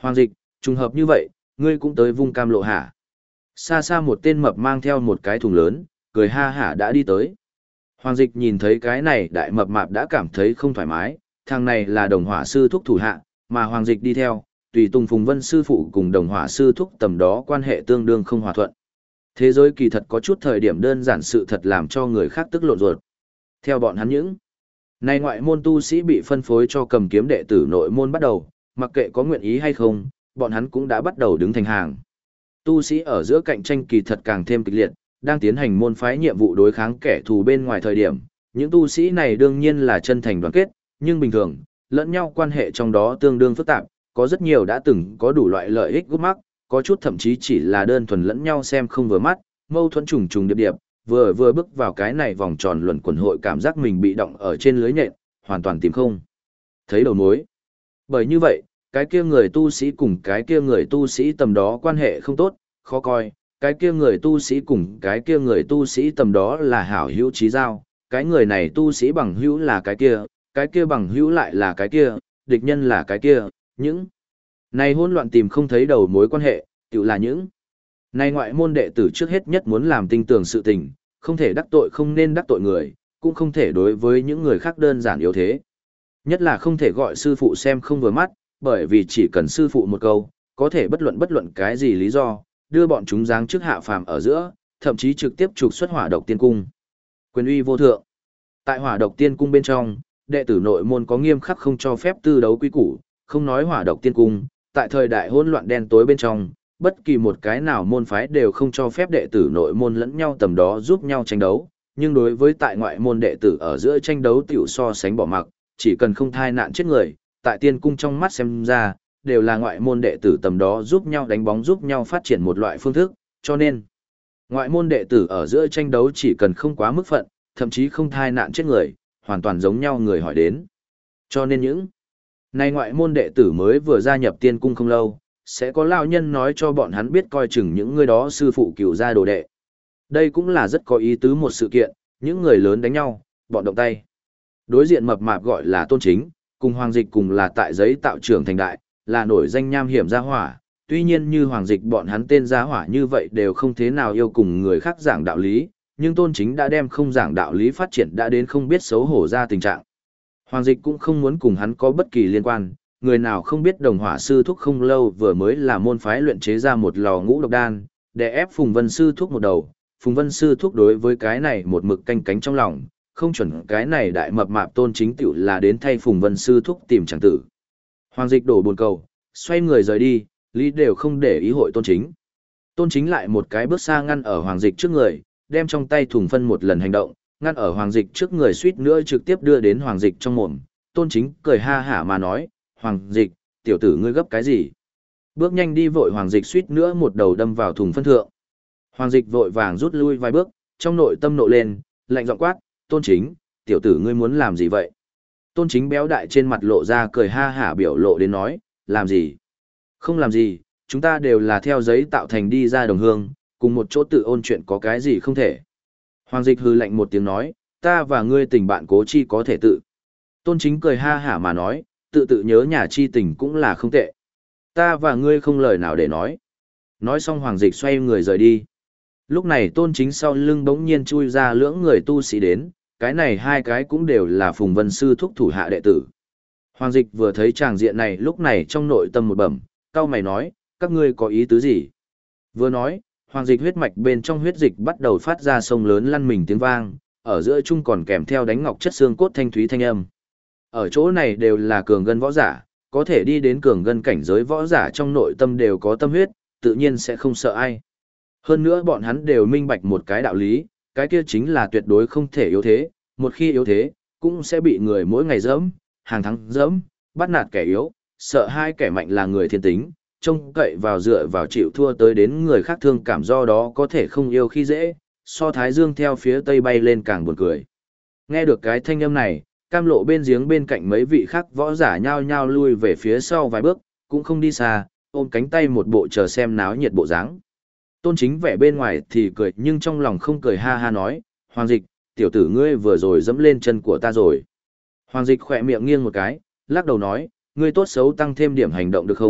Hoàng Dịch, trùng hợp như vậy, ngươi cũng tới vung cam lộ hả? Xa xa một tên mập mang theo một cái thùng lớn, cười ha hả đã đi tới. Hoàng Dịch nhìn thấy cái này đại mập mạp đã cảm thấy không thoải mái, thằng này là đồng hỏa sư thúc thủ hạ, mà Hoàng Dịch đi theo, tùy tùng Phùng Vân sư phụ cùng đồng hỏa sư thúc tầm đó quan hệ tương đương không hòa thuận. Thế giới kỳ thật có chút thời điểm đơn giản sự thật làm cho người khác tức lộn ruột. Theo bọn hắn những nay ngoại môn tu sĩ bị phân phối cho cầm kiếm đệ tử nội môn bắt đầu, mặc kệ có nguyện ý hay không, bọn hắn cũng đã bắt đầu đứng thành hàng. Tu sĩ ở giữa cạnh tranh kỳ thật càng thêm kịch liệt, đang tiến hành môn phái nhiệm vụ đối kháng kẻ thù bên ngoài thời điểm, những tu sĩ này đương nhiên là chân thành đoàn kết, nhưng bình thường, lẫn nhau quan hệ trong đó tương đương phức tạp, có rất nhiều đã từng có đủ loại lợi ích gút mắc, có chút thậm chí chỉ là đơn thuần lẫn nhau xem không vừa mắt, mâu thuẫn trùng trùng điệp điệp, vừa bước vào cái này vòng tròn luẩn quẩn hội cảm giác mình bị động ở trên lưới nhện, hoàn toàn tìm không thấy đầu mối. Bởi như vậy, cái kia người tu sĩ cùng cái kia người tu sĩ tầm đó quan hệ không tốt, khó coi, cái kia người tu sĩ cùng cái kia người tu sĩ tầm đó là hảo hữu chí giao, cái người này tu sĩ bằng hữu là cái kia bằng hữu lại là cái kia, địch nhân là cái kia, những này hỗn loạn tìm không thấy đầu mối quan hệ, tự là những này ngoại môn đệ tử trước hết nhất muốn làm tinh tường sự tình, không thể đắc tội không nên đắc tội người, cũng không thể đối với những người khác đơn giản yếu thế. Nhất là không thể gọi sư phụ xem không vừa mắt, bởi vì chỉ cần sư phụ một câu, có thể bất luận cái gì lý do, đưa bọn chúng giáng trước hạ phàm ở giữa, thậm chí trực tiếp trục xuất Hỏa Độc Tiên Cung. Quyền uy vô thượng. Tại Hỏa Độc Tiên Cung bên trong, đệ tử nội môn có nghiêm khắc không cho phép tư đấu quy củ, không nói Hỏa Độc Tiên Cung, tại thời đại hỗn loạn đen tối bên trong, bất kỳ một cái nào môn phái đều không cho phép đệ tử nội môn lẫn nhau tầm đó giúp nhau tranh đấu, nhưng đối với tại ngoại môn đệ tử ở giữa tranh đấu tiểu so sánh bỏ mặc, chỉ cần không thai nạn chết người, tại tiên cung trong mắt xem ra, đều là ngoại môn đệ tử tầm đó giúp nhau đánh bóng giúp nhau phát triển một loại phương thức, cho nên, ngoại môn đệ tử ở giữa tranh đấu chỉ cần không quá mức phận, thậm chí không thai nạn chết người, hoàn toàn giống nhau người hỏi đến. Cho nên những này ngoại môn đệ tử mới vừa gia nhập tiên cung không lâu, sẽ có lão nhân nói cho bọn hắn biết coi chừng những người đó sư phụ cửu gia đồ đệ. Đây cũng là rất có ý tứ một sự kiện, những người lớn đánh nhau, bọn động tay. Đối diện mập mạp gọi là Tôn Chính, cùng Hoàng Dịch cùng là tại giấy tạo trưởng thành đại, là nổi danh nham hiểm gia hỏa, tuy nhiên như Hoàng Dịch bọn hắn tên gia hỏa như vậy đều không thế nào yêu cùng người khác giảng đạo lý, nhưng Tôn Chính đã đem không giảng đạo lý phát triển đã đến không biết xấu hổ ra tình trạng. Hoàng Dịch cũng không muốn cùng hắn có bất kỳ liên quan, người nào không biết đồng hỏa sư thúc không lâu vừa mới là môn phái luyện chế ra một lò ngũ độc đan, để ép Phùng Vân sư thúc một đầu, Phùng Vân sư thúc đối với cái này một mực canh cánh trong lòng, không chuẩn cái này đại mập mạp Tôn Chính tiểu là đến thay Phùng Vân sư thúc tìm chẳng tử. Hoàng Dịch đổ buồn cầu, xoay người rời đi, lý đều không để ý hội Tôn Chính. Tôn Chính lại một cái bước xa ngăn ở Hoàng Dịch trước người, đem trong tay thùng phân một lần hành động, ngăn ở Hoàng Dịch trước người suýt nữa trực tiếp đưa đến Hoàng Dịch trong mồm. Tôn Chính cười ha hả mà nói, Hoàng Dịch, tiểu tử ngươi gấp cái gì? Bước nhanh đi vội Hoàng Dịch suýt nữa một đầu đâm vào thùng phân thượng. Hoàng Dịch vội vàng rút lui vài bước, trong nội tâm nộ lên, lạnh giọng quát, Tôn Chính, tiểu tử ngươi muốn làm gì vậy? Tôn Chính béo đại trên mặt lộ ra cười ha hả biểu lộ đến nói, làm gì? Không làm gì, chúng ta đều là theo giấy tạo thành đi ra đồng hương, cùng một chỗ tự ôn chuyện có cái gì không thể. Hoàng Dịch hừ lạnh một tiếng nói, ta và ngươi tình bạn cố chi có thể tự. Tôn Chính cười ha hả mà nói, tự nhớ nhà chi tình cũng là không tệ. Ta và ngươi không lời nào để nói. Nói xong Hoàng Dịch xoay người rời đi. Lúc này Tôn Chính sau lưng bỗng nhiên chui ra lưỡng người tu sĩ đến, cái này hai cái cũng đều là Phùng Vân sư thúc thủ hạ đệ tử. Hoàng Dịch vừa thấy tràng diện này lúc này trong nội tâm một bẩm, cau mày nói, các ngươi có ý tứ gì? Vừa nói, Hoàng Dịch huyết mạch bên trong huyết dịch bắt đầu phát ra sông lớn lăn mình tiếng vang, ở giữa chung còn kèm theo đánh ngọc chất xương cốt thanh thúy thanh âm. Ở chỗ này đều là cường gân võ giả, có thể đi đến cường gân cảnh giới võ giả trong nội tâm đều có tâm huyết, tự nhiên sẽ không sợ ai. Hơn nữa bọn hắn đều minh bạch một cái đạo lý, cái kia chính là tuyệt đối không thể yếu thế, một khi yếu thế, cũng sẽ bị người mỗi ngày dẫm, hàng thắng dẫm, bắt nạt kẻ yếu, sợ hai kẻ mạnh là người thiên tính, trông cậy vào dựa vào chịu thua tới đến người khác thương cảm do đó có thể không yêu khi dễ, so thái dương theo phía tây bay lên càng buồn cười. Nghe được cái thanh âm này, cam lộ bên giếng bên cạnh mấy vị khác võ giả nhao nhao lui về phía sau vài bước, cũng không đi xa, ôm cánh tay một bộ chờ xem náo nhiệt bộ dáng. Tôn Chính vẻ bên ngoài thì cười nhưng trong lòng không cười ha ha nói, Hoàng Dịch, tiểu tử ngươi vừa rồi dẫm lên chân của ta rồi. Hoàng Dịch khỏe miệng nghiêng một cái, lắc đầu nói, ngươi tốt xấu tăng thêm điểm hành động được không,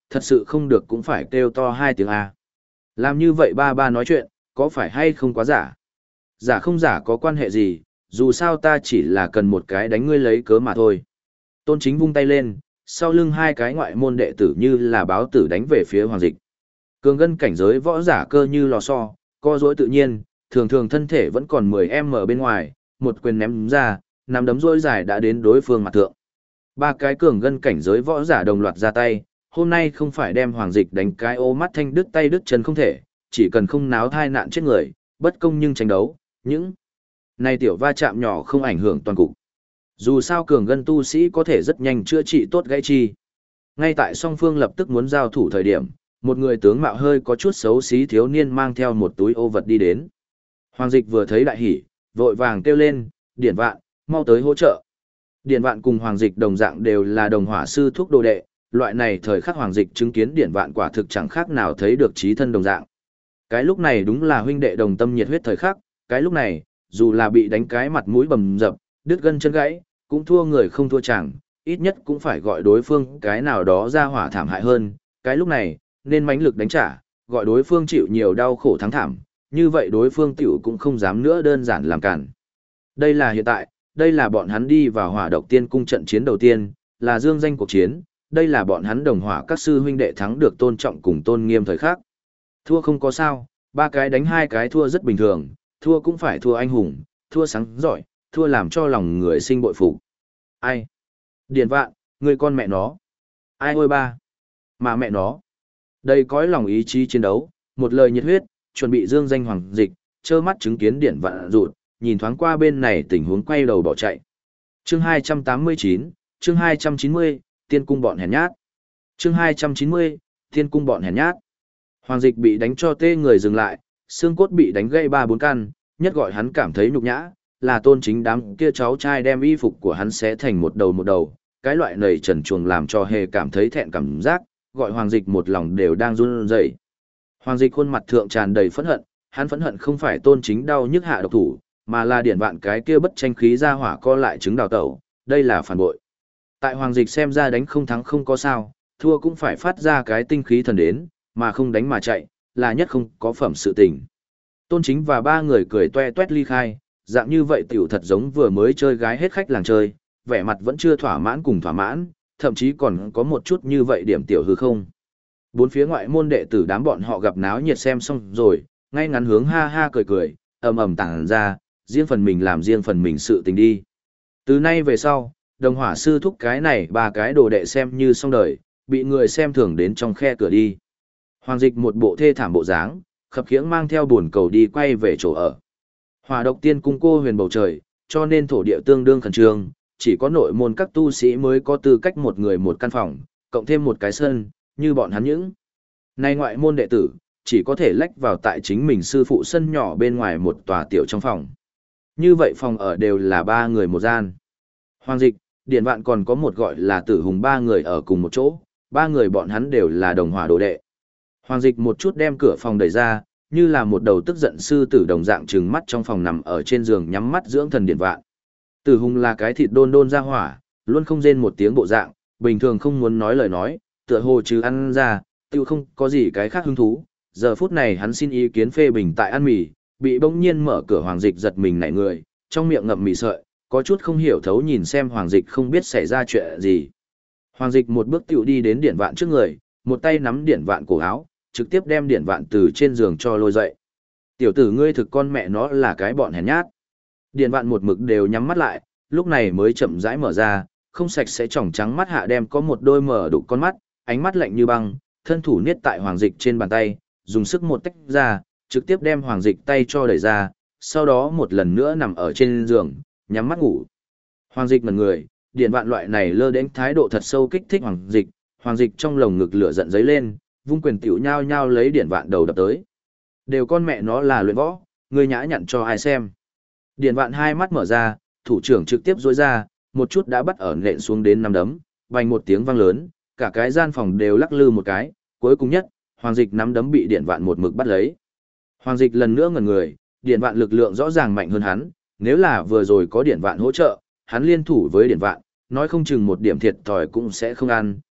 thật sự không được cũng phải kêu to 2 tiếng A. Làm như vậy ba ba nói chuyện, có phải hay không quá giả? Giả không giả có quan hệ gì, dù sao ta chỉ là cần một cái đánh ngươi lấy cớ mà thôi. Tôn Chính vung tay lên, sau lưng 2 cái ngoại môn đệ tử như là báo tử đánh về phía Hoàng Dịch. Cường ngân cảnh giới võ giả cơ như lò xo, co duỗi tự nhiên, thường thường thân thể vẫn còn 10m bên ngoài, một quyền ném ra, nắm đấm duỗi dài đã đến đối phương mặt thượng. 3 cái cường ngân cảnh giới võ giả đồng loạt ra tay, hôm nay không phải đem Hoàng Dịch đánh cái ô mắt thanh đứt tay đứt chân không thể, chỉ cần không náo thai nạn chết người, bất công nhưng tranh đấu, những này tiểu va chạm nhỏ không ảnh hưởng toàn cục. Dù sao cường ngân tu sĩ có thể rất nhanh chữa trị tốt gãy chi. Ngay tại song phương lập tức muốn giao thủ thời điểm, một người tướng mạo hơi có chút xấu xí thiếu niên mang theo một túi ô vật đi đến. Hoàng Dịch vừa thấy đại hỉ, vội vàng kêu lên, Điển Vạn, mau tới hỗ trợ. Điển Vạn cùng Hoàng Dịch đồng dạng đều là đồng hỏa sư thúc đồ đệ, loại này thời khắc Hoàng Dịch chứng kiến Điển Vạn quả thực chẳng khác nào thấy được chí thân đồng dạng. Cái lúc này đúng là huynh đệ đồng tâm nhiệt huyết thời khắc, cái lúc này, dù là bị đánh cái mặt mũi bầm dập, đứt gân chân gãy, cũng thua người không thua chẳng, ít nhất cũng phải gọi đối phương cái nào đó ra hỏa thảm hại hơn, cái lúc này, nên mãnh lực đánh trả, gọi đối phương chịu nhiều đau khổ thắng thảm, như vậy đối phương tiểu cũng không dám nữa đơn giản làm cản. Đây là hiện tại, đây là bọn hắn đi vào Hỏa Độc Tiên cung trận chiến đầu tiên, là dương danh cuộc chiến, đây là bọn hắn đồng hỏa các sư huynh đệ thắng được tôn trọng cùng tôn nghiêm thời khắc. Thua không có sao, 3 cái đánh 2 cái thua rất bình thường, thua cũng phải thua anh hùng, thua sáng giỏi, thua làm cho lòng người sinh bội phục. Ai? Điền Vạn, người con mẹ nó. Ai ôi ba? Mà mẹ nó. Đây cõi lòng ý chí chiến đấu, một lời nhiệt huyết, chuẩn bị dương danh Hoàng Dịch, trơ mắt chứng kiến Điển Vạn rụt, nhìn thoáng qua bên này tình huống quay đầu bỏ chạy. Chương 289, chương 290, tiên cung bọn hèn nhát. Chương 290, tiên cung bọn hèn nhát. Hoàng Dịch bị đánh cho tê người dừng lại, xương cốt bị đánh gãy 3-4 căn, nhất gọi hắn cảm thấy nhục nhã, là Tôn Chính đám kia cháu trai đem y phục của hắn xé thành một đầu, cái loại nầy trần truồng làm cho hề cảm thấy thẹn cảm giác, gọi Hoàng Dịch một lòng đều đang run rẩy. Hoàng Dịch khuôn mặt thượng tràn đầy phẫn hận, hắn phẫn hận không phải Tôn Chính đau nhức hạ độc thủ, mà là Điển Vạn cái kia bất tranh khí ra hỏa co lại trứng đào tẩu, đây là phản bội. Tại Hoàng Dịch xem ra đánh không thắng không có sao, thua cũng phải phát ra cái tinh khí thần đến, mà không đánh mà chạy, là nhất không có phẩm sự tình. Tôn Chính và 3 người cười toe toét ly khai, dạng như vậy tiểu thật giống vừa mới chơi gái hết khách làng chơi, vẻ mặt vẫn chưa thỏa mãn cùng thỏa mãn, thậm chí còn có một chút như vậy điểm tiểu hư không. Bốn phía ngoại môn đệ tử đám bọn họ gặp náo nhiệt xem xong rồi, ngay ngắn hướng ha ha cười cười, ầm ầm tản ra, riêng phần mình làm riêng phần mình sự tình đi. Từ nay về sau, đồng hỏa sư thúc cái này 3 cái đồ đệ xem như xong đời, bị người xem thường đến trong khe cửa đi. Hoàng Dịch một bộ thê thảm bộ dáng, khập khiễng mang theo buồn cầu đi quay về chỗ ở. Hỏa Độc Tiên cung cô huyền bầu trời, cho nên thổ địa tương đương khẩn trương, chỉ có nội môn các tu sĩ mới có tư cách một người một căn phòng, cộng thêm một cái sân, như bọn hắn những. Nay ngoại môn đệ tử, chỉ có thể lách vào tại chính mình sư phụ sân nhỏ bên ngoài một tòa tiểu trong phòng. Như vậy phòng ở đều là 3 người một gian. Hoàng Dịch, Điển Vạn còn có một gọi là Tử Hùng 3 người ở cùng một chỗ, 3 người bọn hắn đều là đồng hỏa đồ đệ. Hoàng Dịch một chút đem cửa phòng đẩy ra, như là một đầu tức giận sư tử đồng dạng trừng mắt trong phòng nằm ở trên giường nhắm mắt dưỡng thần Điển Vạn. Tử Hùng là cái thịt đôn đôn ra hỏa, luôn không rên một tiếng bộ dạng, bình thường không muốn nói lời nói, tựa hồ chứ ăn ra, tiêu không có gì cái khác hứng thú. Giờ phút này hắn xin ý kiến phê bình tại ăn mì, bị bỗng nhiên mở cửa Hoàng Dịch giật mình nảy người, trong miệng ngậm mì sợi, có chút không hiểu thấu nhìn xem Hoàng Dịch không biết xảy ra chuyện gì. Hoàng Dịch một bước tiểu đi đến Điển Vạn trước người, một tay nắm Điển Vạn cổ áo, trực tiếp đem Điển Vạn từ trên giường cho lôi dậy. Tiểu tử ngươi thực con mẹ nó là cái bọn hèn nhát. Điển Vạn một mực đều nhắm mắt lại, lúc này mới chậm rãi mở ra, không sạch sẽ tròng trắng mắt hạ đem có một đôi mở đục con mắt, ánh mắt lạnh như băng, thân thủ niết tại Hoàng Dịch trên bàn tay, dùng sức một tách ra, trực tiếp đem Hoàng Dịch tay cho đẩy ra, sau đó một lần nữa nằm ở trên giường, nhắm mắt ngủ. Hoàng Dịch ngẩn người, Điển Vạn loại này lơ đễnh thái độ thật sâu kích thích Hoàng Dịch trong lồng ngực lửa giận dấy lên, vung quyền tiểu nhao nhao lấy Điển Vạn đầu đập tới. Đều con mẹ nó là luyện võ, ngươi nhã nhặn cho ai xem. Điển Vạn hai mắt mở ra, thủ trưởng trực tiếp duỗi ra, một chút đã bắt ở nện xuống đến 5 đấm, vang một tiếng vang lớn, cả cái gian phòng đều lắc lư một cái, cuối cùng nhất, Hoàng Dịch nắm đấm bị Điển Vạn một mực bắt lấy. Hoàng Dịch lần nữa ngẩn người, Điển Vạn lực lượng rõ ràng mạnh hơn hắn, nếu là vừa rồi có Điển Vạn hỗ trợ, hắn liên thủ với Điển Vạn, nói không chừng một điểm thiệt thòi cũng sẽ không ăn,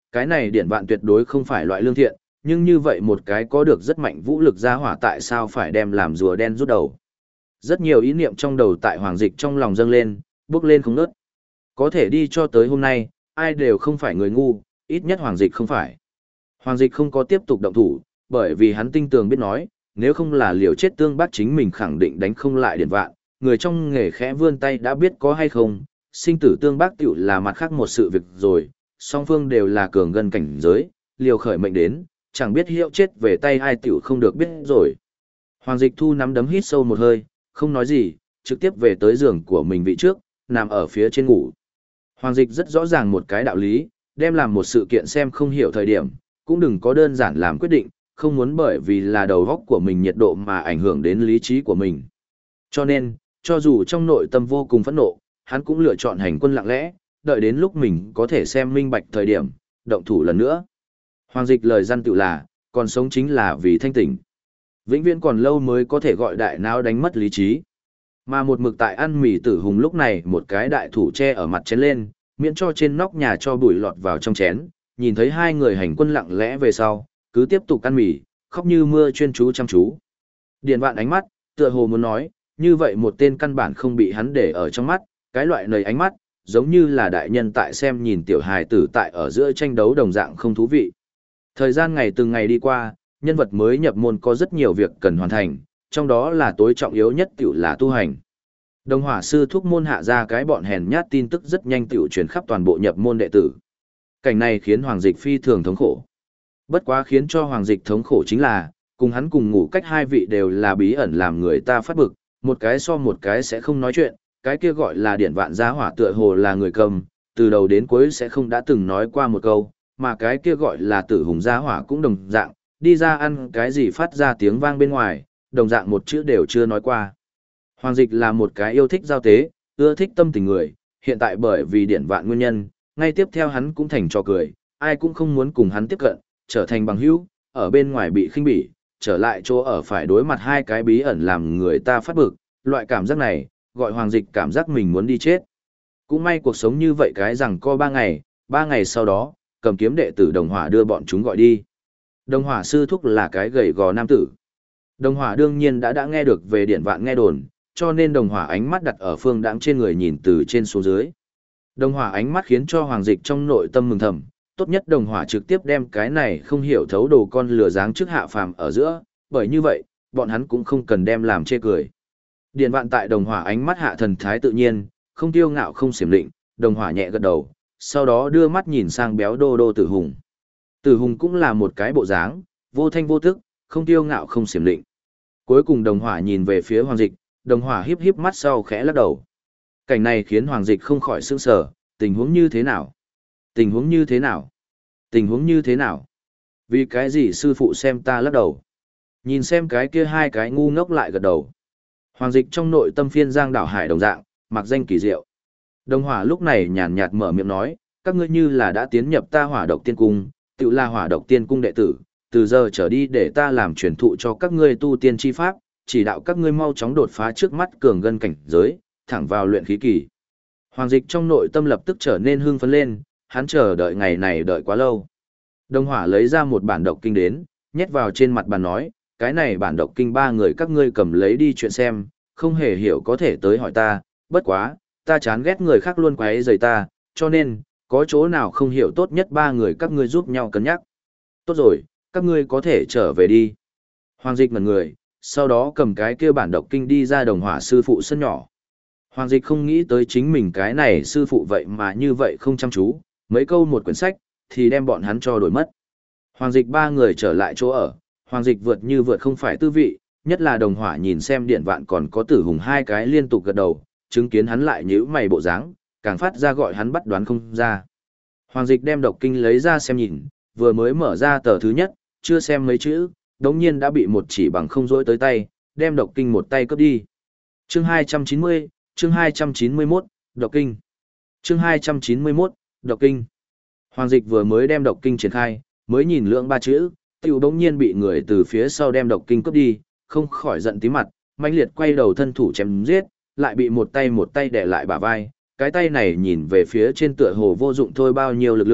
Cái này điển vạn tuyệt đối không phải loại lương thiện, nhưng như vậy một cái có được rất mạnh vũ lực gia hỏa tại sao phải đem làm rùa đen rút đầu. Rất nhiều ý niệm trong đầu tại Hoàng Dịch trong lòng dâng lên, bước lên không ngớt. Có thể đi cho tới hôm nay, ai đều không phải người ngu, ít nhất Hoàng Dịch không phải. Hoàng Dịch không có tiếp tục động thủ, bởi vì hắn tinh tường biết nói, nếu không là liều chết tương bác chính mình khẳng định đánh không lại điển vạn, người trong nghề khẽ vươn tay đã biết có hay không, sinh tử tương bác tiểu là mặt khác một sự việc rồi, song phương đều là cường gân cảnh giới, liều khởi mệnh đến, chẳng biết hiệu chết về tay ai tiểu không được biết rồi. Hoàng Dịch thu nắm đấm hít sâu một hơi, không nói gì, trực tiếp về tới giường của mình vị trước, nằm ở phía trên ngủ. Hoàng Dịch rất rõ ràng một cái đạo lý, đem làm một sự kiện xem không hiểu thời điểm, cũng đừng có đơn giản làm quyết định, không muốn bởi vì là đầu óc của mình nhiệt độ mà ảnh hưởng đến lý trí của mình. Cho nên, cho dù trong nội tâm vô cùng phẫn nộ, hắn cũng lựa chọn hành quân lặng lẽ, đợi đến lúc mình có thể xem minh bạch thời điểm, động thủ lần nữa. Hoàng Dịch lời răn tự là, còn sống chính là vì thanh tỉnh. Vĩnh viễn còn lâu mới có thể gọi đại não đánh mất lý trí. Mà một mực tại ăn mì Tử Hùng lúc này một cái đại thủ che ở mặt chén lên, miễn cho trên nóc nhà cho bụi lọt vào trong chén, nhìn thấy hai người hành quân lặng lẽ về sau, cứ tiếp tục ăn mì, khóc như mưa chuyên chú chăm chú. Điền Vạn ánh mắt, tựa hồ muốn nói, như vậy một tên căn bản không bị hắn để ở trong mắt, cái loại nầy ánh mắt, giống như là đại nhân tại xem nhìn tiểu hài tử tại ở giữa tranh đấu đồng dạng không thú vị. Thời gian ngày từng ngày đi qua, nhân vật mới nhập môn có rất nhiều việc cần hoàn thành, trong đó là tối trọng yếu nhất tiểu là tu hành. Đồng Hỏa sư thúc môn hạ ra cái bọn hèn nhát tin tức rất nhanh tiểu truyền khắp toàn bộ nhập môn đệ tử. Cảnh này khiến Hoàng Dịch phi thường thống khổ. Bất quá khiến cho Hoàng Dịch thống khổ chính là, cùng hắn cùng ngủ cách hai vị đều là bí ẩn làm người ta phát bực, một cái so một cái sẽ không nói chuyện, cái kia gọi là điển vạn giá hỏa tựa hồ là người cầm, từ đầu đến cuối sẽ không đã từng nói qua một câu, mà cái kia gọi là Tử Hùng giá hỏa cũng đồng dạng, đi ra ăn cái gì phát ra tiếng vang bên ngoài, đồng dạng một chữ đều chưa nói qua. Hoàng Dịch là một cái yêu thích giao tế, ưa thích tâm tình người, hiện tại bởi vì điển vạn nguyên nhân, ngay tiếp theo hắn cũng thành trò cười, ai cũng không muốn cùng hắn tiếp cận, trở thành bằng hữu, ở bên ngoài bị khinh bỉ, trở lại chỗ ở phải đối mặt hai cái bí ẩn làm người ta phát bực, loại cảm giác này, gọi Hoàng Dịch cảm giác mình muốn đi chết. Cũng may cuộc sống như vậy cái rằng co 3 ngày sau đó, cầm kiếm đệ tử Đồng Hỏa đưa bọn chúng gọi đi. Đồng Hỏa sư thúc là cái gầy gò nam tử. Đồng Hỏa đương nhiên đã nghe được về điển vạn nghe đồn, cho nên Đồng Hỏa ánh mắt đặt ở Phương Đãng trên người nhìn từ trên xuống dưới. Đồng Hỏa ánh mắt khiến cho Hoàng Dịch trong nội tâm mừng thầm, tốt nhất Đồng Hỏa trực tiếp đem cái này không hiểu thấu đồ con lừa dáng trước hạ phàm ở giữa, bởi như vậy, bọn hắn cũng không cần đem làm chê cười. Điển vạn tại Đồng Hỏa ánh mắt hạ thần thái tự nhiên, không tiêu ngạo không xiểm định, Đồng Hỏa nhẹ gật đầu, sau đó đưa mắt nhìn sang béo đô đô Tử Hùng. Tử Hùng cũng là một cái bộ dáng, vô thanh vô tức, không tiêu ngạo không xiểm định. Cuối cùng Đồng Hỏa nhìn về phía Hoàng Dịch, Đồng Hỏa híp híp mắt sau khẽ lắc đầu. Cảnh này khiến Hoàng Dịch không khỏi sửng sở, tình huống như thế nào? Tình huống như thế nào? Tình huống như thế nào? Vì cái gì sư phụ xem ta lắc đầu? Nhìn xem cái kia hai cái ngu ngốc lại gật đầu. Hoàng Dịch trong nội tâm phiên giang đảo hải đồng dạng, mặc danh kỳ diệu. Đồng Hỏa lúc này nhàn nhạt mở miệng nói, các ngươi như là đã tiến nhập ta Hỏa Độc Tiên Cung, tự là Hỏa Độc Tiên Cung đệ tử, từ giờ trở đi để ta làm truyền thụ cho các ngươi tu tiên chi pháp, chỉ đạo các ngươi mau chóng đột phá trước mắt cường ngân cảnh giới, thẳng vào luyện khí kỳ. Hoàng Dịch trong nội tâm lập tức trở nên hưng phấn lên, hắn chờ đợi ngày này đợi quá lâu. Đồng Hỏa lấy ra một bản độc kinh đến, nhét vào trên mặt bàn nói, cái này bản độc kinh 3 người các ngươi cầm lấy đi chuyện xem, không hề hiểu có thể tới hỏi ta, bất quá, ta chán ghét người khác luôn quấy rầy ta, cho nên, có chỗ nào không hiểu tốt nhất 3 người các ngươi giúp nhau cân nhắc. Tốt rồi, các ngươi có thể trở về đi. Hoàng Dịch ngẩn người, sau đó cầm cái kia bản độc kinh đi ra Đồng Hỏa sư phụ sân nhỏ. Hoàng Dịch không nghĩ tới chính mình cái này sư phụ vậy mà như vậy không chăm chú, mấy câu một quyển sách, thì đem bọn hắn cho đổi mất. Hoàng Dịch 3 người trở lại chỗ ở, Hoàng Dịch vượt như vượt không phải tư vị, nhất là Đồng Hỏa nhìn xem điển vạn còn có Tử Hùng hai cái liên tục gật đầu, chứng kiến hắn lại nhíu mày bộ dáng, càng phát ra gọi hắn bắt đoán không ra. Hoàng Dịch đem độc kinh lấy ra xem nhìn, vừa mới mở ra tờ thứ nhất, chưa xem mấy chữ, đống nhiên đã bị một chỉ bằng không rỗi tới tay, đem độc kinh một tay cướp đi. Chương 290, chương 291, độc kinh. Chương 291, độc kinh. Hoàng Dịch vừa mới đem độc kinh triển khai, mới nhìn lượng 3 chữ, tiểu đống nhiên bị người từ phía sau đem độc kinh cướp đi, không khỏi giận tím mặt, mãnh liệt quay đầu thân thủ chém giết, lại bị một tay đè lại bả vai, cái tay này nhìn về phía trên tựa hồ vô dụng thôi bao nhiêu lực lượng,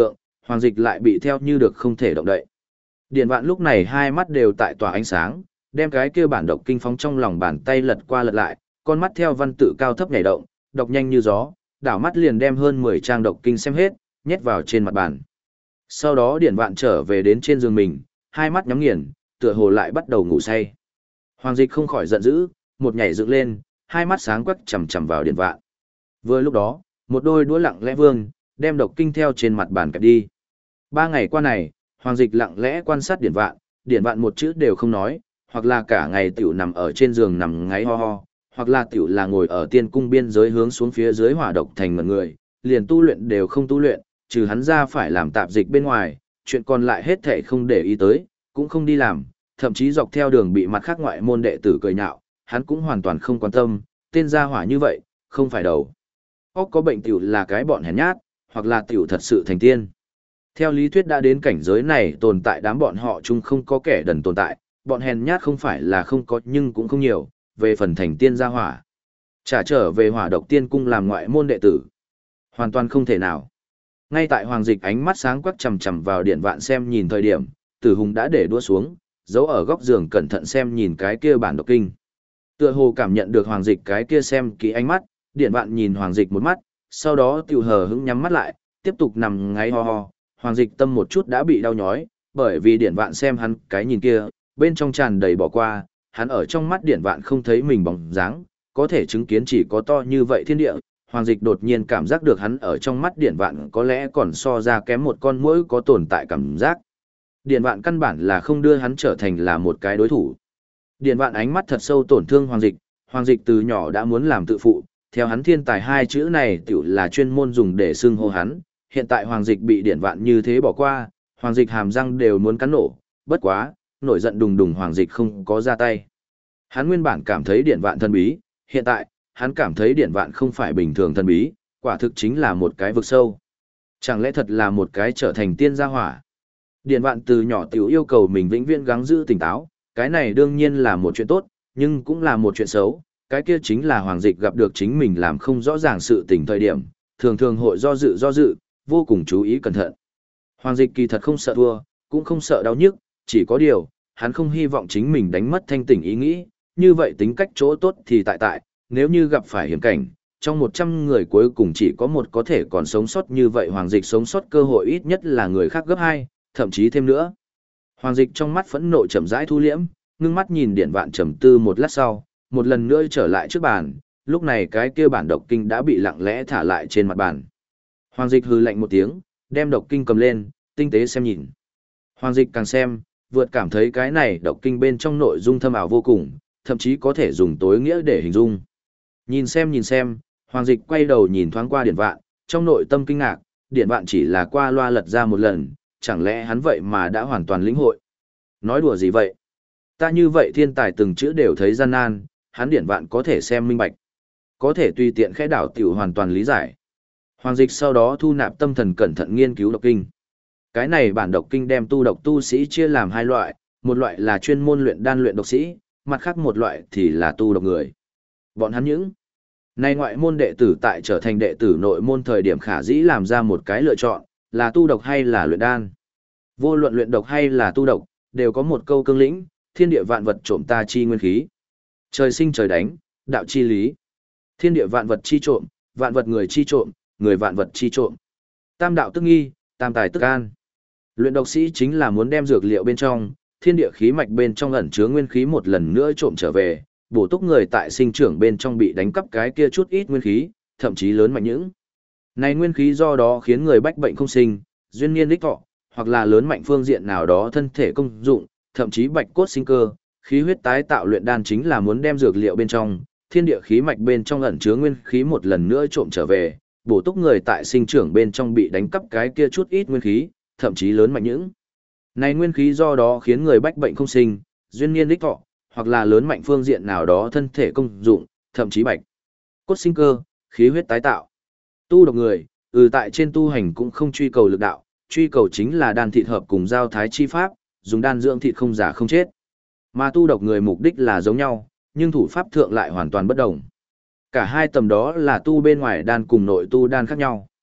Hoàng Dịch lại bị theo như được không thể động đậy. Điền Vạn lúc này hai mắt đều tại tỏa ánh sáng, đem cái kia bản độc kinh phóng trong lòng bàn tay lật qua lật lại, con mắt theo văn tự cao thấp nhảy động, đọc nhanh như gió, đảo mắt liền đem hơn 10 trang độc kinh xem hết, nhét vào trên mặt bàn. Sau đó Điền Vạn trở về đến trên giường mình, hai mắt nhắm nghiền, tựa hồ lại bắt đầu ngủ say. Hoàng Dịch không khỏi giận dữ, một nhảy dựng lên, hai mắt sáng quắc chằm chằm vào Điền Vạn. Vừa lúc đó, một đôi đũa lặng lẽ vươn, đem độc kinh theo trên mặt bàn kẹp đi. 3 ngày qua này, Hoàng Dịch lặng lẽ quan sát Điền Vạn một chữ đều không nói, hoặc là cả ngày tiểu nằm ở trên giường nằm ngáy ho ho, hoặc là tiểu là ngồi ở tiên cung biên giới hướng xuống phía dưới hỏa độc thành ngẩn người, liền tu luyện đều không tu luyện, trừ hắn ra phải làm tạp dịch bên ngoài, chuyện còn lại hết thảy không để ý tới, cũng không đi làm, thậm chí dọc theo đường bị mặt khác ngoại môn đệ tử cười nhạo, hắn cũng hoàn toàn không quan tâm, tên gia hỏa như vậy, không phải đầu. Óc có bệnh tiểu là cái bọn hèn nhát, hoặc là tiểu thật sự thành tiên. Theo lý thuyết đã đến cảnh giới này tồn tại đám bọn họ chung không có kẻ đần tồn tại, bọn hèn nhát không phải là không có nhưng cũng không nhiều, về phần thành tiên gia hỏa. Trả trở về hỏa độc tiên cung làm ngoại môn đệ tử. Hoàn toàn không thể nào. Ngay tại Hoàng Dịch ánh mắt sáng quắc chằm chằm vào Điền Vạn xem nhìn thời điểm, Tử Hùng đã để đua xuống, giấu ở góc giường cẩn thận xem nhìn cái kia bản độc kinh. Tựa hồ cảm nhận được Hoàng Dịch cái kia xem kỹ ánh mắt, Điền Vạn nhìn Hoàng Dịch một mắt, sau đó tiểu hờ hững nhắm mắt lại, tiếp tục nằm ngáy ho ho. Hoàng Dịch tâm một chút đã bị đau nhói, bởi vì Điền Vạn xem hắn cái nhìn kia, bên trong tràn đầy bỏ qua, hắn ở trong mắt Điền Vạn không thấy mình bóng dáng, có thể chứng kiến chỉ có to như vậy thiên địa. Hoàng Dịch đột nhiên cảm giác được hắn ở trong mắt Điền Vạn có lẽ còn so ra kém một con muỗi có tồn tại cảm giác. Điền Vạn căn bản là không đưa hắn trở thành là một cái đối thủ. Điền Vạn ánh mắt thật sâu tổn thương Hoàng Dịch từ nhỏ đã muốn làm tự phụ, theo hắn thiên tài hai chữ này tiểu là chuyên môn dùng để xưng hô hắn, hiện tại Hoàng Dịch bị Điền Vạn như thế bỏ qua, Hoàng Dịch hàm răng đều muốn cắn nổ, bất quá, nổi giận đùng đùng Hoàng Dịch không có ra tay. Hắn nguyên bản cảm thấy Điền Vạn thần bí, hiện tại, hắn cảm thấy Điền Vạn không phải bình thường thần bí, quả thực chính là một cái vực sâu. Chẳng lẽ thật là một cái trở thành tiên gia hỏa? Điền Vạn từ nhỏ tiểu yêu cầu mình vĩnh viễn gắng giữ tỉnh táo, cái này đương nhiên là một chuyện tốt, nhưng cũng là một chuyện xấu, cái kia chính là Hoàng Dịch gặp được chính mình làm không rõ ràng sự tình thời điểm, thường thường hội do dự, vô cùng chú ý cẩn thận. Hoàng Dịch kỳ thật không sợ thua, cũng không sợ đau nhức, chỉ có điều, hắn không hy vọng chính mình đánh mất thanh tỉnh ý nghĩ, như vậy tính cách chỗ tốt thì tại, nếu như gặp phải hiểm cảnh, trong 100 người cuối cùng chỉ có một có thể còn sống sót như vậy Hoàng Dịch sống sót cơ hội ít nhất là người khác gấp 2, thậm chí thêm nữa. Hoàng Dịch trong mắt phẫn nộ chậm rãi thu liễm, ngưng mắt nhìn Điền Vạn trầm tư một lát sau, một lần nữa trở lại trước bàn, lúc này cái kia bản độc kinh đã bị lặng lẽ thả lại trên mặt bàn. Hoàng Dịch hừ lạnh một tiếng, đem độc kinh cầm lên, tinh tế xem nhìn. Hoàng Dịch càng xem, vượt cảm thấy cái này độc kinh bên trong nội dung thâm ảo vô cùng, thậm chí có thể dùng tối nghĩa để hình dung. Nhìn xem, Hoàng Dịch quay đầu nhìn thoáng qua Điền Vạn, trong nội tâm kinh ngạc, Điền Vạn chỉ là qua loa lật ra một lần, chẳng lẽ hắn vậy mà đã hoàn toàn lĩnh hội. Nói đùa gì vậy? Ta như vậy thiên tài từng chữ đều thấy gian nan, hắn Điền Vạn có thể xem minh bạch. Có thể tùy tiện khẽ đảo tiểu hoàn toàn lý giải. Hoàng Dịch sau đó thu nạp tâm thần cẩn thận nghiên cứu độc kinh. Cái này bản độc kinh đem tu độc tu sĩ chia làm hai loại, một loại là chuyên môn luyện đan luyện độc sĩ, mặt khác một loại thì là tu độc người. Bọn hắn những nay ngoại môn đệ tử tại trở thành đệ tử nội môn thời điểm khả dĩ làm ra một cái lựa chọn, là tu độc hay là luyện đan. Vô luận luyện độc hay là tu độc, đều có một câu cương lĩnh, thiên địa vạn vật trộm ta chi nguyên khí. Trời sinh trời đánh, đạo chi lý. Thiên địa vạn vật chi trộm, vạn vật người chi trộm, người vạn vật chi trộm. Tam đạo tức nghi, tam tài tức an. Luyện độc sĩ chính là muốn đem dược liệu bên trong, thiên địa khí mạch bên trong ẩn chứa nguyên khí một lần nữa trộm trở về, bổ túc người tại sinh trưởng bên trong bị đánh cắp cái kia chút ít nguyên khí, thậm chí lớn mạnh những. Này nguyên khí do đó khiến người bách bệnh không sinh, duyên niên đích thọ, hoặc là lớn mạnh phương diện nào đó thân thể công dụng, thậm chí bạch cốt sinh cơ, khí huyết tái tạo luyện đan chính là muốn đem dược liệu bên trong, thiên địa khí mạch bên trong ẩn chứa nguyên khí một lần nữa trộm trở về, bổ túc người tại sinh trưởng bên trong bị đánh cắp cái kia chút ít nguyên khí, thậm chí lớn mạnh những. Này nguyên khí do đó khiến người bách bệnh không sinh, duyên niên đích thọ, hoặc là lớn mạnh phương diện nào đó thân thể công dụng, thậm chí bạch cốt sinh cơ, khí huyết tái tạo. Tu độc người, tại trên tu hành cũng không truy cầu lực đạo, truy cầu chính là đan thịt hợp cùng giao thái chi pháp, dùng đan dưỡng thịt không giả không chết. Mà tu độc người mục đích là giống nhau, nhưng thủ pháp thượng lại hoàn toàn bất đồng. Cả hai tầm đó là tu bên ngoài đan cùng nội tu đan khác nhau.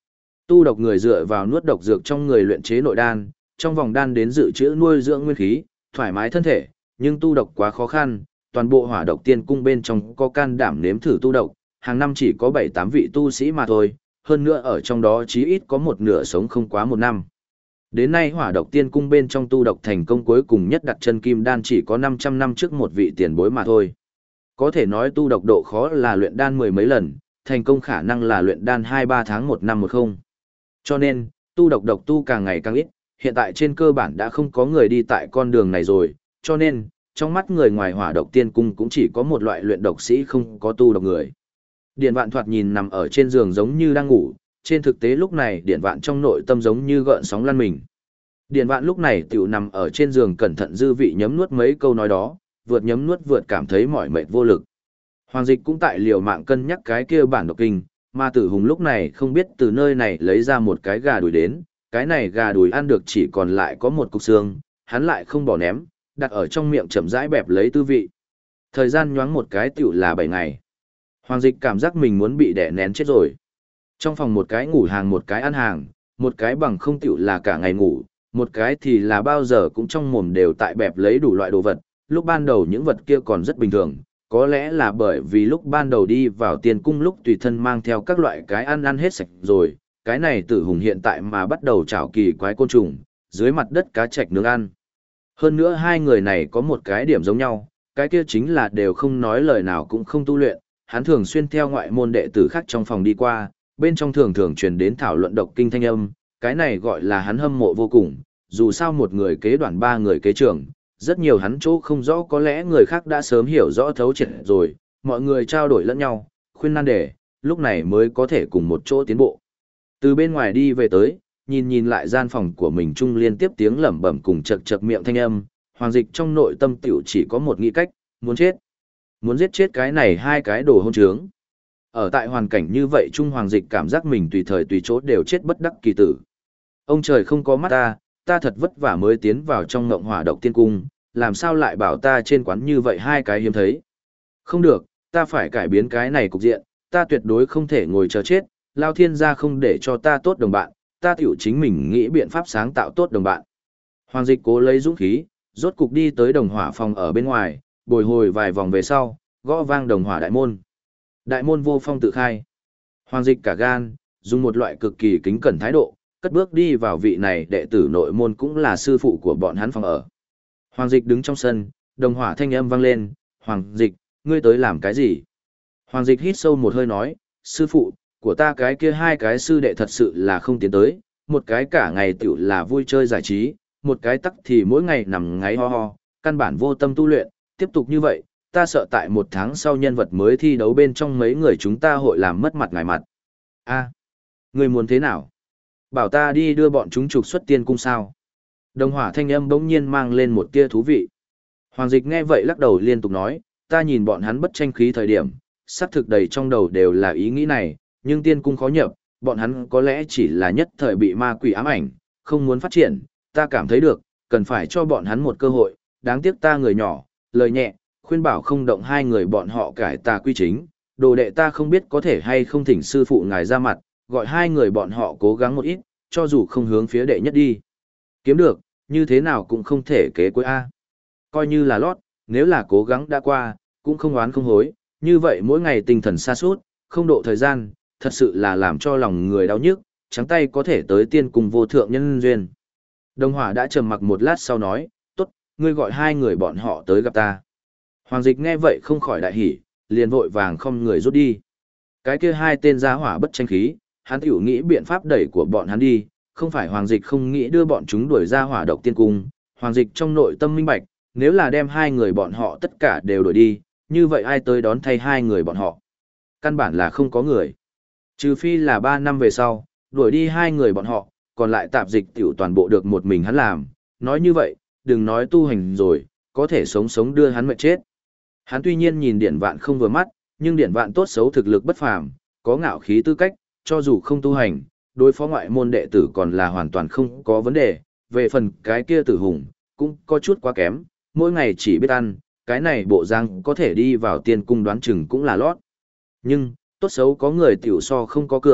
Tu độc người dựa vào nuốt độc dược trong người luyện chế nội đan, trong vòng đan đến dự trữ nuôi dưỡng nguyên khí, thoải mái thân thể, nhưng tu độc quá khó khăn, toàn bộ Hỏa Độc Tiên Cung bên trong có can đảm nếm thử tu độc, hàng năm chỉ có 7-8 vị tu sĩ mà thôi, hơn nữa ở trong đó chí ít có một nửa sống không quá một năm. Đến nay Hỏa Độc Tiên Cung bên trong tu độc thành công cuối cùng nhất đặt chân kim đan chỉ có 500 năm trước một vị tiền bối mà thôi. Có thể nói tu độc độ khó là luyện đan mười mấy lần, thành công khả năng là luyện đan 2-3 tháng một năm một không. Cho nên, tu độc tu càng ngày càng ít, hiện tại trên cơ bản đã không có người đi tại con đường này rồi, cho nên, trong mắt người ngoài Hỏa Độc Tiên Cung cũng chỉ có một loại luyện độc sĩ không có tu độc người. Điện Vạn thoạt nhìn nằm ở trên giường giống như đang ngủ, trên thực tế lúc này Điện Vạn trong nội tâm giống như gợn sóng lăn mình. Điện Vạn lúc này tiểu nằm ở trên giường cẩn thận dư vị nhấm nuốt mấy câu nói đó, vượt nhấm nuốt vượt cảm thấy mỏi mệt vô lực. Hoàng Dịch cũng tại liều mạng cân nhắc cái kia bản độc kinh, mà Tử Hùng lúc này không biết từ nơi này lấy ra một cái gà đùi đến, cái này gà đùi ăn được chỉ còn lại có một cục xương, hắn lại không bỏ ném, đặt ở trong miệng chậm rãi bẹp lấy tư vị. Thời gian nhoáng một cái tiểu là 7 ngày. Hoàng Dịch cảm giác mình muốn bị đè nén chết rồi. Trong phòng một cái ngủ hàng một cái ăn hàng, một cái bằng không tiểu là cả ngày ngủ, một cái thì là bao giờ cũng trong mồm đều tại bẹp lấy đủ loại đồ vật. Lúc ban đầu những vật kia còn rất bình thường, có lẽ là bởi vì lúc ban đầu đi vào Tiên Cung lúc tùy thân mang theo các loại cái ăn hết sạch rồi, cái này Tử Hùng hiện tại mà bắt đầu chảo kỳ quái côn trùng, dưới mặt đất cá trạch nướng ăn. Hơn nữa hai người này có một cái điểm giống nhau, cái kia chính là đều không nói lời nào cũng không tu luyện, hắn thường xuyên theo ngoại môn đệ tử khác trong phòng đi qua, bên trong thường thường truyền đến thảo luận độc kinh thanh âm, cái này gọi là hắn hâm mộ vô cùng, dù sao một người kế đoàn ba người kế trưởng, rất nhiều hắn chỗ không rõ có lẽ người khác đã sớm hiểu rõ thấu triệt rồi, mọi người trao đổi lẫn nhau, khuyên nan đề, lúc này mới có thể cùng một chỗ tiến bộ. Từ bên ngoài đi về tới, nhìn lại gian phòng của mình chung liên tiếp tiếng lẩm bẩm cùng chật chật miệng thanh âm, Hoàng Dịch trong nội tâm tiểu chỉ có một nghĩ cách, muốn chết. Muốn giết chết cái này hai cái đồ hôn trướng. Ở tại hoàn cảnh như vậy Trung Hoàng Dịch cảm giác mình tùy thời tùy chỗ đều chết bất đắc kỳ tử. Ông trời không có mắt ta thật vất vả mới tiến vào trong ngộng Hỏa Độc Tiên Cung, làm sao lại bảo ta trên quán như vậy hai cái hiếm thấy. Không được, ta phải cải biến cái này cục diện, ta tuyệt đối không thể ngồi chờ chết, Lao Thiên gia không để cho ta tốt đồng bạn, ta tiểu chính mình nghĩ biện pháp sáng tạo tốt đồng bạn. Hoàng Dịch cố lấy dũng khí, rốt cục đi tới đồng hỏa phòng ở bên ngoài, bồi hồi vài vòng về sau, gõ vang đồng hỏa đại môn. Đại môn vô phong tự khai. Hoàng Dịch cả gan, dùng một loại cực kỳ kính cẩn thái độ, cất bước đi vào vị này đệ tử nội môn cũng là sư phụ của bọn hắn phòng ở. Hoàng Dịch đứng trong sân, đồng hỏa thanh âm vang lên, Hoàng Dịch, ngươi tới làm cái gì? Hoàng Dịch hít sâu một hơi nói, sư phụ, của ta cái kia hai cái sư đệ thật sự là không tiến tới, một cái cả ngày tiểu là vui chơi giải trí, một cái tắc thì mỗi ngày nằm ngáy ho ho, căn bản vô tâm tu luyện, tiếp tục như vậy, ta sợ tại 1 tháng sau nhân vật mới thi đấu bên trong mấy người chúng ta hội làm mất mặt ngài mặt. A, ngươi muốn thế nào? Bảo ta đi đưa bọn chúng trục xuất Tiên Cung sao? Đồng hỏa thanh âm bỗng nhiên mang lên một tia thú vị. Hoàng Dịch nghe vậy lắc đầu liên tục nói, ta nhìn bọn hắn bất tranh khí thời điểm, xác thực đầy trong đầu đều là ý nghĩ này, nhưng Tiên Cung khó nhập, bọn hắn có lẽ chỉ là nhất thời bị ma quỷ ám ảnh, không muốn phát triển, ta cảm thấy được, cần phải cho bọn hắn một cơ hội, đáng tiếc ta người nhỏ, lời nhẹ, khuyên bảo không động hai người bọn họ cải tà quy chính, đồ đệ ta không biết có thể hay không thỉnh sư phụ ngài ra mặt, gọi hai người bọn họ cố gắng một ít, cho dù không hướng phía đệ nhất đi. Kiếm được, như thế nào cũng không thể kế cuối A. Coi như là lót, nếu là cố gắng đã qua, cũng không oán không hối, như vậy mỗi ngày tinh thần sa sút không độ thời gian, thật sự là làm cho lòng người đau nhức, trắng tay có thể tới Tiên Cung vô thượng nhân duyên. Đồng hỏa đã trầm mặc một lát sau nói, tốt, ngươi gọi hai người bọn họ tới gặp ta. Hoàng Dịch nghe vậy không khỏi đại hỉ, liền vội vàng không người rút đi. Cái kia hai tên gia hỏa bất tranh khí, hắn tiểu nghĩ biện pháp đẩy của bọn hắn đi, không phải Hoàng Dịch không nghĩ đưa bọn chúng đuổi ra Hỏa Độc Tiên Cung, Hoàng Dịch trong nội tâm minh bạch, nếu là đem hai người bọn họ tất cả đều đuổi đi, như vậy ai tới đón thay hai người bọn họ? Căn bản là không có người. Trừ phi là 3 năm về sau, đuổi đi hai người bọn họ, còn lại tạp dịch tiểu toàn bộ được một mình hắn làm, nói như vậy, đừng nói tu hành rồi, có thể sống đưa hắn mệt chết. Hắn tuy nhiên nhìn Điển Vạn không vừa mắt, nhưng Điển Vạn tốt xấu thực lực bất phàm, có ngạo khí tư cách, cho dù không tu hành, đối phó ngoại môn đệ tử còn là hoàn toàn không có vấn đề, về phần cái kia Tử Hùng, cũng có chút quá kém, mỗi ngày chỉ biết ăn, cái này bộ răng có thể đi vào Tiên Cung đoán chừng cũng là lót. Nhưng, tốt xấu có người tiểu so không có cường,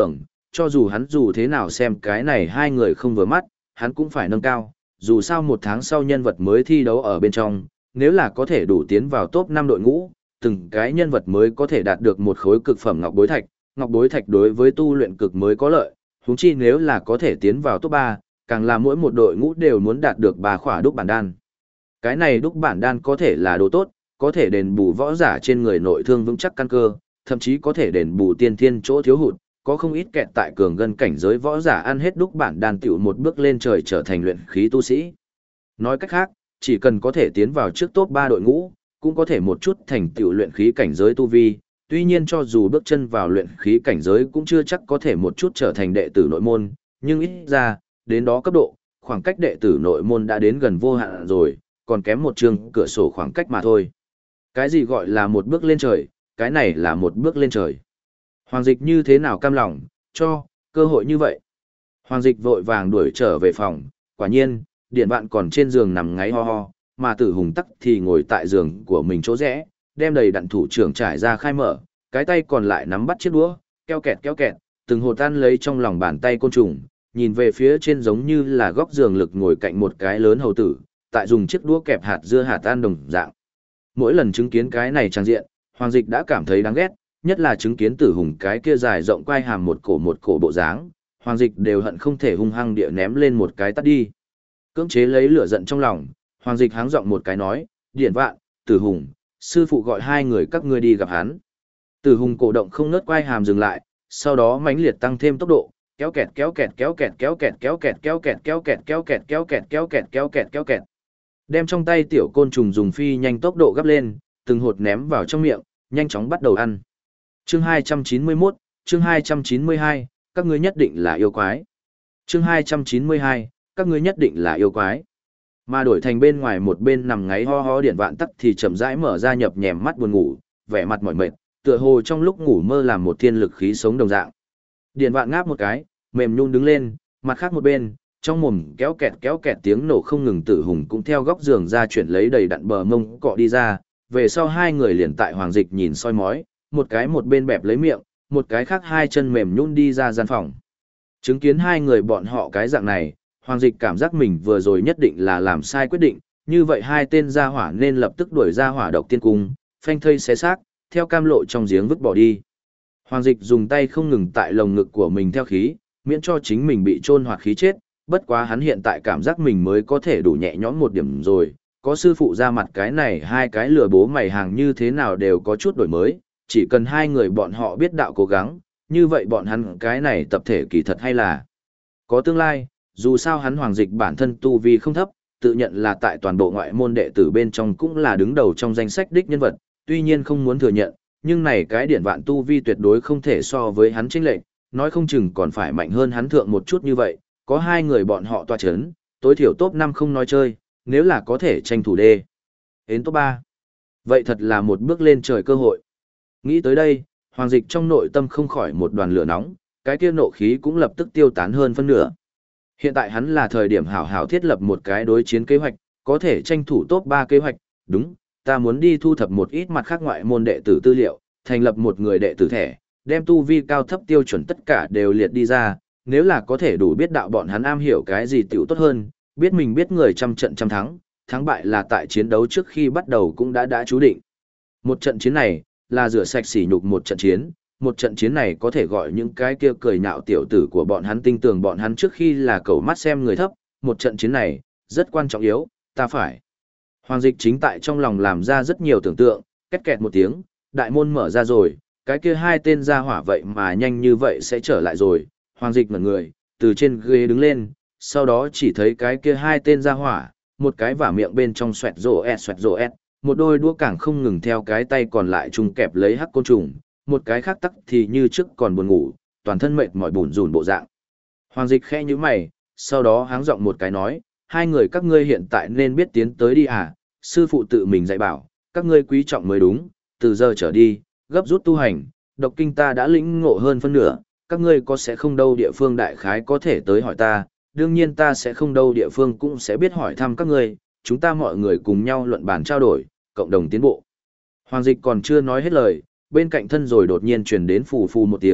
cho dù hắn dù thế nào xem cái này hai người không vừa mắt, hắn cũng phải nâng cao, dù sao một tháng sau nhân vật mới thi đấu ở bên trong, nếu là có thể đủ tiến vào top 5 đội ngũ, từng cái nhân vật mới có thể đạt được một khối cực phẩm ngọc bối thạch đối với tu luyện cực mới có lợi, huống chi nếu là có thể tiến vào top 3, càng là mỗi một đội ngũ đều muốn đạt được 3 khỏa đúc bản đan. Cái này đúc bản đan có thể là đồ tốt, có thể đền bù võ giả trên người nội thương vững chắc căn cơ, thậm chí có thể đền bù tiên thiên chỗ thiếu hụt, có không ít kẹt tại cường ngân cảnh giới võ giả ăn hết đúc bản đan tiểu một bước lên trời trở thành luyện khí tu sĩ. Nói cách khác, chỉ cần có thể tiến vào trước top 3 đội ngũ, cũng có thể một chút thành tựu luyện khí cảnh giới tu vi, tuy nhiên cho dù bước chân vào luyện khí cảnh giới cũng chưa chắc có thể một chút trở thành đệ tử nội môn, nhưng ít ra, đến đó cấp độ, khoảng cách đệ tử nội môn đã đến gần vô hạn rồi, còn kém một chương cửa sổ khoảng cách mà thôi. Cái gì gọi là một bước lên trời, cái này là một bước lên trời. Hoàng Dịch như thế nào cam lòng, cho, cơ hội như vậy. Hoàng Dịch vội vàng đuổi trở về phòng, quả nhiên, Điện Vạn còn trên giường nằm ngáy ho ho, mà Tử Hùng tắc thì ngồi tại giường của mình chỗ rẽ, đem đầy đặn thủ trưởng trải ra khai mở, cái tay còn lại nắm bắt chiếc đũa, kéo kẹt, từng hột tan lấy trong lòng bàn tay côn trùng, nhìn về phía trên giống như là góc giường lực ngồi cạnh một cái lớn hầu tử, tại dùng chiếc đũa kẹp hạt dưa hạt tan đồng dạng. Mỗi lần chứng kiến cái này trang diện, Hoàng Dịch đã cảm thấy đáng ghét, nhất là chứng kiến Tử Hùng cái kia dài rộng quai hàm một cổ bộ dáng, Hoàng Dịch đều hận không thể hung hăng địa ném lên một cái tát đi. Cưỡng chế lấy lửa giận trong lòng, Hoàng Dịch háng giọng một cái nói, Điện Vạn, Tử Hùng, sư phụ gọi hai người các ngươi đi gặp hắn. Tử Hùng cổ động không ngớt quai hàm dừng lại, sau đó mãnh liệt tăng thêm tốc độ, kéo kẹt. Đem trong tay tiểu côn trùng dùng phi nhanh tốc độ gấp lên, từng hột ném vào trong miệng, nhanh chóng bắt đầu ăn. Chương 291, chương 292, các ngươi nhất định là yêu quái. Chương 292, các ngươi nhất định là yêu quái. Mà đổi thành bên ngoài một bên nằm ngáy ho ho Điện Vạn tắc thì chậm rãi mở ra nhập nhèm mắt buồn ngủ, vẻ mặt mỏi mệt, tựa hồ trong lúc ngủ mơ làm một thiên lực khí sống đồng dạng. Điện Vạn ngáp một cái, mềm nhún đứng lên, mặt khác một bên, trong mồm kéo kẹt tiếng nổ không ngừng. Tử Hùng cũng theo góc giường ra chuyển lấy đầy đặn bờ mông cọ đi ra, về sau hai người liền tại Hoàng Dịch nhìn soi mói, một cái một bên bẹp lấy miệng, một cái khác hai chân mềm nhún đi ra gian phòng. Chứng kiến hai người bọn họ cái dạng này, Hoàng Dịch cảm giác mình vừa rồi nhất định là làm sai quyết định, như vậy hai tên gia hỏa nên lập tức đuổi ra Hỏa Độc Tiên Cung, phanh thây xé xác, theo cam lộ trong giếng vứt bỏ đi. Hoàng Dịch dùng tay không ngừng tại lồng ngực của mình theo khí, miễn cho chính mình bị chôn hoặc khí chết, bất quá hắn hiện tại cảm giác mình mới có thể đủ nhẹ nhõm một điểm rồi, có sư phụ ra mặt cái này hai cái lừa bố mày hàng như thế nào đều có chút đổi mới, chỉ cần hai người bọn họ biết đạo cố gắng, như vậy bọn hắn cái này tập thể kỳ thật hay là có tương lai, dù sao hắn Hoàng Dịch bản thân tu vi không thấp, tự nhận là tại toàn bộ ngoại môn đệ tử bên trong cũng là đứng đầu trong danh sách đích nhân vật, tuy nhiên không muốn thừa nhận, nhưng này cái Điện Vạn tu vi tuyệt đối không thể so với hắn chênh lệch, nói không chừng còn phải mạnh hơn hắn thượng một chút như vậy, có hai người bọn họ tọa chấn, tối thiểu top 5 không nói chơi, nếu là có thể tranh thủ đê. Đến top 3. Vậy thật là một bước lên trời cơ hội. Nghĩ tới đây, Hoàng Dịch trong nội tâm không khỏi một đoàn lửa nóng, cái kia nộ khí cũng lập tức tiêu tán hơn phân nửa. Hiện tại hắn là thời điểm hảo hảo thiết lập một cái đối chiến kế hoạch, có thể tranh thủ top 3 kế hoạch, đúng, ta muốn đi thu thập một ít mặt khác ngoại môn đệ tử tư liệu, thành lập một người đệ tử thẻ, đem tu vi cao thấp tiêu chuẩn tất cả đều liệt đi ra, nếu là có thể đủ biết đạo bọn hắn am hiểu cái gì tiểu tốt hơn, biết mình biết người trăm trận trăm thắng, thắng bại là tại chiến đấu trước khi bắt đầu cũng đã chú định. Một trận chiến này, là rửa sạch sỉ nhục một trận chiến này có thể gọi những cái kia cười nhạo tiểu tử của bọn hắn tin tưởng bọn hắn trước khi là cầu mắt xem người thấp, một trận chiến này, rất quan trọng yếu, ta phải. Hoàng Dịch chính tại trong lòng làm ra rất nhiều tưởng tượng, két kẹt một tiếng, đại môn mở ra rồi, cái kia hai tên gia hỏa vậy mà nhanh như vậy sẽ trở lại rồi. Hoàng Dịch ngẩn người, từ trên ghế đứng lên, sau đó chỉ thấy cái kia hai tên gia hỏa, một cái vả miệng bên trong xoẹt rồ ẹt, một đôi đũa cảng không ngừng theo cái tay còn lại chung kẹp lấy hắc côn trùng, một cái khác tắc thì như trước còn buồn ngủ, toàn thân mệt mỏi bủn rủn bộ dạng. Hoàng Dịch khẽ nhíu mày, sau đó háng giọng một cái nói, hai người các ngươi hiện tại nên biết tiến tới đi à, sư phụ tự mình dạy bảo, các ngươi quý trọng mới đúng, từ giờ trở đi, gấp rút tu hành, độc kinh ta đã lĩnh ngộ hơn phân nửa, các ngươi có sẽ không đâu địa phương đại khái có thể tới hỏi ta, đương nhiên ta sẽ không đâu địa phương cũng sẽ biết hỏi thăm các ngươi, chúng ta mọi người cùng nhau luận bàn trao đổi, cộng đồng tiến bộ. Hoàng Dịch còn chưa nói hết lời, bên cạnh thân rồi đột nhiên truyền đến phù phù một tiếng,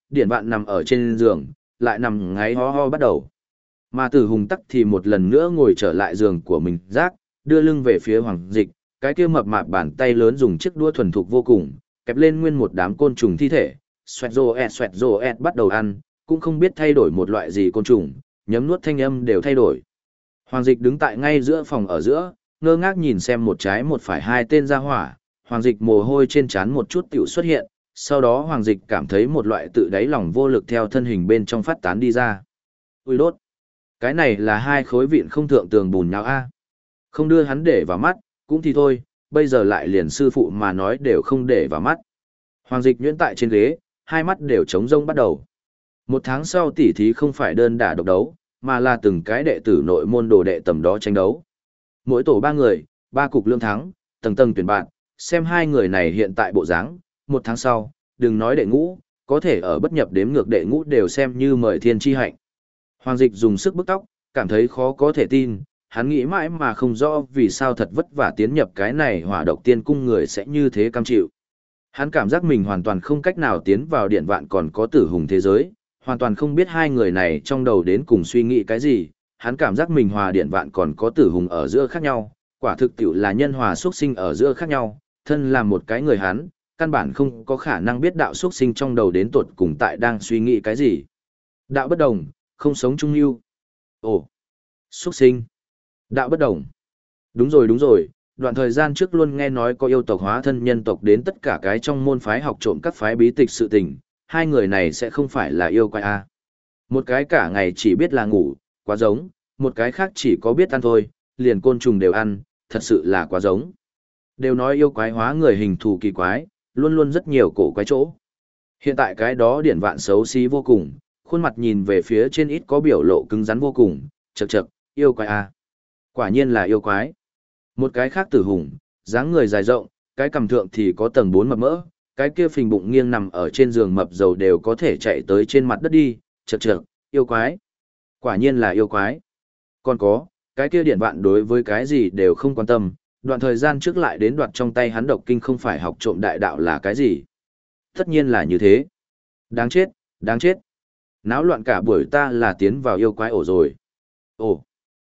Điển Vạn nằm ở trên giường, lại nằm ngáy ho ho bắt đầu. Mà Tử Hùng tắc thì một lần nữa ngồi trở lại giường của mình rác, đưa lưng về phía Hoàng Dịch, cái kia mập mạp bàn tay lớn dùng chiếc đũa thuần thục vô cùng, kẹp lên nguyên một đám côn trùng thi thể, xoẹt rô ẹt bắt đầu ăn, cũng không biết thay đổi một loại gì côn trùng, nhấm nuốt thanh âm đều thay đổi. Hoàng Dịch đứng tại ngay giữa phòng ở giữa, ngơ ngác nhìn xem một trái một phải hai tên ra hỏa, Hoàng Dịch mồ hôi trên trán một chút tiểu xuất hiện, sau đó Hoàng Dịch cảm thấy một loại tự đáy lòng vô lực theo thân hình bên trong phát tán đi ra. Ui đốt! Cái này là hai khối vịn không thượng tường bùn nhão a. Không đưa hắn để vào mắt, cũng thì thôi, bây giờ lại liền sư phụ mà nói đều không để vào mắt. Hoàng Dịch nhuyễn tại trên ghế, hai mắt đều trống rông bắt đầu. Một tháng sau tỉ thí không phải đơn đả độc đấu, mà là từng cái đệ tử nội môn đồ đệ tầm đó tranh đấu. Mỗi tổ 3 người, 3 cục lương thắng, tầng tầng tuyển bạn, xem hai người này hiện tại bộ dáng, một tháng sau, đừng nói đệ ngũ, có thể ở bất nhập đếm ngược đệ ngũ đều xem như mời thiên chi hạnh. Hoàng Dịch dùng sức bức tóc, cảm thấy khó có thể tin, hắn nghĩ mãi mà không rõ vì sao thật vất vả tiến nhập cái này hỏa độc tiên cung người sẽ như thế cam chịu. Hắn cảm giác mình hoàn toàn không cách nào tiến vào Điện Vạn còn có Tử Hùng thế giới, hoàn toàn không biết hai người này trong đầu đến cùng suy nghĩ cái gì, hắn cảm giác mình hòa Điện Vạn còn có Tử Hùng ở giữa khác nhau, quả thực tiểu là nhân hòa xuất sinh ở giữa khác nhau, thân là một cái người hắn, căn bản không có khả năng biết đạo xuất sinh trong đầu đến tột cùng tại đang suy nghĩ cái gì. Đạo bất đồng, không sống chung lưu. Ồ, xuất sinh. Đạo bất đồng. Đúng rồi, đoạn thời gian trước luôn nghe nói có yêu tộc hóa thân nhân tộc đến tất cả cái trong môn phái học trộm các phái bí tịch sự tình, hai người này sẽ không phải là yêu quái a. Một cái cả ngày chỉ biết là ngủ, quá giống, một cái khác chỉ có biết ăn thôi, liền côn trùng đều ăn, thật sự là quá giống. Đều nói yêu quái hóa người hình thù kỳ quái, luôn luôn rất nhiều cổ quái chỗ. Hiện tại cái đó Điển Vạn xấu xí vô cùng, khuôn mặt nhìn về phía trên ít có biểu lộ cứng rắn vô cùng, chậc chậc, yêu quái a. Quả nhiên là yêu quái. Một cái khác Tử Hùng, dáng người dài rộng, cái cằm thượng thì có tầng 4 mập mỡ, cái kia phình bụng nghiêng nằm ở trên giường mập dầu đều có thể chạy tới trên mặt đất đi, chậc chậc, yêu quái. Quả nhiên là yêu quái. Còn có, cái kia Điển Vạn đối với cái gì đều không quan tâm, đoạn thời gian trước lại đến đoạt trong tay hắn độc kinh không phải học trộm đại đạo là cái gì. Tất nhiên là như thế. Đáng chết, đáng chết. Náo loạn cả buổi ta là tiến vào yêu quái ổ rồi. Ồ,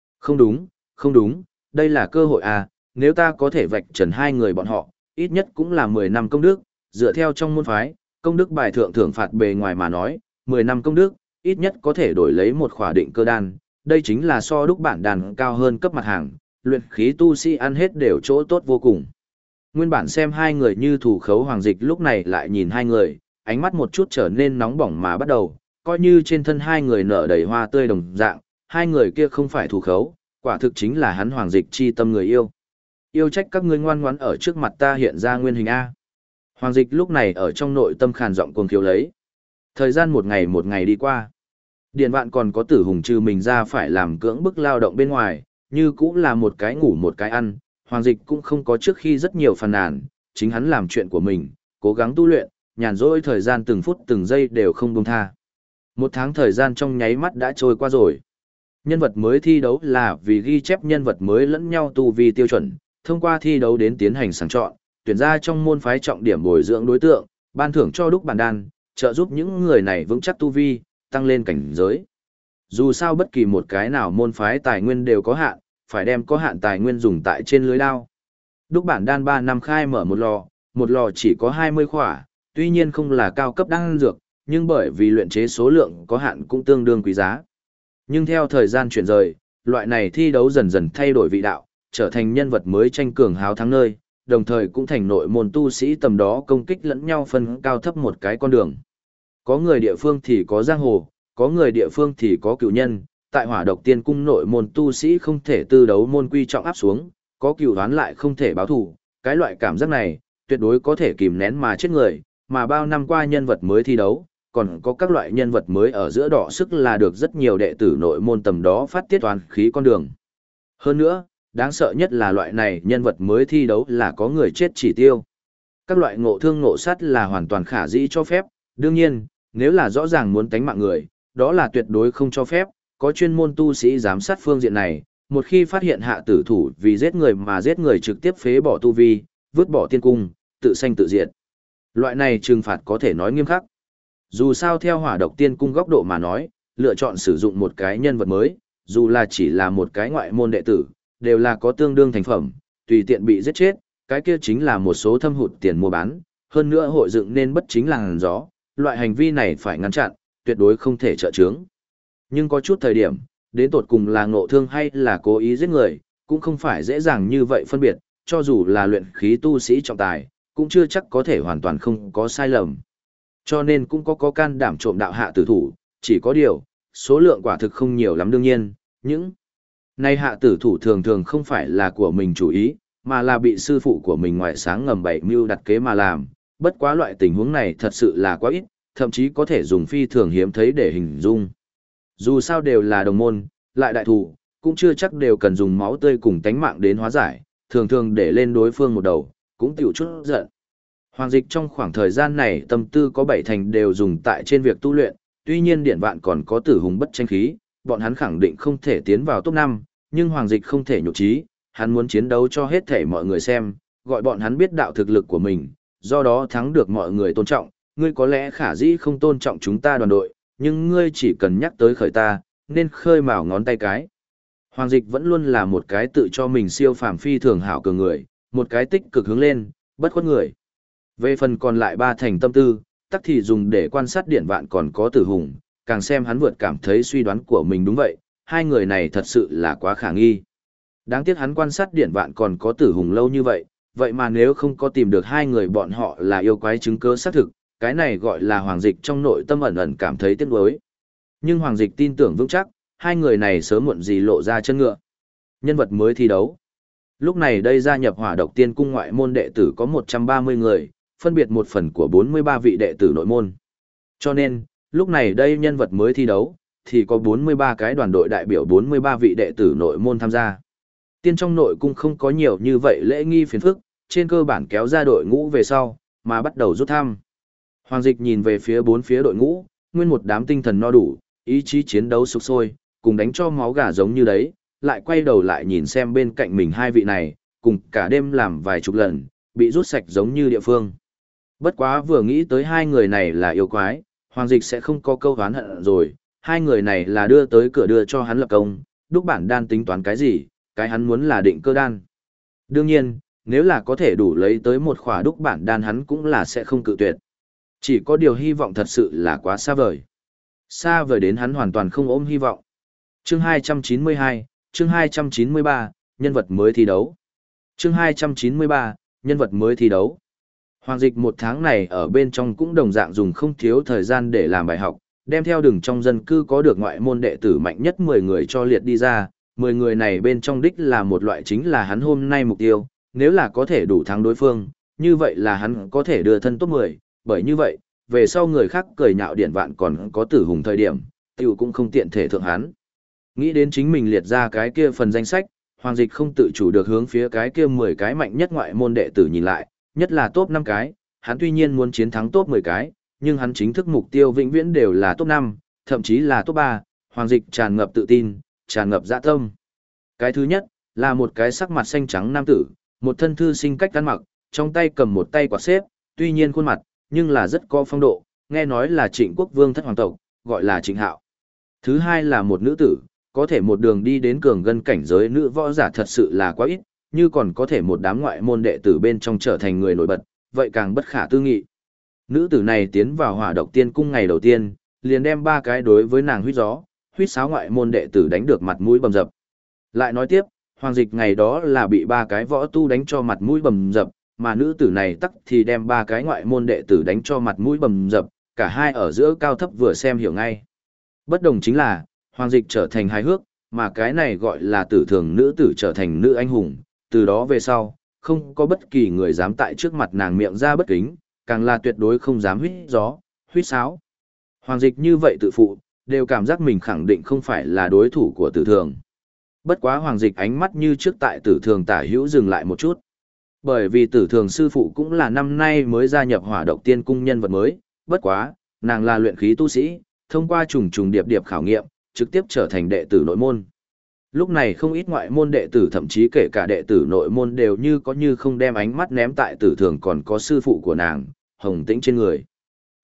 không đúng, đây là cơ hội à, nếu ta có thể vạch trần hai người bọn họ, ít nhất cũng là 10 năm công đức, dựa theo trong môn phái, công đức bài thượng thưởng phạt bề ngoài mà nói, 10 năm công đức, ít nhất có thể đổi lấy một khỏa định cơ đan, đây chính là so đúc bản đàn cao hơn cấp mặt hàng, luyện khí tu sĩ ăn hết đều chỗ tốt vô cùng. Nguyên bản xem hai người như thủ khấu Hoàng Dịch lúc này lại nhìn hai người, ánh mắt một chút trở nên nóng bỏng mà bắt đầu, coi như trên thân hai người nở đầy hoa tươi đồng dạng, hai người kia không phải thủ khấu, quả thực chính là hắn Hoàng Dịch chi tâm người yêu. Yêu trách các ngươi ngoan ngoãn ở trước mặt ta hiện ra nguyên hình A. Hoàng Dịch lúc này ở trong nội tâm khàn giọng cuồng khiếu lấy. Thời gian một ngày đi qua. Điền Vạn còn có Tử Hùng trừ mình ra phải làm cưỡng bức lao động bên ngoài, như cũng là một cái ngủ một cái ăn, Hoàng Dịch cũng không có trước khi rất nhiều phàn nàn, chính hắn làm chuyện của mình, cố gắng tu luyện, nhàn rỗi thời gian từng phút từng giây đều không buông tha. Một tháng thời gian trong nháy mắt đã trôi qua rồi. Nhân vật mới thi đấu là vì ghi chép nhân vật mới lẫn nhau tu vi tiêu chuẩn, thông qua thi đấu đến tiến hành sàng chọn, tuyển ra trong môn phái trọng điểm bồi dưỡng đối tượng, ban thưởng cho đúc bản đan, trợ giúp những người này vững chắc tu vi, tăng lên cảnh giới. Dù sao bất kỳ một cái nào môn phái tài nguyên đều có hạn, phải đem có hạn tài nguyên dùng tại trên lưới đao. Đúc bản đan 3 năm khai mở một lò chỉ có 20 khỏa, tuy nhiên không là cao cấp đan dược, nhưng bởi vì luyện chế số lượng có hạn cũng tương đương quý giá. Nhưng theo thời gian chuyển rời, loại này thi đấu dần dần thay đổi vị đạo, trở thành nhân vật mới tranh cường háo thắng nơi, đồng thời cũng thành nội môn tu sĩ tầm đó công kích lẫn nhau phân cao thấp một cái con đường. Có người địa phương thì có giang hồ, có người địa phương thì có cựu nhân, tại Hỏa Độc Tiên cung nội môn tu sĩ không thể tư đấu môn quy trọng áp xuống, có cựu đoán lại không thể báo thù, cái loại cảm giác này, tuyệt đối có thể kìm nén mà chết người, mà bao năm qua nhân vật mới thi đấu, còn có các loại nhân vật mới ở giữa đỏ sức là được rất nhiều đệ tử nội môn tầm đó phát tiết toàn khí con đường. Hơn nữa, đáng sợ nhất là loại này nhân vật mới thi đấu là có người chết chỉ tiêu. Các loại ngộ thương ngộ sát là hoàn toàn khả dĩ cho phép, đương nhiên, nếu là rõ ràng muốn tánh mạng người, đó là tuyệt đối không cho phép, có chuyên môn tu sĩ giám sát phương diện này, một khi phát hiện hạ tử thủ vì giết người mà giết người trực tiếp phế bỏ tu vi, vứt bỏ tiên cung, tự sanh tự diệt. Loại này trừng phạt có thể nói nghiêm khắc. Dù sao theo Hỏa Độc Tiên Cung góc độ mà nói, lựa chọn sử dụng một cái nhân vật mới, dù là chỉ là một cái ngoại môn đệ tử, đều là có tương đương thành phẩm, tùy tiện bị giết chết, cái kia chính là một số thâm hụt tiền mua bán, hơn nữa hội dựng nên bất chính làn gió, loại hành vi này phải ngăn chặn, tuyệt đối không thể trợ chướng. Nhưng có chút thời điểm, đến tột cùng là ngộ thương hay là cố ý giết người, cũng không phải dễ dàng như vậy phân biệt, cho dù là luyện khí tu sĩ trọng tài, cũng chưa chắc có thể hoàn toàn không có sai lầm. Cho nên cũng có can đảm trộm đạo hạ tử thủ, chỉ có điều, số lượng quả thực không nhiều lắm đương nhiên, những nay hạ tử thủ thường thường không phải là của mình chủ ý, mà là bị sư phụ của mình ngoại sáng ngầm bày mưu đặt kế mà làm, bất quá loại tình huống này thật sự là quá ít, thậm chí có thể dùng phi thường hiếm thấy để hình dung. Dù sao đều là đồng môn, lại đại thủ, cũng chưa chắc đều cần dùng máu tươi cùng tánh mạng đến hóa giải, thường thường để lên đối phương một đầu, cũng tiểu chút giận. Hoàng Dịch trong khoảng thời gian này tâm tư có 7 thành đều dùng tại trên việc tu luyện, tuy nhiên điển vạn còn có tử hùng bất tranh khí, bọn hắn khẳng định không thể tiến vào top 5, nhưng Hoàng Dịch không thể nhục trí, hắn muốn chiến đấu cho hết thể mọi người xem, gọi bọn hắn biết đạo thực lực của mình, do đó thắng được mọi người tôn trọng, ngươi có lẽ khả dĩ không tôn trọng chúng ta đoàn đội, nhưng ngươi chỉ cần nhắc tới khởi ta, nên khơi mào ngón tay cái. Hoàng Dịch vẫn luôn là một cái tự cho mình siêu phàm phi thường hảo cường người, một cái tích cực hướng lên, bất khuất người. Về phần còn lại 3 thành tâm tư, tắc thì dùng để quan sát điển vạn còn có tử hùng, càng xem hắn vượt cảm thấy suy đoán của mình đúng vậy, hai người này thật sự là quá khả nghi. Đáng tiếc hắn quan sát điển vạn còn có tử hùng lâu như vậy, vậy mà nếu không có tìm được hai người bọn họ là yêu quái chứng cứ xác thực, cái này gọi là Hoàng Dịch trong nội tâm ẩn ẩn cảm thấy tiếc nuối. Nhưng Hoàng Dịch tin tưởng vững chắc, hai người này sớm muộn gì lộ ra chân ngựa. Nhân vật mới thi đấu. Lúc này đây gia nhập Hỏa Độc Tiên Cung ngoại môn đệ tử có 130 người, phân biệt một phần của 43 vị đệ tử nội môn. Cho nên, lúc này đây nhân vật mới thi đấu, thì có 43 cái đoàn đội đại biểu 43 vị đệ tử nội môn tham gia. Tiên trong nội cung không có nhiều như vậy lễ nghi phiền phức, trên cơ bản kéo ra đội ngũ về sau, mà bắt đầu rút thăm. Hoàng Dịch nhìn về phía 4 phía đội ngũ, nguyên một đám tinh thần no đủ, ý chí chiến đấu sục sôi, cùng đánh cho máu gà giống như đấy, lại quay đầu lại nhìn xem bên cạnh mình hai vị này, cùng cả đêm làm vài chục lần, bị rút sạch giống như địa phương. Bất quá vừa nghĩ tới hai người này là yêu quái, Hoàng Dịch sẽ không có câu oán hận rồi, hai người này là đưa tới cửa đưa cho hắn lập công, đúc bản đan tính toán cái gì, cái hắn muốn là định cơ đan. Đương nhiên, nếu là có thể đủ lấy tới một khỏa đúc bản đan hắn cũng là sẽ không cự tuyệt. Chỉ có điều hy vọng thật sự là quá xa vời. Xa vời đến hắn hoàn toàn không ôm hy vọng. Chương 292, chương 293, nhân vật mới thi đấu. Chương 293, nhân vật mới thi đấu. Hoàng Dịch một tháng này ở bên trong cũng đồng dạng dùng không thiếu thời gian để làm bài học, đem theo đường trong dân cư có được ngoại môn đệ tử mạnh nhất 10 người cho liệt đi ra, 10 người này bên trong đích là một loại chính là hắn hôm nay mục tiêu, nếu là có thể đủ thắng đối phương, như vậy là hắn có thể đưa thân top 10, bởi như vậy, về sau người khác cười nhạo điển vạn còn có tử hùng thời điểm, tiểu cũng không tiện thể thượng hắn. Nghĩ đến chính mình liệt ra cái kia phần danh sách, Hoàng Dịch không tự chủ được hướng phía cái kia 10 cái mạnh nhất ngoại môn đệ tử nhìn lại, nhất là top 5 cái, hắn tuy nhiên muốn chiến thắng top 10 cái, nhưng hắn chính thức mục tiêu vĩnh viễn đều là top 5, thậm chí là top 3, Hoàng Dịch tràn ngập tự tin, tràn ngập dạ tâm. Cái thứ nhất, là một cái sắc mặt xanh trắng nam tử, một thân thư sinh cách ăn mặc, trong tay cầm một tay quạt xếp, tuy nhiên khuôn mặt, nhưng là rất có phong độ, nghe nói là Trịnh Quốc Vương thất hoàng tộc, gọi là Trịnh Hạo. Thứ hai là một nữ tử, có thể một đường đi đến cường ngân cảnh giới nữ võ giả thật sự là quá ít, như còn có thể một đám ngoại môn đệ tử bên trong trở thành người nổi bật, vậy càng bất khả tư nghị. Nữ tử này tiến vào Hỏa Độc Tiên Cung ngày đầu tiên, liền đem 3 cái đối với nàng huýt gió, huýt sáo ngoại môn đệ tử đánh được mặt mũi bầm dập. Lại nói tiếp, Hoàng Dịch ngày đó là bị 3 cái võ tu đánh cho mặt mũi bầm dập, mà nữ tử này tắc thì đem 3 cái ngoại môn đệ tử đánh cho mặt mũi bầm dập, cả hai ở giữa cao thấp vừa xem hiểu ngay. Bất đồng chính là, Hoàng Dịch trở thành hài hước, mà cái này gọi là tử thường nữ tử trở thành nữ anh hùng, từ đó về sau, không có bất kỳ người dám tại trước mặt nàng miệng ra bất kính, càng là tuyệt đối không dám huýt gió, huýt sáo. Hoàng Dịch như vậy tự phụ, đều cảm giác mình khẳng định không phải là đối thủ của tử thường. Bất quá Hoàng Dịch ánh mắt như trước tại tử thường tả hữu dừng lại một chút. Bởi vì tử thường sư phụ cũng là năm nay mới gia nhập Hỏa Độc Tiên Cung nhân vật mới, bất quá, nàng là luyện khí tu sĩ, thông qua trùng trùng điệp điệp khảo nghiệm, trực tiếp trở thành đệ tử nội môn. Lúc này không ít ngoại môn đệ tử thậm chí kể cả đệ tử nội môn đều như có như không đem ánh mắt ném tại tử thường còn có sư phụ của nàng, Hồng Tĩnh trên người.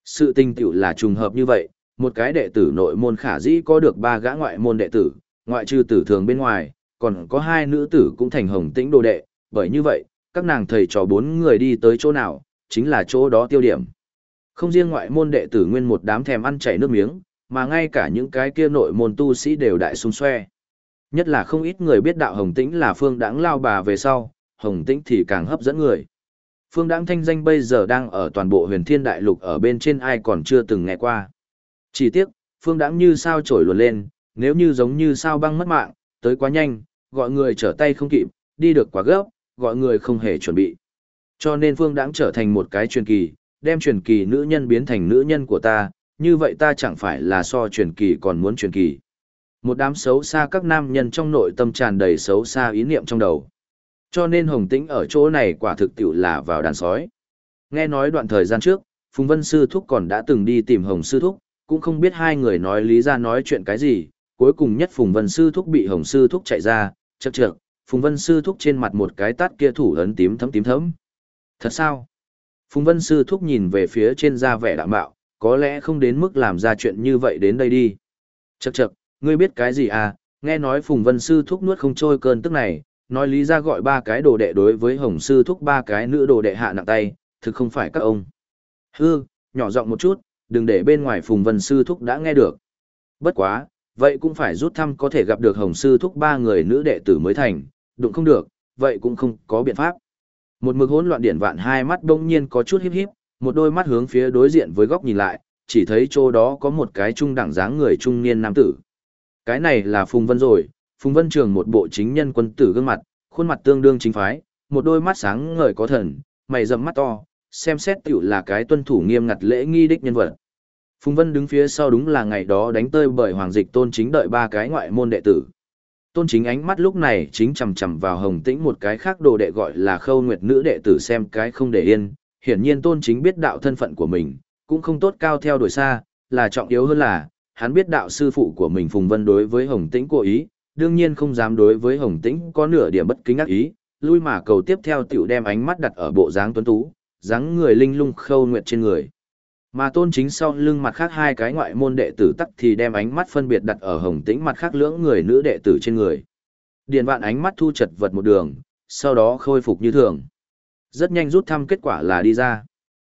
Sự tình tiểu là trùng hợp như vậy, một cái đệ tử nội môn khả dĩ có được 3 gã ngoại môn đệ tử, ngoại trừ tử thường bên ngoài, còn có 2 nữ tử cũng thành Hồng Tĩnh đồ đệ, bởi như vậy, các nàng thầy trò 4 người đi tới chỗ nào, chính là chỗ đó tiêu điểm. Không riêng ngoại môn đệ tử nguyên một đám thèm ăn chảy nước miếng, mà ngay cả những cái kia nội môn tu sĩ đều đại xung xoe. Nhất là không ít người biết đạo Hồng Tĩnh là Phương Đãng lao bà về sau, Hồng Tĩnh thì càng hấp dẫn người. Phương Đãng thanh danh bây giờ đang ở toàn bộ huyền thiên đại lục ở bên trên ai còn chưa từng nghe qua. Chỉ tiếc, Phương Đãng như sao trổi luồn lên, nếu như giống như sao băng mất mạng, tới quá nhanh, gọi người trở tay không kịp, đi được quá gấp, gọi người không hề chuẩn bị. Cho nên Phương Đãng trở thành một cái truyền kỳ, đem truyền kỳ nữ nhân biến thành nữ nhân của ta, như vậy ta chẳng phải là so truyền kỳ còn muốn truyền kỳ. Một đám xấu xa các nam nhân trong nội tâm tràn đầy xấu xa ý niệm trong đầu. Cho nên Hồng Tĩnh ở chỗ này quả thực tiểu là vào đàn sói. Nghe nói đoạn thời gian trước, Phùng Vân Sư Thúc còn đã từng đi tìm Hồng Sư Thúc, cũng không biết hai người nói lý ra nói chuyện cái gì, cuối cùng nhất Phùng Vân Sư Thúc bị Hồng Sư Thúc chạy ra, chậc chậc, Phùng Vân Sư Thúc trên mặt một cái tát kia thủ ấn tím thấm. Thật sao? Phùng Vân Sư Thúc nhìn về phía trên da vẻ đạm bạo, có lẽ không đến mức làm ra chuyện như vậy đến đây đi. Chậc chậc, ngươi biết cái gì à? Nghe nói Phùng Vân Sư Thúc nuốt không trôi cơn tức này, nói lý ra gọi 3 cái đồ đệ đối với Hồng Sư Thúc 3 cái nữ đồ đệ hạ nặng tay, thực không phải các ông. Hư, nhỏ giọng một chút, đừng để bên ngoài Phùng Vân Sư Thúc đã nghe được. Bất quá, vậy cũng phải rút thăm có thể gặp được Hồng Sư Thúc 3 người nữ đệ tử mới thành, đụng không được, vậy cũng không có biện pháp. Một mực hỗn loạn điển vạn hai mắt đông nhiên có chút híp híp, một đôi mắt hướng phía đối diện với góc nhìn lại, chỉ thấy chỗ đó có một cái trung đẳng dáng người trung niên nam tử. Cái này là Phùng Vân rồi, Phùng Vân trường một bộ chính nhân quân tử gương mặt, khuôn mặt tương đương chính phái, một đôi mắt sáng ngời có thần, mày rậm mắt to, xem xét tiểu là cái tuân thủ nghiêm ngặt lễ nghi đích nhân vật. Phùng Vân đứng phía sau đúng là ngày đó đánh tơi bởi Hoàng Dịch Tôn Chính đợi 3 cái ngoại môn đệ tử. Tôn Chính ánh mắt lúc này chính chằm chằm vào Hồng Tĩnh một cái khác đồ đệ gọi là Khâu Nguyệt nữ đệ tử xem cái không để yên, hiển nhiên Tôn Chính biết đạo thân phận của mình, cũng không tốt cao theo đuổi xa, là trọng yếu hơn là, hắn biết đạo sư phụ của mình Phùng Vân đối với Hồng Tĩnh cố ý, đương nhiên không dám đối với Hồng Tĩnh có nửa điểm bất kính ác ý, lui mà cầu tiếp theo tiểu đem ánh mắt đặt ở bộ dáng tuấn tú, dáng người linh lung Khâu Nguyệt trên người. Mà Tôn Chính sau lưng mặt khác 2 cái ngoại môn đệ tử tắc thì đem ánh mắt phân biệt đặt ở Hồng Tĩnh mặt khác lưỡng người nữ đệ tử trên người. Điền Vạn ánh mắt thu chật vật một đường, sau đó khôi phục như thường. Rất nhanh rút thăm kết quả là đi ra.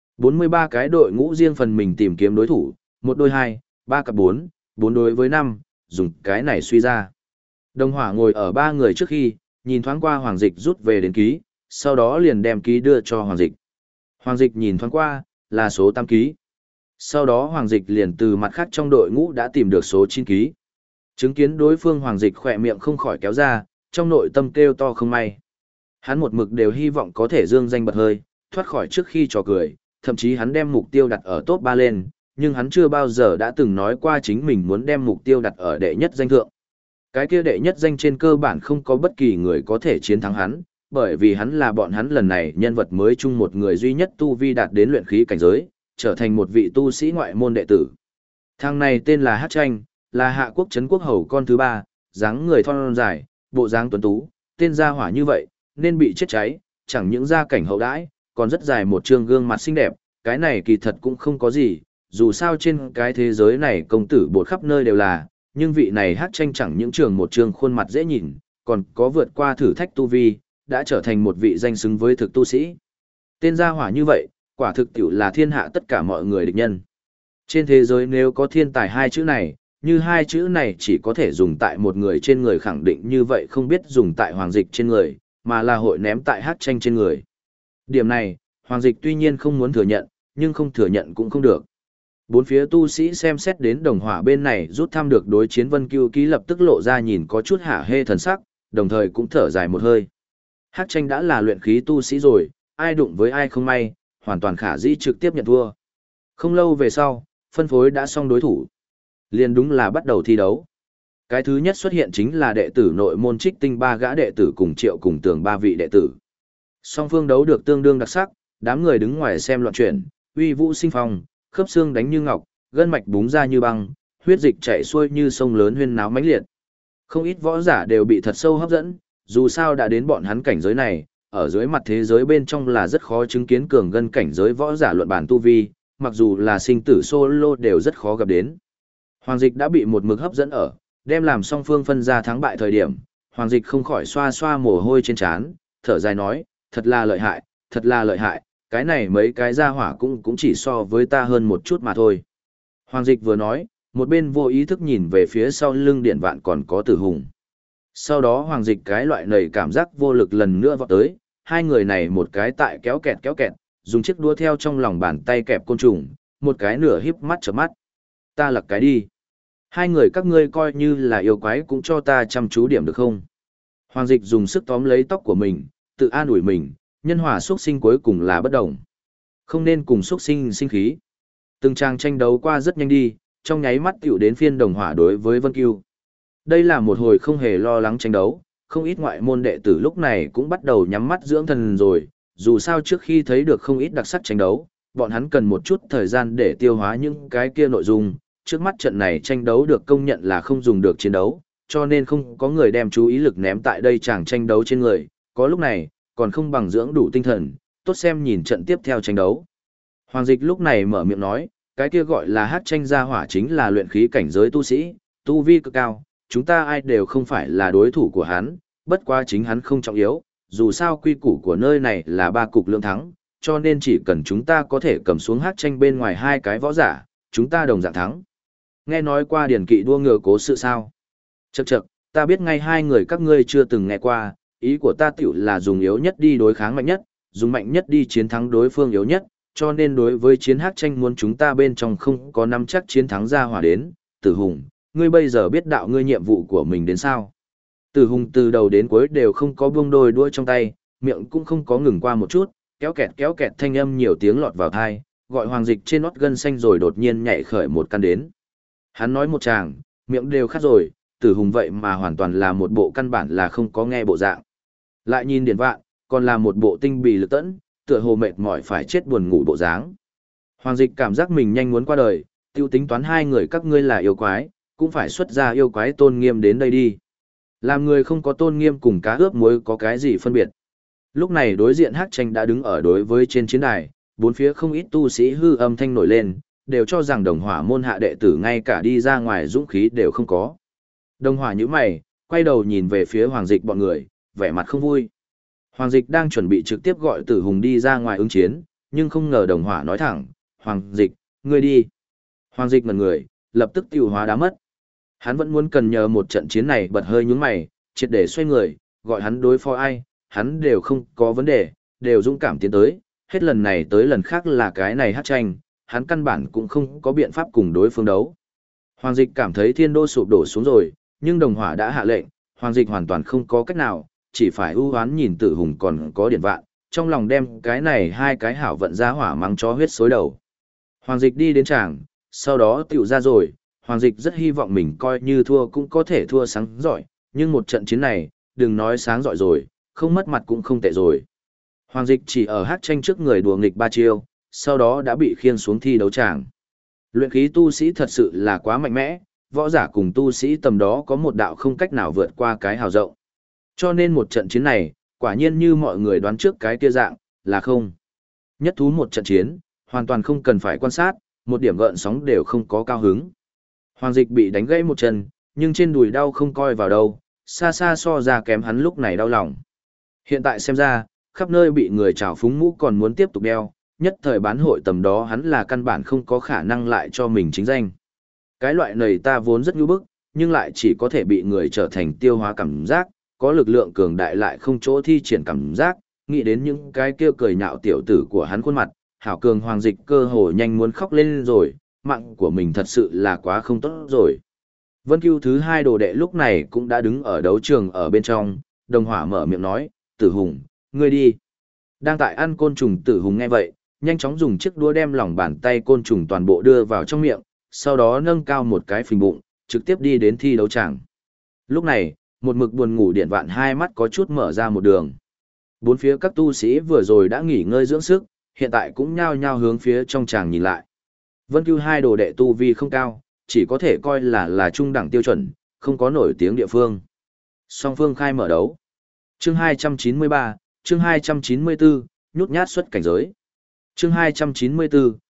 43 cái đội ngũ riêng phần mình tìm kiếm đối thủ, 1 đôi 2, 3 cặp 4, 4 đối với 5, dùng cái này suy ra. Đồng Hỏa ngồi ở 3 người trước khi, nhìn thoáng qua Hoàng Dịch rút về đến ký, sau đó liền đem ký đưa cho Hoàng Dịch. Hoàng Dịch nhìn thoáng qua, là số 8 ký. Sau đó Hoàng Dịch liền từ mặt khác trong đội ngũ đã tìm được số 9 ký. Chứng kiến đối phương Hoàng Dịch khỏe miệng không khỏi kéo ra, trong nội tâm kêu to không may. Hắn một mực đều hy vọng có thể dương danh bật hơi, thoát khỏi trước khi trò cười, thậm chí hắn đem mục tiêu đặt ở top 3 lên, nhưng hắn chưa bao giờ đã từng nói qua chính mình muốn đem mục tiêu đặt ở đệ nhất danh thượng. Cái kia đệ nhất danh trên cơ bản không có bất kỳ người có thể chiến thắng hắn, bởi vì hắn là bọn hắn lần này nhân vật mới chung một người duy nhất tu vi đạt đến luyện khí cảnh giới, trở thành một vị tu sĩ ngoại môn đệ tử. Thằng này tên là Hát Tranh, là Hạ Quốc Trấn Quốc hầu con thứ 3, dáng người thon dài, bộ dáng tuấn tú, tên gia hỏa như vậy, nên bị chết cháy, chẳng những gia cảnh hậu đãi, còn rất dài một trương gương mặt xinh đẹp, cái này kỳ thật cũng không có gì, dù sao trên cái thế giới này công tử bột khắp nơi đều là, nhưng vị này Hát Tranh chẳng những trường một trương khuôn mặt dễ nhìn, còn có vượt qua thử thách tu vi, đã trở thành một vị danh xứng với thực tu sĩ. Tên gia hỏa như vậy, quả thực tiểu là thiên hạ tất cả mọi người địch nhân. Trên thế giới nếu có thiên tài 2 chữ này, như 2 chữ này chỉ có thể dùng tại một người trên người khẳng định như vậy không biết dùng tại Hoàng Dịch trên người, mà là hội ném tại Hát Tranh trên người. Điểm này, Hoàng Dịch tuy nhiên không muốn thừa nhận, nhưng không thừa nhận cũng không được. 4 phía tu sĩ xem xét đến Đồng Hỏa bên này rút thăm được đối chiến Vân Cưu Ký lập tức lộ ra nhìn có chút hả hê thần sắc, đồng thời cũng thở dài một hơi. Hát Tranh đã là luyện khí tu sĩ rồi, ai đụng với ai không may, hoàn toàn khả dĩ trực tiếp nhận thua. Không lâu về sau, phân phối đã xong đối thủ. Liền đúng là bắt đầu thi đấu. Cái thứ nhất xuất hiện chính là đệ tử nội môn Trích Tinh 3 gã đệ tử cùng Triệu cùng Tường 3 vị đệ tử. Song phương đấu được tương đương đặc sắc, đám người đứng ngoài xem loạn chuyển, uy vũ sinh phong, khớp xương đánh như ngọc, gân mạch búng ra như băng, huyết dịch chảy xuôi như sông lớn huyên náo mãnh liệt. Không ít võ giả đều bị thật sâu hấp dẫn, dù sao đã đến bọn hắn cảnh giới này, ở dưới mặt thế giới bên trong là rất khó chứng kiến cường gân cảnh giới võ giả luận bản tu vi, mặc dù là sinh tử solo đều rất khó gặp đến. Hoàng Dịch đã bị một mực hấp dẫn ở, đem làm song phương phân ra thắng bại thời điểm, Hoàng Dịch không khỏi xoa xoa mồ hôi trên trán, thở dài nói, thật là lợi hại, thật là lợi hại, cái này mấy cái gia hỏa cũng chỉ so với ta hơn một chút mà thôi. Hoàng Dịch vừa nói, một bên vô ý thức nhìn về phía sau lưng Điện Vạn còn có Tử Hùng. Sau đó Hoàng Dịch cái loại nầy cảm giác vô lực lần nữa vọt tới, hai người này một cái tại kéo kẹt, dùng chiếc đũa theo trong lòng bàn tay kẹp côn trùng, một cái nửa híp mắt chớp mắt. Ta lật cái đi. Hai người các ngươi coi như là yêu quái cũng cho ta chăm chú điểm được không? Hoàng Dịch dùng sức tóm lấy tóc của mình, tự an ủi mình, nhân hòa xuất sinh cuối cùng là bất đồng. Không nên cùng xuất sinh sinh khí. Từng trang tranh đấu qua rất nhanh đi, trong nháy mắt tiểu đến phiên Đồng Hỏa đối với Vân Cưu. Đây là một hồi không hề lo lắng tranh đấu, không ít ngoại môn đệ tử lúc này cũng bắt đầu nhắm mắt dưỡng thần rồi, dù sao trước khi thấy được không ít đặc sắc tranh đấu, bọn hắn cần một chút thời gian để tiêu hóa những cái kia nội dung, trước mắt trận này tranh đấu được công nhận là không dùng được chiến đấu, cho nên không có người đem chú ý lực ném tại đây chàng tranh đấu trên người, có lúc này, còn không bằng dưỡng đủ tinh thần, tốt xem nhìn trận tiếp theo tranh đấu. Hoàng Dịch lúc này mở miệng nói, cái kia gọi là hát tranh gia hỏa chính là luyện khí cảnh giới tu sĩ, tu vi cực cao, chúng ta ai đều không phải là đối thủ của hắn, bất quá chính hắn không trọng yếu, dù sao quy củ của nơi này là 3 cục lượng thắng, cho nên chỉ cần chúng ta có thể cầm xuống hát tranh bên ngoài 2 cái võ giả, chúng ta đồng dạng thắng. Nghe nói qua điển kỵ đua ngựa cố sự sao? Chậc, ta biết ngay hai người các ngươi chưa từng nghe qua, ý của ta tiểu là dùng yếu nhất đi đối kháng mạnh nhất, dùng mạnh nhất đi chiến thắng đối phương yếu nhất, cho nên đối với chiến hát tranh muốn chúng ta bên trong không có nắm chắc chiến thắng ra hỏa đến. Tử Hùng, ngươi bây giờ biết đạo ngươi nhiệm vụ của mình đến sao? Tử Hùng từ đầu đến cuối đều không có buông đôi đuôi trong tay, miệng cũng không có ngừng qua một chút, kéo kẹt thanh âm nhiều tiếng lọt vào tai, gọi Hoàng Dịch trên nót gân xanh rồi đột nhiên nhảy khởi một căn đến. Hắn nói một tràng, miệng đều khát rồi, Tử Hùng vậy mà hoàn toàn là một bộ căn bản là không có nghe bộ dạng. Lại nhìn Điển Vạn, còn là một bộ tinh bì lực tẫn, tựa hồ mệt mỏi phải chết buồn ngủ bộ dáng. Hoàng Dịch cảm giác mình nhanh muốn qua đời, tiêu tính toán hai người các ngươi là yêu quái, cũng phải xuất ra yêu quái tôn nghiêm đến đây đi. Làm người không có tôn nghiêm cùng cá ướp muối có cái gì phân biệt. Lúc này đối diện Hắc Tranh đã đứng ở đối với trên chiến đài, bốn phía không ít tu sĩ hư âm thanh nổi lên, đều cho rằng Đồng Hỏa môn hạ đệ tử ngay cả đi ra ngoài dũng khí đều không có. Đồng Hỏa nhíu mày, quay đầu nhìn về phía Hoàng Dịch bọn người, vẻ mặt không vui. Hoàng Dịch đang chuẩn bị trực tiếp gọi Tử Hùng đi ra ngoài ứng chiến, nhưng không ngờ Đồng Hỏa nói thẳng, Hoàng Dịch, ngươi đi. Hoàng Dịch ngẩn người, lập tức tiêu hóa đá mất. Hắn vẫn muốn cần nhờ một trận chiến này bật hơi nhướng mày, triệt để xoay người, gọi hắn đối phó ai, hắn đều không có vấn đề, đều dũng cảm tiến tới, hết lần này tới lần khác là cái này Hắc Tranh, hắn căn bản cũng không có biện pháp cùng đối phương đấu. Hoàng Dịch cảm thấy thiên đô sụp đổ xuống rồi, nhưng Đồng Hỏa đã hạ lệnh, Hoàng Dịch hoàn toàn không có cách nào, chỉ phải ưu hoán nhìn Tử Hùng còn có Điển Vạn, trong lòng đem cái này hai cái hảo vận ra hỏa mắng chó huyết xối đầu. Hoàng Dịch đi đến tràng, sau đó tiểu ra rồi, Hoàng Dịch rất hy vọng mình coi như thua cũng có thể thua sáng giỏi, nhưng một trận chiến này, đừng nói sáng giỏi rồi, không mất mặt cũng không tệ rồi. Hoàng Dịch chỉ ở Hắc Tranh trước người đùa nghịch 3 chiêu, sau đó đã bị khiêng xuống thi đấu tràng. Luyện khí tu sĩ thật sự là quá mạnh mẽ, võ giả cùng tu sĩ tầm đó có một đạo không cách nào vượt qua cái hào rộng. Cho nên một trận chiến này, quả nhiên như mọi người đoán trước cái kia dạng, là không. Nhất thú một trận chiến, hoàn toàn không cần phải quan sát, một điểm gợn sóng đều không có cao hứng. Hoàng Dịch bị đánh gãy một chân, nhưng trên đùi đau không coi vào đâu, xa xa so ra kém hắn lúc này đau lòng. Hiện tại xem ra, khắp nơi bị người trào phúng mũ còn muốn tiếp tục đeo, nhất thời bán hội tầm đó hắn là căn bản không có khả năng lại cho mình chính danh. Cái loại này ta vốn rất nhu bức, nhưng lại chỉ có thể bị người trở thành tiêu hóa cảm giác, có lực lượng cường đại lại không chỗ thi triển cảm giác, nghĩ đến những cái kia cười nhạo tiểu tử của hắn khuôn mặt, hảo cường Hoàng Dịch cơ hồ nhanh muốn khóc lên rồi, mạng của mình thật sự là quá không tốt rồi. Vân Cưu thứ hai đồ đệ lúc này cũng đã đứng ở đấu trường ở bên trong, Đồng Hỏa mở miệng nói, Tử Hùng, ngươi đi. Đang tại ăn côn trùng Tử Hùng nghe vậy, nhanh chóng dùng chiếc đũa đem lòng bàn tay côn trùng toàn bộ đưa vào trong miệng, sau đó nâng cao một cái phình bụng, trực tiếp đi đến thi đấu tràng. Lúc này, một mực buồn ngủ Điển Vạn hai mắt có chút mở ra một đường. Bốn phía các tu sĩ vừa rồi đã nghỉ ngơi dưỡng sức, hiện tại cũng nhao nhao hướng phía trong tràng nhìn lại. Vân Cưu hai đồ đệ tu vi không cao, chỉ có thể coi là trung đẳng tiêu chuẩn, không có nổi tiếng địa phương. Song phương khai mở đấu. Chương 293, chương 294, nhút nhát xuất cảnh giới. Chương 294,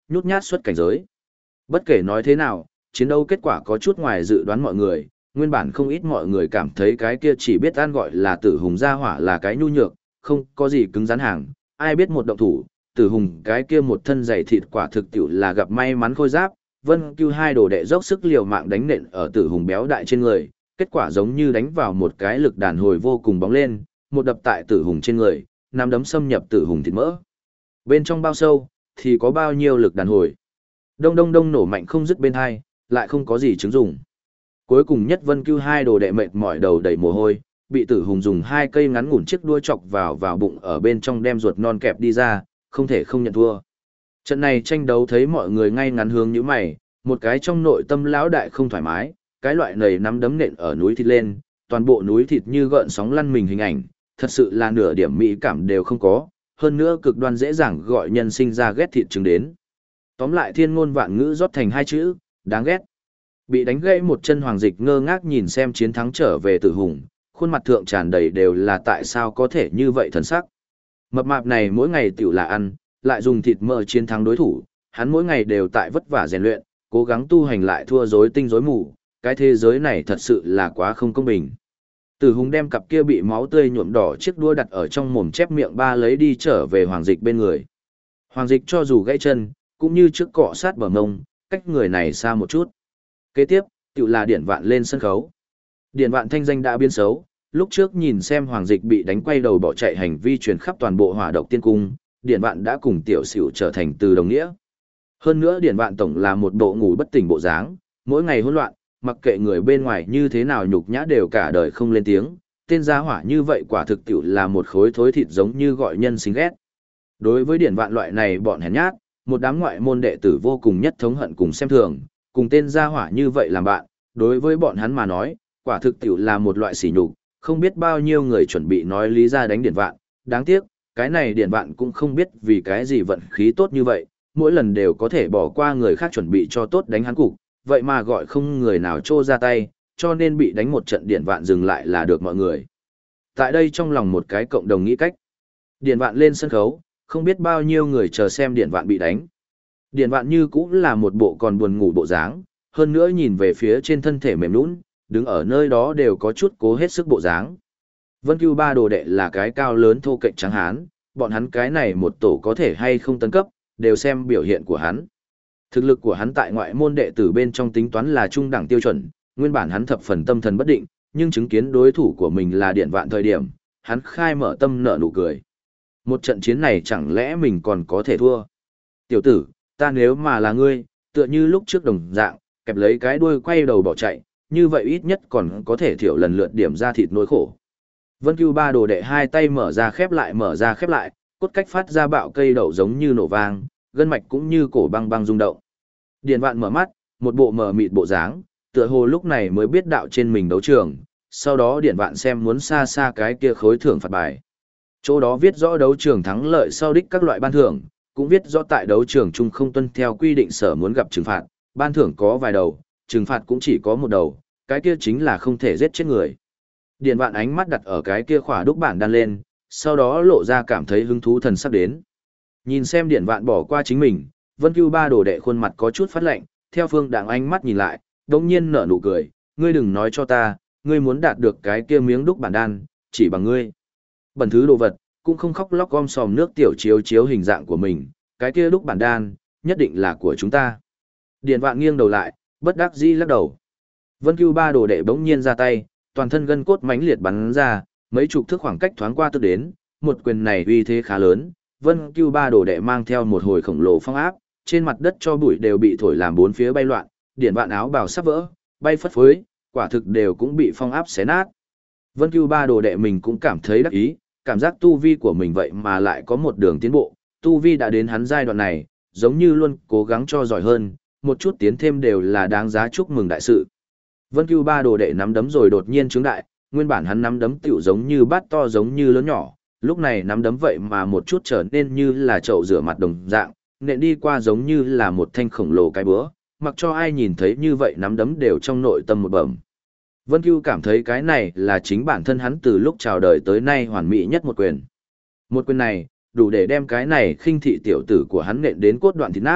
nhút nhát xuất cảnh giới. Bất kể nói thế nào, chiến đấu kết quả có chút ngoài dự đoán mọi người, nguyên bản không ít mọi người cảm thấy cái kia chỉ biết ăn gọi là Tử Hùng gia hỏa là cái nhu nhược, không có gì cứng rắn hàng, ai biết một động thủ, Tử Hùng cái kia một thân dày thịt quả thực tiểu là gặp may mắn khôi giáp, Vân Cưu hai đồ đệ dốc sức liều mạng đánh nện ở Tử Hùng béo đại trên người, kết quả giống như đánh vào một cái lực đàn hồi vô cùng bóng lên, một đập tại Tử Hùng trên người, nắm đấm xâm nhập Tử Hùng thịt mỡ. Bên trong bao sâu thì có bao nhiêu lực đàn hồi. Đông đông đông nổ mạnh không dứt bên hai, lại không có gì chứng dụng. Cuối cùng nhất Vân Cưu hai đồ đệ mệt mỏi đầu đầy mồ hôi, bị Tử Hùng dùng hai cây ngắn ngủn chiếc đuôi chọc vào bụng ở bên trong đem ruột non kẹp đi ra, không thể không nhận thua. Trận này tranh đấu thấy mọi người ngay ngắn hướng như mày, một cái trong nội tâm lão đại không thoải mái, cái loại này nắm đấm nện ở núi thịt lên, toàn bộ núi thịt như gợn sóng lăn mình hình ảnh, thật sự là nửa điểm mỹ cảm đều không có, hơn nữa cực đoan dễ dàng gọi nhân sinh ra ghét thịt trứng đến. Tóm lại thiên ngôn vạn ngữ rót thành hai chữ, đáng ghét. Bị đánh gãy một chân Hoàng Dịch ngơ ngác nhìn xem chiến thắng trở về Tử Hùng, khuôn mặt thượng tràn đầy đều là tại sao có thể như vậy thần sắc. Mập mạp này mỗi ngày tiểu là ăn, lại dùng thịt mỡ chiến thắng đối thủ, hắn mỗi ngày đều tại vất vả rèn luyện, cố gắng tu hành lại thua rối tinh rối mù, cái thế giới này thật sự là quá không công bình. Tử Hùng đem cặp kia bị máu tươi nhuộm đỏ chiếc đũa đặt ở trong mồm chép miệng ba lấy đi trở về Hoàng Dịch bên người. Hoàng Dịch cho dù gãy chân, cũng như trước cọ sát bờ mông, cách người này xa một chút. Kế tiếp, tự là Điển Vạn lên sân khấu. Điển Vạn thanh danh đã biến xấu, lúc trước nhìn xem Hoàng Dịch bị đánh quay đầu bỏ chạy hành vi truyền khắp toàn bộ Hỏa Độc Tiên Cung, Điển Vạn đã cùng Tiểu Sửu trở thành từ đồng nghĩa. Hơn nữa Điển Vạn tổng là một bộ ngủ bất tỉnh bộ dáng, mỗi ngày hỗn loạn, mặc kệ người bên ngoài như thế nào nhục nhã đều cả đời không lên tiếng, tên gia hỏa như vậy quả thực tiểu là một khối thối thịt giống như gọi nhân sinh ghét. Đối với Điển Vạn loại này bọn hèn nhát, một đám ngoại môn đệ tử vô cùng nhất thống hận cùng xem thường, cùng tên gia hỏa như vậy làm bạn, đối với bọn hắn mà nói, quả thực tiểu là một loại sỉ nhục, không biết bao nhiêu người chuẩn bị nói lý ra đánh Điển Vạn, đáng tiếc, cái này Điển Vạn cũng không biết vì cái gì vận khí tốt như vậy, mỗi lần đều có thể bỏ qua người khác chuẩn bị cho tốt đánh hắn cục, vậy mà gọi không người nào trô ra tay, cho nên bị đánh một trận Điển Vạn dừng lại là được mọi người. Tại đây trong lòng một cái cộng đồng nghĩ cách, Điển Vạn lên sân khấu, không biết bao nhiêu người chờ xem Điển Vạn bị đánh. Điển Vạn như cũng là một bộ còn buồn ngủ bộ dáng, hơn nữa nhìn về phía trên thân thể mềm nhũn, đứng ở nơi đó đều có chút cố hết sức bộ dáng. Vân Cưu ba đồ đệ là cái cao lớn thô kệch trắng hán, bọn hắn cái này một tổ có thể hay không tấn cấp, đều xem biểu hiện của hắn. Thực lực của hắn tại ngoại môn đệ tử bên trong tính toán là trung đẳng tiêu chuẩn, nguyên bản hắn thập phần tâm thần bất định, nhưng chứng kiến đối thủ của mình là Điển Vạn thời điểm, hắn khai mở tâm nở nụ cười. Một trận chiến này chẳng lẽ mình còn có thể thua? Tiểu tử, ta nếu mà là ngươi, tựa như lúc trước đồng dạng, kẹp lấy cái đuôi quay đầu bỏ chạy, như vậy ít nhất còn có thể thiểu lần lượt điểm ra thịt nỗi khổ. Vân Cưu ba đồ đệ hai tay mở ra khép lại, cốt cách phát ra bạo cây đậu giống như nổ vang, gân mạch cũng như cổ băng băng rung động. Điển Vạn mở mắt, một bộ mờ mịt bộ dáng, tựa hồ lúc này mới biết đạo trên mình đấu trường, sau đó Điển Vạn xem muốn xa xa cái kia khối thưởng phạt bài. Chỗ đó viết rõ đấu trường thắng lợi sau đích các loại ban thưởng, cũng viết rõ tại đấu trường chung không tuân theo quy định sở muốn gặp trừng phạt, ban thưởng có vài đầu, trừng phạt cũng chỉ có một đầu, cái kia chính là không thể giết chết người. Điển Vạn ánh mắt đặt ở cái kia khỏa đúc bản đan lên, sau đó lộ ra cảm thấy hứng thú thần sắp đến. Nhìn xem Điển Vạn bỏ qua chính mình, Vân Cưu ba đồ đệ khuôn mặt có chút phát lạnh, theo Phương Đặng ánh mắt nhìn lại, đống nhiên nở nụ cười, ngươi đừng nói cho ta, ngươi muốn đạt được cái kia miếng đúc bản đan, chỉ bằng ngươi. Bẩn thứ đồ vật, cũng không khóc lóc gom sòm nước tiểu chiếu chiếu hình dạng của mình, cái kia đúc bản đan, nhất định là của chúng ta. Điển Vạn nghiêng đầu lại, bất đắc dĩ lắc đầu. Vân Cưu ba đồ đệ bỗng nhiên ra tay, toàn thân gân cốt mãnh liệt bắn ra, mấy chục thước khoảng cách thoáng qua tức đến, một quyền này uy thế khá lớn, Vân Cưu ba đồ đệ mang theo một hồi khổng lồ phong áp, trên mặt đất cho bụi đều bị thổi làm bốn phía bay loạn, Điển Vạn áo bào sắp vỡ, bay phất phới, quả thực đều cũng bị phong áp xé nát. Vân Cưu ba đồ đệ mình cũng cảm thấy đắc ý, cảm giác tu vi của mình vậy mà lại có một đường tiến bộ, tu vi đã đến hắn giai đoạn này, giống như luôn cố gắng cho giỏi hơn, một chút tiến thêm đều là đáng giá chúc mừng đại sự. Vân Cưu ba đồ đệ nắm đấm rồi đột nhiên trướng đại, nguyên bản hắn nắm đấm tiểu giống như bát to giống như lớn nhỏ, lúc này nắm đấm vậy mà một chút trở nên như là chậu rửa mặt đồng dạng, nện đi qua giống như là một thanh khổng lồ cái búa, mặc cho ai nhìn thấy như vậy nắm đấm đều trong nội tâm một bẩm. Vân Cưu cảm thấy cái này là chính bản thân hắn từ lúc chào đời tới nay hoàn mỹ nhất một quyền. Một quyền này, đủ để đem cái này khinh thị tiểu tử của hắn nện đến cốt đoạn thịt nát,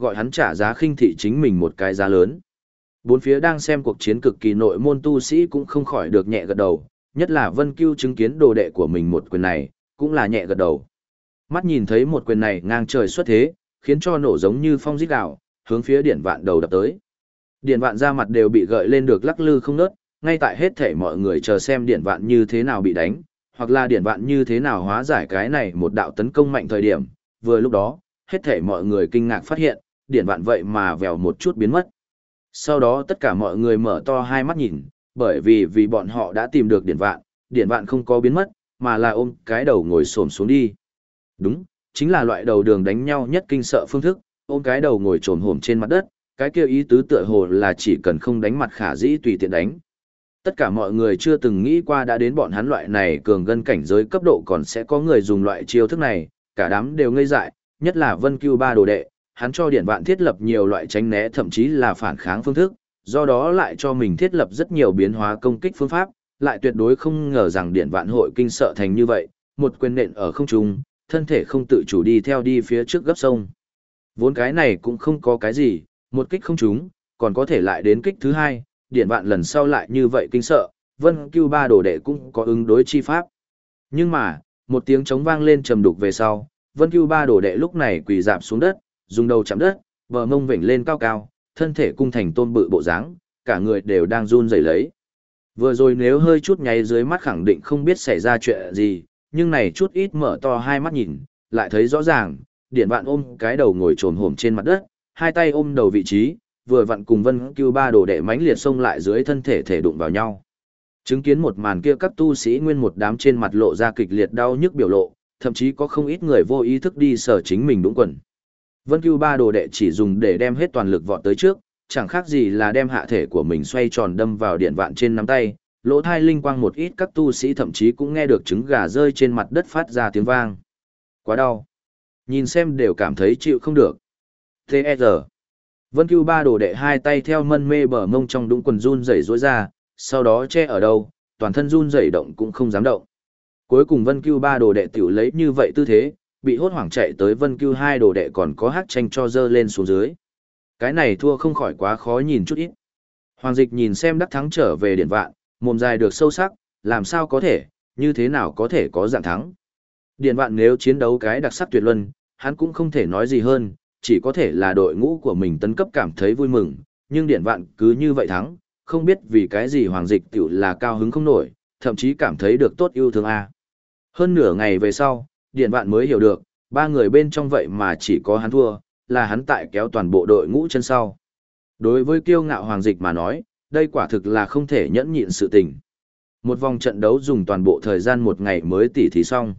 gọi hắn trả giá khinh thị chính mình một cái giá lớn. Bốn phía đang xem cuộc chiến cực kỳ nội môn tu sĩ cũng không khỏi được nhẹ gật đầu, nhất là Vân Cưu chứng kiến đồ đệ của mình một quyền này, cũng là nhẹ gật đầu. Mắt nhìn thấy một quyền này ngang trời xuất thế, khiến cho nổ giống như phong rít gào, hướng phía Điển Vạn đầu đập tới. Điển Vạn ra mặt đều bị gợi lên được lắc lư không ngớt, ngay tại hết thể mọi người chờ xem Điển Vạn như thế nào bị đánh, hoặc là Điển Vạn như thế nào hóa giải cái này một đạo tấn công mạnh thời điểm, vừa lúc đó, hết thể mọi người kinh ngạc phát hiện, Điển Vạn vậy mà vèo một chút biến mất. Sau đó tất cả mọi người mở to hai mắt nhìn, bởi vì bọn họ đã tìm được Điển Vạn không có biến mất, mà là ôm cái đầu ngồi xổm xuống đi. Đúng, chính là loại đầu đường đánh nhau nhất kinh sợ phương thức, ôm cái đầu ngồi trồm hổm trên mặt đất, cái kia ý tứ tựa hồ là chỉ cần không đánh mặt khả dĩ tùy tiện đánh. Tất cả mọi người chưa từng nghĩ qua đã đến bọn hắn loại này cường gân cảnh giới cấp độ còn sẽ có người dùng loại chiêu thức này, cả đám đều ngây dại, nhất là Vân Cưu ba đồ đệ, hắn cho Điển Vạn thiết lập nhiều loại tránh né thậm chí là phản kháng phương thức, do đó lại cho mình thiết lập rất nhiều biến hóa công kích phương pháp, lại tuyệt đối không ngờ rằng Điển Vạn hội kinh sợ thành như vậy, một quyền nện ở không trung, thân thể không tự chủ đi phía trước gấp sông. Vốn cái này cũng không có cái gì, một kích không trúng, còn có thể lại đến kích thứ hai, Điển Vạn lần sau lại như vậy kinh sợ, Vân Cưu ba đồ đệ cũng có ứng đối chi pháp. Nhưng mà, một tiếng trống vang lên trầm đục về sau, Vân Cưu ba đồ đệ lúc này quỳ rạp xuống đất, dùng đầu chạm đất, bờ mông vểnh lên cao cao, thân thể cung thành tôn bự bộ dáng, cả người đều đang run rẩy lấy. Vừa rồi nếu hơi chút nháy dưới mắt khẳng định không biết xảy ra chuyện gì, nhưng này chút ít mở to hai mắt nhìn, lại thấy rõ ràng, Điển Vạn ôm cái đầu ngồi trồm hổm trên mặt đất, hai tay ôm đầu vị trí, vừa vặn cùng Vân Cưu ba đồ đệ mãnh liệt xông lại dưới thân thể thể đụng vào nhau. Chứng kiến một màn kia các tu sĩ nguyên một đám trên mặt lộ ra kịch liệt đau nhức biểu lộ, thậm chí có không ít người vô ý thức đi sờ chính mình đúng quần. Vân Cưu ba đồ đệ chỉ dùng để đem hết toàn lực vọt tới trước, chẳng khác gì là đem hạ thể của mình xoay tròn đâm vào Điển Vạn trên nắm tay, lỗ thai linh quang một ít các tu sĩ thậm chí cũng nghe được trứng gà rơi trên mặt đất phát ra tiếng vang. Quá đau. Nhìn xem đều cảm thấy chịu không được. T.E.R. Vân Cưu ba đồ đệ hai tay theo mân mê bờ mông trong đũng quần run rẩy rối ra, sau đó che ở đâu, toàn thân run rẩy động cũng không dám động. Cuối cùng Vân Cưu ba đồ đệ tiểu lấy như vậy tư thế, bị hốt hoảng chạy tới Vân Cưu hai đồ đệ còn có hát tranh cho dơ lên xuống dưới. Cái này thua không khỏi quá khó nhìn chút ít. Hoàng Dịch nhìn xem đắc thắng trở về Điển Vạn, mồm dài được sâu sắc, làm sao có thể, như thế nào có thể có dạng thắng. Điển Vạn nếu chiến đấu cái đặc sắc tuyệt luân, hắn cũng không thể nói gì hơn, chỉ có thể là đội ngũ của mình tấn cấp cảm thấy vui mừng, nhưng Điển Vạn cứ như vậy thắng, không biết vì cái gì Hoàng Dịch tiểu là cao hứng không nổi, thậm chí cảm thấy được tốt yêu thương a. Hơn nửa ngày về sau, Điển Vạn mới hiểu được, ba người bên trong vậy mà chỉ có hắn thua, là hắn tại kéo toàn bộ đội ngũ chân sau. Đối với kiêu ngạo Hoàng Dịch mà nói, đây quả thực là không thể nhẫn nhịn sự tình. Một vòng trận đấu dùng toàn bộ thời gian một ngày mới tỉ thí xong.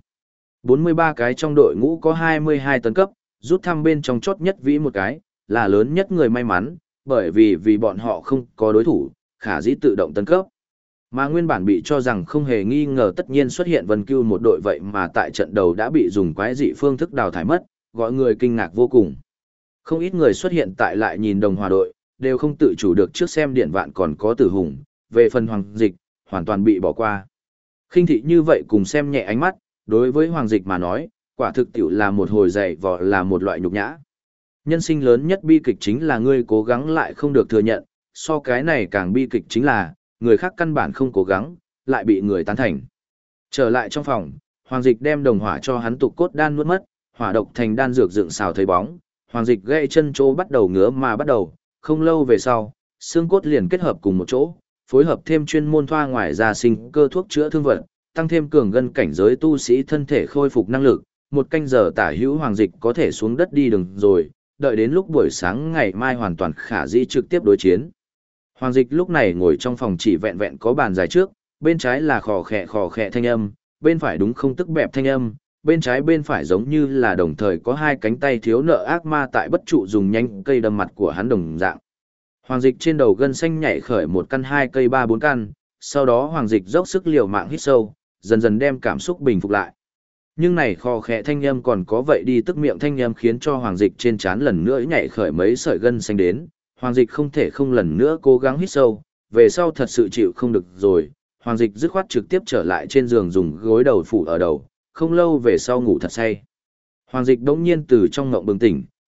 43 cái trong đội ngũ có 22 tấn cấp, rút thăm bên trong chốt nhất vĩ một cái, là lớn nhất người may mắn, bởi vì bọn họ không có đối thủ, khả dĩ tự động tấn cấp. Mà nguyên bản bị cho rằng không hề nghi ngờ tất nhiên xuất hiện Vân Cưu một đội vậy mà tại trận đầu đã bị dùng quái dị phương thức đào thải mất, gọi người kinh ngạc vô cùng. Không ít người xuất hiện tại lại nhìn đồng hòa đội, đều không tự chủ được trước xem Điển Vạn còn có Tử Hùng, về phần Hoàng Dịch, hoàn toàn bị bỏ qua. Khinh thị như vậy cùng xem nhẹ ánh mắt, đối với Hoàng Dịch mà nói, quả thực tiểu là một hồi dày vò là một loại nhục nhã. Nhân sinh lớn nhất bi kịch chính là ngươi cố gắng lại không được thừa nhận, so cái này càng bi kịch chính là, người khác căn bản không cố gắng, lại bị người tán thành. Trở lại trong phòng, Hoàng Dịch đem đồng hỏa cho hắn tục cốt đan nuốt mất, hỏa độc thành đan dược dựng xào thấy bóng, Hoàng Dịch gãy chân chỗ bắt đầu ngứa mà bắt đầu, không lâu về sau, xương cốt liền kết hợp cùng một chỗ, phối hợp thêm chuyên môn thoa ngoài ra sinh cơ thuốc chữa thương vật, tăng thêm cường ngân cảnh giới tu sĩ thân thể khôi phục năng lực, một canh giờ tả hữu Hoàng Dịch có thể xuống đất đi đường rồi, đợi đến lúc buổi sáng ngày mai hoàn toàn khả dĩ trực tiếp đối chiến. Hoàng Dịch lúc này ngồi trong phòng chỉ vẹn vẹn có bàn dài trước, bên trái là khò khẹ thanh âm, bên phải đúng không tức bẹp thanh âm, bên trái bên phải giống như là đồng thời có hai cánh tay thiếu nợ ác ma tại bất trụ dùng nhanh cây đâm mặt của hắn đồng dạng. Hoàng Dịch trên đầu gân xanh nhảy khởi một căn hai cây ba bốn căn, sau đó Hoàng Dịch dốc sức liều mạng hít sâu, dần dần đem cảm xúc bình phục lại. Nhưng này khò khẽ thanh âm còn có vậy đi tức miệng thanh âm khiến cho Hoàng Dịch trên trán lần nữa nhảy khởi mấy sợi gân xanh đến, Hoàng Dịch không thể không lần nữa cố gắng hít sâu, về sau thật sự chịu không được rồi, Hoàng Dịch dứt khoát trực tiếp trở lại trên giường dùng gối đầu phủ ở đầu, không lâu về sau ngủ thật say. Hoàng Dịch đống nhiên từ trong ngộng bừng tỉnh,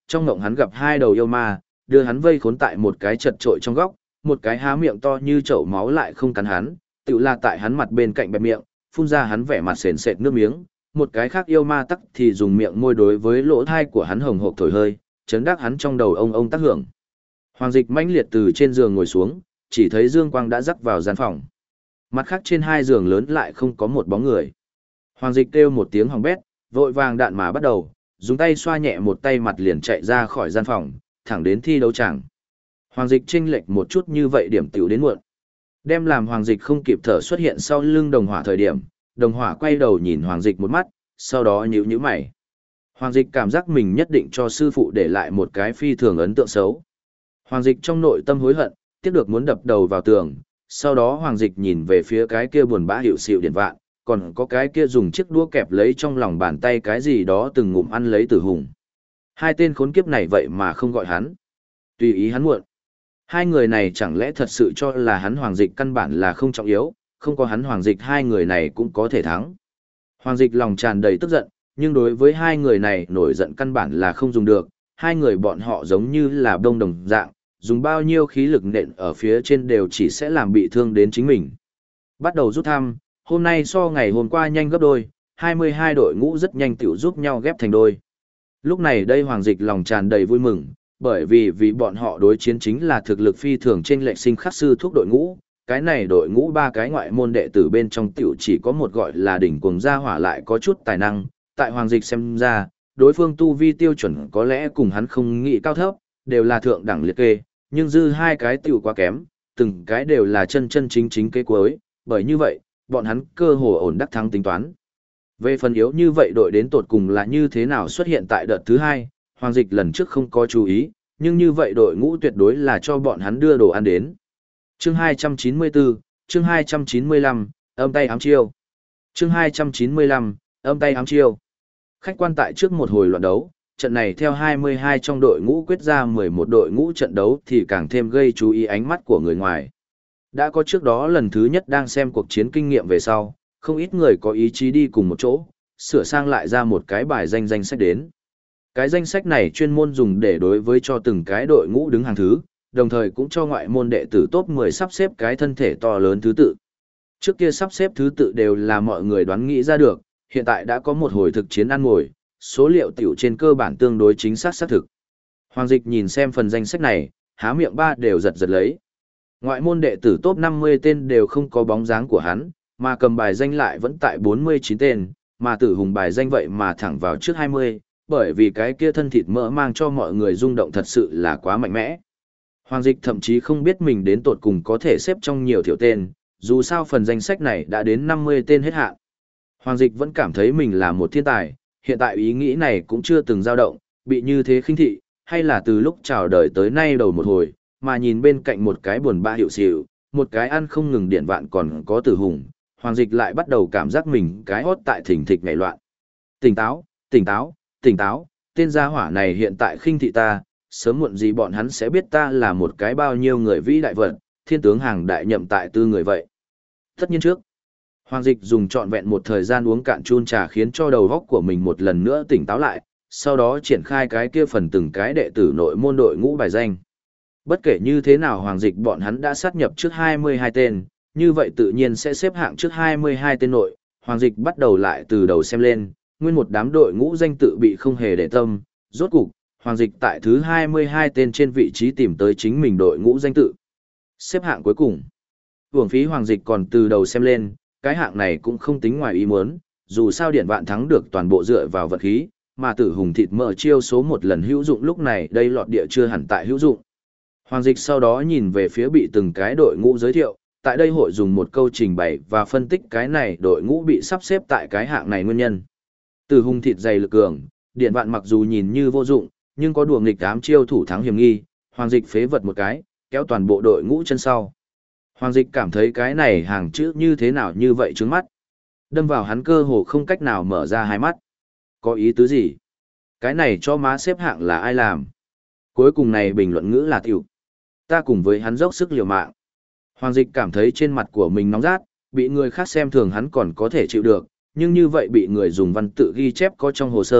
trong ngộng hắn gặp hai đầu yêu ma, đưa hắn vây khốn tại một cái chật trội trong góc, một cái há miệng to như chậu máu lại không cắn hắn, tự là tại hắn mặt bên cạnh bẹp miệng, phun ra hắn vẻ mặt sền sệt nước miếng, một cái khác yêu ma tắc thì dùng miệng môi đối với lỗ thai của hắn hồng hộc thổi hơi, chấn đắc hắn trong đầu ông tác hưởng. Hoàng Dịch mãnh liệt từ trên giường ngồi xuống, chỉ thấy dương quang đã rắc vào gian phòng. Mặt khác trên hai giường lớn lại không có một bóng người. Hoàng Dịch kêu một tiếng hỏng bét, vội vàng đạn mà bắt đầu, dùng tay xoa nhẹ một tay mặt liền chạy ra khỏi gian phòng, thẳng đến thi đấu tràng. Hoàng Dịch chênh lệch một chút như vậy điểm tiểu đến muộn. Đem làm Hoàng Dịch không kịp thở xuất hiện sau lưng đồng hỏa thời điểm, đồng hỏa quay đầu nhìn Hoàng Dịch một mắt, sau đó nhíu mày. Hoàng Dịch cảm giác mình nhất định cho sư phụ để lại một cái phi thường ấn tượng xấu. Hoàng Dịch trong nội tâm hối hận, tiếc được muốn đập đầu vào tường, sau đó Hoàng Dịch nhìn về phía cái kia buồn bã hiệu xịu điện vạn, còn có cái kia dùng chiếc đũa kẹp lấy trong lòng bàn tay cái gì đó từng ngụm ăn lấy Tử Hùng. Hai tên khốn kiếp này vậy mà không gọi hắn. Tùy ý hắn muộn. Hai người này chẳng lẽ thật sự cho là hắn Hoàng Dịch căn bản là không trọng yếu, không có hắn Hoàng Dịch hai người này cũng có thể thắng. Hoàng Dịch lòng tràn đầy tức giận, nhưng đối với hai người này nổi giận căn bản là không dùng được, hai người bọn họ giống như là đông đồng dạng, dùng bao nhiêu khí lực nện ở phía trên đều chỉ sẽ làm bị thương đến chính mình. Bắt đầu rút thăm, hôm nay so ngày hôm qua nhanh gấp đôi, 22 đội ngũ rất nhanh tiểu giúp nhau ghép thành đôi. Lúc này đây Hoàng Dịch lòng tràn đầy vui mừng, bởi vì bọn họ đối chiến chính là thực lực phi thường trên lệch sinh khắc sư thuốc đội ngũ, cái này đội ngũ ba cái ngoại môn đệ tử bên trong tiểu chỉ có một gọi là đỉnh cuồng gia hỏa lại có chút tài năng, tại Hoàng Dịch xem ra, đối phương tu vi tiêu chuẩn có lẽ cùng hắn không nghĩ cao thấp, đều là thượng đẳng liệt kê, nhưng dư hai cái tiểu quá kém, từng cái đều là chân chính kế cuối, bởi như vậy, bọn hắn cơ hồ ổn đắc thắng tính toán. Về phần yếu như vậy đội đến tột cùng là như thế nào xuất hiện tại đợt thứ hai, Hoàng Dịch lần trước không có chú ý, nhưng như vậy đội ngũ tuyệt đối là cho bọn hắn đưa đồ ăn đến. Chương 294, chương 295, âm tay ám chiêu. Chương 295, âm tay ám chiêu. Khách quan tại trước một hồi loạn đấu, trận này theo 22 trong đội ngũ quyết ra 11 đội ngũ trận đấu thì càng thêm gây chú ý ánh mắt của người ngoài. Đã có trước đó lần thứ nhất đang xem cuộc chiến kinh nghiệm về sau, không ít người có ý chí đi cùng một chỗ, sửa sang lại ra một cái bài danh sách đến. Cái danh sách này chuyên môn dùng để đối với cho từng cái đội ngũ đứng hàng thứ, đồng thời cũng cho ngoại môn đệ tử top 10 sắp xếp cái thân thể to lớn thứ tự. Trước kia sắp xếp thứ tự đều là mọi người đoán nghĩ ra được, hiện tại đã có một hồi thực chiến ăn ngồi, số liệu tiểu trên cơ bản tương đối chính xác xác thực. Hoàng Dịch nhìn xem phần danh sách này, há miệng ba đều giật lấy. Ngoại môn đệ tử top 50 tên đều không có bóng dáng của hắn, mà cầm bài danh lại vẫn tại 49 tên, mà Tử Hùng bài danh vậy mà thẳng vào trước 20, bởi vì cái kia thân thịt mỡ mang cho mọi người rung động thật sự là quá mạnh mẽ. Hoàng Dịch thậm chí không biết mình đến tột cùng có thể xếp trong nhiều thiểu tên, dù sao phần danh sách này đã đến 50 tên hết hạn. Hoàng Dịch vẫn cảm thấy mình là một thiên tài, hiện tại ý nghĩ này cũng chưa từng dao động, bị như thế khinh thị, hay là từ lúc chào đời tới nay đầu một hồi, mà nhìn bên cạnh một cái buồn bã hiệu xỉu, một cái ăn không ngừng điện vạn còn có Tử Hùng, Hoàng Dịch lại bắt đầu cảm giác mình cái hốt tại thỉnh thịch nhảy loạn. Tỉnh táo, tỉnh táo, tỉnh táo, tên gia hỏa này hiện tại khinh thị ta, sớm muộn gì bọn hắn sẽ biết ta là một cái bao nhiêu người vĩ đại vật, thiên tướng hàng đại nhậm tại tư người vậy. Tất nhiên trước, Hoàng Dịch dùng trọn vẹn một thời gian uống cạn chun trà khiến cho đầu óc của mình một lần nữa tỉnh táo lại, sau đó triển khai cái kia phần từng cái đệ tử nội môn đội ngũ bài danh. Bất kể như thế nào Hoàng Dịch bọn hắn đã sát nhập trước 22 tên, như vậy tự nhiên sẽ xếp hạng trước 22 tên nội, Hoàng Dịch bắt đầu lại từ đầu xem lên, nguyên một đám đội ngũ danh tự bị không hề để tâm, rốt cục, Hoàng Dịch tại thứ 22 tên trên vị trí tìm tới chính mình đội ngũ danh tự. Xếp hạng cuối cùng. Hưởng phí Hoàng Dịch còn từ đầu xem lên, cái hạng này cũng không tính ngoài ý muốn, dù sao Điện Vạn thắng được toàn bộ dựa vào vật khí, mà Tử Hùng thịt mỡ chiêu số một lần hữu dụng lúc này đây lọt địa chưa hẳn tại hữu dụng. Hoàng Dịch sau đó nhìn về phía bị từng cái đội ngũ giới thiệu, tại đây hội dùng một câu trình bày và phân tích cái này đội ngũ bị sắp xếp tại cái hạng này nguyên nhân. Tử Hùng thịt dày lực cường, Điện Vạn mặc dù nhìn như vô dụng, nhưng có đùa nghịch ám chiêu thủ thắng hiểm nghi, Hoàng Dịch phế vật một cái, kéo toàn bộ đội ngũ chân sau. Hoàng Dịch cảm thấy cái này hàng chữ như thế nào như vậy trướng mắt. Đâm vào hắn cơ hồ không cách nào mở ra hai mắt. Có ý tứ gì? Cái này cho má xếp hạng là ai làm? Cuối cùng này bình luận ngữ là tiểu. Ta cùng với hắn dốc sức liều mạng. Hoàng Dịch cảm thấy trên mặt của mình nóng rát, bị người khác xem thường hắn còn có thể chịu được, nhưng như vậy bị người dùng văn tự ghi chép có trong hồ sơ,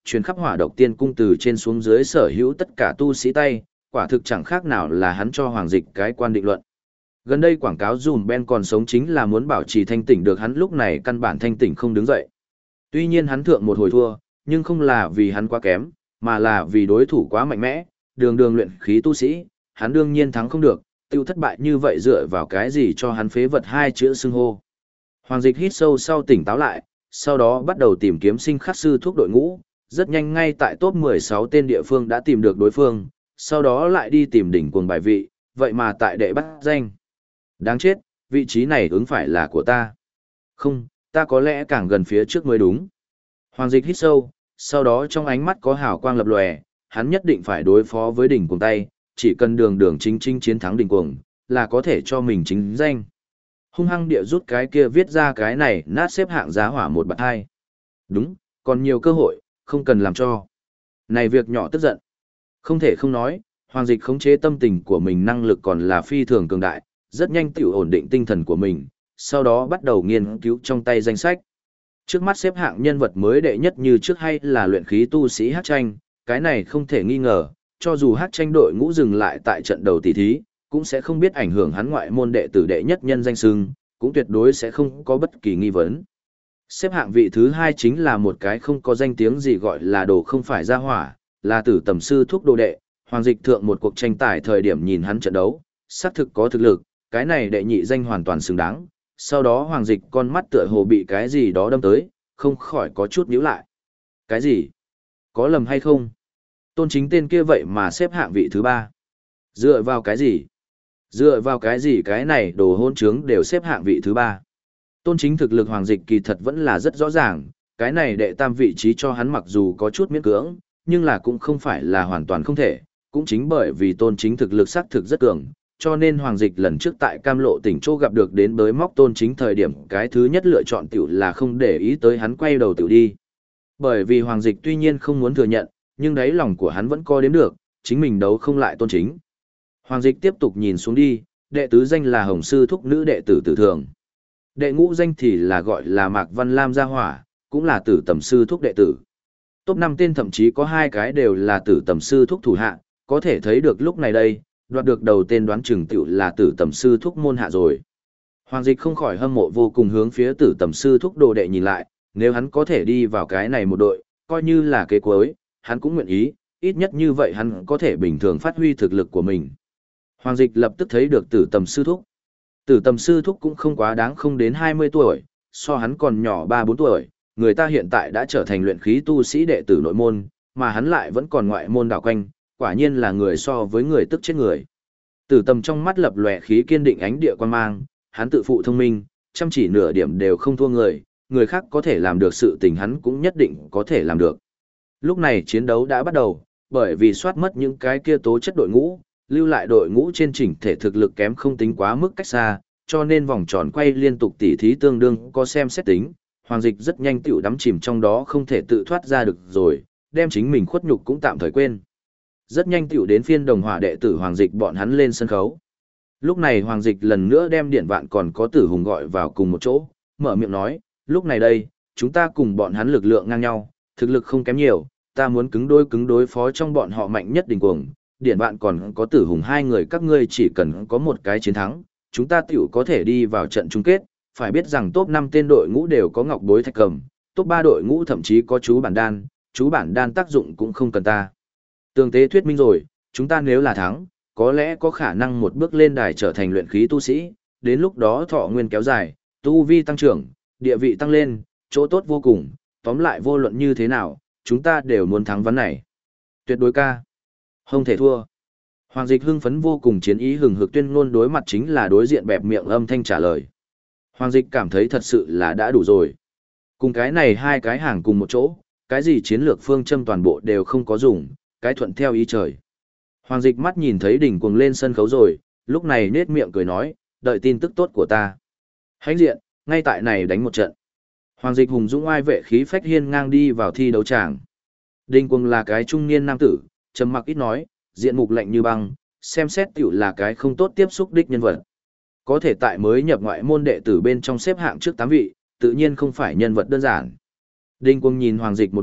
truyền khắp Hỏa Độc Tiên cung từ trên xuống dưới sở hữu tất cả tu sĩ tay, quả thực chẳng khác nào là hắn cho Hoàng Dịch cái quan định luận. Gần đây quảng cáo dùm Ben còn sống chính là muốn bảo trì thanh tỉnh được, hắn lúc này căn bản thanh tỉnh không đứng dậy. Tuy nhiên hắn thượng một hồi thua, nhưng không là vì hắn quá kém, mà là vì đối thủ quá mạnh mẽ, đường đường luyện khí tu sĩ, hắn đương nhiên thắng không được, tiêu thất bại như vậy dựa vào cái gì cho hắn phế vật hai chữ xưng hô. Hoàng Dịch hít sâu sau tỉnh táo lại, sau đó bắt đầu tìm kiếm Sinh Khắc sư thuốc đội ngũ, rất nhanh ngay tại top 16 tên địa phương đã tìm được đối phương, sau đó lại đi tìm đỉnh cuồng bài vị, vậy mà tại đệ bắt danh. Đáng chết, vị trí này ứng phải là của ta. Không, ta có lẽ càng gần phía trước mới đúng. Hoàng Dịch hít sâu, sau đó trong ánh mắt có hào quang lập lòe, hắn nhất định phải đối phó với đỉnh cuồng tay, chỉ cần đường đường chính chính chiến thắng đỉnh cuồng, là có thể cho mình chính danh. Hung hăng địa rút cái kia viết ra cái này nát xếp hạng giá hỏa một bạt hai. Đúng, còn nhiều cơ hội, không cần làm cho. Này việc nhỏ tức giận. Không thể không nói, Hoàng Dịch khống chế tâm tình của mình năng lực còn là phi thường cường đại, rất nhanh tiểu ổn định tinh thần của mình, sau đó bắt đầu nghiên cứu trong tay danh sách. Trước mắt xếp hạng nhân vật mới đệ nhất như trước hay là luyện khí tu sĩ Hát Tranh, cái này không thể nghi ngờ, cho dù Hát Tranh đội ngũ dừng lại tại trận đầu tỷ thí, cũng sẽ không biết ảnh hưởng hắn ngoại môn đệ tử đệ nhất nhân danh xưng, cũng tuyệt đối sẽ không có bất kỳ nghi vấn. Xếp hạng vị thứ hai chính là một cái không có danh tiếng gì gọi là đồ không phải gia hỏa, là Tử Tầm sư thuốc đồ đệ, Hoàng Dịch thượng một cuộc tranh tài thời điểm nhìn hắn trận đấu, xác thực có thực lực, cái này đệ nhị danh hoàn toàn xứng đáng. Sau đó Hoàng Dịch con mắt tựa hồ bị cái gì đó đâm tới, không khỏi có chút nhíu lại. Cái gì? Có lầm hay không? Tôn Chính tên kia vậy mà xếp hạng vị thứ ba. Dựa vào cái gì? Dựa vào cái gì cái này đồ hôn trướng đều xếp hạng vị thứ ba? Tôn Chính thực lực Hoàng Dịch kỳ thật vẫn là rất rõ ràng, cái này đệ tam vị trí cho hắn mặc dù có chút miễn cưỡng, nhưng là cũng không phải là hoàn toàn không thể, cũng chính bởi vì Tôn Chính thực lực xác thực rất cường, cho nên Hoàng Dịch lần trước tại Cam Lộ tỉnh Châu gặp được đến bới móc Tôn Chính thời điểm cái thứ nhất lựa chọn tiểu là không để ý tới hắn quay đầu tiểu đi. Bởi vì Hoàng Dịch tuy nhiên không muốn thừa nhận, nhưng đáy lòng của hắn vẫn coi đếm được, chính mình đấu không lại Tôn Chính. Hoàng Dịch tiếp tục nhìn xuống đi, đệ tứ danh là Hồng Sư Thúc nữ đệ tử Tử Thường. Đệ ngũ danh thì là gọi là Mạc Văn Lam Gia Hỏa, cũng là Tử Tầm Sư Thúc đệ tử. Top 5 tên thậm chí có 2 cái đều là Tử Tầm Sư Thúc thủ hạ, có thể thấy được lúc này đây, đoạt được đầu tên đoán chừng tiểu là Tử Tầm Sư Thúc môn hạ rồi. Hoàng Dịch không khỏi hâm mộ vô cùng hướng phía Tử Tầm Sư Thúc đồ đệ nhìn lại, nếu hắn có thể đi vào cái này một đội, coi như là kế cuối, hắn cũng nguyện ý, ít nhất như vậy hắn có thể bình thường phát huy thực lực của mình. Hoàng Dịch lập tức thấy được Tử Tầm Sư Thúc. Tử Tầm Sư Thúc cũng không quá đáng, không đến 20 tuổi, so hắn còn nhỏ 3-4 tuổi, người ta hiện tại đã trở thành luyện khí tu sĩ đệ tử nội môn, mà hắn lại vẫn còn ngoại môn đảo quanh, quả nhiên là người so với người tức chết người. Tử Tầm trong mắt lập lòe khí kiên định ánh địa quan mang, hắn tự phụ thông minh, chăm chỉ nửa điểm đều không thua người, người khác có thể làm được sự tình hắn cũng nhất định có thể làm được. Lúc này chiến đấu đã bắt đầu, bởi vì soát mất những cái kia tố chất đội ngũ, lưu lại đội ngũ trên chỉnh thể thực lực kém không tính quá mức cách xa, cho nên vòng tròn quay liên tục tỉ thí tương đương có xem xét tính, Hoàng Dịch rất nhanh tiểu đắm chìm trong đó không thể tự thoát ra được rồi, đem chính mình khuất nhục cũng tạm thời quên. Rất nhanh tiểu đến phiên Đồng Hỏa đệ tử Hoàng Dịch bọn hắn lên sân khấu. Lúc này Hoàng Dịch lần nữa đem Điện Vạn còn có Tử Hùng gọi vào cùng một chỗ, mở miệng nói, lúc này đây, chúng ta cùng bọn hắn lực lượng ngang nhau, thực lực không kém nhiều, ta muốn cứng đối phó trong bọn họ mạnh nhất Đình Cuồng, Điện Vạn còn có Tử Hùng hai người các ngươi chỉ cần có một cái chiến thắng, chúng ta tiểu có thể đi vào trận chung kết, phải biết rằng top 5 tên đội ngũ đều có ngọc bối thạch cầm, top 3 đội ngũ thậm chí có chú bản đan tác dụng cũng không cần ta. Tường tế thuyết minh rồi, chúng ta nếu là thắng, có lẽ có khả năng một bước lên đài trở thành luyện khí tu sĩ, đến lúc đó thọ nguyên kéo dài, tu vi tăng trưởng, địa vị tăng lên, chỗ tốt vô cùng, tóm lại vô luận như thế nào, chúng ta đều muốn thắng ván này. Tuyệt đối ca. Không thể thua. Hoàng Dịch hưng phấn vô cùng, chiến ý hừng hực tuyên ngôn đối mặt chính là đối diện bẹp miệng âm thanh trả lời. Hoàng Dịch cảm thấy thật sự là đã đủ rồi. Cùng cái này hai cái hàng cùng một chỗ, cái gì chiến lược phương châm toàn bộ đều không có dùng, cái thuận theo ý trời. Hoàng Dịch mắt nhìn thấy Đỉnh Cuồng lên sân khấu rồi, lúc này nết miệng cười nói, đợi tin tức tốt của ta. Hãnh diện, ngay tại này đánh một trận. Hoàng Dịch hùng dũng oai vệ khí phách hiên ngang đi vào thi đấu tràng. Đinh Cuồng là cái trung niên nam tử, trầm mặc ít nói, diện mục lạnh như băng, xem xét tiểu là cái không tốt tiếp xúc đích nhân vật. Có thể tại mới nhập ngoại môn đệ tử bên trong xếp hạng trước 8 vị, tự nhiên không phải nhân vật đơn giản. Đinh Cuồng nhìn Hoàng Dịch một mắt,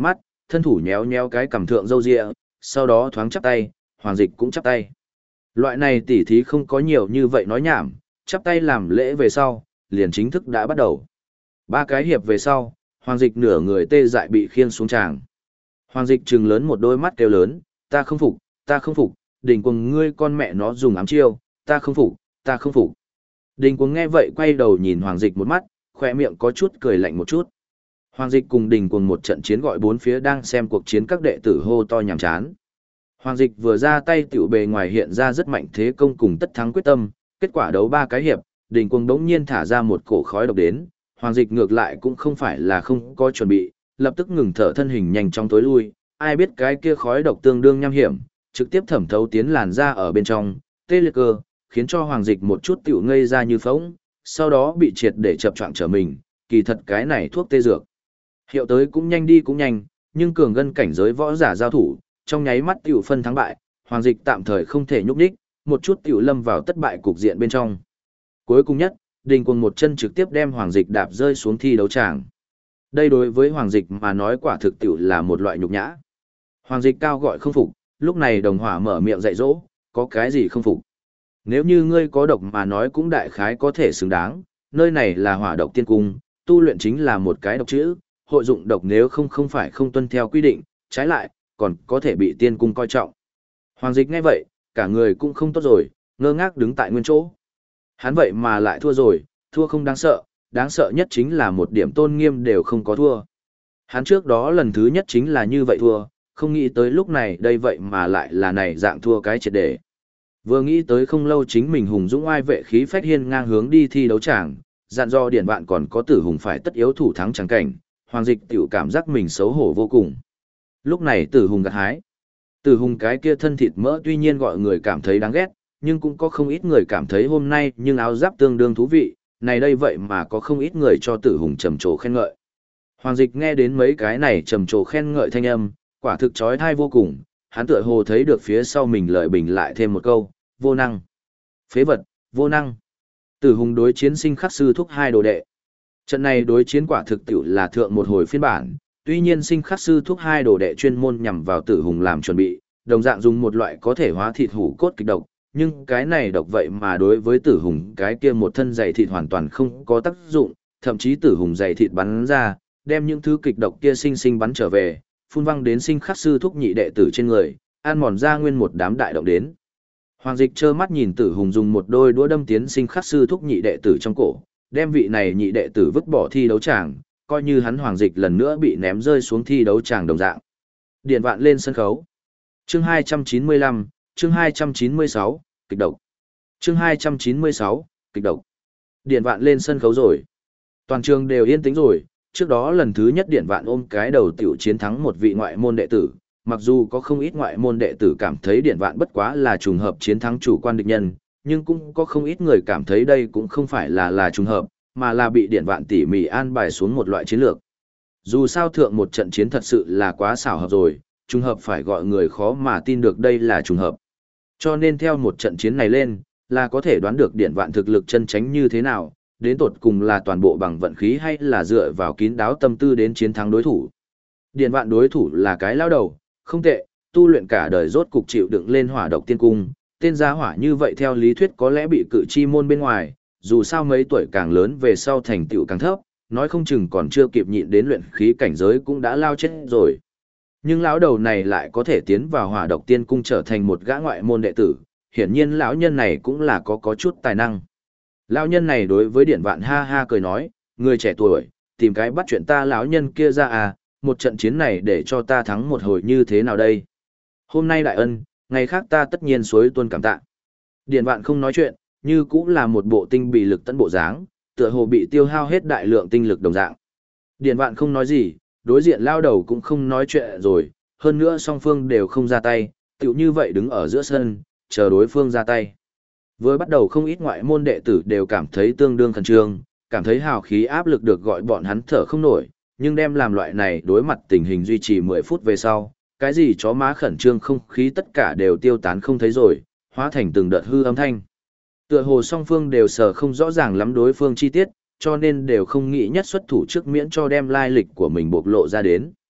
thân thủ nhéo nhéo cái cằm thượng râu ria, sau đó thoáng chắp tay, Hoàng Dịch cũng chắp tay. Loại này tỉ thí không có nhiều như vậy nói nhảm, chắp tay làm lễ về sau, liền chính thức đã bắt đầu. 3 cái hiệp về sau, Hoàng Dịch nửa người tê dại bị khiêng xuống tràng. Hoàng Dịch trừng lớn một đôi mắt kêu lớn, ta không phục, ta không phục, Đình Cuồng ngươi con mẹ nó dùng ám chiêu, ta không phục, ta không phục. Đình Cuồng nghe vậy quay đầu nhìn Hoàng Dịch một mắt, khỏe miệng có chút cười lạnh một chút. Hoàng Dịch cùng Đình Cuồng một trận chiến gọi bốn phía đang xem cuộc chiến các đệ tử hô to nhảm chán. Hoàng Dịch vừa ra tay tiểu bề ngoài hiện ra rất mạnh thế công cùng tất thắng quyết tâm, kết quả đấu 3 cái hiệp, Đình Cuồng đống nhiên thả ra một cổ khói độc đến, Hoàng Dịch ngược lại cũng không phải là không có chuẩn bị, lập tức ngừng thở thân hình nhanh chóng tối lui, ai biết cái kia khói độc tương đương nham hiểm, trực tiếp thẩm thấu tiến làn da ở bên trong, tê liệt cơ, khiến cho Hoàng Dịch một chút tiểu ngây ra như phỗng, sau đó bị triệt để chập choạng trở mình, kỳ thật cái này thuốc tê dược. Hiệu tới cũng nhanh đi cũng nhanh, nhưng cường ngân cảnh giới võ giả giao thủ, trong nháy mắt tiểu phân thắng bại, Hoàng Dịch tạm thời không thể nhúc nhích, một chút tiểu lâm vào thất bại cục diện bên trong. Cuối cùng nhất, Đình Cuồng một chân trực tiếp đem Hoàng Dịch đạp rơi xuống thi đấu tràng. Đây đối với Hoàng Dịch mà nói quả thực tiểu là một loại nhục nhã. Hoàng Dịch cao gọi không phục, lúc này Đồng Hỏa mở miệng dạy dỗ, có cái gì không phục. Nếu như ngươi có độc mà nói cũng đại khái có thể xứng đáng, nơi này là Hỏa Độc Tiên Cung, tu luyện chính là một cái độc chữ, hội dụng độc nếu không phải không tuân theo quy định, trái lại, còn có thể bị tiên cung coi trọng. Hoàng Dịch nghe vậy, cả người cũng không tốt rồi, ngơ ngác đứng tại nguyên chỗ. Hắn vậy mà lại thua rồi, thua không đáng sợ nhất chính là một điểm tôn nghiêm đều không có thua. Hắn trước đó lần thứ nhất chính là như vậy thua, không nghĩ tới lúc này đây vậy mà lại là này dạng thua cái triệt để. Vừa nghĩ tới không lâu chính mình hùng dũng oai vệ khí phách hiên ngang hướng đi thi đấu tràng, dặn do điển vạn còn có Tử Hùng phải tất yếu thủ thắng chẳng cảnh, Hoàng Dịch tiểu cảm giác mình xấu hổ vô cùng. Lúc này Tử Hùng gặt hái. Tử Hùng cái kia thân thịt mỡ tuy nhiên gọi người cảm thấy đáng ghét, nhưng cũng có không ít người cảm thấy hôm nay nhưng áo giáp tương đương thú vị, này đây vậy mà có không ít người cho Tử Hùng trầm trồ khen ngợi. Hoàng Dịch nghe đến mấy cái này trầm trồ khen ngợi thanh âm, quả thực chói tai vô cùng, hắn tựa hồ thấy được phía sau mình lợi bình lại thêm một câu, vô năng. Phế vật, vô năng. Tử Hùng đối chiến Sinh Khắc Sư thúc 2 đồ đệ. Trận này đối chiến quả thực tiểu là thượng một hồi phiên bản, tuy nhiên Sinh Khắc Sư thúc 2 đồ đệ chuyên môn nhằm vào Tử Hùng làm chuẩn bị, đồng dạng dùng một loại có thể hóa thịt hủ cốt kịch độc, nhưng cái này độc vậy mà đối với Tử Hùng cái kia một thân dày thịt hoàn toàn không có tác dụng, thậm chí Tử Hùng dày thịt bắn ra, đem những thứ kịch độc kia sinh sinh bắn trở về, phun văng đến Sinh Khắc Sư thúc nhị đệ tử trên người, ăn mòn ra nguyên một đám đại động đến. Hoàng Dịch trơ mắt nhìn Tử Hùng dùng một đôi đũa đâm tiến Sinh Khắc Sư thúc nhị đệ tử trong cổ, đem vị này nhị đệ tử vứt bỏ thi đấu tràng, coi như hắn Hoàng Dịch lần nữa bị ném rơi xuống thi đấu tràng đồng dạng. Điền Vạn lên sân khấu. Chương 295, chương 296, kịch độc. Chương 296, kịch độc. Điền Vạn lên sân khấu rồi. Toàn trường đều yên tĩnh rồi, trước đó lần thứ nhất Điền Vạn ôm cái đầu tiểu chiến thắng một vị ngoại môn đệ tử, mặc dù có không ít ngoại môn đệ tử cảm thấy Điền Vạn bất quá là trùng hợp chiến thắng chủ quan địch nhân, nhưng cũng có không ít người cảm thấy đây cũng không phải là trùng hợp, mà là bị Điền Vạn tỉ mỉ an bài xuống một loại chiến lược. Dù sao thượng một trận chiến thật sự là quá xảo hợp rồi, trùng hợp phải gọi người khó mà tin được đây là trùng hợp. Cho nên theo một trận chiến này lên, là có thể đoán được Điền Vạn thực lực chân chánh như thế nào, đến tột cùng là toàn bộ bằng vận khí hay là dựa vào kín đáo tâm tư đến chiến thắng đối thủ. Điền Vạn đối thủ là cái lao đầu, không tệ, tu luyện cả đời rốt cục chịu đựng lên Hỏa Độc Tiên Cung, tên gia hỏa như vậy theo lý thuyết có lẽ bị cự chi môn bên ngoài, dù sao mấy tuổi càng lớn về sau thành tựu càng thấp, nói không chừng còn chưa kịp nhịn đến luyện khí cảnh giới cũng đã lao chết rồi. Nhưng lão đầu này lại có thể tiến vào Hỏa Độc Tiên Cung trở thành một gã ngoại môn đệ tử, hiển nhiên lão nhân này cũng là có chút tài năng. Lão nhân này đối với Điển Vạn ha ha cười nói, người trẻ tuổi, tìm cái bắt chuyện ta lão nhân kia ra à, một trận chiến này để cho ta thắng một hồi như thế nào đây? Hôm nay đại ân, ngày khác ta tất nhiên suối tuôn cảm tạ. Điển Vạn không nói chuyện, như cũng là một bộ tinh bị lực tận bộ dáng, tựa hồ bị tiêu hao hết đại lượng tinh lực đồng dạng. Điển Vạn không nói gì, đối diện lao đầu cũng không nói chuyện rồi, hơn nữa song phương đều không ra tay, tựu như vậy đứng ở giữa sân, chờ đối phương ra tay. Với bắt đầu không ít ngoại môn đệ tử đều cảm thấy tương đương khẩn trương, cảm thấy hào khí áp lực được gọi bọn hắn thở không nổi, nhưng đem làm loại này đối mặt tình hình duy trì 10 phút về sau, cái gì chó má khẩn trương không khí tất cả đều tiêu tán không thấy rồi, hóa thành từng đợt hư âm thanh. Tựa hồ song phương đều sở không rõ ràng lắm đối phương chi tiết, cho nên đều không nghĩ nhất xuất thủ trước miễn cho đem lai lịch của mình bộc lộ ra đến.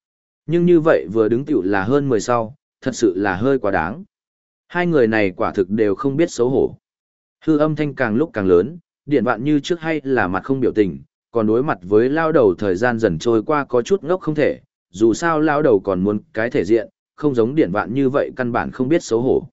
Nhưng như vậy vừa đứng tiểu là hơn 10 sau, thật sự là hơi quá đáng. Hai người này quả thực đều không biết xấu hổ. Hư âm thanh càng lúc càng lớn, điện vạn như trước hay là mặt không biểu tình, còn đối mặt với lao đầu thời gian dần trôi qua có chút ngốc không thể, dù sao lao đầu còn muốn cái thể diện, không giống điện vạn như vậy căn bản không biết xấu hổ.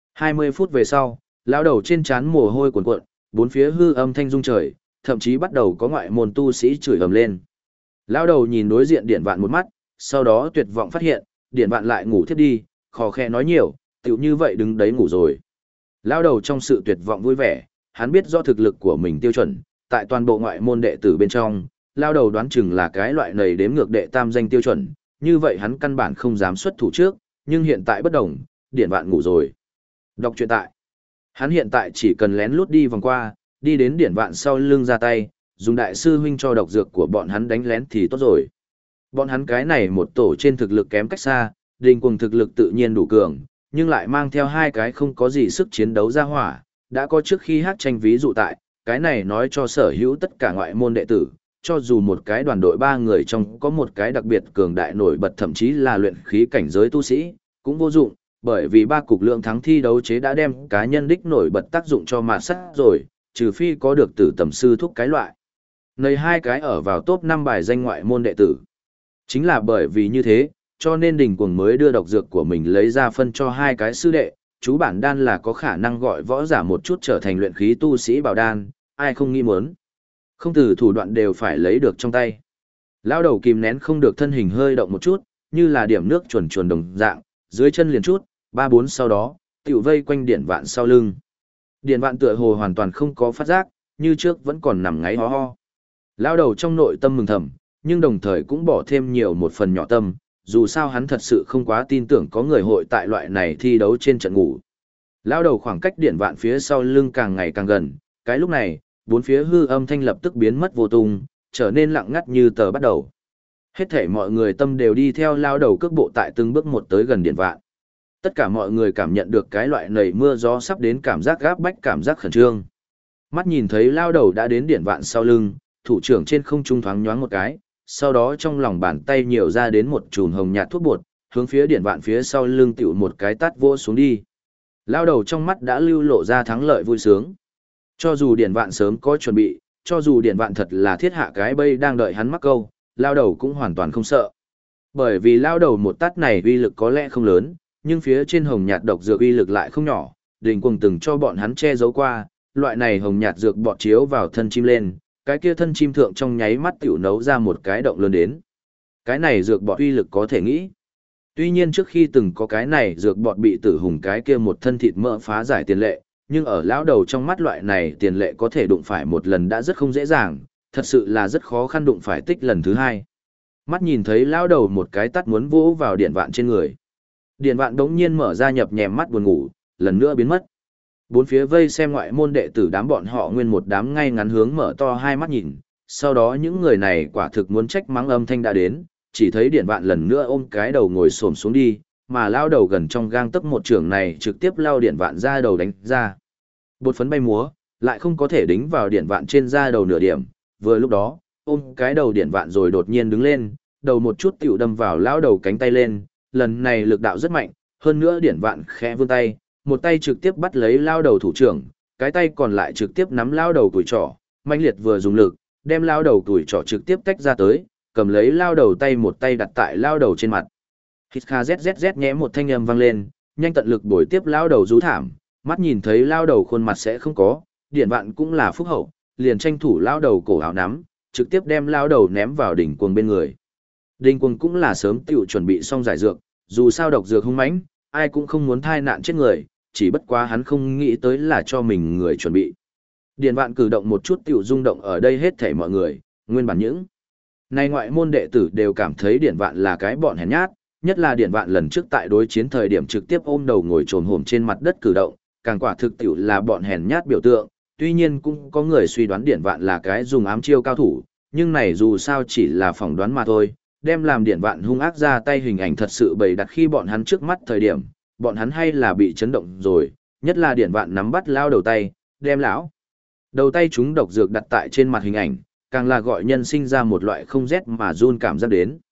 20 phút về sau, lao đầu trên trán mồ hôi cuồn cuộn, bốn phía hư âm thanh rung trời, thậm chí bắt đầu có ngoại môn tu sĩ chửi ầm lên. Lao đầu nhìn đối diện điện vạn một mắt, sau đó tuyệt vọng phát hiện, điện vạn lại ngủ thiếp đi, khò khẽ nói nhiều, tiểu như vậy đứng đấy ngủ rồi. Lao đầu trong sự tuyệt vọng vui vẻ, hắn biết do thực lực của mình tiêu chuẩn, tại toàn bộ ngoại môn đệ tử bên trong, lao đầu đoán chừng là cái loại nầy đếm ngược đệ tam danh tiêu chuẩn, như vậy hắn căn bản không dám xuất thủ trước, nhưng hiện tại bất đồng, điện vạn ngủ rồi. Đọc truyện tại. Hắn hiện tại chỉ cần lén lút đi vòng qua, đi đến điện vạn sau lưng ra tay, dùng đại sư huynh cho độc dược của bọn hắn đánh lén thì tốt rồi. Bọn hắn cái này một tổ trên thực lực kém cách xa, đình cuồng thực lực tự nhiên đủ cường, nhưng lại mang theo hai cái không có gì sức chiến đấu ra hỏa, đã có trước khi hát tranh ví dụ tại, cái này nói cho sở hữu tất cả ngoại môn đệ tử, cho dù một cái đoàn đội 3 người trong có một cái đặc biệt cường đại nổi bật thậm chí là luyện khí cảnh giới tu sĩ, cũng vô dụng, bởi vì 3 cục lượng thắng thi đấu chế đã đem cá nhân đích nổi bật tác dụng cho mạt sắt rồi, trừ phi có được tử tầm sư thúc cái loại. Này hai cái ở vào top 5 bài danh ngoại môn đệ tử. Chính là bởi vì như thế, cho nên đình cuồng mới đưa độc dược của mình lấy ra phân cho hai cái sư đệ, chú bản đan là có khả năng gọi võ giả một chút trở thành luyện khí tu sĩ bảo đan, ai không nghĩ muốn. Không từ thủ đoạn đều phải lấy được trong tay. Lao đầu kìm nén không được thân hình hơi động một chút, như là điểm nước chuồn chuồn đồng dạng, dưới chân liền chút, 3-4 sau đó, tiểu vây quanh điện vạn sau lưng. Điện vạn tựa hồ hoàn toàn không có phát giác, như trước vẫn còn nằm ngáy ho ho. Lao đầu trong nội tâm mừng thầm, nhưng đồng thời cũng bỏ thêm nhiều một phần nhỏ tâm, dù sao hắn thật sự không quá tin tưởng có người hội tại loại này thi đấu trên trận ngủ. Lao đầu khoảng cách điện vạn phía sau lưng càng ngày càng gần, cái lúc này, bốn phía hư âm thanh lập tức biến mất vô tung, trở nên lặng ngắt như tờ bắt đầu. Hết thể mọi người tâm đều đi theo lao đầu cước bộ tại từng bước một tới gần điện vạn. Tất cả mọi người cảm nhận được cái loại nầy mưa gió sắp đến cảm giác gáp bách cảm giác khẩn trương. Mắt nhìn thấy lao đầu đã đến điện vạn sau lưng, thủ trưởng trên không trung thoáng nhoáng một cái, sau đó trong lòng bàn tay nhiều ra đến một chùm hồng nhạt thuốc bột, hướng phía điện vạn phía sau lưng tiểu một cái tát vỗ xuống đi. Lao đầu trong mắt đã lưu lộ ra thắng lợi vui sướng. Cho dù điện vạn sớm có chuẩn bị, cho dù điện vạn thật là thiết hạ cái bẫy đang đợi hắn mắc câu, lao đầu cũng hoàn toàn không sợ. Bởi vì lao đầu một tát này uy lực có lẽ không lớn, nhưng phía trên hồng nhạt độc dược uy lực lại không nhỏ, đình cuồng từng cho bọn hắn che giấu qua, loại này hồng nhạt dược bọt chiếu vào thân chim lên, cái kia thân chim thượng trong nháy mắt tiểu nấu ra một cái động lớn đến. Cái này dược bọt uy lực có thể nghĩ. Tuy nhiên trước khi từng có cái này dược bọt bị tử hùng cái kia một thân thịt mỡ phá giải tiền lệ, nhưng ở lão đầu trong mắt loại này tiền lệ có thể đụng phải một lần đã rất không dễ dàng, thật sự là rất khó khăn đụng phải tích lần thứ hai. Mắt nhìn thấy lão đầu một cái tát muốn vỗ vào điện vạn trên người. Điện vạn đống nhiên mở ra nhập nhèm mắt buồn ngủ, lần nữa biến mất. Bốn phía vây xem ngoại môn đệ tử đám bọn họ nguyên một đám ngay ngắn hướng mở to hai mắt nhìn, sau đó những người này quả thực muốn trách mắng âm thanh đã đến, chỉ thấy điện vạn lần nữa ôm cái đầu ngồi xổm xuống đi, mà lao đầu gần trong gang tấc một trường này trực tiếp lao điện vạn ra đầu đánh ra. Bột phấn bay múa, lại không có thể đính vào điện vạn trên da đầu nửa điểm, vừa lúc đó, ôm cái đầu điện vạn rồi đột nhiên đứng lên, đầu một chút tiểu đâm vào lao đầu cánh tay lên, lần này lực đạo rất mạnh, hơn nữa điện vạn khẽ vươn tay, một tay trực tiếp bắt lấy lao đầu thủ trưởng, cái tay còn lại trực tiếp nắm lao đầu tuổi trỏ, mãnh liệt vừa dùng lực, đem lao đầu tuổi trỏ trực tiếp tách ra tới, cầm lấy lao đầu tay một tay đặt tại lao đầu trên mặt. Hít kha zzz nhẽ một thanh âm vang lên, nhanh tận lực bồi tiếp lao đầu rú thảm, mắt nhìn thấy lao đầu khuôn mặt sẽ không có, điện vạn cũng là phúc hậu, liền tranh thủ lao đầu cổ áo nắm, trực tiếp đem lao đầu ném vào đỉnh cuồng bên người. Đỉnh cuồng cũng là sớm tiểu chuẩn bị xong giải dược, dù sao độc dược hung mãnh, ai cũng không muốn thai nạn chết người, chỉ bất quá hắn không nghĩ tới là cho mình người chuẩn bị. Điện vạn cử động một chút tiểu rung động ở đây hết thảy mọi người, nguyên bản những nay ngoại môn đệ tử đều cảm thấy điện vạn là cái bọn hèn nhát, nhất là điện vạn lần trước tại đối chiến thời điểm trực tiếp ôm đầu ngồi trồm hổm trên mặt đất cử động, càng quả thực tiểu là bọn hèn nhát biểu tượng, tuy nhiên cũng có người suy đoán điện vạn là cái dùng ám chiêu cao thủ, nhưng này dù sao chỉ là phỏng đoán mà thôi, đem làm điện vạn hung ác ra tay hình ảnh thật sự bày đặt khi bọn hắn trước mắt thời điểm, bọn hắn hay là bị chấn động rồi, nhất là điện vạn nắm bắt lao đầu tay, đem lão đầu tay chúng độc dược đặt tại trên mặt hình ảnh, càng là gọi nhân sinh ra một loại không rét mà run cảm giác đến.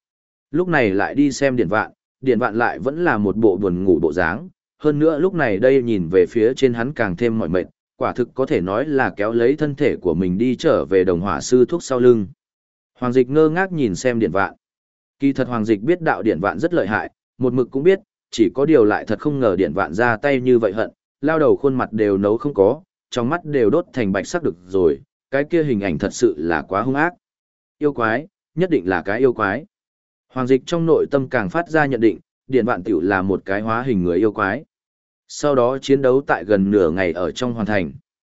Lúc này lại đi xem Điện Vạn lại vẫn là một bộ buồn ngủ bộ dáng, hơn nữa lúc này đây nhìn về phía trên hắn càng thêm mỏi mệt, quả thực có thể nói là kéo lấy thân thể của mình đi trở về Đồng Hỏa sư thúc sau lưng. Hoàng Dịch ngơ ngác nhìn xem Điện Vạn. Kỳ thật Hoàng Dịch biết đạo Điện Vạn rất lợi hại, một mực cũng biết, chỉ có điều lại thật không ngờ Điện Vạn ra tay như vậy hận, lao đầu khuôn mặt đều nấu không có, trong mắt đều đốt thành bạch sắc được rồi, cái kia hình ảnh thật sự là quá hung ác. Yêu quái, nhất định là cái yêu quái. Hoàng Dịch trong nội tâm càng phát ra nhận định, Điện Vạn tiểu là một cái hóa hình người yêu quái. Sau đó chiến đấu tại gần nửa ngày ở trong hoàn thành.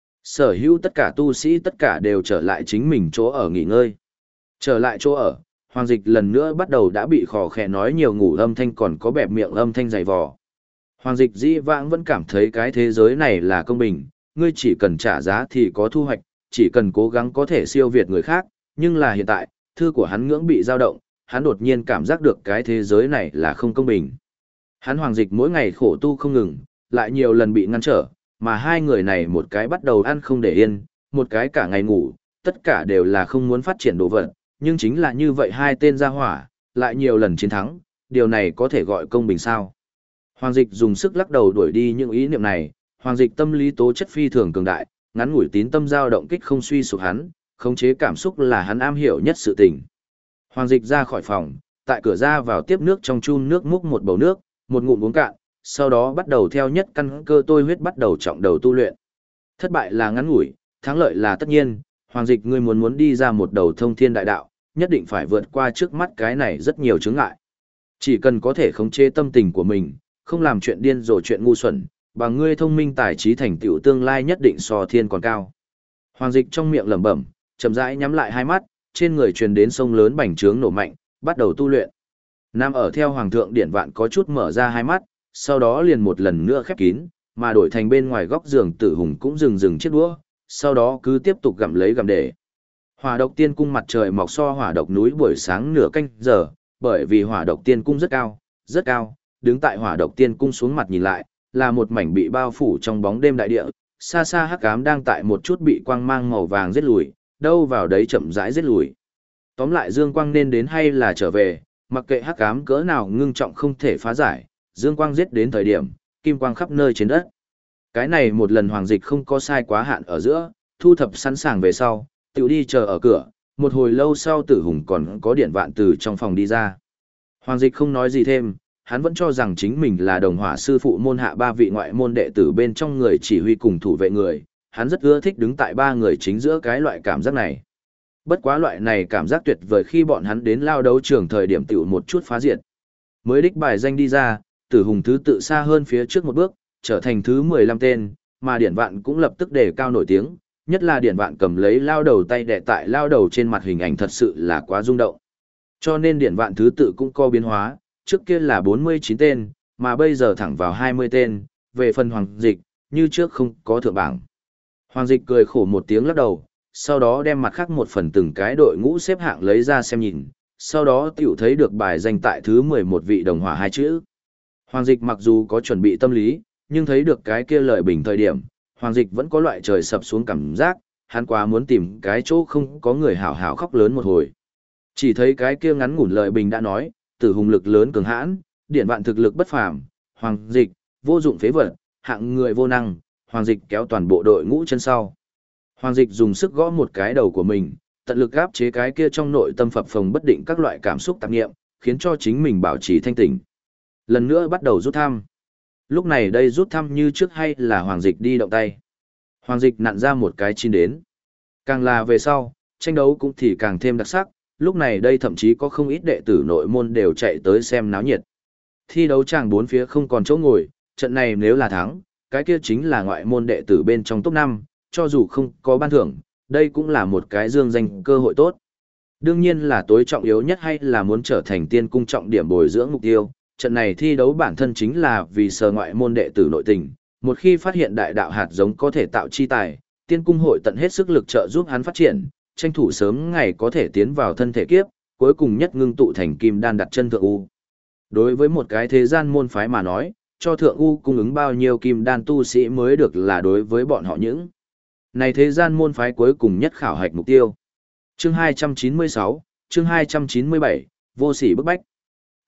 Sở hữu tất cả tu sĩ tất cả đều trở lại chính mình chỗ ở nghỉ ngơi. Trở lại chỗ ở, Hoàng Dịch lần nữa bắt đầu đã bị khò khè nói nhiều ngủ âm thanh còn có bẹp miệng âm thanh dày vò. Hoàng Dịch dĩ vãng vẫn cảm thấy cái thế giới này là công bình, ngươi chỉ cần trả giá thì có thu hoạch, chỉ cần cố gắng có thể siêu việt người khác, nhưng là hiện tại, thư của hắn ngưỡng bị dao động, hắn đột nhiên cảm giác được cái thế giới này là không công bình. Hắn Hoàng Dịch mỗi ngày khổ tu không ngừng, lại nhiều lần bị ngăn trở, mà hai người này một cái bắt đầu ăn không để yên, một cái cả ngày ngủ, tất cả đều là không muốn phát triển đồ vật, nhưng chính là như vậy hai tên gia hỏa, lại nhiều lần chiến thắng, điều này có thể gọi công bình sao? Hoàng Dịch dùng sức lắc đầu đuổi đi những ý niệm này, Hoàng Dịch tâm lý tố chất phi thường cường đại, ngắn ngủi tín tâm dao động kích không suy sụp hắn, khống chế cảm xúc là hắn am hiểu nhất sự tình. Hoàng Dịch ra khỏi phòng, tại cửa ra vào tiếp nước trong chun nước múc một bầu nước, một ngụm uống cạn, sau đó bắt đầu theo nhất căn cơ tôi huyết bắt đầu trọng đầu tu luyện. Thất bại là ngắn ngủi, thắng lợi là tất nhiên, Hoàng Dịch ngươi muốn đi ra một đầu thông thiên đại đạo, nhất định phải vượt qua trước mắt cái này rất nhiều chướng ngại. Chỉ cần có thể khống chế tâm tình của mình, không làm chuyện điên rồ chuyện ngu xuẩn, bằng ngươi thông minh tài trí thành tựu tương lai nhất định so thiên còn cao. Hoàng Dịch trong miệng lẩm bẩm, chậm rãi nhắm lại hai mắt, trên người truyền đến sông lớn bành trướng nổ mạnh, bắt đầu tu luyện. Nam ở theo Hoàng thượng Điện Vạn có chút mở ra hai mắt, sau đó liền một lần nữa khép kín, mà đổi thành bên ngoài góc giường Tử Hùng cũng dừng chiếc đũa, sau đó cứ tiếp tục gặm lấy gặm để. Hỏa Độc Tiên Cung mặt trời mọc so Hỏa Độc núi buổi sáng nửa canh giờ, bởi vì Hỏa Độc Tiên Cung rất cao, đứng tại Hỏa Độc Tiên Cung xuống mặt nhìn lại, là một mảnh bị bao phủ trong bóng đêm đại địa, xa xa hắc ám đang tại một chút bị quang mang màu vàng giết lùi, đâu vào đấy chậm rãi giết lùi. Tóm lại dương quang nên đến hay là trở về, mặc kệ hắc ám cỡ nào ngưng trọng không thể phá giải, dương quang giết đến thời điểm, kim quang khắp nơi trên đất. Cái này một lần Hoàng Dịch không có sai quá hạn ở giữa, thu thập sẵn sàng về sau, tự đi chờ ở cửa, một hồi lâu sau Tử Hùng còn có Điện Vạn từ trong phòng đi ra. Hoàng Dịch không nói gì thêm, hắn vẫn cho rằng chính mình là Đồng Hỏa sư phụ môn hạ ba vị ngoại môn đệ tử bên trong người chỉ huy cùng thủ vệ người, hắn rất ưa thích đứng tại ba người chính giữa cái loại cảm giác này. Bất quá loại này cảm giác tuyệt vời khi bọn hắn đến lao đấu trường thời điểm tiểu một chút phá diệt. Mới đích bài danh đi ra, Tử Hùng thứ tự xa hơn phía trước một bước, trở thành thứ 15 tên, mà Điện Vạn cũng lập tức đề cao nổi tiếng, nhất là Điện Vạn cầm lấy lao đầu tay đè tại lao đầu trên mặt hình ảnh thật sự là quá rung động. Cho nên Điện Vạn thứ tự cũng có biến hóa, trước kia là 49 tên, mà bây giờ thẳng vào 20 tên, về phần Hoàng Dịch, như trước không có thượng bảng. Hoàng Dịch cười khổ một tiếng lắc đầu, sau đó đem mặt khác một phần từng cái đội ngũ xếp hạng lấy ra xem nhìn, sau đó tiểu thấy được bài danh tại thứ 11 vị Đồng Hỏa hai chữ. Hoàng Dịch mặc dù có chuẩn bị tâm lý, nhưng thấy được cái kia lợi bình thời điểm, Hoàng Dịch vẫn có loại trời sập xuống cảm giác, hắn quá muốn tìm cái chỗ không có người hảo hảo khóc lớn một hồi. Chỉ thấy cái kia ngắn ngủn lợi bình đã nói, Tử Hùng lực lớn cường hãn, Điện Vạn thực lực bất phàm, Hoàng Dịch vô dụng phế vật, hạng người vô năng, Hoàng Dịch kéo toàn bộ đội ngũ chân sau. Hoàng Dịch dùng sức gõ một cái đầu của mình, tận lực áp chế cái kia trong nội tâm phập phồng bất định các loại cảm xúc tạp niệm, khiến cho chính mình bảo trì thanh tỉnh. Lần nữa bắt đầu rút thăm. Lúc này đây rút thăm như trước hay là Hoàng Dịch đi động tay. Hoàng Dịch nặn ra một cái chín đến. Càng là về sau, tranh đấu cũng thì càng thêm đặc sắc, lúc này đây thậm chí có không ít đệ tử nội môn đều chạy tới xem náo nhiệt. Thi đấu tràng bốn phía không còn chỗ ngồi, trận này nếu là thắng, cái kia chính là ngoại môn đệ tử bên trong top 5, cho dù không có ban thưởng, đây cũng là một cái dương danh cơ hội tốt. Đương nhiên là tối trọng yếu nhất hay là muốn trở thành tiên cung trọng điểm bồi dưỡng mục tiêu, trận này thi đấu bản thân chính là vì sờ ngoại môn đệ tử nội tình, một khi phát hiện đại đạo hạt giống có thể tạo chi tài, tiên cung hội tận hết sức lực trợ giúp hắn phát triển, tranh thủ sớm ngày có thể tiến vào thân thể kiếp, cuối cùng nhất ngưng tụ thành kim đan đặt chân thượng u. Đối với một cái thế gian môn phái mà nói, cho thượng u cung ứng bao nhiêu kim đan tu sĩ mới được là đối với bọn họ những này thế gian môn phái cuối cùng nhất khảo hạch mục tiêu. Chương 296, chương 297, vô sỉ bức bách.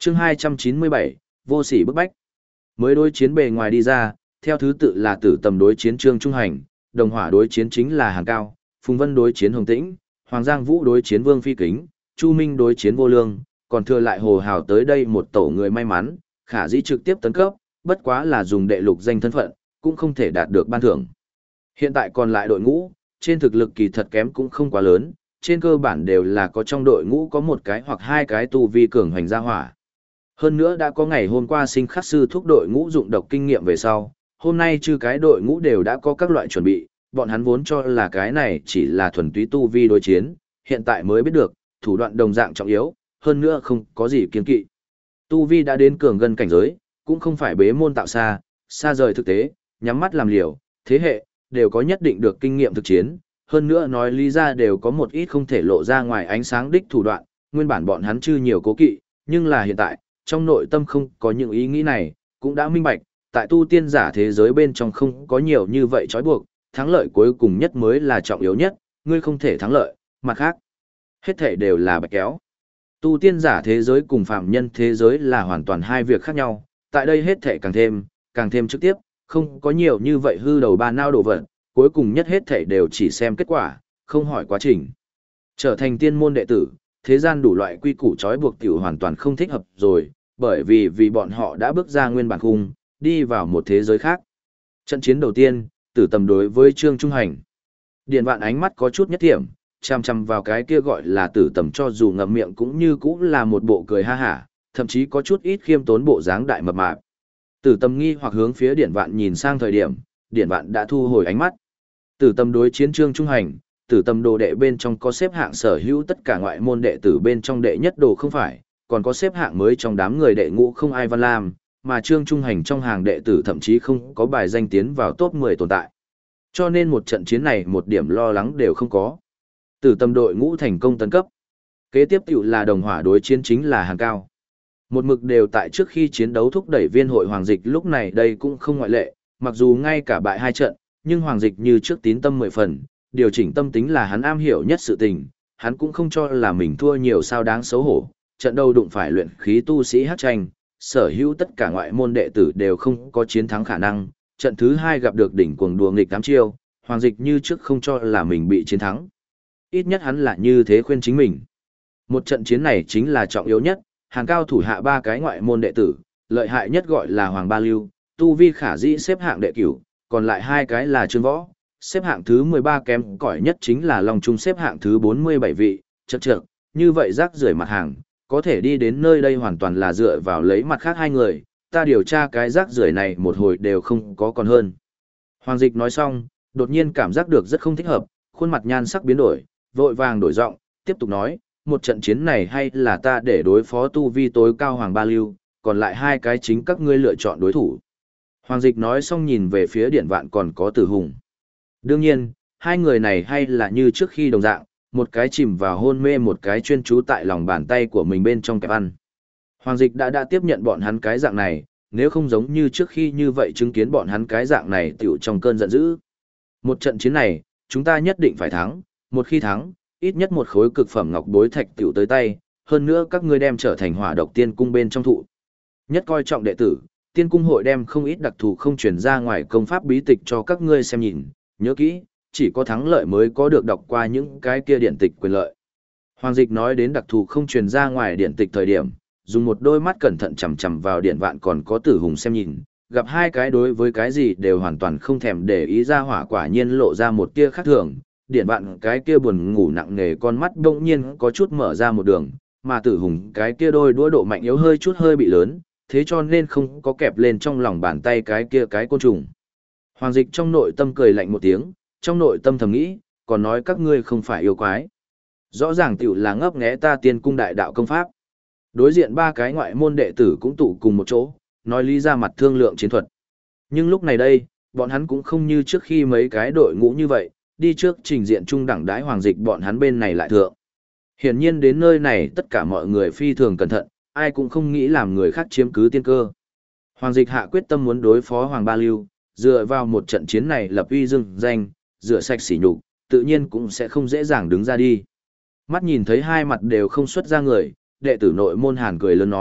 Chương 297, vô sỉ bức bách. Mới đối chiến bề ngoài đi ra, theo thứ tự là Tử Tầm đối chiến Trương Trung Hành, Đồng Hỏa đối chiến chính là Hàng Cao, Phùng Vân đối chiến Hồng Tĩnh, Hoàng Giang Vũ đối chiến Vương Phi Kính, Chu Minh đối chiến Vô Lương, còn thừa lại Hồ Hào tới đây một tổ người may mắn, khả dĩ trực tiếp tấn cấp, bất quá là dùng đệ lục danh thân phận, cũng không thể đạt được ban thưởng. Hiện tại còn lại đội ngũ, trên thực lực kỳ thật kém cũng không quá lớn, trên cơ bản đều là có trong đội ngũ có một cái hoặc hai cái tu vi cường hoành gia hỏa. Hơn nữa đã có ngày hôm qua sinh khắc sư thúc đội ngũ dụng độc kinh nghiệm về sau, hôm nay chư cái đội ngũ đều đã có các loại chuẩn bị, bọn hắn vốn cho là cái này chỉ là thuần túy tu vi đối chiến, hiện tại mới biết được, thủ đoạn đồng dạng trọng yếu, hơn nữa không có gì kiên kỵ. Tu vi đã đến cường gần cảnh giới, cũng không phải bế môn tạo xa, xa rời thực tế, nhắm mắt làm liều, thế hệ, đều có nhất định được kinh nghiệm thực chiến, hơn nữa nói lý ra đều có một ít không thể lộ ra ngoài ánh sáng đích thủ đoạn, nguyên bản bọn hắn chưa nhiều cố kỵ, nhưng là hiện tại, trong nội tâm không có những ý nghĩ này, cũng đã minh bạch, tại tu tiên giả thế giới bên trong không có nhiều như vậy trói buộc, thắng lợi cuối cùng nhất mới là trọng yếu nhất, ngươi không thể thắng lợi, mặt khác, hết thể đều là bạch kéo. Tu tiên giả thế giới cùng phạm nhân thế giới là hoàn toàn hai việc khác nhau, tại đây hết thể càng thêm trực tiếp, không có nhiều như vậy hư đầu ba nao đồ vật, cuối cùng nhất hết thể đều chỉ xem kết quả, không hỏi quá trình. Trở thành tiên môn đệ tử, thế gian đủ loại quy củ trói buộc tiểu hoàn toàn không thích hợp rồi, bởi vì bọn họ đã bước ra nguyên bản khung, đi vào một thế giới khác. Trận chiến đầu tiên, Tử Tầm đối với Trương Trung Hành. Điền Vạn ánh mắt có chút nhất điểm, chăm chăm vào cái kia gọi là Tử Tầm cho dù ngậm miệng cũng như cũng là một bộ cười ha hả, thậm chí có chút ít khiêm tốn bộ dáng đại mập mạp. Tử Tầm nghi hoặc hướng phía Điền Vạn nhìn sang thời điểm, Điền Vạn đã thu hồi ánh mắt. Tử Tầm đối chiến Trương Trung Hành, Tử Tầm đồ đệ bên trong có xếp hạng sở hữu tất cả ngoại môn đệ tử bên trong đệ nhất đồ không phải, còn có xếp hạng mới trong đám người đệ ngũ không ai Văn Lam, mà Trương Trung Hành trong hàng đệ tử thậm chí không có bài danh tiến vào top 10 tồn tại. Cho nên một trận chiến này một điểm lo lắng đều không có. Tử Tầm đội ngũ thành công tấn cấp. Kế tiếp tiểu là Đồng Hỏa đối chiến chính là Hàng Cao. Một mực đều tại trước khi chiến đấu thúc đẩy viên hội Hoàng Dịch lúc này đây cũng không ngoại lệ, mặc dù ngay cả bại hai trận, nhưng Hoàng Dịch như trước tín tâm 10 phần, điều chỉnh tâm tính là hắn am hiểu nhất sự tình, hắn cũng không cho là mình thua nhiều sao đáng xấu hổ, trận đầu đụng phải luyện khí tu sĩ hát tranh, sở hữu tất cả ngoại môn đệ tử đều không có chiến thắng khả năng, trận thứ hai gặp được đỉnh cuồng đùa nghịch 8 chiêu, Hoàng Dịch như trước không cho là mình bị chiến thắng. Ít nhất hắn là như thế khuyên chính mình. Một trận chiến này chính là trọng yếu nhất, Hàng Cao thủ hạ ba cái ngoại môn đệ tử, lợi hại nhất gọi là Hoàng Ba Lưu, tu vi khả dĩ xếp hạng đệ cửu, còn lại hai cái là Trương Võ, xếp hạng thứ 13 kém cỏi nhất chính là Long Trung xếp hạng thứ 47 vị, chậc, như vậy rác rưởi mặt hàng, có thể đi đến nơi đây hoàn toàn là dựa vào lấy mặt khác hai người, ta điều tra cái rác rưởi này một hồi đều không có còn hơn. Hoàng Dịch nói xong, đột nhiên cảm giác được rất không thích hợp, khuôn mặt nhan sắc biến đổi, vội vàng đổi giọng, tiếp tục nói, một trận chiến này hay là ta để đối phó tu vi tối cao Hoàng Ba Lưu, còn lại hai cái chính các ngươi lựa chọn đối thủ. Hoàng Dịch nói xong nhìn về phía Điển Vạn còn có Tử Hùng. Đương nhiên, hai người này hay là như trước khi đồng dạng, một cái chìm vào hôn mê một cái chuyên trú tại lòng bàn tay của mình bên trong kẹp ăn. Hoàng Dịch đã tiếp nhận bọn hắn cái dạng này, nếu không giống như trước khi như vậy chứng kiến bọn hắn cái dạng này tiểu trong cơn giận dữ. Một trận chiến này, chúng ta nhất định phải thắng, một khi thắng, ít nhất một khối cực phẩm ngọc bối thạch tiểu tới tay, hơn nữa các ngươi đem trở thành Hỏa Độc Tiên cung bên trong thụ. Nhất coi trọng đệ tử, Tiên cung hội đem không ít đặc thù không truyền ra ngoài công pháp bí tịch cho các ngươi xem nhìn, nhớ kỹ, chỉ có thắng lợi mới có được đọc qua những cái kia điển tịch quyền lợi. Hoàng Dịch nói đến đặc thù không truyền ra ngoài điển tịch thời điểm, dùng một đôi mắt cẩn thận chằm chằm vào Điển Vạn còn có Tử Hùng xem nhìn, gặp hai cái đối với cái gì đều hoàn toàn không thèm để ý ra hỏa quả nhiên lộ ra một tia khác thường. Điển Vạn cái kia buồn ngủ nặng nề con mắt bỗng nhiên có chút mở ra một đường, mà Tử Hùng cái kia đôi đũa độ mạnh yếu hơi bị lớn, thế cho nên không có kẹp lên trong lòng bàn tay cái kia cái côn trùng. Hoàng Dịch trong nội tâm cười lạnh một tiếng, trong nội tâm thầm nghĩ, còn nói các ngươi không phải yêu quái. Rõ ràng tiểu là ngấp nghé ta Tiên cung đại đạo công pháp. Đối diện ba cái ngoại môn đệ tử cũng tụ cùng một chỗ, nói lý ra mặt thương lượng chiến thuật. Nhưng lúc này đây, bọn hắn cũng không như trước khi mấy cái đội ngũ như vậy, đi trước trình diện trung đẳng đái Hoàng Dịch bọn hắn bên này lại thượng. Hiển nhiên đến nơi này tất cả mọi người phi thường cẩn thận, ai cũng không nghĩ làm người khác chiếm cứ tiên cơ. Hoàng Dịch hạ quyết tâm muốn đối phó Hoàng Ba Lưu, dựa vào một trận chiến này lập uy dương danh, rửa sạch sỉ nhục, tự nhiên cũng sẽ không dễ dàng đứng ra đi. Mắt nhìn thấy hai mặt đều không xuất ra người, đệ tử nội môn Hàn cười lớn nói,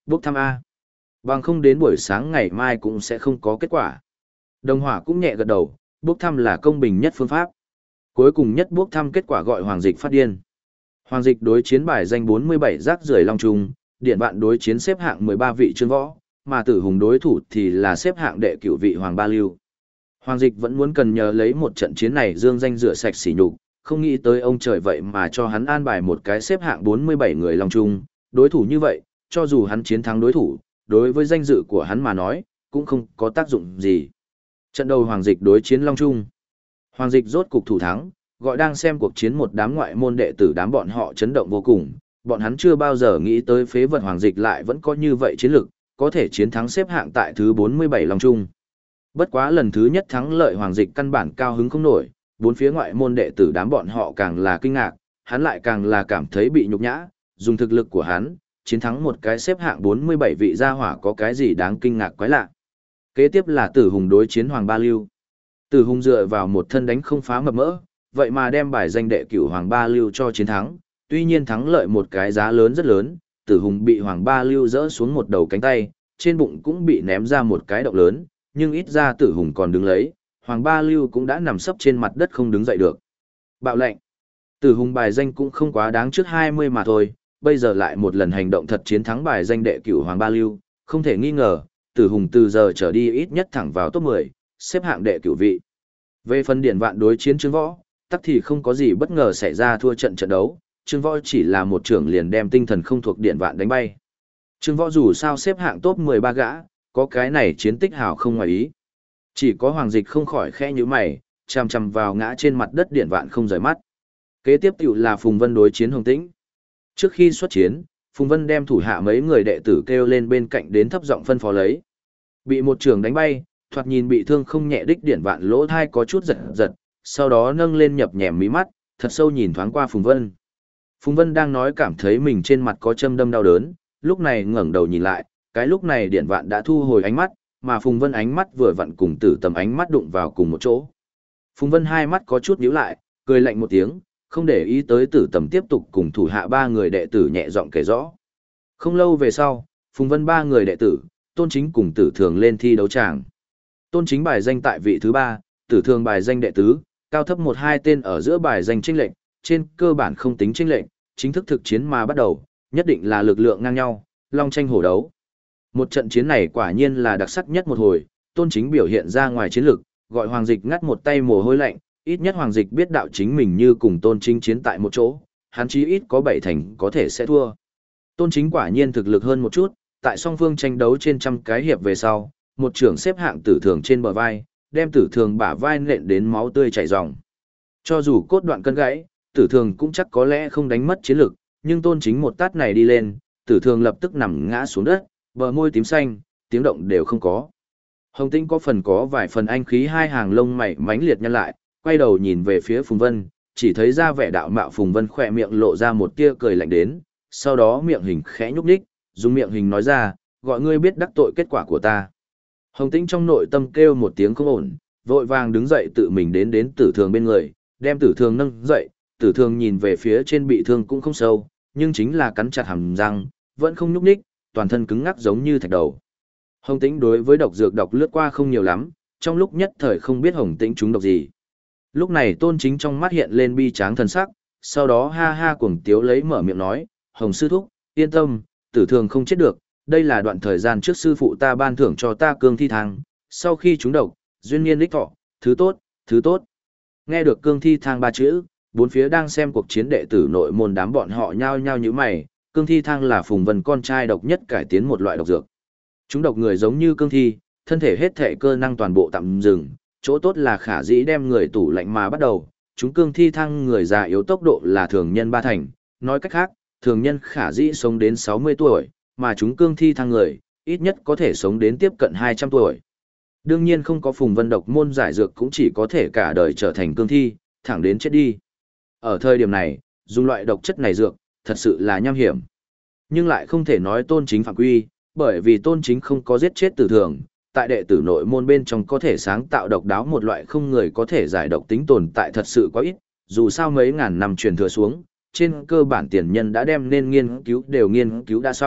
bốc thăm A. Bằng không đến buổi sáng ngày mai cũng sẽ không có kết quả. Đồng hỏa cũng nhẹ gật đầu, bốc thăm là công bình nhất phương pháp. Cuối cùng nhất bốc thăm kết quả gọi Hoàng Dịch phát điên. Hoàng Dịch đối chiến bài danh 47 rác rưởi long trung, điện vạn đối chiến xếp hạng 13 vị Trương Võ, mà Tử Hùng đối thủ thì là xếp hạng đệ cửu vị Hoàng Ba Lưu. Hoàng Dịch vẫn muốn cần nhờ lấy một trận chiến này dương danh rửa sạch sỉ nhục, không nghĩ tới ông trời vậy mà cho hắn an bài một cái xếp hạng 47 người long trung, đối thủ như vậy, cho dù hắn chiến thắng đối thủ, đối với danh dự của hắn mà nói, cũng không có tác dụng gì. Trận đầu Hoàng Dịch đối chiến long trung. Hoàng Dịch rốt cục thủ thắng, gọi đang xem cuộc chiến một đám ngoại môn đệ tử đám bọn họ chấn động vô cùng, bọn hắn chưa bao giờ nghĩ tới phế vật Hoàng Dịch lại vẫn có như vậy chiến lực, có thể chiến thắng xếp hạng tại thứ 47 long trung. Bất quá lần thứ nhất thắng lợi Hoàng Dịch căn bản cao hứng không nổi, bốn phía ngoại môn đệ tử đám bọn họ càng là kinh ngạc, hắn lại càng là cảm thấy bị nhục nhã, dùng thực lực của hắn, chiến thắng một cái xếp hạng 47 vị gia hỏa có cái gì đáng kinh ngạc quái lạ. Kế tiếp là Tử Hùng đối chiến Hoàng Ba Lưu. Tử Hùng dựa vào một thân đánh không phá mập mỡ, vậy mà đem bài danh đệ cửu Hoàng Ba Lưu cho chiến thắng, tuy nhiên thắng lợi một cái giá lớn rất lớn, Tử Hùng bị Hoàng Ba Lưu rỡ xuống một đầu cánh tay, trên bụng cũng bị ném ra một cái động lớn, nhưng ít ra Tử Hùng còn đứng lấy, Hoàng Ba Lưu cũng đã nằm sấp trên mặt đất không đứng dậy được. Bạo lệnh. Tử Hùng bài danh cũng không quá đáng trước 20 mà thôi, bây giờ lại một lần hành động thật chiến thắng bài danh đệ cửu Hoàng Ba Lưu, không thể nghi ngờ, Tử Hùng từ giờ trở đi ít nhất thẳng vào top 10, xếp hạng đệ cửu vị. Về phần điển vạn đối chiến Trương Võ, tắc thì không có gì bất ngờ xảy ra thua trận đấu, Trương Võ chỉ là một trưởng liền đem tinh thần không thuộc điển vạn đánh bay. Trương Võ dù sao xếp hạng top 13 gã, có cái này chiến tích hào không ngoài ý. Chỉ có Hoàng Dịch không khỏi khẽ như mày, chằm chằm vào ngã trên mặt đất điển vạn không rời mắt. Kế tiếp tiểu là Phùng Vân đối chiến Hồng Tĩnh. Trước khi xuất chiến, Phùng Vân đem thủ hạ mấy người đệ tử kêu lên bên cạnh đến thấp giọng phân phó lấy. Bị một trường đánh bay, thoạt nhìn bị thương không nhẹ đích điển vạn lỗ thai có chút giật giật, sau đó nâng lên nhập nhèm mí mắt, thật sâu nhìn thoáng qua Phùng Vân. Phùng Vân đang nói cảm thấy mình trên mặt có châm đâm đau đớn, lúc này ngẩng đầu nhìn lại, cái lúc này điển vạn đã thu hồi ánh mắt, mà Phùng Vân ánh mắt vừa vặn cùng Tử Tầm ánh mắt đụng vào cùng một chỗ. Phùng Vân hai mắt có chút nhíu lại, cười lạnh một tiếng, không để ý tới Tử Tầm tiếp tục cùng thủ hạ ba người đệ tử nhẹ giọng kể rõ. Không lâu về sau, Phùng Vân ba người đệ tử, Tôn Chính cùng Tử Thường lên thi đấu tràng. Tôn Chính bài danh tại vị thứ 3, Tử Thường bài danh đệ tứ, cao thấp 1-2 tên ở giữa bài danh chênh lệch, trên cơ bản không tính chênh lệch, chính thức thực chiến mà bắt đầu, nhất định là lực lượng ngang nhau, long tranh hổ đấu. Một trận chiến này quả nhiên là đặc sắc nhất một hồi, Tôn Chính biểu hiện ra ngoài chiến lực, gọi Hoàng Dịch ngắt một tay mồ hôi lạnh, ít nhất Hoàng Dịch biết đạo chính mình như cùng Tôn Chính chiến tại một chỗ, hắn chí ít có 7 thành có thể sẽ thua. Tôn Chính quả nhiên thực lực hơn một chút, tại song phương tranh đấu trên trăm cái hiệp về sau, một trưởng xếp hạng Tử Thường trên bờ vai, đem Tử Thường bả vai nện đến máu tươi chảy ròng. Cho dù cốt đoạn cân gãy, Tử Thường cũng chắc có lẽ không đánh mất chiến lực, nhưng Tôn Chính một tát này đi lên, Tử Thường lập tức nằm ngã xuống đất, bờ môi tím xanh, tiếng động đều không có. Hồng Tĩnh có vài phần anh khí, hai hàng lông mày mãnh liệt nhăn lại, quay đầu nhìn về phía Phùng Vân, chỉ thấy ra vẻ đạo mạo Phùng Vân khỏe miệng lộ ra một tia cười lạnh đến, sau đó miệng hình khẽ nhúc nhích, dùng miệng hình nói ra, gọi ngươi biết đắc tội kết quả của ta. Hồng Tĩnh trong nội tâm kêu một tiếng không ổn, vội vàng đứng dậy tự mình đến Tử Thường bên người, đem Tử Thường nâng dậy, Tử Thường nhìn về phía trên bị thương cũng không sâu, nhưng chính là cắn chặt hàm răng, vẫn không nhúc nhích, toàn thân cứng ngắc giống như thạch đầu. Hồng Tĩnh đối với độc dược độc lướt qua không nhiều lắm, trong lúc nhất thời không biết Hồng Tĩnh trúng độc gì. Lúc này Tôn Chính trong mắt hiện lên bi tráng thần sắc, sau đó ha ha cuồng tiếu lấy mở miệng nói, Hồng sư thúc, yên tâm, Tử Thường không chết được, đây là đoạn thời gian trước sư phụ ta ban thưởng cho ta cương thi thang, sau khi trúng độc, duyên niên đích thọ, thứ tốt, thứ tốt. Nghe được cương thi thang ba chữ, bốn phía đang xem cuộc chiến đệ tử nội môn đám bọn họ nhao nhao như mày, cương thi thang là Phùng Vân con trai độc nhất cải tiến một loại độc dược. Chúng độc người giống như cương thi, thân thể hết thể cơ năng toàn bộ tạm dừng, chỗ tốt là khả dĩ đem người tủ lạnh mà bắt đầu, chúng cương thi thang người già yếu tốc độ là thường nhân 3 thành, nói cách khác, thường nhân khả dĩ sống đến 60 tuổi, mà chúng cương thi thang người, ít nhất có thể sống đến tiếp cận 200 tuổi. Đương nhiên không có Phùng Vân độc môn giải dược cũng chỉ có thể cả đời trở thành cương thi, thẳng đến chết đi. Ở thời điểm này, dùng loại độc chất này dược, thật sự là nham hiểm. Nhưng lại không thể nói Tôn Chính phạm quy, bởi vì Tôn Chính không có giết chết Tử Thường, tại đệ tử nội môn bên trong có thể sáng tạo độc đáo một loại không người có thể giải độc tính tồn tại thật sự quá ít, dù sao mấy ngàn năm truyền thừa xuống, trên cơ bản tiền nhân đã đem nên nghiên cứu đều nghiên cứu đã xong,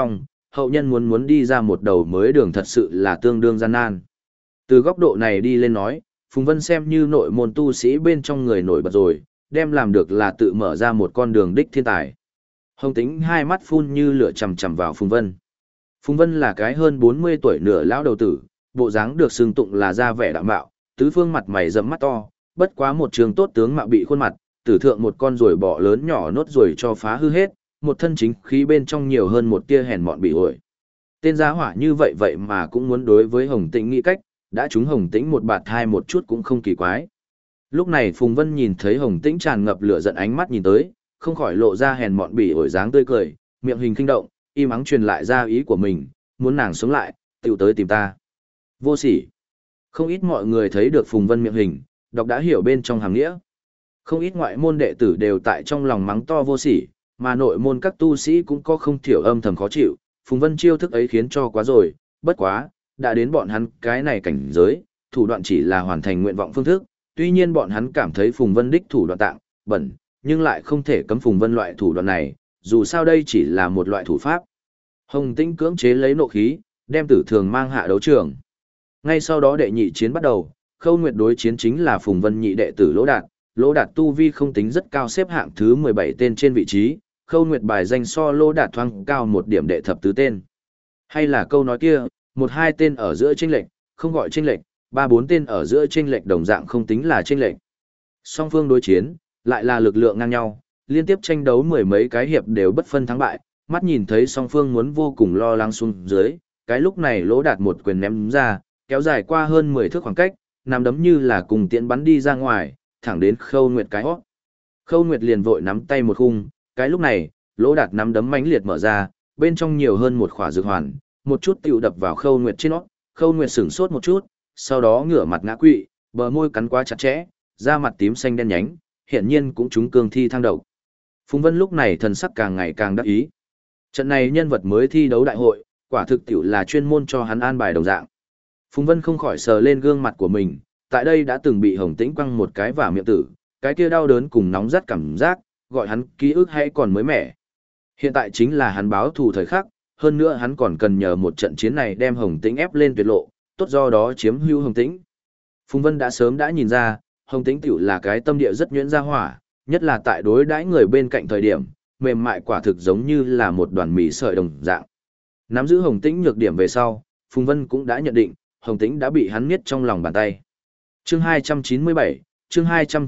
hậu nhân muốn muốn đi ra một đầu mới đường thật sự là tương đương gian nan. Từ góc độ này đi lên nói, Phùng Vân xem như nội môn tu sĩ bên trong người nổi bật rồi, đem làm được là tự mở ra một con đường đích thiên tài. Hồng Tĩnh hai mắt phun như lửa chằm chằm vào Phùng Vân. Phùng Vân là cái hơn 40 tuổi nửa lão đầu tử, bộ dáng được xưng tụng là da vẻ đạm mạo, tứ phương mặt mày rậm mắt to, bất quá một trường tốt tướng mạo bị khuôn mặt, tử thượng một con ruồi bọ lớn nhỏ nốt ruồi cho phá hư hết, một thân chính khí bên trong nhiều hơn một tia hèn mọn bị ổi. Tên giá hỏa như vậy vậy mà cũng muốn đối với Hồng Tĩnh nghĩ cách, đã trúng Hồng Tĩnh một bạt hai một chút cũng không kỳ quái. Lúc này Phùng Vân nhìn thấy Hồng Tĩnh tràn ngập lửa giận ánh mắt nhìn tới, không khỏi lộ ra hèn mọn bỉ ổi dáng tươi cười, miệng hình kinh động, im ắng truyền lại ra ý của mình, muốn nàng sống lại, tiểu tới tìm ta. Vô sỉ. Không ít mọi người thấy được Phùng Vân miệng hình, đọc đã hiểu bên trong hàm nghĩa. Không ít ngoại môn đệ tử đều tại trong lòng mắng to vô sỉ, mà nội môn các tu sĩ cũng có không thiểu âm thầm khó chịu, Phùng Vân chiêu thức ấy khiến cho quá rồi, bất quá, đã đến bọn hắn cái này cảnh giới, thủ đoạn chỉ là hoàn thành nguyện vọng phương thức, tuy nhiên bọn hắn cảm thấy Phùng Vân đích thủ đoạn tạng, bẩn, nhưng lại không thể cấm Phùng Vân loại thủ đoạn này, dù sao đây chỉ là một loại thủ pháp. Hồng Tĩnh cưỡng chế lấy nộ khí, đem Tử Thường mang hạ đấu trường. Ngay sau đó đệ nhị chiến bắt đầu, Khâu Nguyệt đối chiến chính là Phùng Vân nhị đệ tử Lỗ Đạt. Lỗ Đạt tu vi không tính rất cao, xếp hạng thứ 17 tên trên vị trí, Khâu Nguyệt bài danh so Lỗ Đạt thoáng cao một điểm đệ thập tứ tên. Hay là câu nói kia, một hai tên ở giữa chênh lệch, không gọi chênh lệch, ba bốn tên ở giữa chênh lệch đồng dạng không tính là chênh lệch. Song phương đối chiến, lại là lực lượng ngang nhau, liên tiếp tranh đấu mười mấy cái hiệp đều bất phân thắng bại, mắt nhìn thấy song phương muốn vô cùng lo lắng xuống dưới, cái lúc này Lỗ Đạt một quyền ném ra, kéo dài qua hơn 10 thước khoảng cách, nắm đấm như là cùng tiễn bắn đi ra ngoài, thẳng đến Khâu Nguyệt cái hót. Khâu Nguyệt liền vội nắm tay một khung, cái lúc này, Lỗ Đạt nắm đấm mãnh liệt mở ra, bên trong nhiều hơn một khỏa dược hoàn, một chút tiểu đập vào Khâu Nguyệt trên nót, Khâu Nguyệt sửng sốt một chút, sau đó ngửa mặt ngã quỵ, bờ môi cắn quá chặt chẽ, da mặt tím xanh đen nhánh, hiển nhiên cũng trúng cương thi thang độc. Phùng Vân lúc này thần sắc càng ngày càng đắc ý. Trận này nhân vật mới thi đấu đại hội, quả thực tiểu là chuyên môn cho hắn an bài đồng dạng. Phùng Vân không khỏi sờ lên gương mặt của mình, tại đây đã từng bị Hồng Tĩnh quăng một cái vào miệng tử, cái kia đau đớn cùng nóng rát cảm giác, gọi hắn ký ức hay còn mới mẻ. Hiện tại chính là hắn báo thù thời khắc, hơn nữa hắn còn cần nhờ một trận chiến này đem Hồng Tĩnh ép lên tuyệt lộ, tốt do đó chiếm hữu Hồng Tĩnh. Phùng Vân đã sớm đã nhìn ra, Hồng Tĩnh tiểu là cái tâm địa rất nhuyễn ra hỏa, nhất là tại đối đãi người bên cạnh thời điểm, mềm mại quả thực giống như là một đoàn mì sợi đồng dạng. Nắm giữ Hồng Tĩnh nhược điểm về sau, Phùng Vân cũng đã nhận định, Hồng Tĩnh đã bị hắn niết trong lòng bàn tay. Chương 297, chương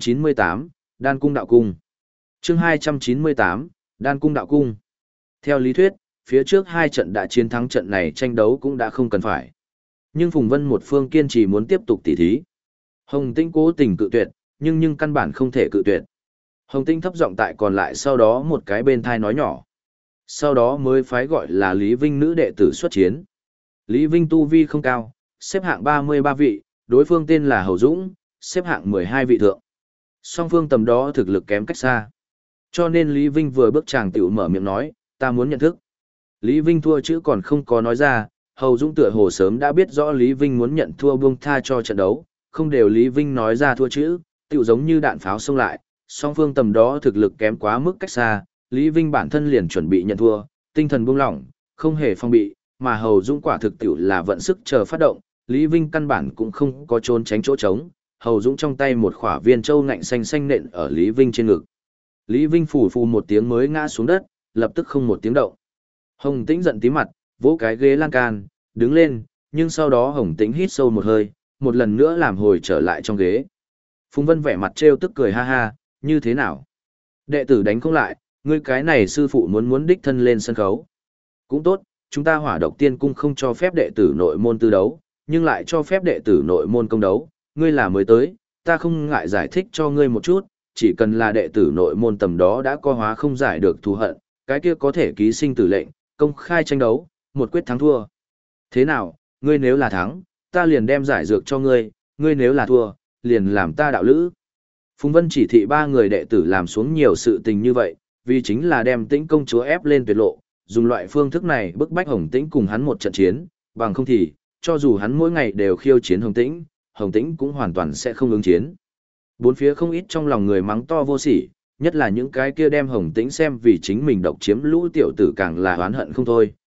298, Đan Cung Đạo Cung. Chương 298, Đan Cung Đạo Cung. Theo lý thuyết, phía trước hai trận đã chiến thắng trận này tranh đấu cũng đã không cần phải. Nhưng Phùng Vân một phương kiên trì muốn tiếp tục tỉ thí. Hồng Tĩnh cố tình cự tuyệt, nhưng căn bản không thể cự tuyệt. Hồng Tĩnh thấp giọng tại còn lại sau đó một cái bên thai nói nhỏ. Sau đó mới phái gọi là Lý Vinh nữ đệ tử xuất chiến. Lý Vinh tu vi không cao, xếp hạng 33 vị, đối phương tên là Hầu Dũng, xếp hạng 12 vị thượng. Song phương tầm đó thực lực kém cách xa. Cho nên Lý Vinh vừa bước chàng tiểu mở miệng nói, ta muốn nhận thức. Lý Vinh thua chữ còn không có nói ra, Hầu Dũng tựa hồ sớm đã biết rõ Lý Vinh muốn nhận thua buông tha cho trận đấu, không đều Lý Vinh nói ra thua chữ, tiểu giống như đạn pháo xông lại, song phương tầm đó thực lực kém quá mức cách xa, Lý Vinh bản thân liền chuẩn bị nhận thua, tinh thần buông lỏng, không hề phong bị, mà Hầu Dũng quả thực tiểu là vận sức chờ phát động, Lý Vinh căn bản cũng không có trốn tránh chỗ trống, Hầu Dũng trong tay một khỏa viên châu ngạnh xanh xanh nện ở Lý Vinh trên ngực. Lý Vinh phù phù một tiếng mới ngã xuống đất, lập tức không một tiếng động. Hồng Tĩnh giận tí mặt, vỗ cái ghế lan can, đứng lên, nhưng sau đó Hồng Tĩnh hít sâu một hơi, một lần nữa làm hồi trở lại trong ghế. Phùng Vân vẻ mặt trêu tức cười ha ha, như thế nào? Đệ tử đánh không lại, ngươi cái này sư phụ muốn đích thân lên sân khấu. Cũng tốt, chúng ta Hỏa Độc Tiên Cung không cho phép đệ tử nội môn tư đấu, nhưng lại cho phép đệ tử nội môn công đấu, ngươi là mới tới, ta không ngại giải thích cho ngươi một chút, chỉ cần là đệ tử nội môn tầm đó đã co hóa không giải được thù hận, cái kia có thể ký sinh tử lệnh, công khai tranh đấu, một quyết thắng thua. Thế nào, ngươi nếu là thắng, ta liền đem giải dược cho ngươi, ngươi nếu là thua, liền làm ta đạo lữ. Phùng Vân chỉ thị ba người đệ tử làm xuống nhiều sự tình như vậy, vì chính là đem Tĩnh công chúa ép lên tuyệt lộ, dùng loại phương thức này bức bách Hồng Tĩnh cùng hắn một trận chiến, bằng không thì, cho dù hắn mỗi ngày đều khiêu chiến Hồng Tĩnh cũng hoàn toàn sẽ không ứng chiến. Bốn phía không ít trong lòng người mắng to vô sỉ, nhất là những cái kia đem Hồng Tĩnh xem vì chính mình độc chiếm lũ tiểu tử càng là oán hận không thôi,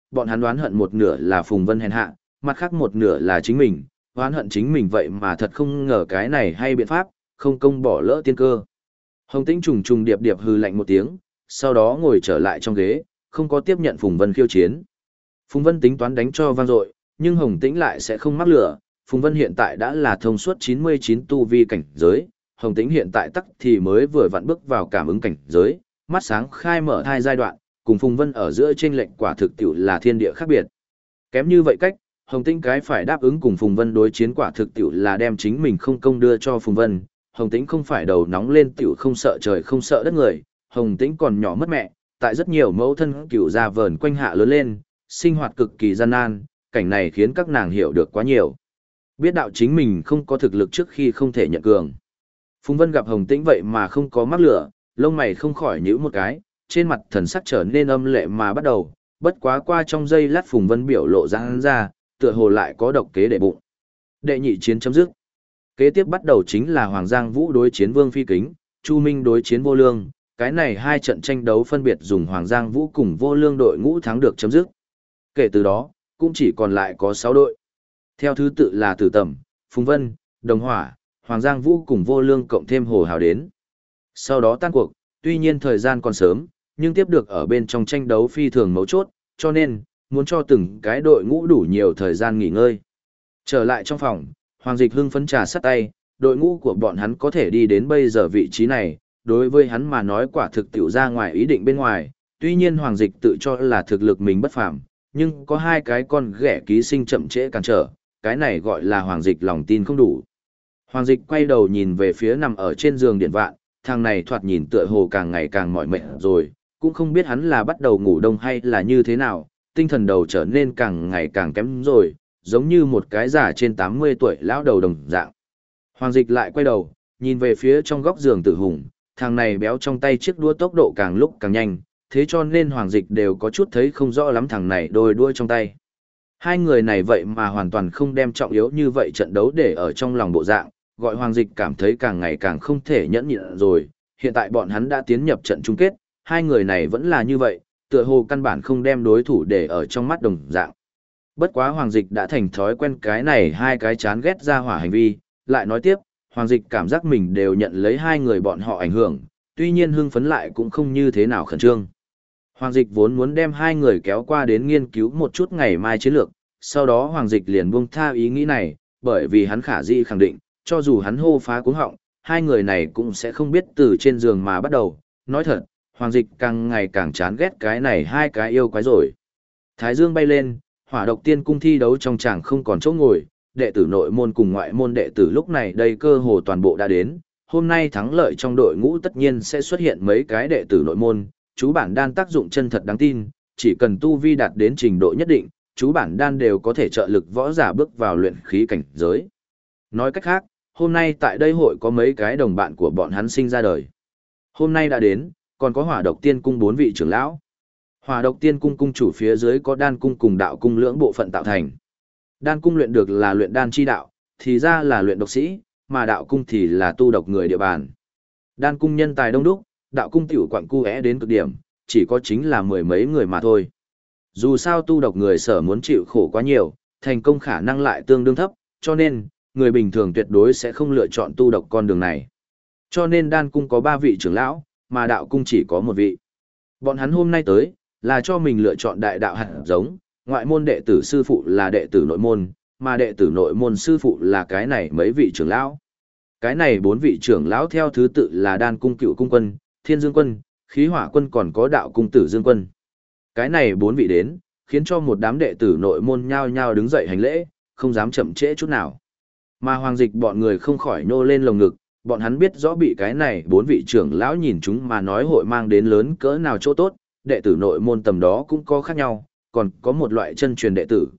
bọn hắn đoán hận một nửa là Phùng Vân hèn hạ, mặt khác một nửa là chính mình, oán hận chính mình vậy mà thật không ngờ cái này hay biện pháp, không công bỏ lỡ tiên cơ. Hồng Tĩnh trùng trùng điệp điệp hừ lạnh một tiếng, sau đó ngồi trở lại trong ghế, không có tiếp nhận Phùng Vân khiêu chiến. Phùng Vân tính toán đánh cho vang dội, nhưng Hồng Tĩnh lại sẽ không mắc lửa. Phùng Vân hiện tại đã là thông suốt 99 tu vi cảnh giới, Hồng Tĩnh hiện tại tắc thì mới vừa vặn bước vào cảm ứng cảnh giới, mắt sáng khai mở hai giai đoạn, cùng Phùng Vân ở giữa chênh lệch quả thực tiểu là thiên địa khác biệt. Kém như vậy cách, Hồng Tĩnh cái phải đáp ứng cùng Phùng Vân đối chiến quả thực tiểu là đem chính mình không công đưa cho Phùng Vân. Hồng Tĩnh không phải đầu nóng lên tiểu không sợ trời không sợ đất người, Hồng Tĩnh còn nhỏ mất mẹ, tại rất nhiều mẫu thân cửu gia vờn quanh hạ lớn lên, sinh hoạt cực kỳ gian nan, cảnh này khiến các nàng hiểu được quá nhiều. Biết đạo chính mình không có thực lực trước khi không thể nhận cường. Phùng Vân gặp Hồng Tĩnh vậy mà không có mắc lửa, lông mày không khỏi nhíu một cái, trên mặt thần sắc trở nên âm lệ mà bắt đầu, bất quá qua trong giây lát Phùng Vân biểu lộ ra hắn ra, tựa hồ lại có độc kế để bụng. Đệ nhị chiến chấm dứt. Kế tiếp bắt đầu chính là Hoàng Giang Vũ đối chiến Vương Phi Kính, Chu Minh đối chiến Vô Lương, cái này hai trận tranh đấu phân biệt dùng Hoàng Giang Vũ cùng Vô Lương đội ngũ thắng được chấm dứt. Kể từ đó, cũng chỉ còn lại có 6 đội. Theo thứ tự là Tử Tẩm, Phùng Vân, Đồng Hỏa, Hoàng Giang Vũ cùng Vô Lương cộng thêm Hồ Hào đến. Sau đó tan cuộc, tuy nhiên thời gian còn sớm, nhưng tiếp được ở bên trong tranh đấu phi thường mấu chốt, cho nên, muốn cho từng cái đội ngũ đủ nhiều thời gian nghỉ ngơi. Trở lại trong phòng, Hoàng Dịch hưng phấn trà sắt tay, đội ngũ của bọn hắn có thể đi đến bây giờ vị trí này, đối với hắn mà nói quả thực tiểu ra ngoài ý định bên ngoài, tuy nhiên Hoàng Dịch tự cho là thực lực mình bất phàm, nhưng có hai cái con ghẻ ký sinh chậm trễ cản trở, cái này gọi là Hoàng Dịch lòng tin không đủ. Hoàng Dịch quay đầu nhìn về phía nằm ở trên giường điện vạn, thằng này thoạt nhìn tựa hồ càng ngày càng mỏi mệt rồi, cũng không biết hắn là bắt đầu ngủ đông hay là như thế nào, tinh thần đầu trở nên càng ngày càng kém rồi, giống như một cái già trên 80 tuổi lão đầu đồng dạng. Hoàng Dịch lại quay đầu, nhìn về phía trong góc giường Tử Hùng, thằng này béo trong tay chiếc đũa tốc độ càng lúc càng nhanh, thế cho nên Hoàng Dịch đều có chút thấy không rõ lắm thằng này đôi đuôi trong tay. Hai người này vậy mà hoàn toàn không đem trọng yếu như vậy trận đấu để ở trong lòng bộ dạng, gọi Hoàng Dịch cảm thấy càng ngày càng không thể nhẫn nhịn rồi, hiện tại bọn hắn đã tiến nhập trận chung kết, hai người này vẫn là như vậy, tựa hồ căn bản không đem đối thủ để ở trong mắt đồng dạng. Bất quá Hoàng Dịch đã thành thói quen cái này hai cái chán ghét ra hỏa hành vi, lại nói tiếp, Hoàng Dịch cảm giác mình đều nhận lấy hai người bọn họ ảnh hưởng, tuy nhiên hưng phấn lại cũng không như thế nào khẩn trương. Hoàng Dịch vốn muốn đem hai người kéo qua đến nghiên cứu một chút ngày mai chiến lược, sau đó Hoàng Dịch liền buông tha ý nghĩ này, bởi vì hắn khả dĩ khẳng định, cho dù hắn hô phá cuống họng, hai người này cũng sẽ không biết từ trên giường mà bắt đầu. Nói thật, Hoàng Dịch càng ngày càng chán ghét cái này hai cái yêu quái rồi. Thái dương bay lên, Hỏa Độc Tiên Cung thi đấu trong tràng không còn chỗ ngồi, đệ tử nội môn cùng ngoại môn đệ tử lúc này đây cơ hồ toàn bộ đã đến. Hôm nay thắng lợi trong đội ngũ tất nhiên sẽ xuất hiện mấy cái đệ tử nội môn, chú bản đan tác dụng chân thật đáng tin, chỉ cần tu vi đạt đến trình độ nhất định, chú bản đan đều có thể trợ lực võ giả bước vào luyện khí cảnh giới. Nói cách khác, hôm nay tại đây hội có mấy cái đồng bạn của bọn hắn sinh ra đời. Hôm nay đã đến, còn có Hỏa Độc Tiên Cung 4 vị trưởng lão. Hỏa Độc Tiên Cung cung chủ phía dưới có Đan Cung cùng Đạo Cung lưỡng bộ phận tạo thành. Đan Cung luyện được là luyện đan chi đạo, thì ra là luyện độc sĩ, mà Đạo Cung thì là tu độc người địa bàn. Đan Cung nhân tài đông đúc, Đạo Cung tiểu quặng cu é đến cực điểm, chỉ có chính là mười mấy người mà thôi. Dù sao tu độc người sở muốn chịu khổ quá nhiều, thành công khả năng lại tương đương thấp, cho nên, người bình thường tuyệt đối sẽ không lựa chọn tu độc con đường này. Cho nên Đan Cung có 3 vị trưởng lão, mà Đạo Cung chỉ có 1 vị. Bọn hắn hôm nay tới, là cho mình lựa chọn đại đạo hạt giống, ngoại môn đệ tử sư phụ là đệ tử nội môn, mà đệ tử nội môn sư phụ là cái này mấy vị trưởng lão. Cái này 4 vị trưởng lão theo thứ tự là Đan Cung Cựu Cung Quân, Thiên Dương Quân, Khí Hỏa Quân còn có Đạo Cung Tử Dương Quân. Cái này 4 vị đến, khiến cho một đám đệ tử nội môn nhao nhao đứng dậy hành lễ, không dám chậm trễ chút nào. Mà Hoàng Dịch bọn người không khỏi nô lên lồng ngực, bọn hắn biết rõ bị cái này 4 vị trưởng lão nhìn chúng mà nói hội mang đến lớn cỡ nào chỗ tốt, đệ tử nội môn tầm đó cũng có khác nhau, còn có một loại chân truyền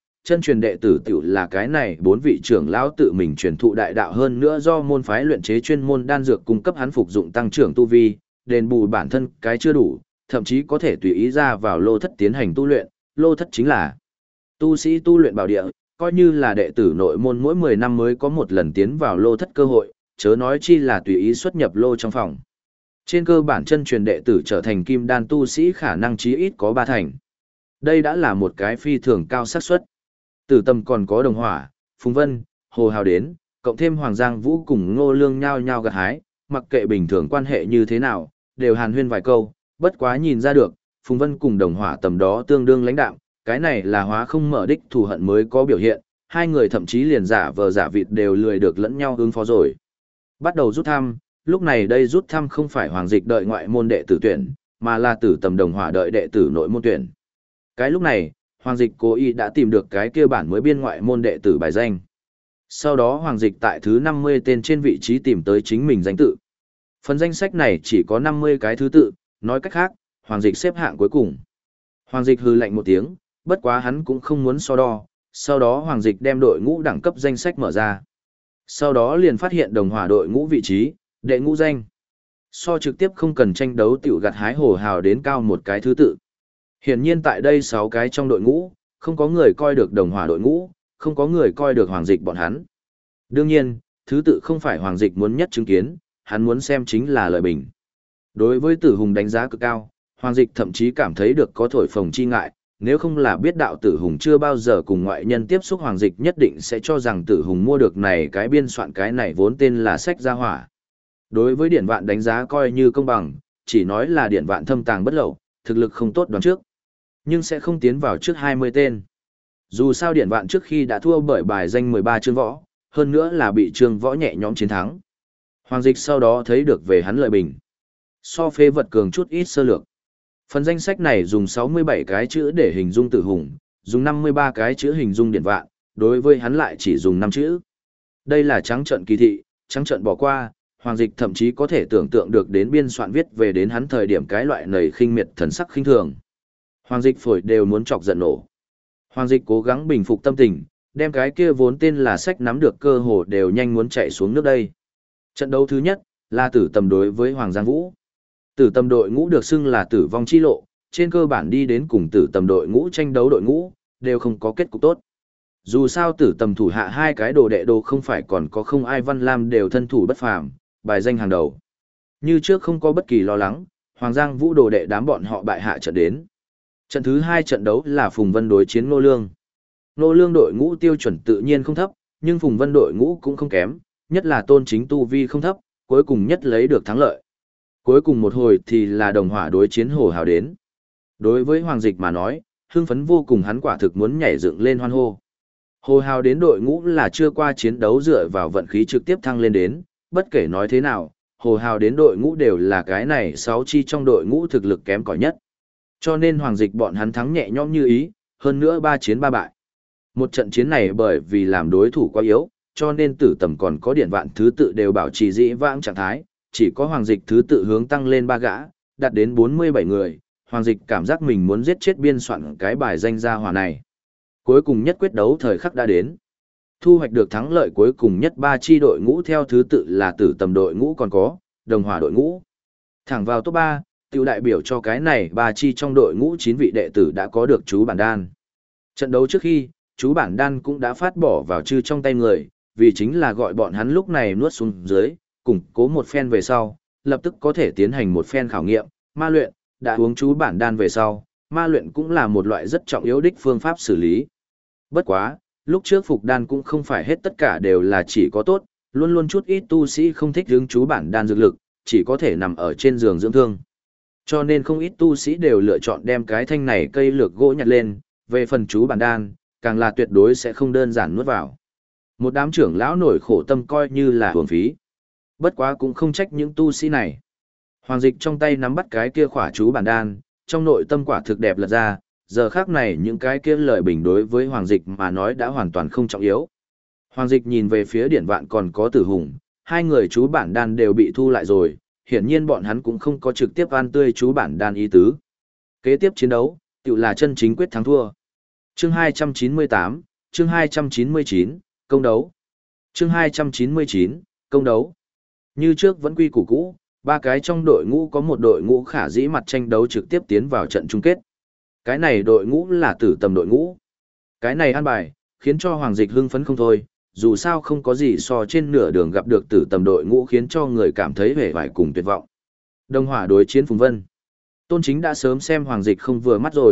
đệ tử tiểu là cái này 4 vị trưởng lão tự mình truyền thụ đại đạo hơn nữa do môn phái luyện chế chuyên môn đan dược cung cấp hắn phục dụng tăng trưởng tu vi, đền bù bản thân cái chưa đủ, thậm chí có thể tùy ý ra vào lô thất tiến hành tu luyện, lô thất chính là tu sĩ tu luyện bảo địa, coi như là đệ tử nội môn mỗi 10 năm mới có một lần tiến vào lô thất cơ hội, chớ nói chi là tùy ý xuất nhập lô trong phòng. Trên cơ bản chân truyền đệ tử trở thành kim đan tu sĩ khả năng chí ít có 3 thành. Đây đã là một cái phi thường cao xác suất. Tử Tầm còn có Đồng Hỏa, Phùng Vân, Hồ Hào đến, cộng thêm Hoàng Giang Vũ cùng Ngô Lương nhao nhao gặt hái, mặc kệ bình thường quan hệ như thế nào, đều hàn huyên vài câu, bất quá nhìn ra được, Phùng Vân cùng Đồng Hỏa tầm đó tương đương lãnh đạm, cái này là hóa không mở đích thù hận mới có biểu hiện, hai người thậm chí liền giả vờ giả vịt đều lười được lẫn nhau ứng phó rồi. Bắt đầu rút thăm, lúc này đây rút thăm không phải Hoàng Dịch đợi ngoại môn đệ tử tuyển, mà là Tử Tầm Đồng Hỏa đợi đệ tử nội môn tuyển. Cái lúc này, Hoàng Dịch cố ý đã tìm được cái kia bản mới biên ngoại môn đệ tử bài danh. Sau đó Hoàng Dịch tại thứ 50 tên trên vị trí tìm tới chính mình danh tự. Phần danh sách này chỉ có 50 cái thứ tự, nói cách khác, Hoàng Dịch xếp hạng cuối cùng. Hoàng Dịch hừ lạnh một tiếng, bất quá hắn cũng không muốn so đo, sau đó Hoàng Dịch đem đội ngũ đẳng cấp danh sách mở ra. Sau đó liền phát hiện Đồng Hỏa đội ngũ vị trí, đệ ngũ danh. So trực tiếp không cần tranh đấu tiểu gặt hái Hồ Hào đến cao một cái thứ tự. Hiển nhiên tại đây 6 cái trong đội ngũ, không có người coi được Đồng Hỏa đội ngũ, không có người coi được Hoàng Dịch bọn hắn. Đương nhiên, thứ tự không phải Hoàng Dịch muốn nhất chứng kiến, hắn muốn xem chính là lời bình. Đối với Tử Hùng đánh giá cực cao, Hoàng Dịch thậm chí cảm thấy được có thổi phồng chi ngại, nếu không là biết đạo Tử Hùng chưa bao giờ cùng ngoại nhân tiếp xúc, Hoàng Dịch nhất định sẽ cho rằng Tử Hùng mua được này cái biên soạn cái này vốn tên là sách gia hỏa. Đối với Điển Vạn đánh giá coi như công bằng, chỉ nói là Điển Vạn thâm tàng bất lậu, thực lực không tốt đoán trước, nhưng sẽ không tiến vào trước 20 tên. Dù sao Điển Vạn trước khi đã thua bởi bài danh 13 Trương Võ, hơn nữa là bị Trương Võ nhẹ nhõm chiến thắng. Hoàng Dịch sau đó thấy được về hắn lợi bình. So phế vật cường chút ít sơ lược. Phần danh sách này dùng 67 cái chữ để hình dung Tử Hùng, dùng 53 cái chữ hình dung Điển Vạn, đối với hắn lại chỉ dùng 5 chữ. Đây là trắng trợn kỳ thị, trắng trợn bỏ qua, Hoàng Dịch thậm chí có thể tưởng tượng được đến biên soạn viết về đến hắn thời điểm cái loại nầy khinh miệt thần sắc khinh thường. Hoàng Dịch phổi đều muốn chọc giận nổ. Hoàng Dịch cố gắng bình phục tâm tình, đem cái kia vốn tên là sách nắm được cơ hồ đều nhanh muốn chạy xuống nước đây. Trận đấu thứ nhất là Tử Tầm đối với Hoàng Giang Vũ. Tử Tầm đội ngũ được xưng là tử vong chi lộ, trên cơ bản đi đến cùng Tử Tầm đội ngũ tranh đấu đội ngũ, đều không có kết cục tốt. Dù sao Tử Tầm thủ hạ hai cái đồ đệ đồ không phải còn có không ai Văn Lam đều thân thủ bất phàm, bài danh hàng đầu. Như trước không có bất kỳ lo lắng, Hoàng Giang Vũ đồ đệ đám bọn họ bại hạ trận đến. Trận thứ hai trận đấu là Phùng Vân đối chiến Ngô Lương. Ngô Lương đội ngũ tiêu chuẩn tự nhiên không thấp, nhưng Phùng Vân đội ngũ cũng không kém, nhất là Tôn Chính tu vi không thấp, cuối cùng nhất lấy được thắng lợi. Cuối cùng một hồi thì là Đồng Hỏa đối chiến Hồ Hào đến. Đối với Hoàng Dịch mà nói, hưng phấn vô cùng, hắn quả thực muốn nhảy dựng lên hoan hô. Hồ Hào đến đội ngũ là chưa qua chiến đấu dựa vào vận khí trực tiếp thăng lên đến, bất kể nói thế nào, Hồ Hào đến đội ngũ đều là cái này 6 chi trong đội ngũ thực lực kém cỏi nhất. Cho nên Hoàng Dịch bọn hắn thắng nhẹ nhõm như ý, hơn nữa 3 chiến 3 bại. Một trận chiến này bởi vì làm đối thủ quá yếu, cho nên Tử Tầm còn có Điển Vạn thứ tự đều bảo trì dĩ vãng trạng thái, chỉ có Hoàng Dịch thứ tự hướng tăng lên 3 gã, đạt đến 47 người. Hoàng Dịch cảm giác mình muốn giết chết biên soạn cái bài danh gia hỏa này. Cuối cùng nhất quyết đấu thời khắc đã đến. Thu hoạch được thắng lợi cuối cùng nhất 3 chi đội ngũ theo thứ tự là Tử Tầm đội ngũ còn có Đồng Hỏa đội ngũ. Thẳng vào top 3, tiêu đại biểu cho cái này 3 chi trong đội ngũ 9 vị đệ tử đã có được chú bản đan. Trận đấu trước khi, chú bản đan cũng đã phát bỏ vào chư trong tay người, vì chính là gọi bọn hắn lúc này nuốt xuống dưới, củng cố một phen về sau, lập tức có thể tiến hành một phen khảo nghiệm, ma luyện, đã uống chú bản đan về sau, ma luyện cũng là một loại rất trọng yếu đích phương pháp xử lý. Bất quá, lúc trước phục đan cũng không phải hết tất cả đều là chỉ có tốt, luôn luôn chút ít tu sĩ không thích hứng chú bản đan dược lực, chỉ có thể nằm ở trên giường dưỡng thương. Cho nên không ít tu sĩ đều lựa chọn đem cái thanh này cây lược gỗ nhặt lên, về phần chú bản đan, càng là tuyệt đối sẽ không đơn giản nuốt vào. Một đám trưởng lão nổi khổ tâm coi như là hưởng phí. Bất quá cũng không trách những tu sĩ này. Hoàng Dịch trong tay nắm bắt cái kia khỏa chú bản đan, trong nội tâm quả thực đẹp lật ra, giờ khác này những cái kia lời bình đối với Hoàng Dịch mà nói đã hoàn toàn không trọng yếu. Hoàng Dịch nhìn về phía Điển Vạn còn có Tử Hùng, hai người chú bản đan đều bị thu lại rồi, hiển nhiên bọn hắn cũng không có trực tiếp ăn tươi chú bản đan ý tứ. Kế tiếp chiến đấu, tự là chân chính quyết thắng thua. Chương 298, chương 299, công đấu. Chương 299, công đấu. Như trước vẫn quy củ cũ, 3 cái trong đội ngũ có một đội ngũ khả dĩ mặt tranh đấu trực tiếp tiến vào trận chung kết. Cái này đội ngũ là Tử Tầm đội ngũ. Cái này an bài, khiến cho Hoàng Dịch hưng phấn không thôi, dù sao không có gì so trên nửa đường gặp được Tử Tầm đội ngũ khiến cho người cảm thấy vẻ vải cùng tuyệt vọng. Đồng Hỏa đối chiến Phùng Vân. Tôn Chính đã sớm xem Hoàng Dịch không vừa mắt rồi,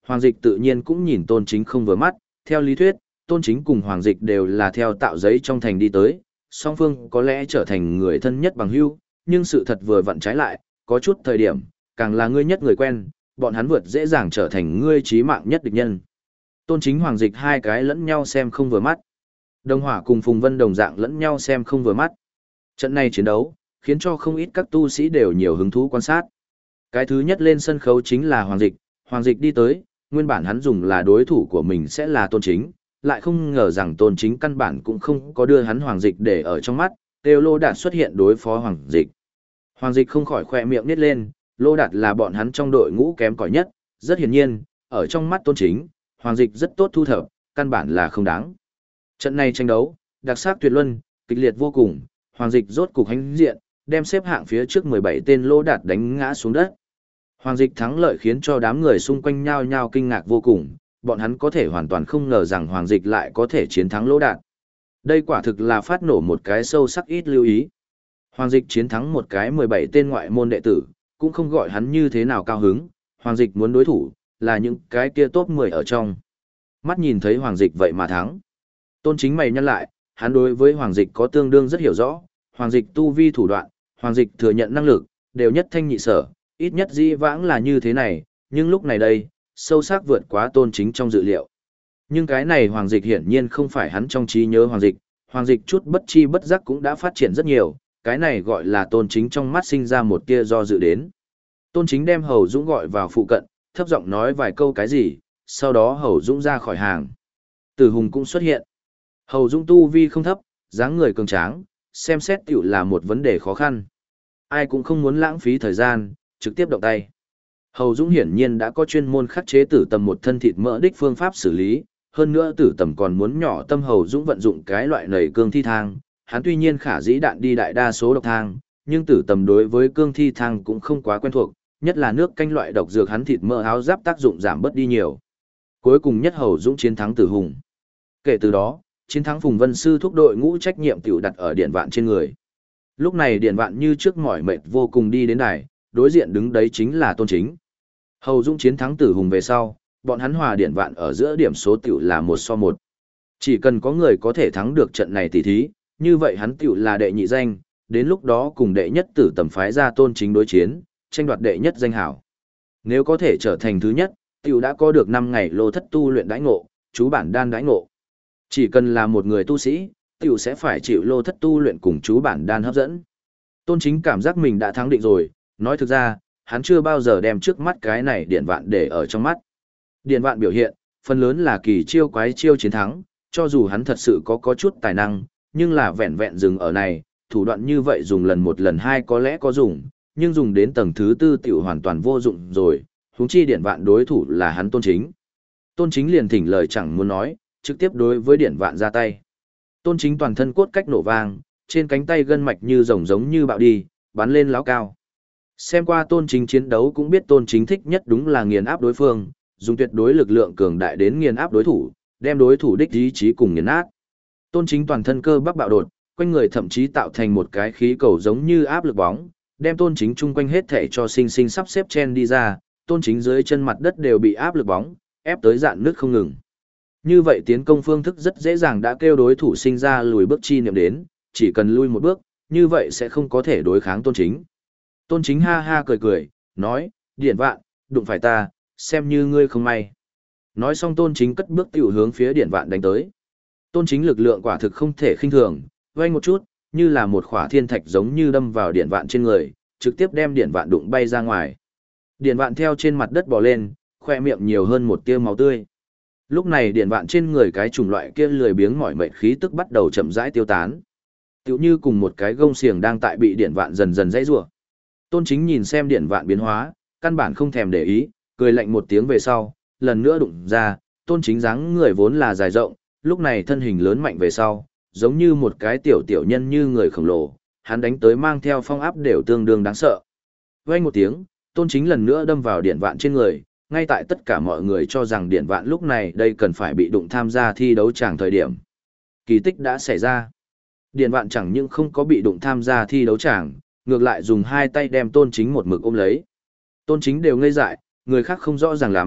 Hoàng Dịch tự nhiên cũng nhìn Tôn Chính không vừa mắt, theo lý thuyết, Tôn Chính cùng Hoàng Dịch đều là theo tạo giấy trong thành đi tới, song phương có lẽ trở thành người thân nhất bằng hữu, nhưng sự thật vừa vặn trái lại, có chút thời điểm, càng là ngươi nhất người quen, bọn hắn vượt dễ dàng trở thành ngươi chí mạng nhất địch nhân. Tôn Chính Hoàng Dịch hai cái lẫn nhau xem không vừa mắt. Đồng Hỏa cùng Phùng Vân đồng dạng lẫn nhau xem không vừa mắt. Trận này chiến đấu, khiến cho không ít các tu sĩ đều nhiều hứng thú quan sát. Cái thứ nhất lên sân khấu chính là Hoàng Dịch. Hoàng Dịch đi tới, nguyên bản hắn dùng là đối thủ của mình sẽ là Tôn Chính, lại không ngờ rằng Tôn Chính căn bản cũng không có đưa hắn Hoàng Dịch để ở trong mắt, đều Lô Đạt xuất hiện đối phó Hoàng Dịch. Hoàng Dịch không khỏi khỏe miệng nít lên, Lô Đạt là bọn hắn trong đội ngũ kém cỏi nhất, rất hiển nhiên, ở trong mắt Tôn Chính, Hoàng Dịch rất tốt thu thập, căn bản là không đáng. Trận này tranh đấu, đặc sắc tuyệt luân, kịch liệt vô cùng, Hoàng Dịch rốt cục hãnh diện, đem xếp hạng phía trước 17 tên Lô Đạt đánh ngã xuống đất. Hoàng Dịch thắng lợi khiến cho đám người xung quanh nhao nhao kinh ngạc vô cùng, bọn hắn có thể hoàn toàn không ngờ rằng Hoàng Dịch lại có thể chiến thắng Lô Đạt. Đây quả thực là phát nổ một cái sâu sắc ít lưu ý. Hoàng Dịch chiến thắng một cái 17 tên ngoại môn đệ tử, cũng không gọi hắn như thế nào cao hứng, Hoàng Dịch muốn đối thủ, là những cái kia top 10 ở trong. Mắt nhìn thấy Hoàng Dịch vậy mà thắng. Tôn Chính mày nhăn lại, hắn đối với Hoàng Dịch có tương đương rất hiểu rõ, Hoàng Dịch tu vi thủ đoạn, Hoàng Dịch thừa nhận năng lực, đều nhất thanh nhị sở, ít nhất dĩ vãng là như thế này, nhưng lúc này đây, sâu sắc vượt quá Tôn Chính trong dự liệu. Nhưng cái này Hoàng Dịch hiển nhiên không phải hắn trong trí nhớ Hoàng Dịch chút bất chi bất giác cũng đã phát triển rất nhiều, cái này gọi là Tôn Chính trong mắt sinh ra một tia do dự đến. Tôn Chính đem Hầu Dũng gọi vào phụ cận, thấp giọng nói vài câu cái gì, sau đó Hầu Dũng ra khỏi hàng. Tử Hùng cũng xuất hiện. Hầu Dũng tu vi không thấp, dáng người cường tráng, xem xét tiểu là một vấn đề khó khăn. Ai cũng không muốn lãng phí thời gian, trực tiếp động tay. Hầu Dũng hiển nhiên đã có chuyên môn khắc chế tử tầm một thân thịt mỡ đích phương pháp xử lý, hơn nữa tử tầm còn muốn nhỏ tâm Hầu Dũng vận dụng cái loại nảy cương thi thang, hắn tuy nhiên khả dĩ đạn đi đại đa số độc thang, nhưng tử tầm đối với cương thi thang cũng không quá quen thuộc, nhất là nước canh loại độc dược hắn thịt mỡ áo giáp tác dụng giảm bớt đi nhiều. Cuối cùng nhất Hầu Dũng chiến thắng Tử Hùng. Kể từ đó, chiến thắng Phùng Vân Sư thúc đội ngũ trách nhiệm tiểu đặt ở Điện Vạn trên người. Lúc này Điện Vạn như trước mỏi mệt vô cùng đi đến đài, đối diện đứng đấy chính là Tôn Chính. Hầu Dũng chiến thắng Tử Hùng về sau, bọn hắn hòa Điện Vạn ở giữa điểm số tiểu là 1-1. Chỉ cần có người có thể thắng được trận này tỷ thí, như vậy hắn tiểu là đệ nhị danh, đến lúc đó cùng đệ nhất tử tầm phái ra Tôn Chính đối chiến, tranh đoạt đệ nhất danh hảo. Nếu có thể trở thành thứ nhất, tiểu đã có được 5 ngày lô thất tu luyện đãi ngộ, chú bản đan đãi ngộ. Chỉ cần là một người tu sĩ, tiểu sẽ phải chịu lô thất tu luyện cùng chú bản đan hấp dẫn. Tôn Chính cảm giác mình đã thắng định rồi, nói thực ra, hắn chưa bao giờ đem trước mắt cái này Điện Vạn để ở trong mắt. Điện Vạn biểu hiện, phần lớn là kỳ chiêu quái chiêu chiến thắng, cho dù hắn thật sự có chút tài năng, nhưng là vẹn vẹn dừng ở này, thủ đoạn như vậy dùng lần một lần hai có lẽ có dùng, nhưng dùng đến tầng thứ tư tiểu hoàn toàn vô dụng rồi, huống chi Điện Vạn đối thủ là hắn Tôn Chính. Tôn Chính liền thỉnh lời chẳng muốn nói, trực tiếp đối với Điện Vạn ra tay. Tôn Chính toàn thân cốt cách nổ vang, trên cánh tay gân mạch như rồng giống như bạo đi, bắn lên láo cao. Xem qua Tôn Chính chiến đấu cũng biết Tôn Chính thích nhất đúng là nghiền áp đối phương, dùng tuyệt đối lực lượng cường đại đến nghiền áp đối thủ, đem đối thủ đích ý chí cùng nghiền nát. Tôn Chính toàn thân cơ bắp bạo đột, quanh người thậm chí tạo thành một cái khí cầu giống như áp lực bóng, đem Tôn Chính chung quanh hết thể cho sinh sinh sắp xếp chen đi ra, Tôn Chính dưới chân mặt đất đều bị áp lực bóng, ép tới dạn nước không ngừng. Như vậy tiến công phương thức rất dễ dàng đã kêu đối thủ sinh ra lùi bước chi niệm đến, chỉ cần lui một bước, như vậy sẽ không có thể đối kháng Tôn Chính. Tôn Chính ha ha cười cười, nói, Điện Vạn, đụng phải ta, xem như ngươi không may. Nói xong Tôn Chính cất bước tiểu hướng phía Điện Vạn đánh tới. Tôn Chính lực lượng quả thực không thể khinh thường, vang một chút, như là một khỏa thiên thạch giống như đâm vào Điện Vạn trên người, trực tiếp đem Điện Vạn đụng bay ra ngoài. Điện Vạn theo trên mặt đất bò lên, khoe miệng nhiều hơn một tia máu tươi. Lúc này Điện Vạn trên người cái chủng loại kia lười biếng mỏi mệt khí tức bắt đầu chậm rãi tiêu tán. Tựu như cùng một cái gông xiềng đang tại bị Điện Vạn dần dần dãy rủa. Tôn Chính nhìn xem Điện Vạn biến hóa, căn bản không thèm để ý, cười lạnh một tiếng về sau, lần nữa đụng ra, Tôn Chính dáng người vốn là dài rộng, lúc này thân hình lớn mạnh về sau, giống như một cái tiểu tiểu nhân như người khổng lồ, hắn đánh tới mang theo phong áp đều tương đương đáng sợ. Vang một tiếng, Tôn Chính lần nữa đâm vào Điện Vạn trên người, ngay tại tất cả mọi người cho rằng Điện Vạn lúc này đây cần phải bị đụng tham gia thi đấu tràng thời điểm. Kỳ tích đã xảy ra. Điện Vạn chẳng những không có bị đụng tham gia thi đấu tràng, ngược lại dùng hai tay đem Tôn Chính một mực ôm lấy. Tôn Chính đều ngây dại, người khác không rõ ràng lắm,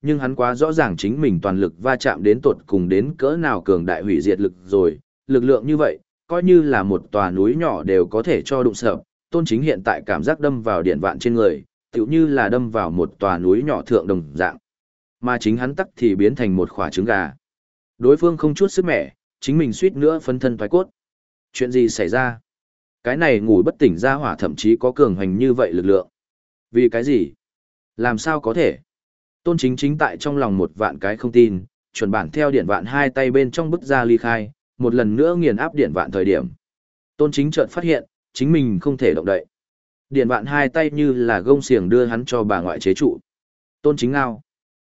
nhưng hắn quá rõ ràng chính mình toàn lực va chạm đến tột cùng đến cỡ nào cường đại hủy diệt lực rồi, lực lượng như vậy, coi như là một tòa núi nhỏ đều có thể cho đụng sập. Tôn Chính hiện tại cảm giác đâm vào điện vạn trên người, tựu như là đâm vào một tòa núi nhỏ thượng đồng dạng. Mà chính hắn tắc thì biến thành một quả trứng gà. Đối phương không chút sức mẻ, chính mình suýt nữa phân thân thoái cốt. Chuyện gì xảy ra? Cái này ngủ bất tỉnh ra hỏa thậm chí có cường hành như vậy lực lượng. Vì cái gì? Làm sao có thể? Tôn Chính chính tại trong lòng một vạn cái không tin, chuẩn bản theo điện vạn hai tay bên trong bức ra ly khai, một lần nữa nghiền áp điện vạn thời điểm. Tôn Chính chợt phát hiện, chính mình không thể động đậy. Điện vạn hai tay như là gông xiềng đưa hắn cho bà ngoại chế trụ. Tôn Chính ngao.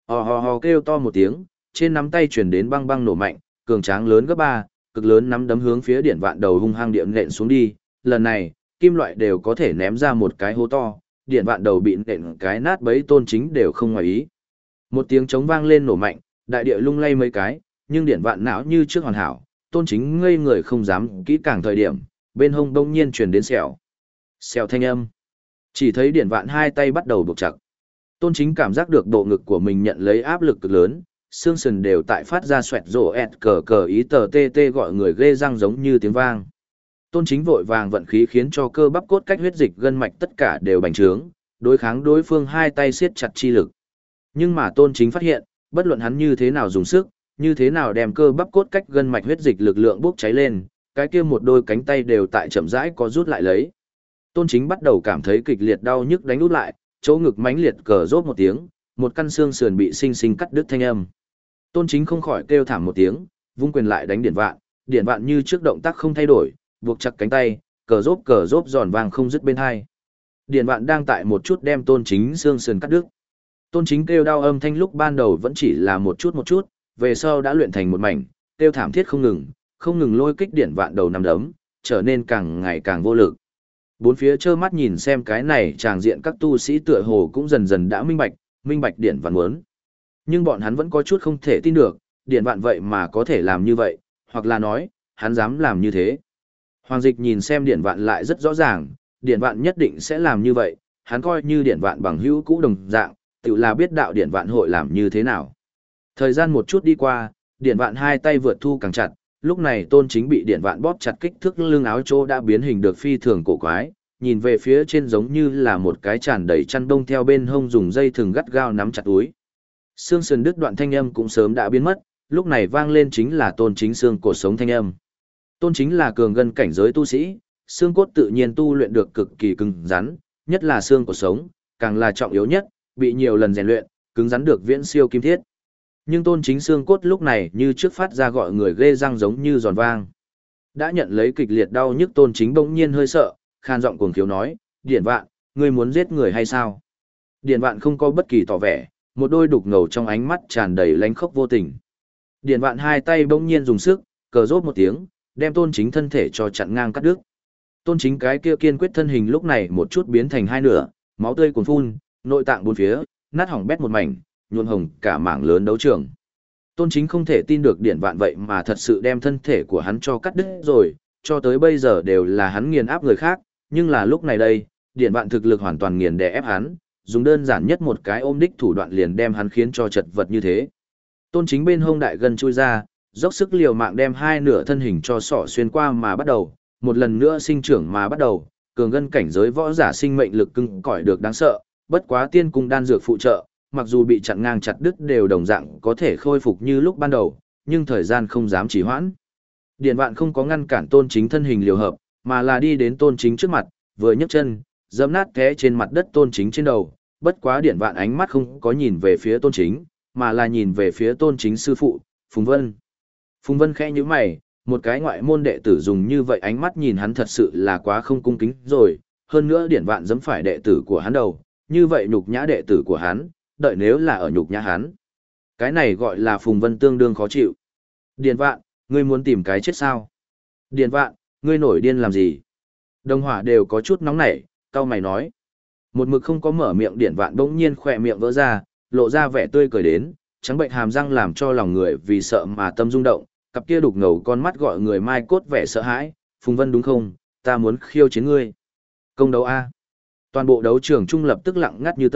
Hò kêu to một tiếng, trên nắm tay chuyển đến băng băng nổ mạnh, cường tráng lớn gấp 3, cực lớn nắm đấm hướng phía điện vạn đầu hung hăng điện nện xuống đi. Lần này, kim loại đều có thể ném ra một cái hố to, điện vạn đầu bị nện cái nát bấy Tôn Chính đều không ngoài ý. Một tiếng trống vang lên nổ mạnh, đại địa lung lay mấy cái, nhưng điện vạn não như trước hoàn hảo, Tôn Chính ngây người không dám kỹ càng thời điểm, bên hông đông nhiên truyền đến xèo. Xèo thanh âm. Chỉ thấy điện vạn hai tay bắt đầu buộc chặt. Tôn Chính cảm giác được bộ ngực của mình nhận lấy áp lực cực lớn, xương sườn đều tại phát ra xoẹt rổ ẹt cờ cờ ý tờ tê tê gọi người ghê răng giống như tiếng vang. Tôn Chính vội vàng vận khí khiến cho cơ bắp cốt cách huyết dịch gân mạch tất cả đều bành trướng, đối kháng đối phương hai tay siết chặt chi lực. Nhưng mà Tôn Chính phát hiện, bất luận hắn như thế nào dùng sức, như thế nào đem cơ bắp cốt cách gân mạch huyết dịch lực lượng bốc cháy lên, cái kia một đôi cánh tay đều tại chậm rãi có rút lại lấy. Tôn Chính bắt đầu cảm thấy kịch liệt đau nhức đánh út lại, chỗ ngực mãnh liệt cờ rốt một tiếng, một căn xương sườn bị sinh sinh cắt đứt thanh âm. Tôn Chính không khỏi kêu thảm một tiếng, vung quyền lại đánh điện vạn như trước động tác không thay đổi, buộc chặt cánh tay, cờ rốt giòn vang không dứt bên hai. Điện vạn đang tại một chút đem Tôn Chính xương sườn cắt đứt. Tôn Chính kêu đau âm thanh lúc ban đầu vẫn chỉ là một chút, về sau đã luyện thành một mảnh, kêu thảm thiết không ngừng lôi kích điện vạn đầu nằm đấm, trở nên càng ngày càng vô lực. Bốn phía trơ mắt nhìn xem cái này tràng diện các tu sĩ tựa hồ cũng dần dần đã minh bạch điện vạn muốn. Nhưng bọn hắn vẫn có chút không thể tin được, điện vạn vậy mà có thể làm như vậy, hoặc là nói, hắn dám làm như thế. Hoàng Dịch nhìn xem điện vạn lại rất rõ ràng, điện vạn nhất định sẽ làm như vậy, hắn coi như điện vạn bằng hữu cũ đồng dạng, tự là biết đạo điện vạn hội làm như thế nào. Thời gian một chút đi qua, điện vạn hai tay vượt thu càng chặt, lúc này Tôn Chính bị điện vạn bóp chặt kích thước lưng áo chỗ đã biến hình được phi thường cổ quái, nhìn về phía trên giống như là một cái tràn đầy chăn đông theo bên hông dùng dây thừng gắt gao nắm chặt túi. Xương sườn đứt đoạn thanh âm cũng sớm đã biến mất, lúc này vang lên chính là Tôn Chính xương cột sống thanh âm. Tôn Chính là cường ngân cảnh giới tu sĩ, xương cốt tự nhiên tu luyện được cực kỳ cứng rắn, nhất là xương cột sống, càng là trọng yếu nhất, bị nhiều lần rèn luyện, cứng rắn được viễn siêu kim thiết. Nhưng Tôn Chính xương cốt lúc này như trước phát ra gọi người ghê răng giống như giòn vang. Đã nhận lấy kịch liệt đau nhức Tôn Chính bỗng nhiên hơi sợ, khan giọng cuồng khiếu nói, Điện Vạn, ngươi muốn giết người hay sao? Điện Vạn không có bất kỳ tỏ vẻ, một đôi đục ngầu trong ánh mắt tràn đầy lánh khốc vô tình. Điện Vạn hai tay bỗng nhiên dùng sức, cờ rốt một tiếng, đem Tôn Chính thân thể cho chặn ngang cắt đứt. Tôn Chính cái kia kiên quyết thân hình lúc này một chút biến thành hai nửa, máu tươi cuồn phun, nội tạng bốn phía, nát hỏng bét một mảnh, nhuộm hồng cả mảng lớn đấu trường. Tôn Chính không thể tin được Điện Vạn vậy mà thật sự đem thân thể của hắn cho cắt đứt rồi, cho tới bây giờ đều là hắn nghiền áp người khác, nhưng là lúc này đây, Điện Vạn thực lực hoàn toàn nghiền đè ép hắn, dùng đơn giản nhất một cái ôm đích thủ đoạn liền đem hắn khiến cho chật vật như thế. Tôn Chính bên hông đại gân chui ra, dốc sức liều mạng đem hai nửa thân hình cho sọ xuyên qua mà bắt đầu, một lần nữa sinh trưởng mà bắt đầu, cường ngân cảnh giới võ giả sinh mệnh lực cứng cỏi được đáng sợ, bất quá tiên cung đan dược phụ trợ, mặc dù bị chặn ngang chặt đứt đều đồng dạng có thể khôi phục như lúc ban đầu, nhưng thời gian không dám trì hoãn. Điện Vạn không có ngăn cản Tôn Chính thân hình liều hợp, mà là đi đến Tôn Chính trước mặt, vừa nhấc chân, giẫm nát té trên mặt đất Tôn Chính trên đầu, bất quá Điện Vạn ánh mắt không có nhìn về phía Tôn Chính, mà là nhìn về phía Tôn Chính sư phụ, Phùng Vân. Phùng Vân khẽ nhíu mày, một cái ngoại môn đệ tử dùng như vậy ánh mắt nhìn hắn thật sự là quá không cung kính rồi, hơn nữa Điện Vạn giẫm phải đệ tử của hắn đầu, như vậy nhục nhã đệ tử của hắn, đợi nếu là ở nhục nhã hắn. Cái này gọi là Phùng Vân tương đương khó chịu. Điện Vạn, ngươi muốn tìm cái chết sao? Điện Vạn, ngươi nổi điên làm gì? Đồng Hỏa đều có chút nóng nảy, cau mày nói. Một mực không có mở miệng Điện Vạn bỗng nhiên khỏe miệng vỡ ra, lộ ra vẻ tươi cười đến, trắng bệnh hàm răng làm cho lòng người vì sợ mà tâm rung động, cặp kia đục ngầu con mắt gọi người mai cốt vẻ sợ hãi. Phùng Vân đúng không? Ta muốn khiêu chiến ngươi. Công đấu A. Toàn bộ đấu trường trung lập tức lặng ngắt như tờ,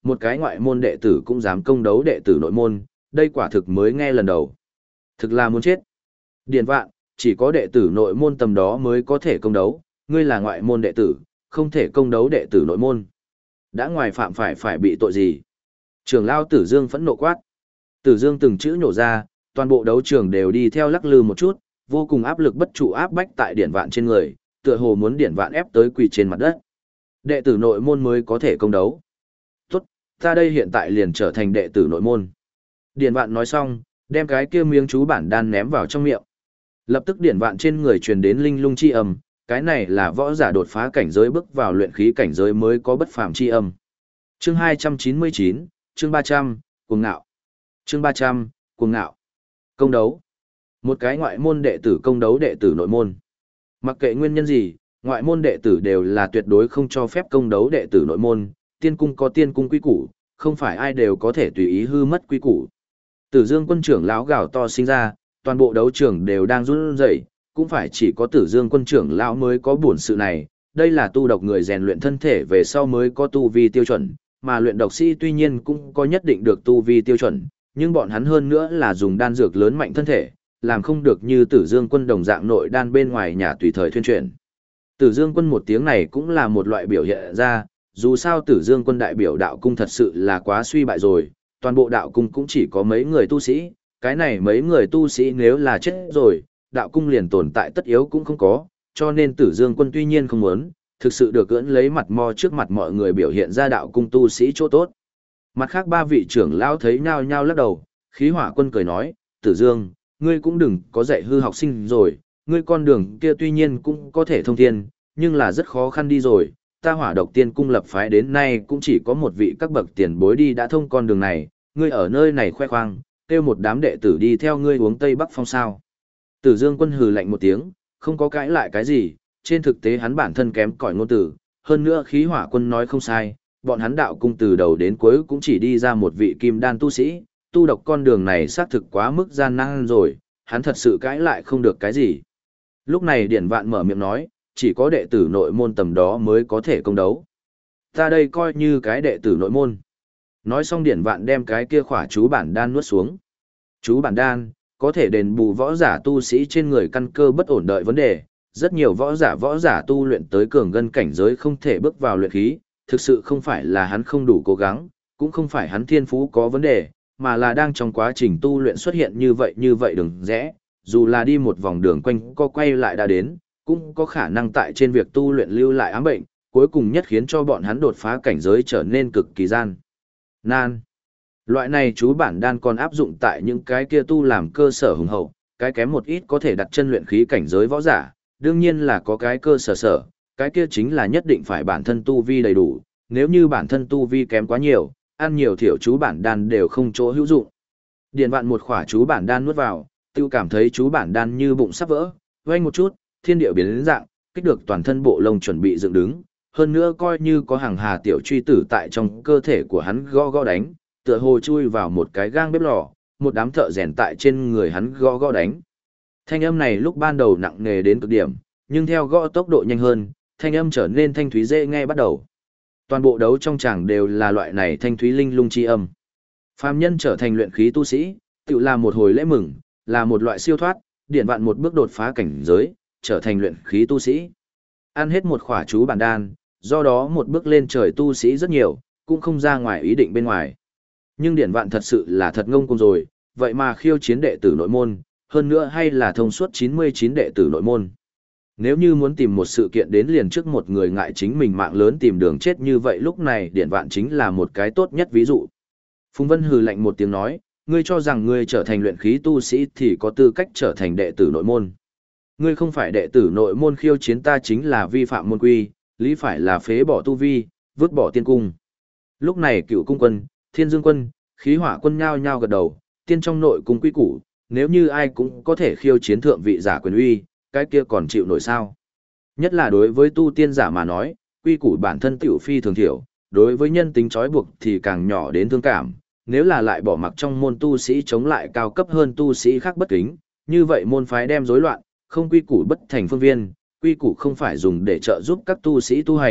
một cái ngoại môn đệ tử cũng dám công đấu đệ tử nội môn, đây quả thực mới nghe lần đầu. Thực là muốn chết. Điền Vạn, chỉ có đệ tử nội môn tầm đó mới có thể công đấu, ngươi là ngoại môn đệ tử, không thể công đấu đệ tử nội môn. Đã ngoài phạm phải bị tội gì? Trưởng lão Tử Dương phẫn nộ quát. Tử Dương từng chữ nhổ ra, toàn bộ đấu trường đều đi theo lắc lư một chút, vô cùng áp lực bất trụ áp bách tại Điển Vạn trên người, tựa hồ muốn Điển Vạn ép tới quỳ trên mặt đất. Đệ tử nội môn mới có thể công đấu. Tốt, ta đây hiện tại liền trở thành đệ tử nội môn. Điển Vạn nói xong, đem cái kia miếng chú bản đan ném vào trong miệng. Lập tức Điển Vạn trên người truyền đến linh lung chi âm, cái này là võ giả đột phá cảnh giới bước vào luyện khí cảnh giới mới có bất phàm chi âm. Chương 299, chương 300, cuồng ngạo. Chương 300, cuồng ngạo. Công đấu. Một cái ngoại môn đệ tử công đấu đệ tử nội môn. Mặc kệ nguyên nhân gì, ngoại môn đệ tử đều là tuyệt đối không cho phép công đấu đệ tử nội môn, tiên cung có tiên cung quy củ, không phải ai đều có thể tùy ý hư mất quy củ. Tử Dương quân trưởng lão gào to sinh ra, toàn bộ đấu trường đều đang run rẩy, cũng phải chỉ có Tử Dương quân trưởng lão mới có buồn sự này, đây là tu độc người rèn luyện thân thể về sau mới có tu vi tiêu chuẩn, mà luyện độc sĩ tuy nhiên cũng có nhất định được tu vi tiêu chuẩn, nhưng bọn hắn hơn nữa là dùng đan dược lớn mạnh thân thể, làm không được như Tử Dương quân đồng dạng nội đan bên ngoài nhà tùy thời thuyên truyền. Tử Dương quân một tiếng này cũng là một loại biểu hiện ra, dù sao Tử Dương quân đại biểu đạo cung thật sự là quá suy bại rồi, toàn bộ đạo cung cũng chỉ có mấy người tu sĩ, cái này mấy người tu sĩ nếu là chết rồi, đạo cung liền tồn tại tất yếu cũng không có, cho nên Tử Dương quân tuy nhiên không muốn, thực sự được cưỡng lấy mặt mo trước mặt mọi người biểu hiện ra đạo cung tu sĩ chỗ tốt. Mặt khác ba vị trưởng lão thấy nhao nhao lắc đầu, Khí Hỏa quân cười nói, Tử Dương, ngươi cũng đừng có dạy hư học sinh rồi, ngươi con đường kia tuy nhiên cũng có thể thông thiên, nhưng là rất khó khăn đi rồi, ta Hỏa Độc Tiên cung lập phái đến nay cũng chỉ có một vị các bậc tiền bối đi đã thông con đường này, ngươi ở nơi này khoe khoang, kêu một đám đệ tử đi theo ngươi uống Tây Bắc Phong sao. Tử Dương quân hừ lạnh một tiếng, không có cãi lại cái gì, trên thực tế hắn bản thân kém cỏi ngôn từ, hơn nữa Khí Hỏa quân nói không sai, bọn hắn đạo cung từ đầu đến cuối cũng chỉ đi ra một vị kim đan tu sĩ, tu độc con đường này xác thực quá mức gian nan rồi, hắn thật sự cãi lại không được cái gì. Lúc này Điển Vạn mở miệng nói, chỉ có đệ tử nội môn tầm đó mới có thể công đấu. Ta đây coi như cái đệ tử nội môn. Nói xong Điển Vạn đem cái kia khỏa chú bản đan nuốt xuống. Chú bản đan, có thể đền bù võ giả tu sĩ trên người căn cơ bất ổn đợi vấn đề. Rất nhiều võ giả tu luyện tới cường ngân cảnh giới không thể bước vào luyện khí, thực sự không phải là hắn không đủ cố gắng, cũng không phải hắn thiên phú có vấn đề, mà là đang trong quá trình tu luyện xuất hiện như vậy đường rẽ, dù là đi một vòng đường quanh co quay lại đã đến, cũng có khả năng tại trên việc tu luyện lưu lại ám bệnh, cuối cùng nhất khiến cho bọn hắn đột phá cảnh giới trở nên cực kỳ gian nan. Loại này chú bản đan còn áp dụng tại những cái kia tu làm cơ sở hùng hậu, cái kém một ít có thể đặt chân luyện khí cảnh giới võ giả, đương nhiên là có cái cơ sở, cái kia chính là nhất định phải bản thân tu vi đầy đủ, nếu như bản thân tu vi kém quá nhiều, ăn nhiều thiểu chú bản đan đều không chỗ hữu dụng. Điền Vạn một khỏa chú bản đan nuốt vào, tiêu cảm thấy chú bản đan như bụng sắp vỡ, vang một chút, thiên địa biến đến dạng, kích được toàn thân bộ lông chuẩn bị dựng đứng, hơn nữa coi như có hàng hà tiểu truy tử tại trong cơ thể của hắn gõ đánh, tựa hồ chui vào một cái gang bếp lò, một đám thợ rèn tại trên người hắn gõ đánh. Thanh âm này lúc ban đầu nặng nề đến cực điểm, nhưng theo gõ tốc độ nhanh hơn, thanh âm trở nên thanh thúy dễ nghe bắt đầu. Toàn bộ đấu trong tràng đều là loại này thanh thúy linh lung chi âm. Phàm nhân trở thành luyện khí tu sĩ, tự là một hồi lễ mừng, là một loại siêu thoát, Điển Vạn một bước đột phá cảnh giới, trở thành luyện khí tu sĩ. Ăn hết một khỏa chú bản đan, do đó một bước lên trời tu sĩ rất nhiều, cũng không ra ngoài ý định bên ngoài. Nhưng Điển Vạn thật sự là thật ngông cuồng rồi, vậy mà khiêu chiến đệ tử nội môn, hơn nữa hay là thông suốt 99 đệ tử nội môn. Nếu như muốn tìm một sự kiện đến liền trước một người ngại chính mình mạng lớn tìm đường chết như vậy lúc này Điển Vạn chính là một cái tốt nhất ví dụ. Phùng Vân hừ lạnh một tiếng nói, ngươi cho rằng ngươi trở thành luyện khí tu sĩ thì có tư cách trở thành đệ tử nội môn. Ngươi không phải đệ tử nội môn khiêu chiến ta chính là vi phạm môn quy, lý phải là phế bỏ tu vi, vứt bỏ tiên cung. Lúc này Cựu cung quân, Thiên Dương quân, Khí Hỏa quân nhao nhao gật đầu, tiên trong nội cung quy củ, nếu như ai cũng có thể khiêu chiến thượng vị giả quyền uy, cái kia còn chịu nổi sao? Nhất là đối với tu tiên giả mà nói, quy củ bản thân tiểu phi thường thiểu, đối với nhân tính trói buộc thì càng nhỏ đến thương cảm, nếu là lại bỏ mặc trong môn tu sĩ chống lại cao cấp hơn tu sĩ khác bất kính, như vậy môn phái đem rối loạn, không quy củ bất thành phương viên, quy củ không phải dùng để trợ giúp các tu sĩ tu hành,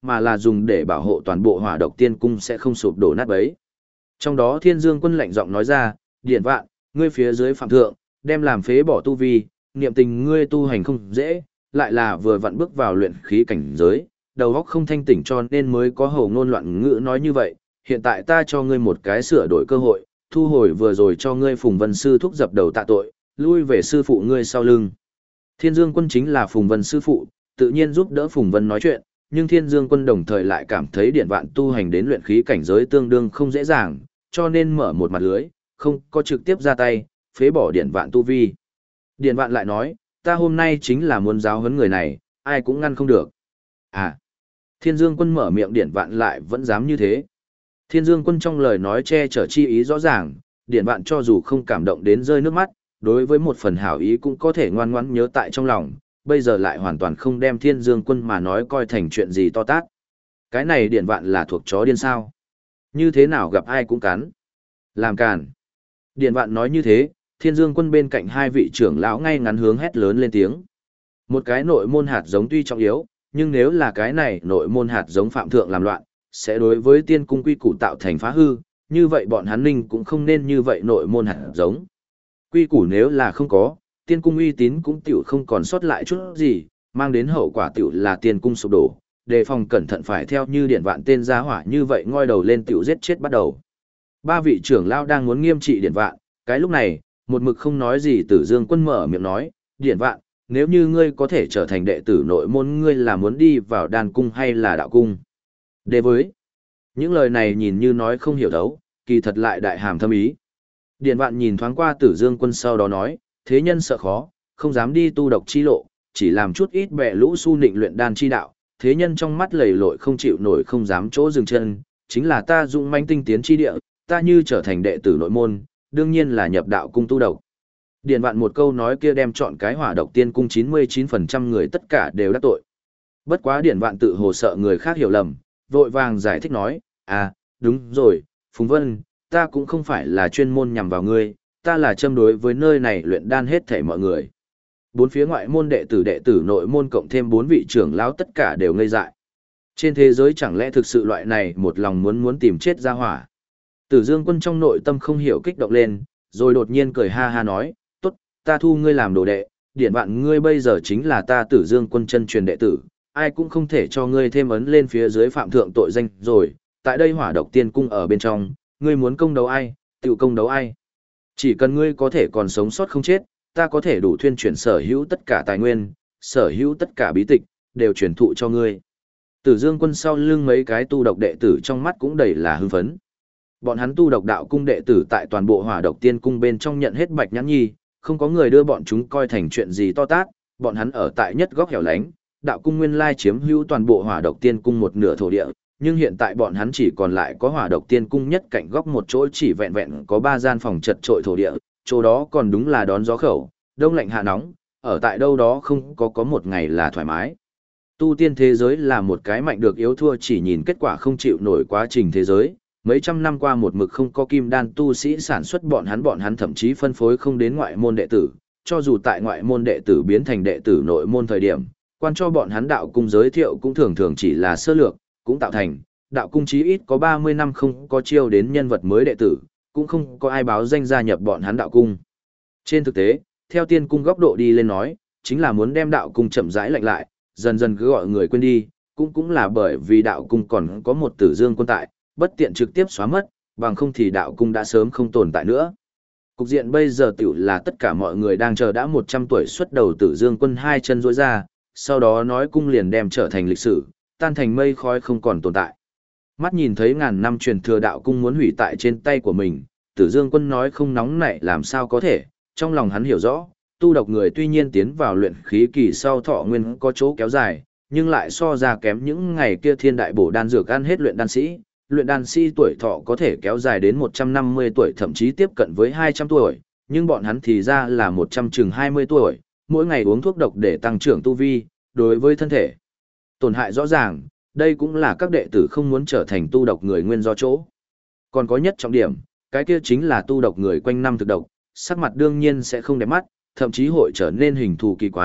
mà là dùng để bảo hộ toàn bộ Hỏa Độc Tiên Cung sẽ không sụp đổ nát bấy. Trong đó Thiên Dương Quân lạnh giọng nói ra, Điện Vạn, ngươi phía dưới phạm thượng, đem làm phế bỏ tu vi, niệm tình ngươi tu hành không dễ, lại là vừa vặn bước vào luyện khí cảnh giới, đầu óc không thanh tỉnh cho nên mới có hầu ngôn loạn ngữ nói như vậy, hiện tại ta cho ngươi một cái sửa đổi cơ hội, thu hồi vừa rồi cho ngươi Phùng Vân Sư thúc dập đầu tạ tội, lui về sư phụ ngươi sau lưng. Thiên Dương Quân chính là Phùng Vân sư phụ, tự nhiên giúp đỡ Phùng Vân nói chuyện, nhưng Thiên Dương Quân đồng thời lại cảm thấy Điện Vạn tu hành đến luyện khí cảnh giới tương đương không dễ dàng, cho nên mở một mặt lưới, không có trực tiếp ra tay, phế bỏ Điện Vạn tu vi. Điện Vạn lại nói, ta hôm nay chính là muốn giáo huấn người này, ai cũng ngăn không được. À, Thiên Dương Quân mở miệng Điện Vạn lại vẫn dám như thế. Thiên Dương Quân trong lời nói che chở chi ý rõ ràng, Điện Vạn cho dù không cảm động đến rơi nước mắt, đối với một phần hảo ý cũng có thể ngoan ngoãn nhớ tại trong lòng, bây giờ lại hoàn toàn không đem Thiên Dương Quân mà nói coi thành chuyện gì to tát. Cái này Điện Vạn là thuộc chó điên sao? Như thế nào gặp ai cũng cắn? Làm càn. Điện Vạn nói như thế, Thiên Dương Quân bên cạnh hai vị trưởng lão ngay ngắn hướng hét lớn lên tiếng. Một cái nội môn hạt giống tuy trọng yếu, nhưng nếu là cái này nội môn hạt giống phạm thượng làm loạn, sẽ đối với tiên cung quy củ tạo thành phá hư, như vậy bọn hắn ninh cũng không nên như vậy nội môn hạt giống. Quy củ nếu là không có, tiên cung uy tín cũng tiểu không còn sót lại chút gì, mang đến hậu quả tiểu là tiên cung sụp đổ, đề phòng cẩn thận phải theo như Điện Vạn tên gia hỏa như vậy ngoi đầu lên tiểu giết chết bắt đầu. Ba vị trưởng lão đang muốn nghiêm trị Điện Vạn, cái lúc này, một mực không nói gì Tử Dương Quân mở miệng nói, Điện Vạn, nếu như ngươi có thể trở thành đệ tử nội môn, ngươi là muốn đi vào đan cung hay là đạo cung? Đề với, những lời này nhìn như nói không hiểu thấu, kỳ thật lại đại hàm thâm ý. Điện Vạn nhìn thoáng qua Tử Dương Quân sau đó nói, thế nhân sợ khó, không dám đi tu độc chi lộ, chỉ làm chút ít bẹ lũ su nịnh luyện đan chi đạo, thế nhân trong mắt lầy lội không chịu nổi không dám chỗ dừng chân, chính là ta dụng manh tinh tiến chi địa, ta như trở thành đệ tử nội môn, đương nhiên là nhập đạo cung tu độc. Điện Vạn một câu nói kia đem chọn cái Hỏa Độc Tiên Cung 99% người tất cả đều đắc tội. Bất quá Điện Vạn tự hồ sợ người khác hiểu lầm, vội vàng giải thích nói, à, đúng rồi, Phùng Vân, ta cũng không phải là chuyên môn nhằm vào ngươi, ta là châm đối với nơi này luyện đan hết thảy mọi người. Bốn phía ngoại môn đệ tử nội môn cộng thêm 4 vị trưởng lão tất cả đều ngây dại. Trên thế giới chẳng lẽ thực sự loại này một lòng muốn tìm chết ra hỏa. Tử Dương Quân trong nội tâm không hiểu kích động lên, rồi đột nhiên cười ha ha nói, tốt, ta thu ngươi làm đồ đệ, Điện Vạn ngươi bây giờ chính là ta Tử Dương Quân chân truyền đệ tử, ai cũng không thể cho ngươi thêm ấn lên phía dưới phạm thượng tội danh rồi, tại đây Hỏa Độc Tiên Cung ở bên trong, ngươi muốn công đấu ai, tự công đấu ai. Chỉ cần ngươi có thể còn sống sót không chết, ta có thể đủ thuyên chuyển sở hữu tất cả tài nguyên, sở hữu tất cả bí tịch, đều truyền thụ cho ngươi. Tử Dương Quân sau lưng mấy cái tu độc đệ tử trong mắt cũng đầy là hưng phấn. Bọn hắn tu độc đạo cung đệ tử tại toàn bộ Hỏa Độc Tiên Cung bên trong nhận hết bạch nhãn nhi, không có người đưa bọn chúng coi thành chuyện gì to tát, bọn hắn ở tại nhất góc hẻo lánh, đạo cung nguyên lai chiếm hữu toàn bộ Hỏa Độc Tiên Cung một nửa thổ địa, nhưng hiện tại bọn hắn chỉ còn lại có Hỏa Độc Tiên Cung nhất cạnh góc một chỗ chỉ vẹn vẹn có 3 gian phòng chật trội thổ địa, chỗ đó còn đúng là đón gió khẩu, đông lạnh hạ nóng, ở tại đâu đó không có một ngày là thoải mái. Tu tiên thế giới là một cái mạnh được yếu thua chỉ nhìn kết quả không chịu nổi quá trình thế giới, mấy trăm năm qua một mực không có kim đan tu sĩ sản xuất bọn hắn thậm chí phân phối không đến ngoại môn đệ tử, cho dù tại ngoại môn đệ tử biến thành đệ tử nội môn thời điểm, quan cho bọn hắn đạo cung giới thiệu cũng thường thường chỉ là sơ lược, cũng tạo thành, đạo cung chí ít có 30 năm không có chiêu đến nhân vật mới đệ tử, cũng không có ai báo danh gia nhập bọn hắn đạo cung. Trên thực tế, theo tiên cung góc độ đi lên nói, chính là muốn đem đạo cung chậm rãi lạnh lại, dần dần cứ gọi người quên đi, cũng là bởi vì đạo cung còn có một Tử Dương Quân tại, bất tiện trực tiếp xóa mất, bằng không thì đạo cung đã sớm không tồn tại nữa. Cục diện bây giờ tiểu là tất cả mọi người đang chờ đã 100 tuổi xuất đầu Tử Dương Quân hai chân rỗi ra, sau đó nói cung liền đem trở thành lịch sử, tan thành mây khói không còn tồn tại. Mắt nhìn thấy ngàn năm truyền thừa đạo cung muốn hủy tại trên tay của mình, Tử Dương Quân nói không nóng nảy làm sao có thể, trong lòng hắn hiểu rõ, tu độc người tuy nhiên tiến vào luyện khí kỳ sau thọ nguyên có chỗ kéo dài, nhưng lại so ra kém những ngày kia thiên đại bổ đan dược ăn hết luyện đan sĩ tuổi thọ có thể kéo dài đến 150 tuổi thậm chí tiếp cận với 200 tuổi, nhưng bọn hắn thì ra là 120 tuổi, mỗi ngày uống thuốc độc để tăng trưởng tu vi, đối với thân thể tổn hại rõ ràng, đây cũng là các đệ tử không muốn trở thành tu độc người nguyên do chỗ. Còn có nhất trọng điểm, cái kia chính là tu độc người quanh năm thực độc, sắc mặt đương nhiên sẽ không đẹp mắt, thậm chí hội trở nên hình thù kỳ quái,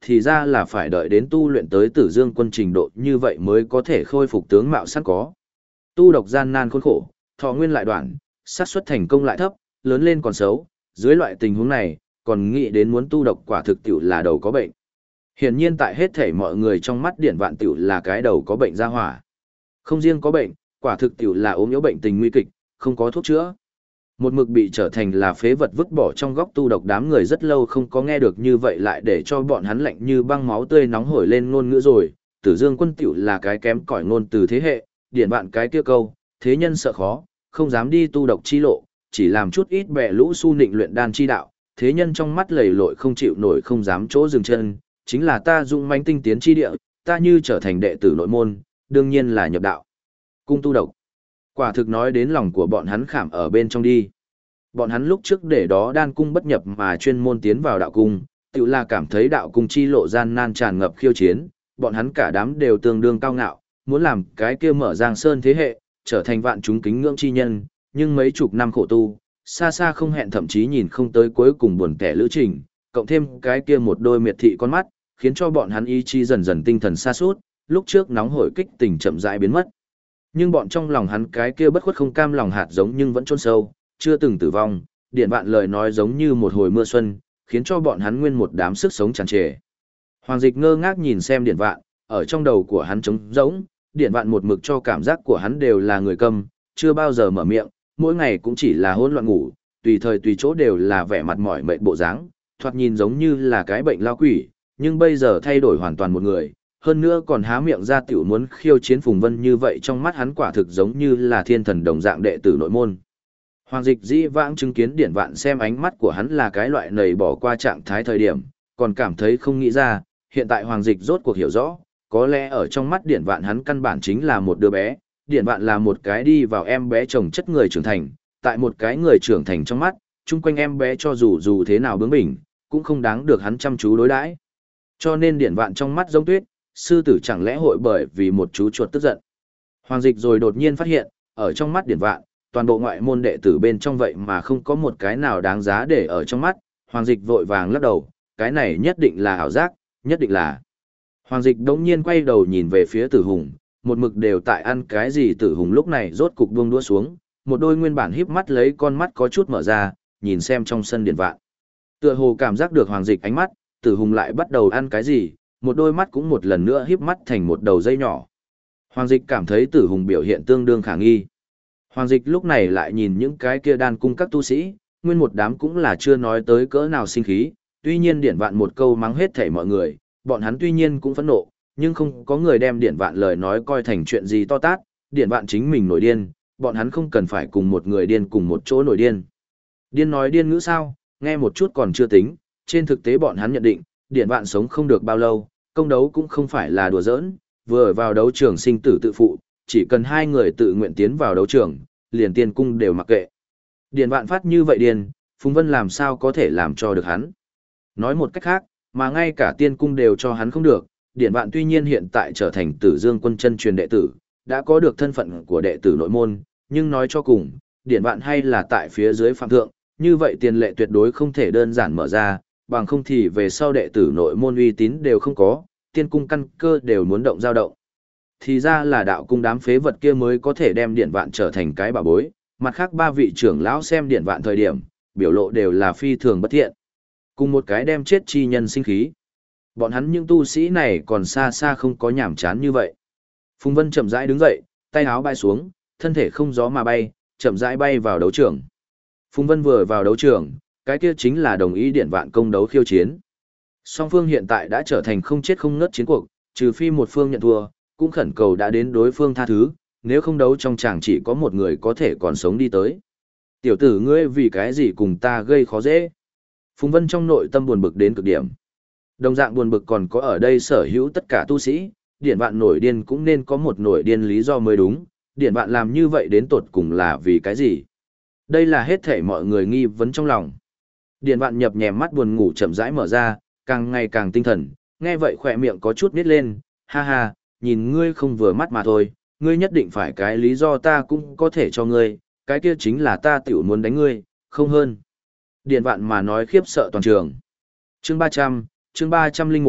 thì ra là phải đợi đến tu luyện tới Tử Dương Quân trình độ như vậy mới có thể khôi phục tướng mạo sẵn có. Tu độc gian nan khốn khổ, thọ nguyên lại đoạn, xác suất thành công lại thấp, lớn lên còn xấu, dưới loại tình huống này, còn nghĩ đến muốn tu độc quả thực tiểu là đầu có bệnh. Hiển nhiên tại hết thể mọi người trong mắt Điển Vạn tiểu là cái đầu có bệnh ra hỏa. Không riêng có bệnh, quả thực tiểu là ốm yếu bệnh tình nguy kịch, không có thuốc chữa. Một mực bị trở thành là phế vật vứt bỏ trong góc tu độc đám người rất lâu không có nghe được như vậy lại để cho bọn hắn lạnh như băng máu tươi nóng hổi lên ngôn ngữ rồi. Tử Dương Quân tiểu là cái kém cỏi ngôn từ thế hệ, Điển Vạn cái kia câu, thế nhân sợ khó, không dám đi tu độc chi lộ, chỉ làm chút ít bè lũ su nịnh luyện đan chi đạo, thế nhân trong mắt lầy lội không chịu nổi không dám chỗ dừng chân, chính là ta dũng mãnh tinh tiến chi địa, ta như trở thành đệ tử nội môn, đương nhiên là nhập đạo. Cung tu độc. Quả thực nói đến lòng của bọn hắn khảm ở bên trong đi. Bọn hắn lúc trước để đó đan cung bất nhập mà chuyên môn tiến vào đạo cung, tự là cảm thấy đạo cung chi lộ gian nan tràn ngập khiêu chiến, bọn hắn cả đám đều tương đương cao ngạo, muốn làm cái kia mở giang sơn thế hệ, trở thành vạn chúng kính ngưỡng chi nhân, nhưng mấy chục năm khổ tu, xa xa không hẹn thậm chí nhìn không tới cuối cùng buồn kẻ lữ trình, cộng thêm cái kia một đôi miệt thị con mắt, khiến cho bọn hắn ý chí dần dần tinh thần sa sút, lúc trước nóng hổi kích tình chậm rãi biến mất. Nhưng bọn trong lòng hắn cái kia bất khuất không cam lòng hạt giống nhưng vẫn chôn sâu, chưa từng tử vong, Điển Vạn lời nói giống như một hồi mưa xuân, khiến cho bọn hắn nguyên một đám sức sống tràn trề. Hoàng Dịch ngơ ngác nhìn xem Điển Vạn, ở trong đầu của hắn trống rỗng, Điển Vạn một mực cho cảm giác của hắn đều là người câm, chưa bao giờ mở miệng, mỗi ngày cũng chỉ là hỗn loạn ngủ, tùy thời tùy chỗ đều là vẻ mặt mỏi mệt bộ dáng, thoạt nhìn giống như là cái bệnh lao quỷ, nhưng bây giờ thay đổi hoàn toàn một người, hơn nữa còn há miệng ra tiểu muốn khiêu chiến Phùng Vân như vậy, trong mắt hắn quả thực giống như là thiên thần đồng dạng đệ tử nội môn. Hoàng Dịch dĩ vãng chứng kiến Điển Vạn xem ánh mắt của hắn là cái loại nầy bỏ qua trạng thái thời điểm, còn cảm thấy không nghĩ ra, hiện tại Hoàng Dịch rốt cuộc hiểu rõ, có lẽ ở trong mắt Điển Vạn hắn căn bản chính là một đứa bé, Điển Vạn là một cái đi vào em bé trồng chất người trưởng thành, tại một cái người trưởng thành trong mắt, chung quanh em bé cho dù thế nào bướng bỉnh, cũng không đáng được hắn chăm chú đối đãi. Cho nên Điển Vạn trong mắt giống tuyết, sư tử chẳng lẽ hội bởi vì một chú chuột tức giận. Hoàng Dịch rồi đột nhiên phát hiện, ở trong mắt Điển Vạn, toàn bộ ngoại môn đệ tử bên trong vậy mà không có một cái nào đáng giá để ở trong mắt, Hoàng Dịch vội vàng lắc đầu, cái này nhất định là ảo giác, nhất định là. Hoàng Dịch đống nhiên quay đầu nhìn về phía Tử Hùng, một mực đều tại ăn cái gì. Tử Hùng lúc này rốt cục buông đũa xuống, một đôi nguyên bản híp mắt lấy con mắt có chút mở ra, nhìn xem trong sân Điển Vạn. Tựa hồ cảm giác được Hoàng Dịch ánh mắt, Tử Hùng lại bắt đầu ăn cái gì, một đôi mắt cũng một lần nữa híp mắt thành một đầu dây nhỏ. Hoàng Dịch cảm thấy Tử Hùng biểu hiện tương đương khả nghi. Hoàng Dịch lúc này lại nhìn những cái kia đan cung các tu sĩ, nguyên một đám cũng là chưa nói tới cỡ nào sinh khí, tuy nhiên Điển Vạn một câu mắng hết thảy mọi người, bọn hắn tuy nhiên cũng phẫn nộ, nhưng không có người đem Điển Vạn lời nói coi thành chuyện gì to tát, Điển Vạn chính mình nổi điên, bọn hắn không cần phải cùng một người điên cùng một chỗ nổi điên. Điên nói điên ngữ sao, nghe một chút còn chưa tính, trên thực tế bọn hắn nhận định, Điển Vạn sống không được bao lâu, công đấu cũng không phải là đùa giỡn, vừa vào đấu trường sinh tử tự phụ, chỉ cần hai người tự nguyện tiến vào đấu trường, liền tiên cung đều mặc kệ. Điển Vạn phát như vậy điên, Phùng Vân làm sao có thể làm cho được hắn. Nói một cách khác, mà ngay cả tiên cung đều cho hắn không được, Điển Vạn tuy nhiên hiện tại trở thành Tử Dương Quân chân truyền đệ tử, đã có được thân phận của đệ tử nội môn, nhưng nói cho cùng, Điển Vạn hay là tại phía dưới phạm thượng, như vậy tiền lệ tuyệt đối không thể đơn giản mở ra, bằng không thì về sau đệ tử nội môn uy tín đều không có, tiên cung căn cơ đều muốn động dao động. Thì ra là đạo cung đám phế vật kia mới có thể đem Điển Vạn trở thành cái bảo bối, mặt khác ba vị trưởng lão xem Điển Vạn thời điểm, biểu lộ đều là phi thường bất thiện. Cùng một cái đem chết chi nhân sinh khí. Bọn hắn những tu sĩ này còn xa xa không có nhảm chán như vậy. Phùng Vân chậm rãi đứng dậy, tay áo bay xuống, thân thể không gió mà bay, chậm rãi bay vào đấu trường. Phùng Vân vừa vào đấu trường, cái kia chính là đồng ý Điển Vạn công đấu khiêu chiến. Song phương hiện tại đã trở thành không chết không ngất chiến cuộc, trừ phi một phương nhận thua, cũng khẩn cầu đã đến đối phương tha thứ, nếu không đấu trong chàng chỉ có một người có thể còn sống đi tới. Tiểu tử ngươi vì cái gì cùng ta gây khó dễ? Phùng Vân trong nội tâm buồn bực đến cực điểm. Đồng dạng buồn bực còn có ở đây sở hữu tất cả tu sĩ, Điển Vạn nổi điên cũng nên có một nổi điên lý do mới đúng, Điển Vạn làm như vậy đến tột cùng là vì cái gì? Đây là hết thảy mọi người nghi vấn trong lòng. Điển Vạn nhập nhèm mắt buồn ngủ chậm rãi mở ra, càng ngày càng tinh thần, nghe vậy khỏe miệng có chút nít lên, ha ha, nhìn ngươi không vừa mắt mà thôi, ngươi nhất định phải cái lý do ta cũng có thể cho ngươi, cái kia chính là ta tiểu muốn đánh ngươi, không hơn. Điển Vạn mà nói khiếp sợ toàn trường. Chương 301,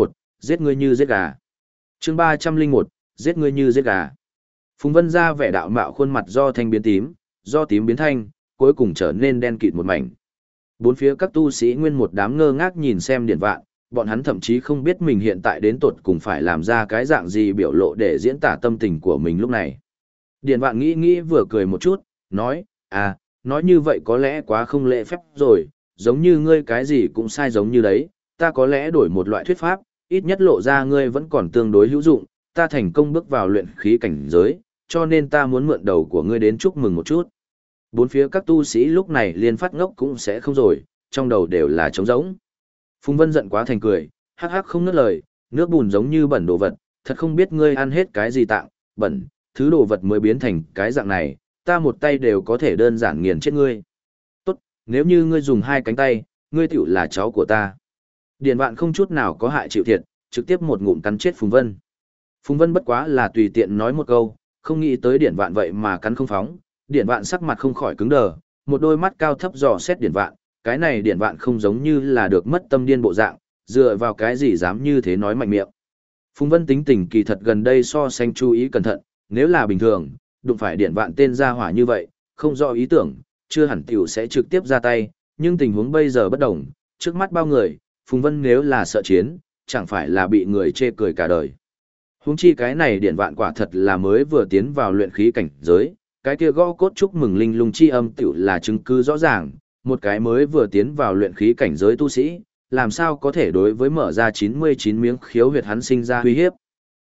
giết ngươi như giết gà. Chương 301, giết ngươi như giết gà. Phùng Vân ra vẻ đạo mạo khuôn mặt do thanh biến tím, do tím biến thanh, cuối cùng trở nên đen kịt một mảnh. Bốn phía các tu sĩ nguyên một đám ngơ ngác nhìn xem Điển Vạn, bọn hắn thậm chí không biết mình hiện tại đến tột cùng phải làm ra cái dạng gì biểu lộ để diễn tả tâm tình của mình lúc này. Điển Vạn nghĩ nghĩ vừa cười một chút, nói, nói như vậy có lẽ quá không lễ phép rồi, giống như ngươi cái gì cũng sai giống như đấy, ta có lẽ đổi một loại thuyết pháp, ít nhất lộ ra ngươi vẫn còn tương đối hữu dụng, ta thành công bước vào luyện khí cảnh giới, cho nên ta muốn mượn đầu của ngươi đến chúc mừng một chút. Bốn phía các tu sĩ lúc này liên phát ngốc cũng sẽ không rồi, trong đầu đều là trống rỗng. Phùng Vân giận quá thành cười, hắc hắc không ngớt lời, nước bùn giống như bẩn đồ vật, thật không biết ngươi ăn hết cái gì tạng, bẩn, thứ đồ vật mới biến thành cái dạng này, ta một tay đều có thể đơn giản nghiền chết ngươi. Tốt, nếu như ngươi dùng hai cánh tay, ngươi tiểu là cháu của ta. Điền Vạn không chút nào có hại chịu thiệt, trực tiếp một ngụm cắn chết Phùng Vân. Phùng Vân bất quá là tùy tiện nói một câu, không nghĩ tới Điền Vạn vậy mà cắn không phóng. Điền Vạn sắc mặt không khỏi cứng đờ, một đôi mắt cao thấp dò xét Điền Vạn, cái này Điền Vạn không giống như là được mất tâm điên bộ dạng, dựa vào cái gì dám như thế nói mạnh miệng. Phùng Vân tính tình kỳ thật gần đây so sánh chú ý cẩn thận, nếu là bình thường, đụng phải Điền Vạn tên gia hỏa như vậy, không rõ ý tưởng, chưa hẳn tiểu sẽ trực tiếp ra tay, nhưng tình huống bây giờ bất đồng, trước mắt bao người, Phùng Vân nếu là sợ chiến, chẳng phải là bị người chê cười cả đời. Huống chi cái này Điền Vạn quả thật là mới vừa tiến vào luyện khí cảnh giới, cái kia gõ cốt chúc mừng linh lung chi âm tiểu là chứng cứ rõ ràng, một cái mới vừa tiến vào luyện khí cảnh giới tu sĩ, làm sao có thể đối với mở ra 99 miếng khiếu huyệt hắn sinh ra uy hiếp.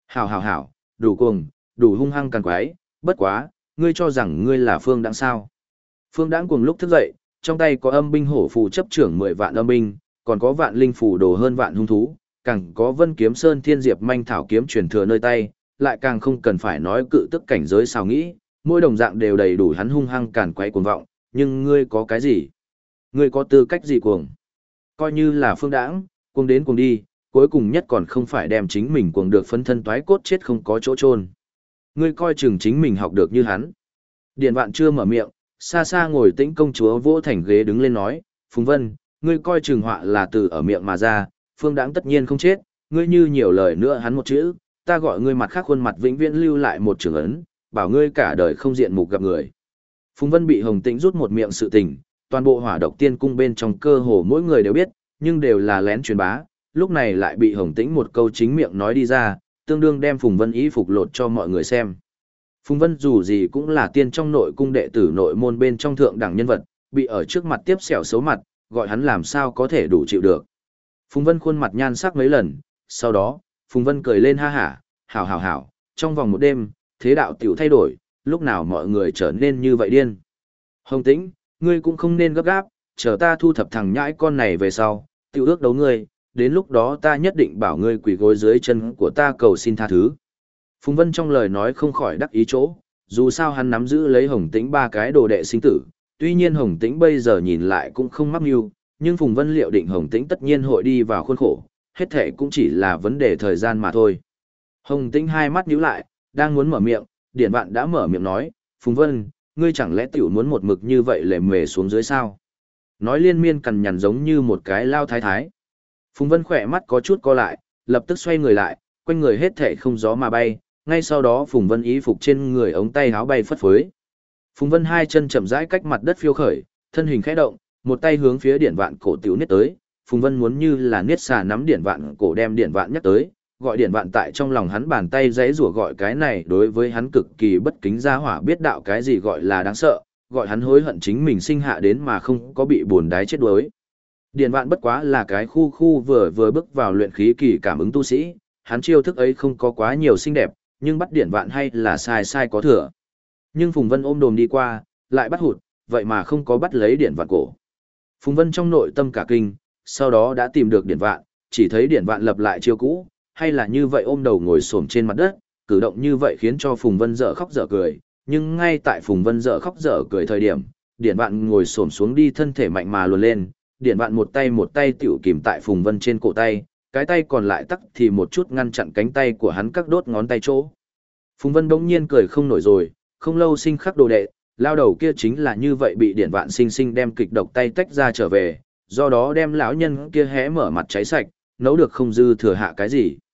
Hảo, đủ cuồng, đủ hung hăng càng quái, bất quá, ngươi cho rằng ngươi là Phương Đãng sao. Phương Đãng cuồng lúc thức dậy, trong tay có âm binh hổ phù chấp trưởng 10 vạn âm binh, còn có vạn linh phù đồ hơn vạn hung thú, càng có Vân Kiếm Sơn Thiên Diệp manh thảo kiếm truyền thừa nơi tay, lại càng không cần phải nói cự tức cảnh giới sao nghĩ, mỗi đồng dạng đều đầy đủ hắn hung hăng càn quấy cuồng vọng, nhưng ngươi có cái gì? Ngươi có tư cách gì cuồng? Coi như là Phương Đãng, cuồng đến cuồng đi, cuối cùng nhất còn không phải đem chính mình cuồng được phân thân toái cốt chết không có chỗ chôn. Ngươi coi chừng chính mình học được như hắn. Điền Vạn chưa mở miệng, xa xa ngồi tĩnh công chúa vỗ thành ghế đứng lên nói, Phùng Vân, ngươi coi chừng họa là từ ở miệng mà ra, Phương Đãng tất nhiên không chết, ngươi như nhiều lời nữa hắn một chữ, ta gọi ngươi mặt khác khuôn mặt vĩnh viễn lưu lại một trường ấn, bảo ngươi cả đời không diện mục gặp người. Phùng Vân bị Hồng Tĩnh rút một miệng sự tình, toàn bộ Hỏa Độc Tiên cung bên trong cơ hồ mỗi người đều biết, nhưng đều là lén truyền bá, lúc này lại bị Hồng Tĩnh một câu chính miệng nói đi ra, tương đương đem Phùng Vân ý phục lột cho mọi người xem. Phùng Vân dù gì cũng là tiên trong nội cung đệ tử nội môn bên trong thượng đẳng nhân vật, bị ở trước mặt tiếp xẻo xấu mặt, gọi hắn làm sao có thể đủ chịu được. Phùng Vân khuôn mặt nhan sắc mấy lần, sau đó, Phùng Vân cười lên ha hả, hảo, trong vòng một đêm, thế đạo tiểu thay đổi, lúc nào mọi người trở nên như vậy điên. Hồng Tĩnh, ngươi cũng không nên gấp gáp, chờ ta thu thập thằng nhãi con này về sau, tiểu ước đấu ngươi, đến lúc đó ta nhất định bảo ngươi quỳ gối dưới chân của ta cầu xin tha thứ. Phùng Vân trong lời nói không khỏi đắc ý chỗ, dù sao hắn nắm giữ lấy Hồng Tĩnh ba cái đồ đệ sinh tử, tuy nhiên Hồng Tĩnh bây giờ nhìn lại cũng không mắc mưu, nhưng Phùng Vân liệu định Hồng Tĩnh tất nhiên hội đi vào khuôn khổ, hết thể cũng chỉ là vấn đề thời gian mà thôi. Hồng Tĩnh hai mắt nhíu lại, đang muốn mở miệng, Điển Vạn đã mở miệng nói, Phùng Vân, ngươi chẳng lẽ tiểu muốn một mực như vậy lề mề xuống dưới sao? Nói liên miên cằn nhằn giống như một cái lao thái thái. Phùng Vân khỏe mắt có chút co lại, lập tức xoay người lại, quanh người hết thể không gió mà bay, ngay sau đó Phùng Vân ý phục trên người ống tay áo bay phất phới. Phùng Vân hai chân chậm rãi cách mặt đất phiêu khởi, thân hình khẽ động, một tay hướng phía Điển Vạn cổ tiểu niết tới, Phùng Vân muốn như là niết xà nắm Điển Vạn cổ đem Điển Vạn nhắc tới, gọi Điển Vạn tại trong lòng hắn bàn tay giãy giụa gọi cái này đối với hắn cực kỳ bất kính gia hỏa biết đạo cái gì gọi là đáng sợ, gọi hắn hối hận chính mình sinh hạ đến mà không có bị buồn đái chết đuối. Điển Vạn bất quá là cái khu vừa bước vào luyện khí kỳ cảm ứng tu sĩ, hắn chiêu thức ấy không có quá nhiều xinh đẹp, nhưng bắt Điển Vạn hay là sai có thừa. Nhưng Phùng Vân ôm đồm đi qua, lại bắt hụt, vậy mà không có bắt lấy Điển Vạn cổ. Phùng Vân trong nội tâm cả kinh, sau đó đã tìm được Điển Vạn, chỉ thấy Điển Vạn lập lại chiêu cũ, hay là như vậy ôm đầu ngồi xổm trên mặt đất, cử động như vậy khiến cho Phùng Vân dở khóc dở cười, nhưng ngay tại Phùng Vân dở khóc dở cười thời điểm, Điển Vạn ngồi xổm xuống đi thân thể mạnh mà luồn lên, Điển Vạn một tay tiểu kìm tại Phùng Vân trên cổ tay, cái tay còn lại tắc thì một chút ngăn chặn cánh tay của hắn các đốt ngón tay chỗ. Phùng Vân bỗng nhiên cười không nổi rồi, không lâu sinh khắc đồ đệ, lao đầu kia chính là như vậy bị Điển Vạn sinh đem kịch độc tay tách ra trở về, do đó đem lão nhân kia hé mở mặt cháy sạch, nấu được không dư thừa hạ cái gì.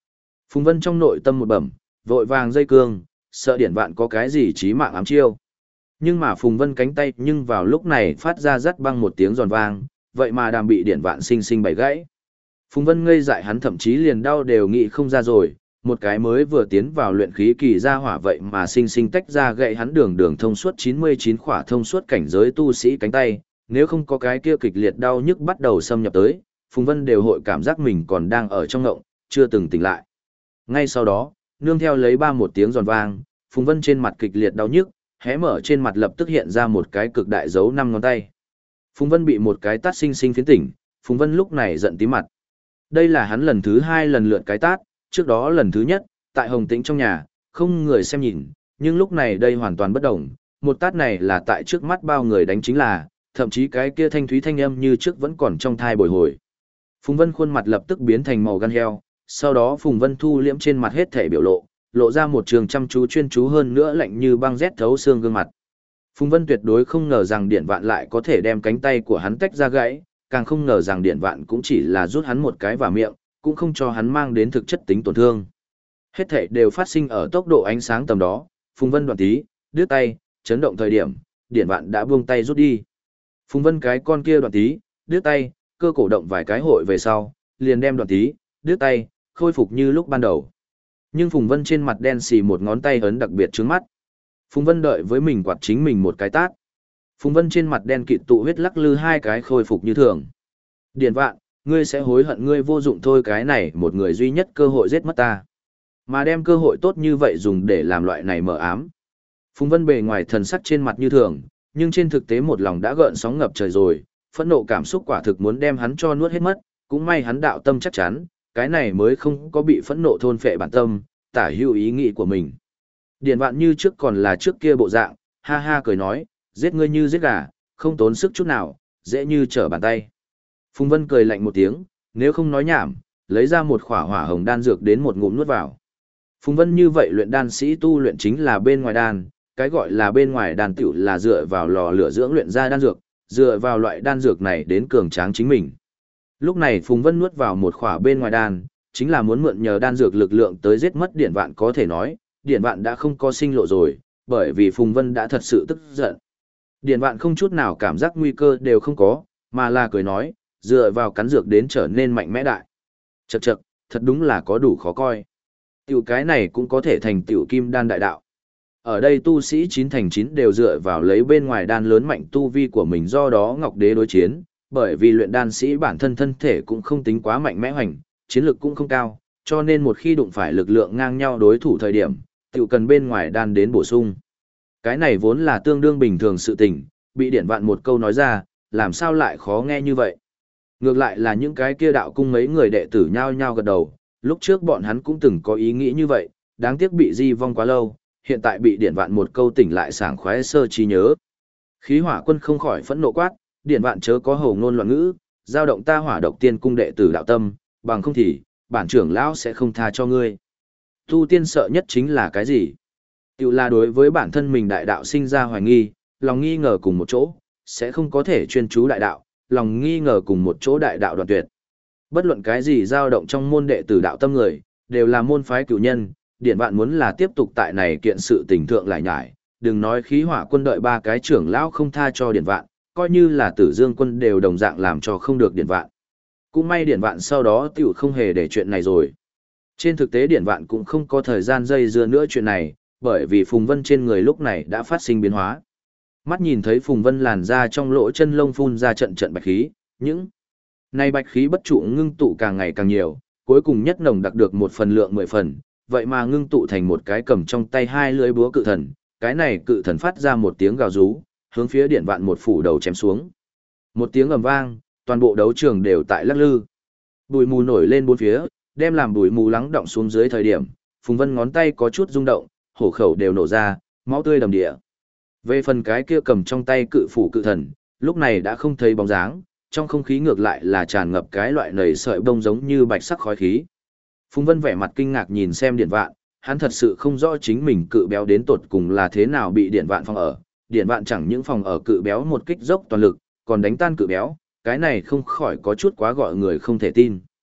Phùng Vân trong nội tâm một bẩm, vội vàng dây cương, sợ Điển Vạn có cái gì chí mạng ám chiêu. Nhưng mà Phùng Vân cánh tay nhưng vào lúc này phát ra rắt băng một tiếng giòn vang, vậy mà đàm bị Điển Vạn sinh sinh bẻ gãy. Phùng Vân ngây dại, hắn thậm chí liền đau đều nghĩ không ra rồi, một cái mới vừa tiến vào luyện khí kỳ ra hỏa vậy mà sinh sinh tách ra gãy hắn đường đường thông suốt 99 khỏa thông suốt cảnh giới tu sĩ cánh tay, nếu không có cái kia kịch liệt đau nhức bắt đầu xâm nhập tới, Phùng Vân đều hội cảm giác mình còn đang ở trong ngộng, chưa từng tỉnh lại. Ngay sau đó, nương theo lấy một tiếng giòn vang, Phùng Vân trên mặt kịch liệt đau nhức, hé mở trên mặt lập tức hiện ra một cái cực đại dấu 5 ngón tay. Phùng Vân bị một cái tát sinh sinh phiến tỉnh, Phùng Vân lúc này giận tím mặt. Đây là hắn lần thứ 2 lần lượt cái tát, trước đó lần thứ nhất, tại Hồng Tĩnh trong nhà, không người xem nhìn, nhưng lúc này đây hoàn toàn bất đồng, một tát này là tại trước mắt bao người đánh chính là, thậm chí cái kia thanh thúy thanh âm như trước vẫn còn trong thai bồi hồi. Phùng Vân khuôn mặt lập tức biến thành màu gan heo, sau đó Phùng Vân thu liễm trên mặt hết thể biểu lộ ra một trường chăm chú chuyên chú hơn nữa lạnh như băng rét thấu xương gương mặt. Phùng Vân tuyệt đối không ngờ rằng Điển Vạn lại có thể đem cánh tay của hắn tách ra gãy, càng không ngờ rằng Điển Vạn cũng chỉ là rút hắn một cái vào miệng, cũng không cho hắn mang đến thực chất tính tổn thương. Hết thảy đều phát sinh ở tốc độ ánh sáng tầm đó, Phùng Vân đoạn tí, đứt tay, chấn động thời điểm, Điển Vạn đã buông tay rút đi. Phùng Vân cái con kia đoạn tí, đứt tay, cơ cổ động vài cái hội về sau, liền đem đoạn tí, đứt tay, khôi phục như lúc ban đầu. Nhưng Phùng Vân trên mặt đen xì một ngón tay ấn đặc biệt trướng mắt. Phùng Vân đợi với mình quạt chính mình một cái tát. Phùng Vân trên mặt đen kịt tụ huyết lắc lư hai cái khôi phục như thường. Điển Vạn, ngươi sẽ hối hận ngươi vô dụng thôi, cái này một người duy nhất cơ hội giết mất ta. Mà đem cơ hội tốt như vậy dùng để làm loại này mờ ám. Phùng Vân bề ngoài thần sắc trên mặt như thường, nhưng trên thực tế một lòng đã gợn sóng ngập trời rồi, phẫn nộ cảm xúc quả thực muốn đem hắn cho nuốt hết mất, cũng may hắn đạo tâm chắc chắn, cái này mới không có bị phẫn nộ thôn phệ bản tâm, tả hữu ý nghĩ của mình. Điển Vạn như trước còn là trước kia bộ dạng, ha ha cười nói, giết ngươi như giết gà, không tốn sức chút nào, dễ như trở bàn tay. Phùng Vân cười lạnh một tiếng, nếu không nói nhảm, lấy ra một khỏa hỏa hồng đan dược đến một ngụm nuốt vào. Phùng Vân như vậy luyện đan sĩ tu luyện chính là bên ngoài đan, cái gọi là bên ngoài đan tiểu là dựa vào lò lửa dưỡng luyện ra đan dược, dựa vào loại đan dược này đến cường tráng chính mình. Lúc này Phùng Vân nuốt vào một khỏa bên ngoài đan, chính là muốn mượn nhờ đan dược lực lượng tới giết mất Điển Vạn, có thể nói, Điển Vạn đã không có sinh lộ rồi, bởi vì Phùng Vân đã thật sự tức giận. Điển Vạn không chút nào cảm giác nguy cơ đều không có, mà là cười nói, dựa vào cắn dược đến trở nên mạnh mẽ đại. Chậc chậc, thật đúng là có đủ khó coi. Tiểu cái này cũng có thể thành tiểu kim đan đại đạo. Ở đây tu sĩ 9 thành 9 đều dựa vào lấy bên ngoài đan lớn mạnh tu vi của mình, do đó Ngọc Đế đối chiến, bởi vì luyện đan sĩ bản thân thân thể cũng không tính quá mạnh mẽ hoành, chiến lực cũng không cao, cho nên một khi đụng phải lực lượng ngang nhau đối thủ thời điểm, tiểu cần bên ngoài đan đến bổ sung. Cái này vốn là tương đương bình thường sự tình, bị Điển Vạn một câu nói ra, làm sao lại khó nghe như vậy. Ngược lại là những cái kia đạo cung mấy người đệ tử nhao nhao gật đầu, lúc trước bọn hắn cũng từng có ý nghĩ như vậy, đáng tiếc bị di vong quá lâu, hiện tại bị Điển Vạn một câu tỉnh lại sảng khoái sơ trí nhớ. Khí Hỏa Quân không khỏi phẫn nộ quát, Điển Vạn chớ có hầu ngôn loạn ngữ, giao động ta Hỏa Độc Tiên cung đệ tử đạo tâm, bằng không thì bản trưởng lão sẽ không tha cho ngươi. Tu tiên sợ nhất chính là cái gì? Tiểu là đối với bản thân mình đại đạo sinh ra hoài nghi, lòng nghi ngờ cùng một chỗ, sẽ không có thể chuyên chú đại đạo, lòng nghi ngờ cùng một chỗ đại đạo đoạn tuyệt. Bất luận cái gì dao động trong môn đệ tử đạo tâm người, đều là môn phái cửu nhân, Điển Vạn muốn là tiếp tục tại này kiện sự tình thượng lại nhải, đừng nói Khí Hỏa Quân đợi ba cái trưởng lão không tha cho Điển Vạn, coi như là Tử Dương Quân đều đồng dạng làm cho không được Điển Vạn. Cũng may Điển Vạn sau đó tiểu không hề để chuyện này rồi. Trên thực tế Điển Vạn cũng không có thời gian dây dưa nữa chuyện này, bởi vì Phùng Vân trên người lúc này đã phát sinh biến hóa. Mắt nhìn thấy Phùng Vân làn ra trong lỗ chân lông phun ra trận trận bạch khí, những này bạch khí bất trụ ngưng tụ càng ngày càng nhiều, cuối cùng nhất nồng đặc được một phần lượng 10 phần, vậy mà ngưng tụ thành một cái cầm trong tay hai lưỡi búa cự thần, cái này cự thần phát ra một tiếng gào rú, hướng phía Điển Vạn một phủ đầu chém xuống. Một tiếng ầm vang, toàn bộ đấu trường đều tại lắc lư. Bụi mù nổi lên bốn phía, đem làm bụi mù lắng động xuống dưới thời điểm, Phùng Vân ngón tay có chút rung động, hổ khẩu đều nổ ra, máu tươi đầm địa. Về phần cái kia cầm trong tay cự phủ cự thần, lúc này đã không thấy bóng dáng, trong không khí ngược lại là tràn ngập cái loại nầy sợi bông giống như bạch sắc khói khí. Phùng Vân vẻ mặt kinh ngạc nhìn xem Điển Vạn, hắn thật sự không rõ chính mình cự béo đến tột cùng là thế nào bị Điển Vạn phòng ở. Điển Vạn chẳng những phòng ở cự béo một kích dốc toàn lực, còn đánh tan cự béo, cái này không khỏi có chút quá gọi người không thể tin.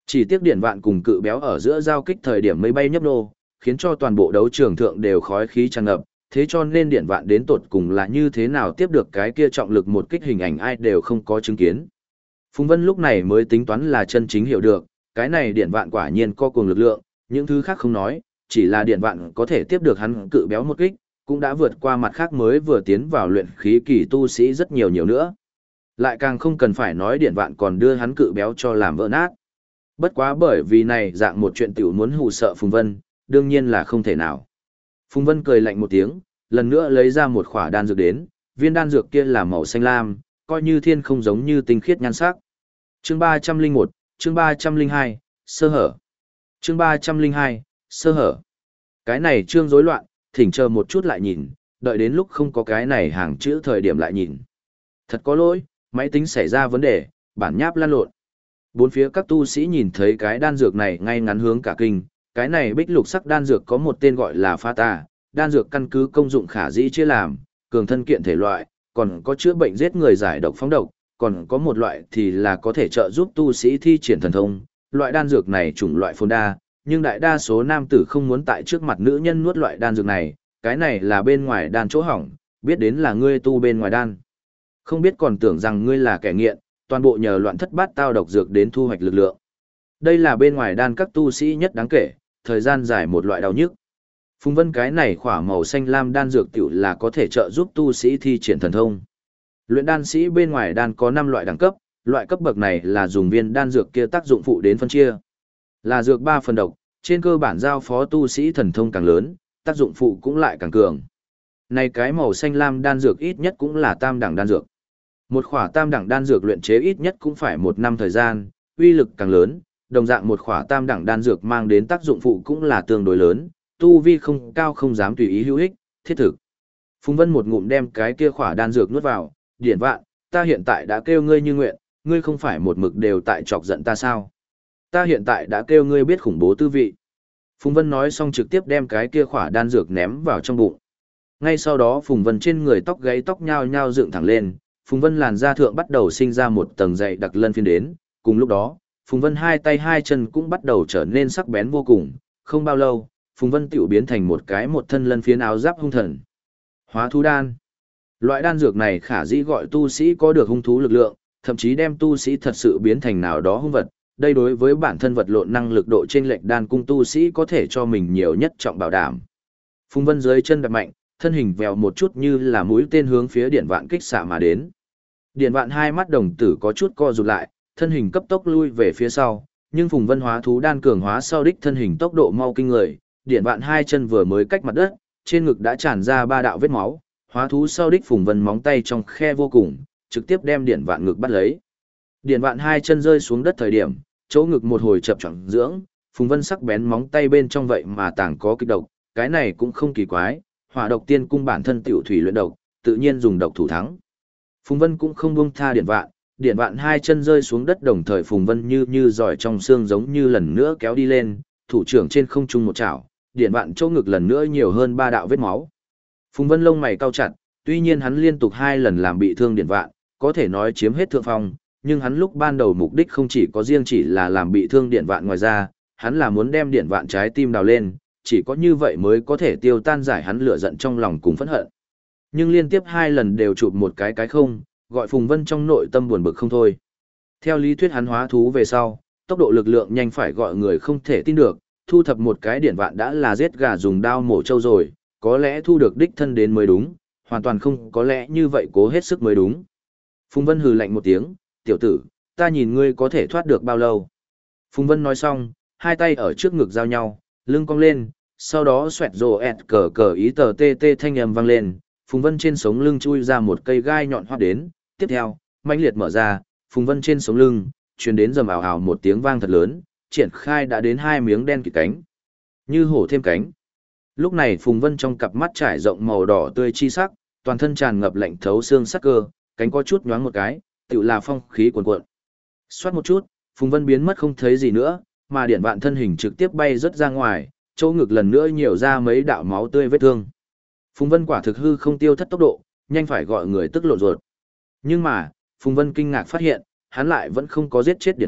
Chỉ tiếc điển vạn cùng cự béo ở giữa giao kích thời điểm mây bay nhấp nô, khiến cho toàn bộ đấu trường thượng đều khói khí tràn ngập, thế cho nên điển vạn đến tột cùng là như thế nào tiếp được cái kia trọng lực một kích hình ảnh ai đều không có chứng kiến. Phùng Vân lúc này mới tính toán là chân chính hiểu được, cái này điển vạn quả nhiên có cuồng lực lượng, những thứ khác không nói, chỉ là điển vạn có thể tiếp được hắn cự béo một kích, cũng đã vượt qua mặt khác mới vừa tiến vào luyện khí kỳ tu sĩ rất nhiều nhiều nữa. Lại càng không cần phải nói điển vạn còn đưa hắn cự béo cho làm vỡ nát. Bất quá bởi vì này dạng một chuyện tiểu muốn hù sợ Phùng Vân, đương nhiên là không thể nào. Phùng Vân cười lạnh một tiếng, lần nữa lấy ra một khỏa đan dược đến, viên đan dược kia là màu xanh lam, coi như thiên không giống như tinh khiết nhan sắc. Chương 301, chương 302, sơ hở. Chương 302, sơ hở. Cái này chương rối loạn, thỉnh chờ một chút lại nhìn, đợi đến lúc không có cái này hàng chữ thời điểm lại nhìn. Thật có lỗi, máy tính xảy ra vấn đề, bản nháp lăn lộn. Bốn phía các tu sĩ nhìn thấy cái đan dược này ngay ngắn hướng cả kinh, cái này bích lục sắc đan dược có một tên gọi là pha tà, đan dược căn cứ công dụng khả dĩ chia làm, cường thân kiện thể loại, còn có chữa bệnh giết người giải độc phóng độc, còn có một loại thì là có thể trợ giúp tu sĩ thi triển thần thông. Loại đan dược này chủng loại phồn đa, nhưng đại đa số nam tử không muốn tại trước mặt nữ nhân nuốt loại đan dược này, cái này là bên ngoài đan chỗ hỏng, biết đến là ngươi tu bên ngoài đan. Không biết còn tưởng rằng ngươi là kẻ nghiện, toàn bộ nhờ loạn thất bát tao độc dược đến thu hoạch lực lượng. Đây là bên ngoài đan các tu sĩ nhất đáng kể, thời gian dài một loại đau nhức. Phùng Vân cái này khỏa màu xanh lam đan dược tiểu là có thể trợ giúp tu sĩ thi triển thần thông. Luyện đan sĩ bên ngoài đan có 5 loại đẳng cấp, loại cấp bậc này là dùng viên đan dược kia tác dụng phụ đến phân chia. Là dược 3 phần độc, trên cơ bản giao phó tu sĩ thần thông càng lớn, tác dụng phụ cũng lại càng cường. Này cái màu xanh lam đan dược ít nhất cũng là tam đẳng đan dược. Một khỏa tam đẳng đan dược luyện chế ít nhất cũng phải 1 năm thời gian, uy lực càng lớn, đồng dạng một khỏa tam đẳng đan dược mang đến tác dụng phụ cũng là tương đối lớn, tu vi không cao không dám tùy ý hữu ích, thiết thực. Phùng Vân một ngụm đem cái kia khỏa đan dược nuốt vào, điển vạn, ta hiện tại đã kêu ngươi như nguyện, ngươi không phải một mực đều tại chọc giận ta sao? Ta hiện tại đã kêu ngươi biết khủng bố tư vị. Phùng Vân nói xong trực tiếp đem cái kia khỏa đan dược ném vào trong bụng. Ngay sau đó Phùng Vân trên người tóc gáy tóc nhao nhao dựng thẳng lên, Phùng Vân làn da thượng bắt đầu sinh ra một tầng dày đặc lân phiến đến, cùng lúc đó, Phùng Vân hai tay hai chân cũng bắt đầu trở nên sắc bén vô cùng, không bao lâu, Phùng Vân tiểu biến thành một cái một thân lân phiến áo giáp hung thần. Hóa thú đan. Loại đan dược này khả dĩ gọi tu sĩ có được hung thú lực lượng, thậm chí đem tu sĩ thật sự biến thành nào đó hung vật. Đây đối với bản thân vật lộn năng lực độ chênh lệch đan cung tu sĩ có thể cho mình nhiều nhất trọng bảo đảm. Phùng Vân dưới chân đạp mạnh, thân hình vèo một chút như là mũi tên hướng phía Điển Vạn kích xạ mà đến. Điển Vạn hai mắt đồng tử có chút co rụt lại, thân hình cấp tốc lui về phía sau, nhưng Phùng Vân hóa thú đan cường hóa sau đích thân hình tốc độ mau kinh người, Điển Vạn hai chân vừa mới cách mặt đất, trên ngực đã tràn ra 3 đạo vết máu, hóa thú sau đích Phùng Vân móng tay trong khe vô cùng, trực tiếp đem Điển Vạn ngực bắt lấy. Điển Vạn hai chân rơi xuống đất thời điểm, chỗ ngực một hồi chập choạng dưỡng, Phùng Vân sắc bén móng tay bên trong vậy mà tàng có kịch độc, cái này cũng không kỳ quái, Hỏa Độc Tiên Cung bản thân tiểu thủy luyện độc, tự nhiên dùng độc thủ thắng. Phùng Vân cũng không buông tha Điển Vạn hai chân rơi xuống đất đồng thời Phùng Vân như giỏi trong xương giống như lần nữa kéo đi lên, thủ trưởng trên không trung một chảo, Điển Vạn chỗ ngực lần nữa nhiều hơn 3 đạo vết máu. Phùng Vân lông mày cau chặt, tuy nhiên hắn liên tục 2 lần làm bị thương Điển Vạn, có thể nói chiếm hết thượng phong, nhưng hắn lúc ban đầu mục đích không chỉ có riêng chỉ là làm bị thương Điển Vạn, ngoài ra, hắn là muốn đem Điển Vạn trái tim đào lên, chỉ có như vậy mới có thể tiêu tan giải hắn lửa giận trong lòng cùng phẫn hận. Nhưng liên tiếp 2 lần đều chụp một cái không, gọi Phùng Vân trong nội tâm buồn bực không thôi. Theo lý thuyết hắn hóa thú về sau, tốc độ lực lượng nhanh phải gọi người không thể tin được, thu thập một cái Điển Vạn đã là giết gà dùng đao mổ trâu rồi, có lẽ thu được đích thân đến mới đúng, hoàn toàn không có lẽ như vậy cố hết sức mới đúng. Phùng Vân hừ lạnh một tiếng, tiểu tử, ta nhìn ngươi có thể thoát được bao lâu. Phùng Vân nói xong, hai tay ở trước ngực giao nhau, lưng cong lên, sau đó xoẹt rồ ẹt cờ cờ ý tờ tê tê thanh âm vang lên, Phùng Vân trên sống lưng chui ra một cây gai nhọn hoắt đến, tiếp theo, mãnh liệt mở ra, Phùng Vân trên sống lưng, truyền đến rầm ào ào một tiếng vang thật lớn, triển khai đã đến 2 miếng đen kịt cánh. Như hổ thêm cánh. Lúc này Phùng Vân trong cặp mắt trải rộng màu đỏ tươi chi sắc, toàn thân tràn ngập lạnh thấu xương sắc cơ, cánh có chút nhoáng một cái, tựu là phong khí cuồn cuộn. Xoát một chút, Phùng Vân biến mất không thấy gì nữa, mà Điển Vạn thân hình trực tiếp bay rất ra ngoài, chỗ ngực lần nữa nhiều ra mấy đạo máu tươi vết thương. Phùng Vân quả thực hư không tiêu thất tốc độ, nhanh phải gọi người tức lộn ruột. Nhưng mà, Phùng Vân kinh ngạc phát hiện, hắn lại vẫn không có giết chết Điển Vạn,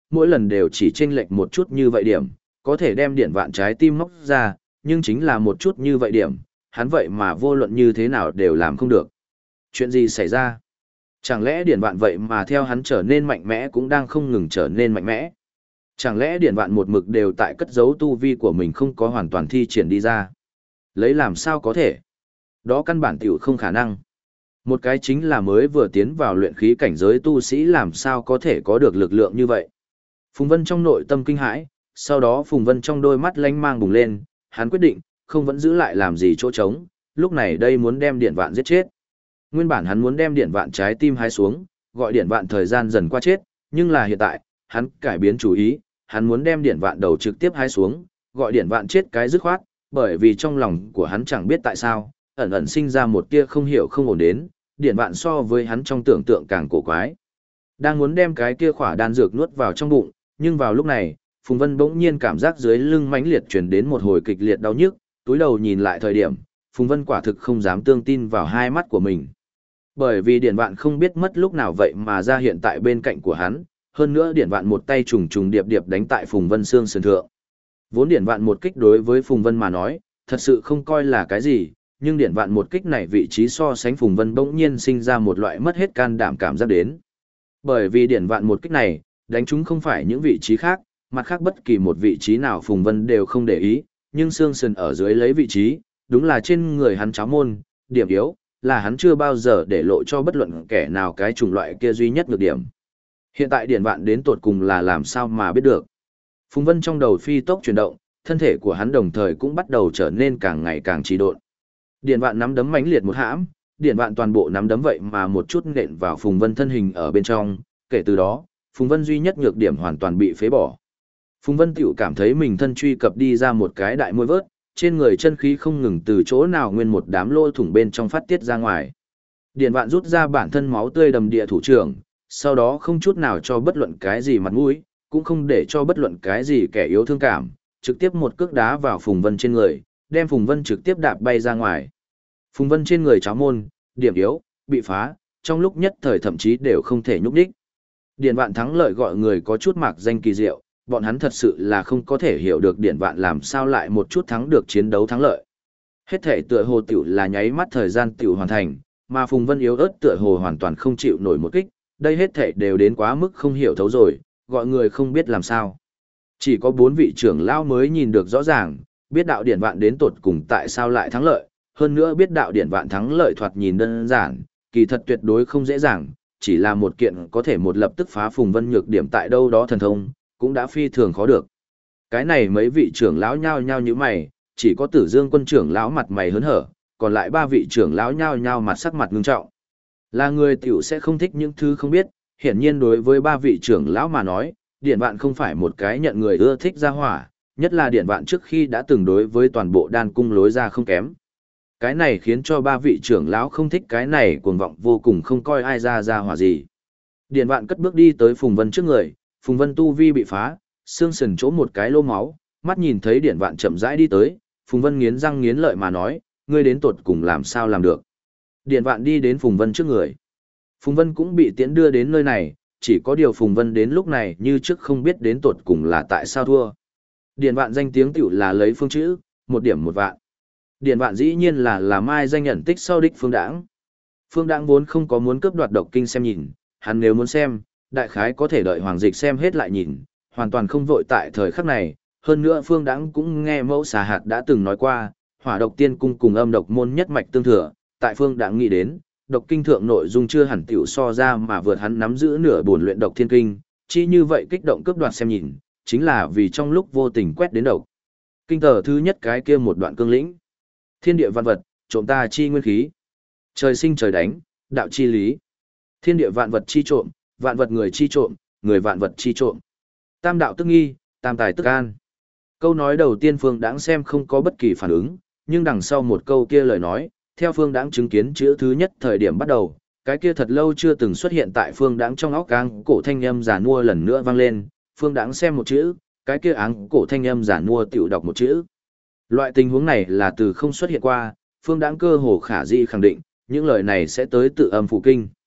mỗi lần đều chỉ chênh lệch một chút như vậy điểm, có thể đem điển vạn trái tim móc ra, nhưng chính là một chút như vậy điểm, hắn vậy mà vô luận như thế nào đều làm không được. Chuyện gì xảy ra? Chẳng lẽ điển vạn vậy mà theo hắn trở nên mạnh mẽ cũng đang không ngừng trở nên mạnh mẽ? Chẳng lẽ điển vạn một mực đều tại cất giấu tu vi của mình không có hoàn toàn thi triển đi ra? Lấy làm sao có thể? Đó căn bản tiểu không khả năng. Một cái chính là mới vừa tiến vào luyện khí cảnh giới tu sĩ làm sao có thể có được lực lượng như vậy. Phùng Vân trong nội tâm kinh hãi, sau đó Phùng Vân trong đôi mắt lánh mang bùng lên, hắn quyết định, không vẫn giữ lại làm gì chỗ trống, lúc này đây muốn đem điển vạn giết chết. Nguyên bản hắn muốn đem điển vạn trái tim hái xuống, gọi điển vạn thời gian dần qua chết, nhưng là hiện tại, hắn cải biến chủ ý, hắn muốn đem điển vạn đầu trực tiếp hái xuống, gọi điển vạn chết cái dứt khoát, bởi vì trong lòng của hắn chẳng biết tại sao, ẩn ẩn sinh ra một tia không hiểu không ổn đến, điển vạn so với hắn trong tưởng tượng càng cổ quái. Đang muốn đem cái kia khỏa đan dược nuốt vào trong bụng, nhưng vào lúc này, Phùng Vân bỗng nhiên cảm giác dưới lưng mãnh liệt truyền đến một hồi kịch liệt đau nhức, túi đầu nhìn lại thời điểm, Phùng Vân quả thực không dám tương tin vào hai mắt của mình. Bởi vì điển vạn không biết mất lúc nào vậy mà ra hiện tại bên cạnh của hắn, hơn nữa điển vạn một tay trùng trùng điệp điệp đánh tại Phùng Vân xương sườn thượng. Vốn điển vạn một kích đối với Phùng Vân mà nói, thật sự không coi là cái gì, nhưng điển vạn một kích này vị trí so sánh Phùng Vân bỗng nhiên sinh ra một loại mất hết can đảm cảm giác đến. Bởi vì điển vạn một kích này, đánh chúng không phải những vị trí khác, mặt khác bất kỳ một vị trí nào Phùng Vân đều không để ý, nhưng xương sườn ở dưới lấy vị trí, đúng là trên người hắn cháo môn, điểm yếu, là hắn chưa bao giờ để lộ cho bất luận kẻ nào cái chủng loại kia duy nhất nhược điểm. Hiện tại điển vạn đến tột cùng là làm sao mà biết được. Phùng Vân trong đầu phi tốc chuyển động, thân thể của hắn đồng thời cũng bắt đầu trở nên càng ngày càng trì độn. Điển vạn nắm đấm mãnh liệt một hãm, điển vạn toàn bộ nắm đấm vậy mà một chút nện vào Phùng Vân thân hình ở bên trong, kể từ đó, Phùng Vân duy nhất nhược điểm hoàn toàn bị phế bỏ. Phùng Vân tiểu cảm thấy mình thân truy cập đi ra một cái đại môi vớt, trên người chân khí không ngừng từ chỗ nào nguyên một đám lỗ thủng bên trong phát tiết ra ngoài. Điển vạn rút ra bản thân máu tươi đầm địa thủ trưởng, sau đó không chút nào cho bất luận cái gì mặt mũi, cũng không để cho bất luận cái gì kẻ yếu thương cảm, trực tiếp một cước đá vào Phùng Vân trên người, đem Phùng Vân trực tiếp đạp bay ra ngoài. Phùng Vân trên người cháo môn, điểm yếu, bị phá, trong lúc nhất thời thậm chí đều không thể nhúc đích. Điển vạn thắng lợi gọi người có chút mạc danh kỳ diệu, bọn hắn thật sự là không có thể hiểu được điển vạn làm sao lại một chút thắng được chiến đấu thắng lợi. Hết thể tựa hồ tiểu là nháy mắt thời gian tiểu hoàn thành, mà Phùng Vân yếu ớt tựa hồ hoàn toàn không chịu nổi một kích, đây hết thể đều đến quá mức không hiểu thấu rồi, gọi người không biết làm sao. Chỉ có 4 vị trưởng lão mới nhìn được rõ ràng, biết đạo điển vạn đến tột cùng tại sao lại thắng lợi, hơn nữa biết đạo điển vạn thắng lợi thoạt nhìn đơn giản, kỳ thật tuyệt đối không dễ dàng, chỉ là một kiện có thể một lập tức phá Phùng Vân nhược điểm tại đâu đó thần thông, cũng đã phi thường khó được. Cái này mấy vị trưởng lão nhao nhao như mày, chỉ có Tử Dương quân trưởng lão mặt mày hớn hở, còn lại 3 vị trưởng lão nhao nhao mặt sắc mặt ngưng trọng. Là người tiểu sẽ không thích những thứ không biết, hiển nhiên đối với 3 vị trưởng lão mà nói, điển vạn không phải một cái nhận người ưa thích ra hỏa, nhất là điển vạn trước khi đã từng đối với toàn bộ đan cung lối ra không kém. Cái này khiến cho 3 vị trưởng lão không thích cái này cuồng vọng vô cùng không coi ai ra hỏa gì. Điển vạn cất bước đi tới Phùng Vân trước người, Phùng Vân tu vi bị phá, xương sườn chỗ một cái lô máu, mắt nhìn thấy điển vạn chậm rãi đi tới, Phùng Vân nghiến răng nghiến lợi mà nói, ngươi đến tột cùng làm sao làm được. Điển vạn đi đến Phùng Vân trước người. Phùng Vân cũng bị tiễn đưa đến nơi này, chỉ có điều Phùng Vân đến lúc này như trước không biết đến tột cùng là tại sao thua. Điển vạn danh tiếng tiểu là lấy phương chữ, 1 điểm 1 vạn. Điển vạn dĩ nhiên là mai danh nhận tích sau đích Phương Đãng. Phương Đãng vốn không có muốn cướp đoạt độc kinh xem nhìn, hắn nếu muốn xem, đại khái có thể đợi Hoàng Dịch xem hết lại nhìn, hoàn toàn không vội tại thời khắc này. Hơn nữa Phương Đãng cũng nghe mẫu xà hạt đã từng nói qua, hỏa độc tiên cung cùng âm độc môn nhất mạch tương thừa, tại Phương Đãng nghĩ đến, độc kinh thượng nội dung chưa hẳn tiểu so ra mà vượt hắn nắm giữ nửa bổn luyện độc thiên kinh, chỉ như vậy kích động cướp đoạt xem nhìn, chính là vì trong lúc vô tình quét đến độc. Kinh tờ thứ nhất cái kia một đoạn cương lĩnh. Thiên địa vạn vật, trộm ta chi nguyên khí. Trời sinh trời đánh, đạo chi lý. Thiên địa vạn vật chi trộm, vạn vật người chi trộm, người vạn vật chi trộm. Tam đạo tức nghi, tam tài tức an. Câu nói đầu tiên Phương Đãng xem không có bất kỳ phản ứng, nhưng đằng sau một câu kia lời nói, theo Phương Đãng chứng kiến chữ thứ nhất thời điểm bắt đầu, cái kia thật lâu chưa từng xuất hiện tại Phương Đãng trong óc áng cổ thanh âm giả nua lần nữa vang lên, Phương Đãng xem một chữ, cái kia áng cổ thanh âm giả nua tiểu đọc một chữ. Loại tình huống này là từ không xuất hiện qua, Phương Đãng cơ hồ khả dĩ khẳng định, những lời này sẽ tới tự âm phụ kinh.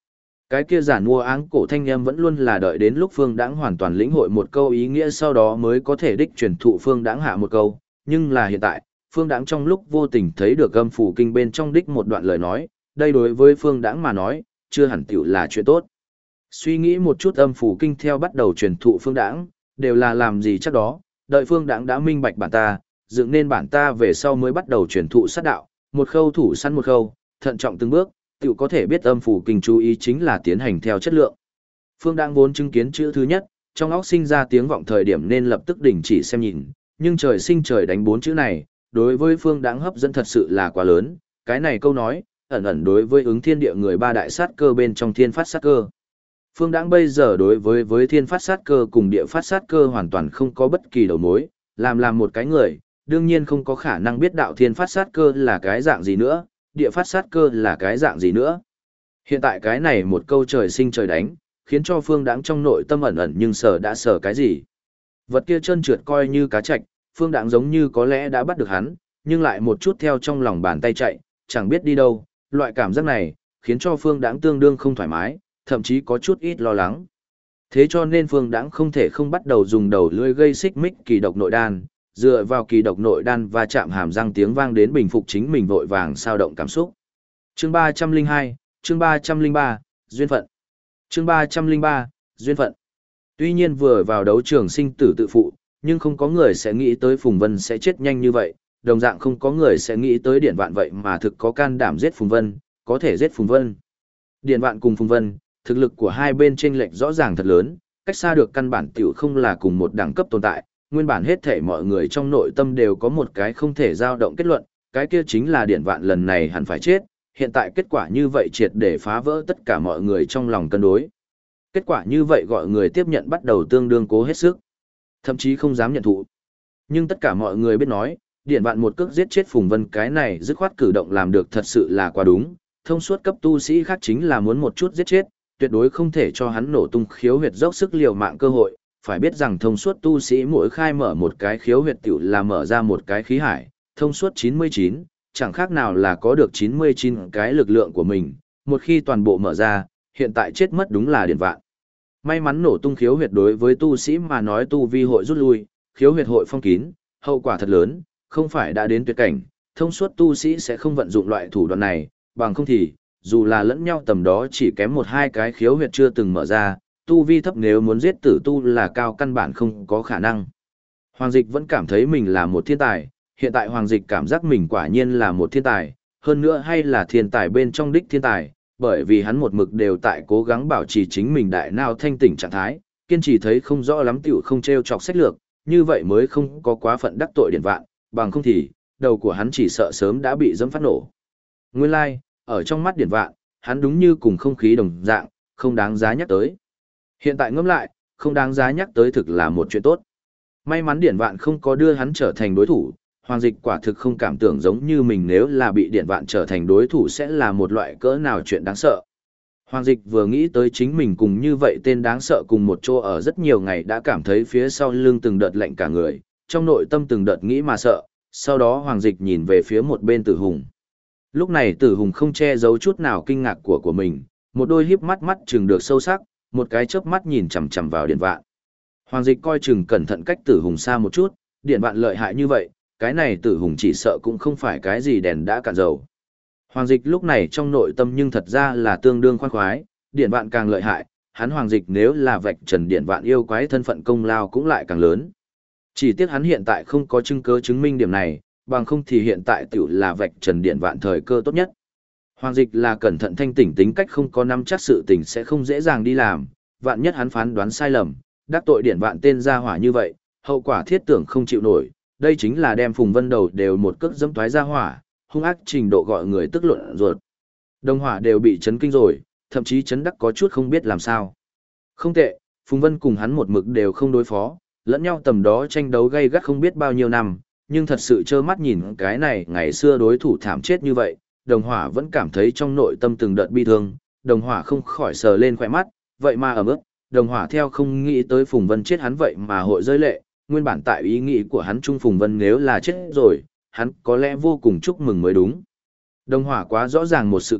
Cái kia giản mua áng cổ thanh em vẫn luôn là đợi đến lúc Phương Đãng hoàn toàn lĩnh hội một câu ý nghĩa sau đó mới có thể đích truyền thụ Phương Đãng hạ một câu, nhưng là hiện tại, Phương Đãng trong lúc vô tình thấy được âm phủ kinh bên trong đích một đoạn lời nói, đây đối với Phương Đãng mà nói, chưa hẳn tiểu là chuyện tốt. Suy nghĩ một chút âm phủ kinh theo bắt đầu truyền thụ Phương Đãng, đều là làm gì chắc đó, đợi Phương Đãng đã minh bạch bản ta, dựng nên bản ta về sau mới bắt đầu truyền thụ sát đạo, một khâu thủ săn một khâu, thận trọng từng bước, tiểu có thể biết âm phủ kinh chú ý chính là tiến hành theo chất lượng. Phương Đãng vốn chứng kiến chữ thứ nhất, trong óc sinh ra tiếng vọng thời điểm nên lập tức đình chỉ xem nhìn, nhưng trời sinh trời đánh bốn chữ này, đối với Phương Đãng hấp dẫn thật sự là quá lớn, cái này câu nói, ẩn ẩn đối với ứng thiên địa người ba đại sát cơ bên trong thiên phát sát cơ. Phương Đãng bây giờ đối với thiên phát sát cơ cùng địa phát sát cơ hoàn toàn không có bất kỳ đầu mối, làm một cái người, đương nhiên không có khả năng biết đạo thiên phát sát cơ là cái dạng gì nữa, địa phát sát cơ là cái dạng gì nữa. Hiện tại cái này một câu trời sinh trời đánh, khiến cho Phương Đãng trong nội tâm ẩn ẩn nhưng đã sở cái gì. Vật kia trơn trượt coi như cá trạch, Phương Đãng giống như có lẽ đã bắt được hắn, nhưng lại một chút theo trong lòng bàn tay chạy, chẳng biết đi đâu, loại cảm giác này, khiến cho Phương Đãng tương đương không thoải mái, thậm chí có chút ít lo lắng. Thế cho nên Phương Đãng không thể không bắt đầu dùng đầu lưỡi gây xích mích kỳ độc nội đan, dựa vào kỳ độc nội đan và chạm hàm răng tiếng vang đến bình phục chính mình vội vàng sao động cảm xúc. Chương 302, chương 303, duyên phận. Chương 303, duyên phận. Tuy nhiên vừa vào đấu trường sinh tử tự phụ, nhưng không có người sẽ nghĩ tới Phùng Vân sẽ chết nhanh như vậy, đồng dạng không có người sẽ nghĩ tới Điển Vạn vậy mà thực có can đảm giết Phùng Vân, có thể giết Phùng Vân. Điển Vạn cùng Phùng Vân, thực lực của hai bên chênh lệch rõ ràng thật lớn, cách xa được căn bản tiểu không là cùng một đẳng cấp tồn tại, nguyên bản hết thể mọi người trong nội tâm đều có một cái không thể dao động kết luận, cái kia chính là Điển Vạn lần này hẳn phải chết, hiện tại kết quả như vậy triệt để phá vỡ tất cả mọi người trong lòng cân đối. Kết quả như vậy gọi người tiếp nhận bắt đầu tương đương cố hết sức, thậm chí không dám nhận thụ. Nhưng tất cả mọi người biết nói, Điển Vạn một cước giết chết Phùng Vân cái này dứt khoát cử động làm được thật sự là quá đúng, thông suốt cấp tu sĩ khác chính là muốn một chút giết chết, tuyệt đối không thể cho hắn nổ tung khiếu huyệt dốc sức liều mạng cơ hội, phải biết rằng thông suốt tu sĩ mỗi khai mở một cái khiếu huyệt tiểu là mở ra một cái khí hải, thông suốt 99, chẳng khác nào là có được 99 cái lực lượng của mình, một khi toàn bộ mở ra, hiện tại chết mất đúng là Điển Vạn. May mắn nổ tung khiếu huyệt đối với tu sĩ mà nói tu vi hội rút lui, khiếu huyệt hội phong kín, hậu quả thật lớn, không phải đã đến tuyệt cảnh, thông suốt tu sĩ sẽ không vận dụng loại thủ đoạn này, bằng không thì, dù là lẫn nhau tầm đó chỉ kém một hai cái khiếu huyệt chưa từng mở ra, tu vi thấp nếu muốn giết tử tu là cao căn bản không có khả năng. Hoàng Dịch vẫn cảm thấy mình là một thiên tài, hiện tại Hoàng Dịch cảm giác mình quả nhiên là một thiên tài, hơn nữa hay là thiên tài bên trong đích thiên tài, bởi vì hắn một mực đều tại cố gắng bảo trì chính mình đại não thanh tỉnh trạng thái, kiên trì thấy không rõ lắm tiểu không treo chọc sách lược, như vậy mới không có quá phận đắc tội Điển Vạn, bằng không thì, đầu của hắn chỉ sợ sớm đã bị dẫm phát nổ. Nguyên lai, like, ở trong mắt Điển Vạn, hắn đúng như cùng không khí đồng dạng, không đáng giá nhắc tới. Hiện tại ngẫm lại, không đáng giá nhắc tới thực là một chuyện tốt. May mắn Điển Vạn không có đưa hắn trở thành đối thủ, Hoàng Dịch quả thực không cảm tưởng giống như mình nếu là bị Điển Vạn trở thành đối thủ sẽ là một loại cỡ nào chuyện đáng sợ. Hoàng Dịch vừa nghĩ tới chính mình cùng như vậy tên đáng sợ cùng một chỗ ở rất nhiều ngày đã cảm thấy phía sau lưng từng đợt lạnh cả người, trong nội tâm từng đợt nghĩ mà sợ, sau đó Hoàng Dịch nhìn về phía một bên Tử Hùng. Lúc này Tử Hùng không che giấu chút nào kinh ngạc của mình, một đôi híp mắt chừng được sâu sắc, một cái chớp mắt nhìn chằm chằm vào Điển Vạn. Hoàng Dịch coi chừng cẩn thận cách Tử Hùng xa một chút, Điển Vạn lợi hại như vậy, cái này Tử Hùng chỉ sợ cũng không phải cái gì đèn đã cạn dầu. Hoàng Dịch lúc này trong nội tâm nhưng thật ra là tương đương khoan khoái, Điển Vạn càng lợi hại, hắn Hoàng Dịch nếu là vạch trần Điển Vạn yêu quái thân phận công lao cũng lại càng lớn. Chỉ tiếc hắn hiện tại không có chứng cứ chứng minh điểm này, bằng không thì hiện tại tiểu là vạch trần Điển Vạn thời cơ tốt nhất. Hoàng Dịch là cẩn thận thanh tỉnh tính cách không có nắm chắc sự tình sẽ không dễ dàng đi làm, vạn nhất hắn phán đoán sai lầm, đắc tội Điển Vạn tên gia hỏa như vậy, hậu quả thiết tưởng không chịu nổi, đây chính là đem Phùng Vân đầu đều một cước dẫm toái gia hỏa, hung ác trình độ gọi người tức luận ruột. Đồng hỏa đều bị chấn kinh rồi, thậm chí chấn đắc có chút không biết làm sao. Không tệ, Phùng Vân cùng hắn một mực đều không đối phó, lẫn nhau tầm đó tranh đấu gay gắt không biết bao nhiêu năm, nhưng thật sự trơ mắt nhìn cái này ngày xưa đối thủ thảm chết như vậy, đồng hỏa vẫn cảm thấy trong nội tâm từng đợt bi thương, đồng hỏa không khỏi sờ lên khỏe mắt, vậy mà ở mức, đồng hỏa theo không nghĩ tới Phùng Vân chết hắn vậy mà hội rơi lệ, nguyên bản tại ý nghĩ của hắn Trung Phùng Vân nếu là chết rồi, hắn có lẽ vô cùng chúc mừng mới đúng. Đồng hỏa quá rõ ràng một sự kiện,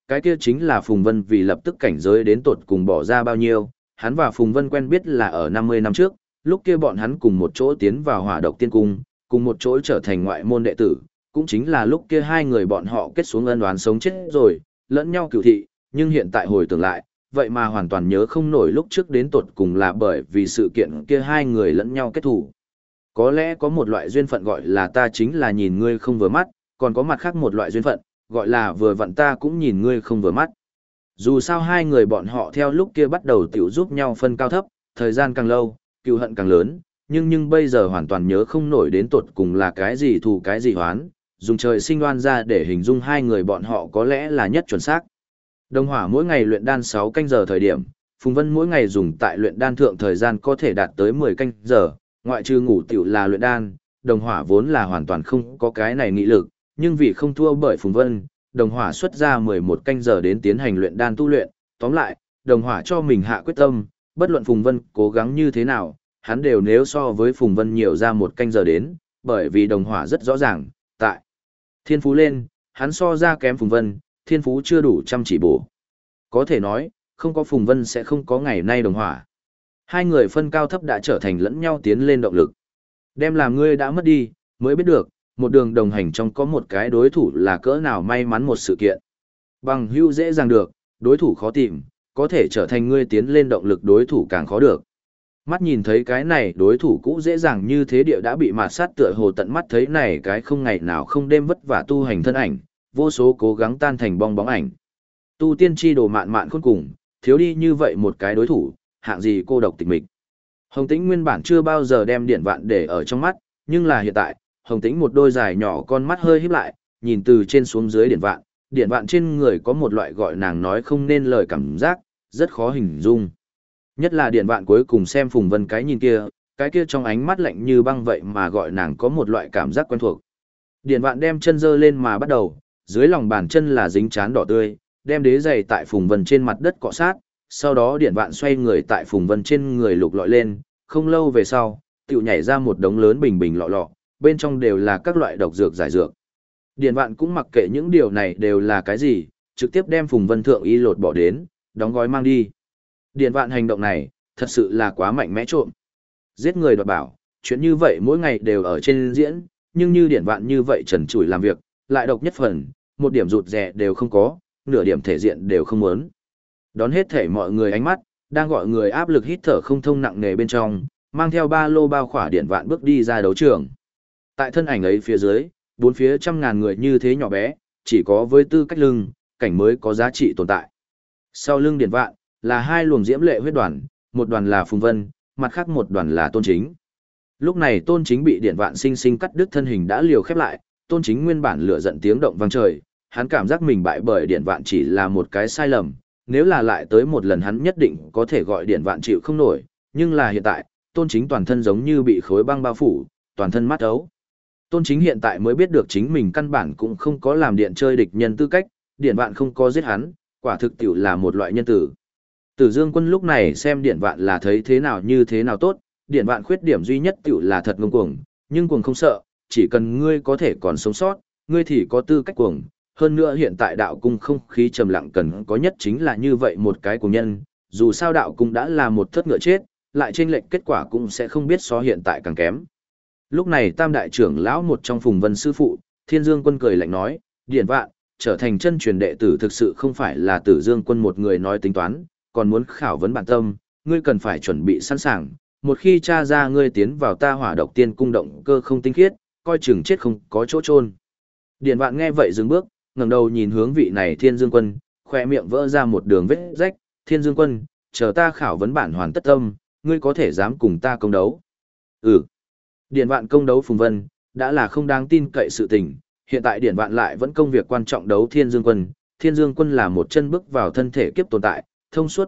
cái kia chính là Phùng Vân vì lập tức cảnh giới đến tột cùng bỏ ra bao nhiêu, hắn và Phùng Vân quen biết là ở 50 năm trước, lúc kia bọn hắn cùng một chỗ tiến vào Hỏa Độc Tiên Cung, cùng một chỗ trở thành ngoại môn đệ tử, cũng chính là lúc kia hai người bọn họ kết xuống ân oán sống chết rồi, lẫn nhau cửu thị, nhưng hiện tại hồi tưởng lại, vậy mà hoàn toàn nhớ không nổi lúc trước đến tột cùng là bởi vì sự kiện kia hai người lẫn nhau kết thù. Có lẽ có một loại duyên phận gọi là ta chính là nhìn ngươi không vừa mắt, còn có mặt khác một loại duyên phận, gọi là vừa vặn ta cũng nhìn ngươi không vừa mắt. Dù sao hai người bọn họ theo lúc kia bắt đầu tiểu giúp nhau phân cao thấp, thời gian càng lâu, cừu hận càng lớn, nhưng bây giờ hoàn toàn nhớ không nổi đến tột cùng là cái gì thù cái gì hoán, dùng trời sinh đoan ra để hình dung hai người bọn họ có lẽ là nhất chuẩn xác. Đồng Hỏa mỗi ngày luyện đan 6 canh giờ thời điểm, Phùng Vân mỗi ngày dùng tại luyện đan thượng thời gian có thể đạt tới 10 canh giờ, ngoại trừ ngủ tiểu là luyện đan, Đồng Hỏa vốn là hoàn toàn không có cái này nghị lực, nhưng vì không thua bởi Phùng Vân, Đồng Hỏa xuất ra 11 canh giờ đến tiến hành luyện đan tu luyện, tóm lại, Đồng Hỏa cho mình hạ quyết tâm, bất luận Phùng Vân cố gắng như thế nào, hắn đều nếu so với Phùng Vân nhiều ra 1 canh giờ đến, bởi vì Đồng Hỏa rất rõ ràng, tại thiên phú lên, hắn so ra kém Phùng Vân, thiên phú chưa đủ chăm chỉ bổ. Có thể nói, không có Phùng Vân sẽ không có ngày nay Đồng Hỏa. Hai người phân cao thấp đã trở thành lẫn nhau tiến lên động lực. Đem làm ngươi đã mất đi, mới biết được, một đường đồng hành trong có một cái đối thủ là cỡ nào may mắn một sự kiện. Bằng hữu dễ dàng được, đối thủ khó tìm, có thể trở thành ngươi tiến lên động lực đối thủ càng khó được. Mắt nhìn thấy cái này đối thủ cũ dễ dàng như thế địa đã bị mạt sát tựa hồ tận mắt thấy này cái không ngày nào không đêm vất vả tu hành thân ảnh, vô số cố gắng tan thành bong bóng ảnh. Tu tiên chi đồ mạn mạn khôn cùng, thiếu đi như vậy một cái đối thủ, hạng gì cô độc tịch mịch. Hồng Tĩnh nguyên bản chưa bao giờ đem Điện Vạn để ở trong mắt, nhưng là hiện tại, Hồng Tĩnh một đôi dài nhỏ con mắt hơi híp lại, nhìn từ trên xuống dưới Điện Vạn trên người có một loại gọi nàng nói không nên lời cảm giác, rất khó hình dung. Nhất là Điện Vạn cuối cùng xem Phùng Vân cái nhìn kia, cái kia trong ánh mắt lạnh như băng vậy mà gọi nàng có một loại cảm giác quen thuộc. Điện Vạn đem chân giơ lên mà bắt đầu, dưới lòng bàn chân là dính chán đỏ tươi, đem đế giày tại Phùng Vân trên mặt đất cọ sát, sau đó Điện Vạn xoay người tại Phùng Vân trên người lục lọi lên, không lâu về sau, tiểu nhảy ra một đống lớn bình bình lọ lọ, bên trong đều là các loại độc dược giải dược. Điện Vạn cũng mặc kệ những điều này đều là cái gì, trực tiếp đem Phùng Vân thượng y lột bỏ đến, đóng gói mang đi. Điện Vạn hành động này, thật sự là quá mạnh mẽ trộm. Giết người đoạt bảo, chuyện như vậy mỗi ngày đều ở trên diễn, nhưng như Điện Vạn như vậy trần trụi làm việc, lại độc nhất phần, một điểm rụt rè đều không có, nửa điểm thể diện đều không muốn. Đón hết thể mọi người ánh mắt, đang gọi người áp lực hít thở không thông nặng nề bên trong, mang theo ba lô bao khỏa Điện Vạn bước đi ra đấu trường. Tại thân ảnh ấy phía dưới, bốn phía trăm ngàn người như thế nhỏ bé, chỉ có với tư cách lưng, cảnh mới có giá trị tồn tại. Sau lưng Điện Vạn, là hai luồng diễm lệ huyết đoàn, một đoàn là Phùng Vân, mặt khác một đoàn là Tôn Chính. Lúc này Tôn Chính bị Điện Vạn sinh sinh cắt đứt thân hình đã liều khép lại, Tôn Chính nguyên bản lửa giận tiếng động vang trời, hắn cảm giác mình bại bởi Điện Vạn chỉ là một cái sai lầm, nếu là lại tới một lần hắn nhất định có thể gọi Điện Vạn chịu không nổi, nhưng là hiện tại, Tôn Chính toàn thân giống như bị khối băng bao phủ, toàn thân mát ấu. Tôn Chính hiện tại mới biết được chính mình căn bản cũng không có làm điện chơi địch nhân tư cách, Điện Vạn không có giết hắn, quả thực tiểu là một loại nhân tử. Tử Dương Quân lúc này xem Điện Vạn là thấy thế nào như thế nào tốt, Điện Vạn khuyết điểm duy nhất tiểu là thật ngông cuồng, nhưng cuồng không sợ, chỉ cần ngươi có thể còn sống sót, ngươi thì có tư cách cuồng. Hơn nữa hiện tại đạo cung không khí trầm lặng cần có nhất chính là như vậy một cái cuồng nhân, dù sao đạo cung đã là một thất ngựa chết, lại chênh lệch kết quả cũng sẽ không biết so hiện tại càng kém. Lúc này Tam đại trưởng lão một trong Phùng Vân sư phụ, Thiên Dương Quân cười lạnh nói, Điện Vạn, trở thành chân truyền đệ tử thực sự không phải là Tử Dương Quân một người nói tính toán, còn muốn khảo vấn bản tâm, ngươi cần phải chuẩn bị sẵn sàng, một khi tra ra ngươi tiến vào ta Hỏa Độc Tiên cung động cơ không tinh khiết, coi chừng chết không có chỗ chôn. Điện Vạn nghe vậy dừng bước, ngẩng đầu nhìn hướng vị này Thiên Dương Quân, khóe miệng vỡ ra một đường vết rách, Thiên Dương Quân, chờ ta khảo vấn bản hoàn tất tâm, ngươi có thể dám cùng ta công đấu. Ừ. Điện Vạn công đấu Phùng Vân, đã là không đáng tin cậy sự tình, hiện tại Điện Vạn lại vẫn công việc quan trọng đấu Thiên Dương Quân. Thiên Dương Quân là một chân bước vào thân thể kiếp tồn tại, thông suốt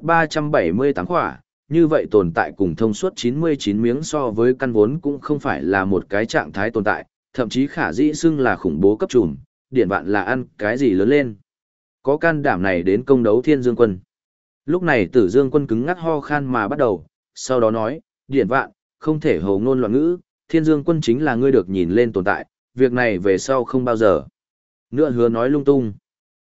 378 khỏa, như vậy tồn tại cùng thông suốt 99 miếng so với căn vốn cũng không phải là một cái trạng thái tồn tại, thậm chí khả dĩ xưng là khủng bố cấp trùm, Điện Vạn là ăn cái gì lớn lên. Có can đảm này đến công đấu Thiên Dương Quân. Lúc này Tử Dương Quân cứng ngắc ho khan mà bắt đầu, sau đó nói, Điện Vạn, không thể hồ ngôn loạn ngữ, Thiên Dương Quân chính là ngươi được nhìn lên tồn tại, việc này về sau không bao giờ nữa hứa nói lung tung.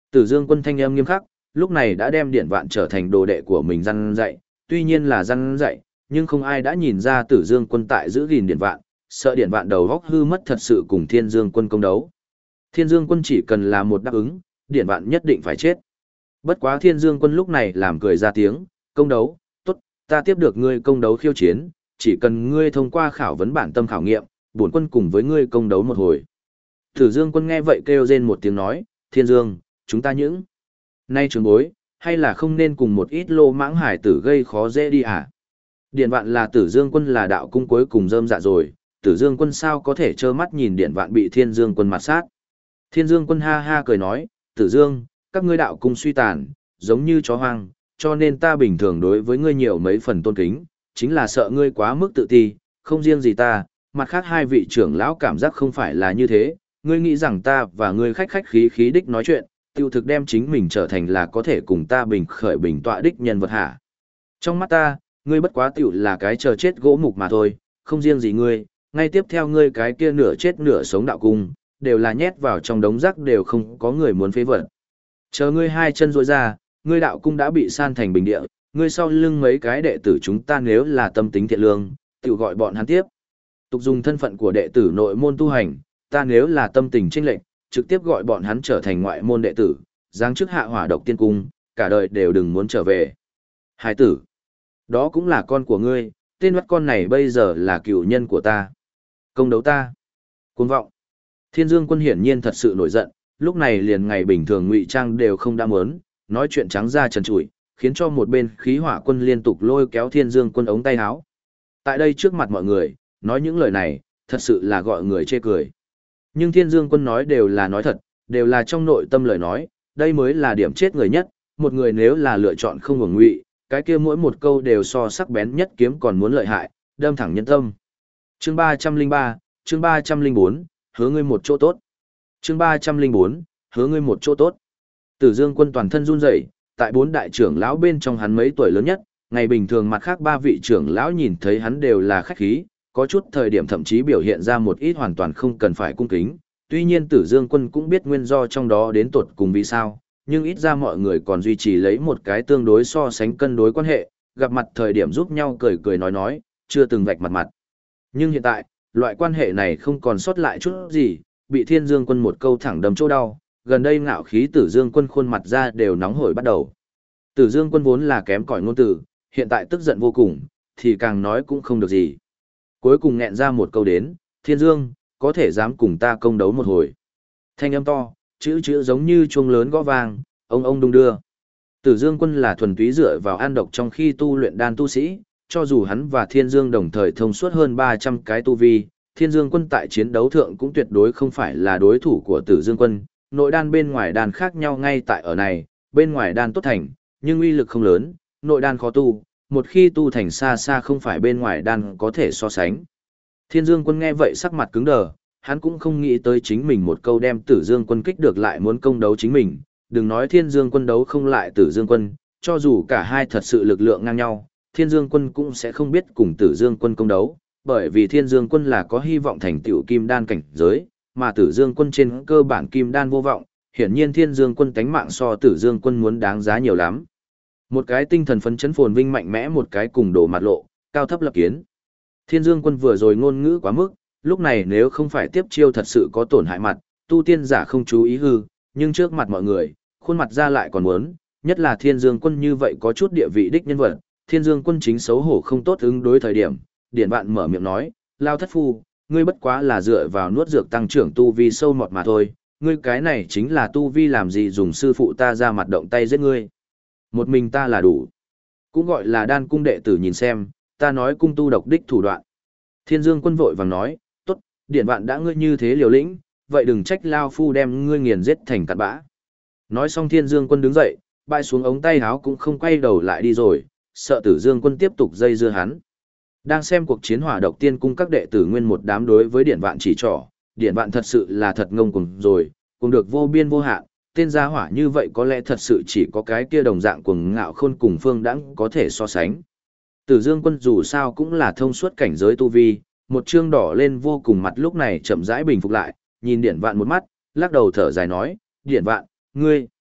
Tử Dương Quân thanh âm nghiêm khắc, lúc này đã đem Điện Vạn trở thành đồ đệ của mình răn dạy, tuy nhiên là răn dạy, nhưng không ai đã nhìn ra Tử Dương Quân tại giữ gìn Điện Vạn, sợ Điện Vạn đầu góc hư mất thật sự cùng Thiên Dương Quân công đấu. Thiên Dương Quân chỉ cần là một đáp ứng, Điện Vạn nhất định phải chết. Bất quá Thiên Dương Quân lúc này làm cười ra tiếng, công đấu, tốt, ta tiếp được ngươi công đấu khiêu chiến, chỉ cần ngươi thông qua khảo vấn bản tâm khảo nghiệm, bổn quân cùng với ngươi công đấu một hồi. Tử Dương Quân nghe vậy kêu rên một tiếng nói, Thiên Dương, chúng ta những nay trường bối, hay là không nên cùng một ít lô mãng hải tử gây khó dễ đi à? Điện Vạn là Tử Dương Quân là đạo cung cuối cùng rơm dạ rồi, Tử Dương Quân sao có thể trơ mắt nhìn Điện Vạn bị Thiên Dương Quân mặt sát. Thiên Dương Quân ha ha cười nói, Tử Dương, các ngươi đạo cung suy tàn, giống như chó hoang, cho nên ta bình thường đối với ngươi nhiều mấy phần tôn kính, chính là sợ ngươi quá mức tự ti, không riêng gì ta, mặt khác hai vị trưởng lão cảm giác không phải là như thế, ngươi nghĩ rằng ta và ngươi khách khách khí khí đích nói chuyện, tiêu thực đem chính mình trở thành là có thể cùng ta bình khởi bình tọa đích nhân vật hả. Trong mắt ta, ngươi bất quá tiểu là cái chờ chết gỗ mục mà thôi, không riêng gì ngươi, ngay tiếp theo ngươi cái kia nửa chết nửa sống đạo cung, đều là nhét vào trong đống rác đều không có người muốn phế vật. Chờ ngươi hai chân rỗi ra, ngươi đạo cung đã bị san thành bình địa, ngươi sau lưng mấy cái đệ tử chúng ta nếu là tâm tính thiện lương, tiểu gọi bọn hắn tiếp. Tục dùng thân phận của đệ tử nội môn tu hành, ta nếu là tâm tình chênh lệch, trực tiếp gọi bọn hắn trở thành ngoại môn đệ tử, giáng chức hạ hỏa độc tiên cung, cả đời đều đừng muốn trở về. Hải tử, đó cũng là con của ngươi, tên mắt con này bây giờ là cựu nhân của ta. Công đấu ta. Cuồng vọng. Thiên Dương Quân hiển nhiên thật sự nổi giận, lúc này liền ngày bình thường ngụy trang đều không đã muốn, nói chuyện trắng ra trần trụi, khiến cho một bên khí hỏa quân liên tục lôi kéo Thiên Dương Quân ống tay áo. Tại đây trước mặt mọi người, nói những lời này, thật sự là gọi người chê cười. Nhưng Thiên Dương Quân nói đều là nói thật, đều là trong nội tâm lời nói, đây mới là điểm chết người nhất, một người nếu là lựa chọn không ngừng ngụy, cái kia mỗi một câu đều so sắc bén nhất kiếm còn muốn lợi hại, đâm thẳng nhân tâm. Chương 303, chương 304, hứa ngươi một chỗ tốt. Chương 304, hứa ngươi một chỗ tốt. Tử Dương Quân toàn thân run rẩy, tại bốn đại trưởng lão bên trong hắn mấy tuổi lớn nhất, ngày bình thường mặt khác ba vị trưởng lão nhìn thấy hắn đều là khách khí, có chút thời điểm thậm chí biểu hiện ra một ít hoàn toàn không cần phải cung kính. Tuy nhiên Tử Dương Quân cũng biết nguyên do trong đó đến tột cùng vì sao, nhưng ít ra mọi người còn duy trì lấy một cái tương đối so sánh cân đối quan hệ, gặp mặt thời điểm giúp nhau cười cười nói, chưa từng vạch mặt mặt. Nhưng hiện tại, loại quan hệ này không còn sót lại chút gì, bị Thiên Dương Quân một câu thẳng đâm chỗ đau, gần đây ngạo khí Tử Dương Quân khuôn mặt ra đều nóng hổi bắt đầu. Tử Dương Quân vốn là kém cỏi ngôn từ, hiện tại tức giận vô cùng, thì càng nói cũng không được gì. Cuối cùng nghẹn ra một câu đến, Thiên Dương, có thể dám cùng ta công đấu một hồi. Thanh âm to, chữ giống như chuông lớn gõ vang, ông đung đưa. Tử Dương Quân là thuần túy dựa vào an độc trong khi tu luyện đan tu sĩ, cho dù hắn và Thiên Dương đồng thời thông suốt hơn 300 cái tu vi, Thiên Dương Quân tại chiến đấu thượng cũng tuyệt đối không phải là đối thủ của Tử Dương Quân, nội đan bên ngoài đan khác nhau ngay tại ở này, bên ngoài đan tốt thành, nhưng uy lực không lớn, nội đan khó tu, một khi tu thành xa xa không phải bên ngoài đan có thể so sánh. Thiên Dương Quân nghe vậy sắc mặt cứng đờ, hắn cũng không nghĩ tới chính mình một câu đem Tử Dương Quân kích được lại muốn công đấu chính mình, đừng nói Thiên Dương Quân đấu không lại Tử Dương Quân, cho dù cả hai thật sự lực lượng ngang nhau, Thiên Dương Quân cũng sẽ không biết cùng Tử Dương Quân công đấu, bởi vì Thiên Dương Quân là có hy vọng thành tựu kim đan cảnh giới, mà Tử Dương Quân trên cơ bản kim đan vô vọng, hiển nhiên Thiên Dương Quân tánh mạng so Tử Dương Quân muốn đáng giá nhiều lắm. Một cái tinh thần phấn chấn phồn vinh mạnh mẽ, một cái cùng đổ mặt lộ, cao thấp lập kiến. Thiên Dương Quân vừa rồi ngôn ngữ quá mức, lúc này nếu không phải tiếp chiêu thật sự có tổn hại mặt, tu tiên giả không chú ý hư, nhưng trước mặt mọi người, khuôn mặt ra lại còn muốn, nhất là Thiên Dương Quân như vậy có chút địa vị đích nhân vật, Thiên Dương Quân chính xấu hổ không tốt ứng đối thời điểm, Điển Vạn mở miệng nói, Lao thất phu, ngươi bất quá là dựa vào nuốt dược tăng trưởng tu vi sâu mọt mà thôi, ngươi cái này chính là tu vi làm gì dùng sư phụ ta ra mặt động tay giết ngươi. Một mình ta là đủ. Cũng gọi là đan cung đệ tử nhìn xem, ta nói cung tu độc đích thủ đoạn. Thiên Dương Quân vội vàng nói, tốt, Điển Vạn đã ngươi như thế liều lĩnh, vậy đừng trách Lao phu đem ngươi nghiền giết thành cặn bã. Nói xong Thiên Dương Quân đứng dậy, bay xuống ống tay áo cũng không quay đầu lại đi rồi, sợ Tử Dương Quân tiếp tục dây dưa hắn. Đang xem cuộc chiến hỏa độc tiên cung các đệ tử nguyên một đám đối với Điển Vạn chỉ trỏ, Điển Vạn thật sự là thật ngông cuồng rồi, cùng được vô biên vô hạn, tên gia hỏa như vậy có lẽ thật sự chỉ có cái kia đồng dạng cuồng ngạo khôn cùng Phương Đãng có thể so sánh. Tử Dương Quân dù sao cũng là thông suốt cảnh giới tu vi, một trương đỏ lên vô cùng mặt lúc này chậm rãi bình phục lại, nhìn Điển Vạn một mắt, lắc đầu thở dài nói, Điển Vạn, ngươi,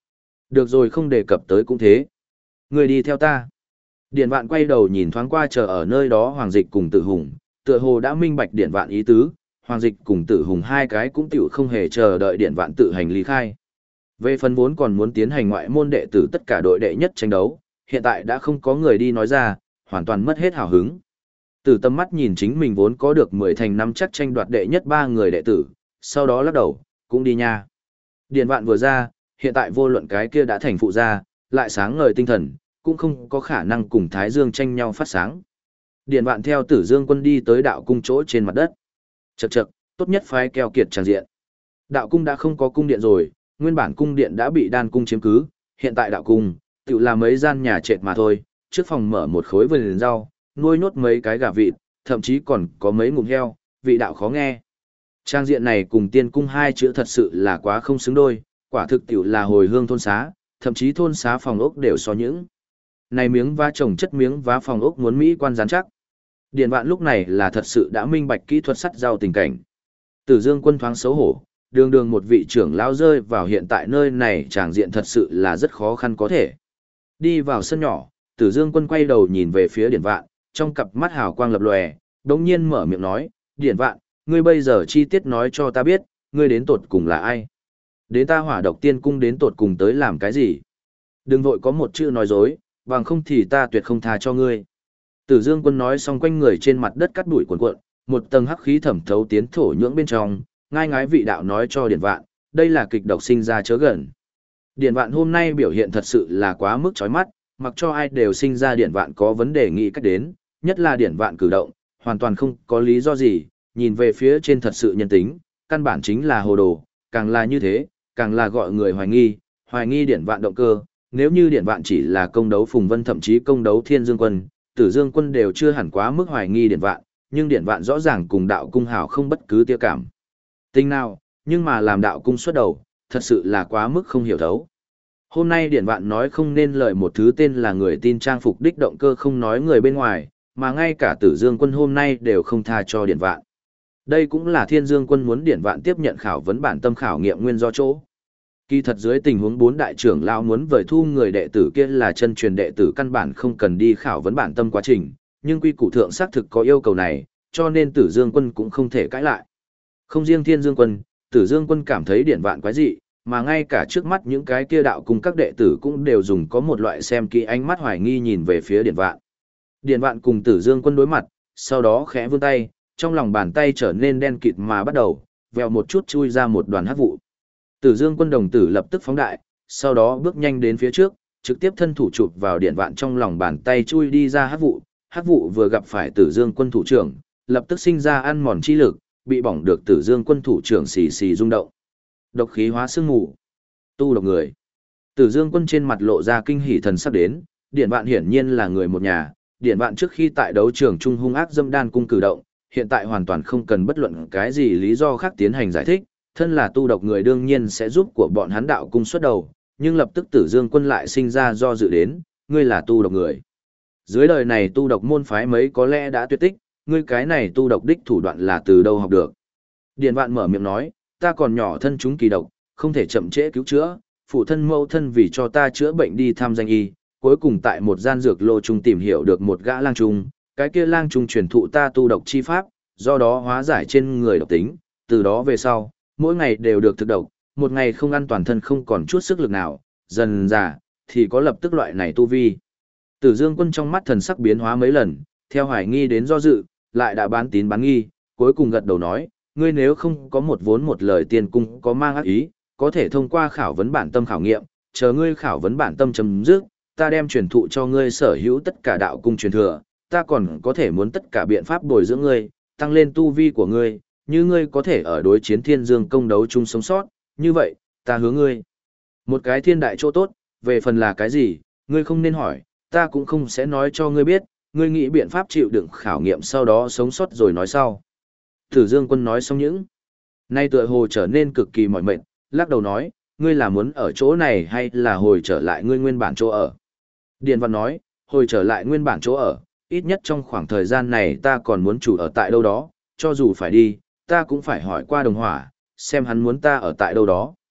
Được rồi, không đề cập tới cũng thế. Người đi theo ta. Điển Vạn quay đầu nhìn thoáng qua chờ ở nơi đó Hoàng Dịch cùng Tử Hùng, tựa hồ đã minh bạch Điển Vạn ý tứ, Hoàng Dịch cùng Tử Hùng hai cái cũng tiểu không hề chờ đợi Điển Vạn tự hành lý khai. Về phần vốn còn muốn tiến hành ngoại môn đệ tử tất cả đội đệ nhất tranh đấu, hiện tại đã không có người đi nói ra, hoàn toàn mất hết hào hứng. Từ tâm mắt nhìn chính mình vốn có được 10 thành năm chắc tranh đoạt đệ nhất 3 người đệ tử, sau đó lắc đầu, cũng đi nha. Điển Vạn vừa ra, hiện tại vô luận cái kia đã thành phụ gia, lại sáng ngời tinh thần, cũng không có khả năng cùng Thái Dương tranh nhau phát sáng. Điển Vạn theo Tử Dương Quân đi tới đạo cung chỗ trên mặt đất. Chậc chậc, tốt nhất phái keo kiệt tràng diện. Đạo cung đã không có cung điện rồi, nguyên bản cung điện đã bị đan cung chiếm cứ, hiện tại đạo cung, tự là mấy gian nhà trệt mà thôi, trước phòng mở một khối vườn rau, nuôi nhốt mấy cái gà vịt, thậm chí còn có mấy ngụm heo, vị đạo khó nghe. Trang diện này cùng tiên cung hai chữ thật sự là quá không xứng đôi, quả thực tiểu là hồi hương thôn xá, thậm chí thôn xá phòng ốc đều so những. Này miếng vá trồng chất miếng vá phòng ốc muốn mỹ quan rắn chắc. Điển Vạn lúc này là thật sự đã minh bạch kỹ thuật sắt rau tình cảnh. Tử Dương Quân thoáng xấu hổ, đường đường một vị trưởng lão rơi vào hiện tại nơi này tràng diện thật sự là rất khó khăn có thể. Đi vào sân nhỏ, Tử Dương Quân quay đầu nhìn về phía Điển Vạn, trong cặp mắt hào quang lập lòe, đống nhiên mở miệng nói, Điển Vạn, ngươi bây giờ chi tiết nói cho ta biết, ngươi đến tột cùng là ai? Đến ta Hỏa Độc Tiên Cung đến tột cùng tới làm cái gì? Đừng vội có một chữ nói dối, bằng không thì ta tuyệt không tha cho ngươi. Tử Dương Quân nói xong quanh người trên mặt đất cắt bụi cuộn cuộn, một tầng hắc khí thẩm thấu tiến thổ nhưỡng bên trong, ngai ngái vị đạo nói cho Điển Vạn, đây là kịch độc sinh ra chớ gần. Điển Vạn hôm nay biểu hiện thật sự là quá mức chói mắt, mặc cho ai đều sinh ra Điển Vạn có vấn đề nghĩ cách đến, nhất là Điển Vạn cử động, hoàn toàn không có lý do gì, nhìn về phía trên thật sự nhân tính, căn bản chính là hồ đồ, càng là như thế, càng là gọi người hoài nghi Điển Vạn động cơ, nếu như Điển Vạn chỉ là công đấu Phùng Vân thậm chí công đấu Thiên Dương Quân, Tử Dương Quân đều chưa hẳn quá mức hoài nghi Điển Vạn, nhưng Điển Vạn rõ ràng cùng đạo cung hảo không bất cứ tia cảm tình nào, nhưng mà làm đạo cung xuất đầu, thật sự là quá mức không hiểu thấu. Hôm nay Điển Vạn nói không nên lời một thứ tên là người tin trang phục đích động cơ không nói người bên ngoài, mà ngay cả Tử Dương Quân hôm nay đều không tha cho Điển Vạn. Đây cũng là Thiên Dương Quân muốn Điển Vạn tiếp nhận khảo vấn bản tâm khảo nghiệm nguyên do chỗ. Kỳ thật dưới tình huống 4 đại trưởng lão muốn vời thu người đệ tử kia là chân truyền đệ tử căn bản không cần đi khảo vấn bản tâm quá trình, nhưng quy củ thượng xác thực có yêu cầu này, cho nên Tử Dương Quân cũng không thể cãi lại. Không riêng Thiên Dương Quân, Tử Dương Quân cảm thấy Điển Vạn quái dị, mà ngay cả trước mắt những cái kia đạo cung các đệ tử cũng đều dùng có một loại xem kỹ ánh mắt hoài nghi nhìn về phía Điển Vạn. Điển Vạn cùng Tử Dương Quân đối mặt, sau đó khẽ vươn tay, trong lòng bàn tay trở nên đen kịt mà bắt đầu, vèo một chút chui ra một đoàn hắc vụ. Tử Dương Quân đồng tử lập tức phóng đại, sau đó bước nhanh đến phía trước, trực tiếp thân thủ chụp vào Điển Vạn trong lòng bàn tay chui đi ra hắc vụ vừa gặp phải Tử Dương Quân thủ trưởng, lập tức sinh ra ăn mòn chi lực, bị bỏng được Tử Dương Quân thủ trưởng xì xì rung động. Độc khí hóa sương mù, tu độc người. Tử Dương Quân trên mặt lộ ra kinh hỉ thần sắc đến, Điển Vạn hiển nhiên là người một nhà, Điển Vạn trước khi tại đấu trường trung hung ác dâm đan cung cử động, hiện tại hoàn toàn không cần bất luận cái gì lý do khác tiến hành giải thích, thân là tu độc người đương nhiên sẽ giúp của bọn hắn đạo cung xuất đầu, nhưng lập tức Tử Dương Quân lại sinh ra do dự đến, ngươi là tu độc người. Dưới đời này tu độc môn phái mấy có lẽ đã tuyệt tích, ngươi cái này tu độc đích thủ đoạn là từ đâu học được. Điển Vạn mở miệng nói, ta còn nhỏ thân chúng kỳ độc, không thể chậm trễ cứu chữa, phụ thân mẫu thân vì cho ta chữa bệnh đi thăm danh y, cuối cùng tại một gian dược lô trung tìm hiểu được một gã lang trung, cái kia lang trung truyền thụ ta tu độc chi pháp, do đó hóa giải trên người độc tính, từ đó về sau, mỗi ngày đều được thực độc, một ngày không ăn toàn thân không còn chút sức lực nào, dần dà, thì có lập tức loại này tu vi. Tử Dương Quân trong mắt thần sắc biến hóa mấy lần, theo hoài nghi đến do dự, lại đã bán tín bán nghi, cuối cùng gật đầu nói, ngươi nếu không có một vốn một lời tiền cung có mang ác ý, có thể thông qua khảo vấn bản tâm khảo nghiệm, chờ ngươi khảo vấn bản tâm chấm dứt, ta đem truyền thụ cho ngươi sở hữu tất cả đạo cung truyền thừa, ta còn có thể muốn tất cả biện pháp bồi dưỡng ngươi, tăng lên tu vi của ngươi, như ngươi có thể ở đối chiến Thiên Dương công đấu chung sống sót, như vậy, ta hứa ngươi một cái thiên đại chỗ tốt, về phần là cái gì, ngươi không nên hỏi, ta cũng không sẽ nói cho ngươi biết, ngươi nghĩ biện pháp chịu đựng khảo nghiệm sau đó sống sót rồi nói sau. Tử Dương Quân nói xong những, nay tựa hồ trở nên cực kỳ mỏi mệt, lắc đầu nói, ngươi là muốn ở chỗ này hay là hồi trở lại ngươi nguyên bản chỗ ở. Điền Văn nói, hồi trở lại nguyên bản chỗ ở, ít nhất trong khoảng thời gian này ta còn muốn chủ ở tại đâu đó, cho dù phải đi, ta cũng phải hỏi qua Đồng Hỏa, xem hắn muốn ta ở tại đâu đó.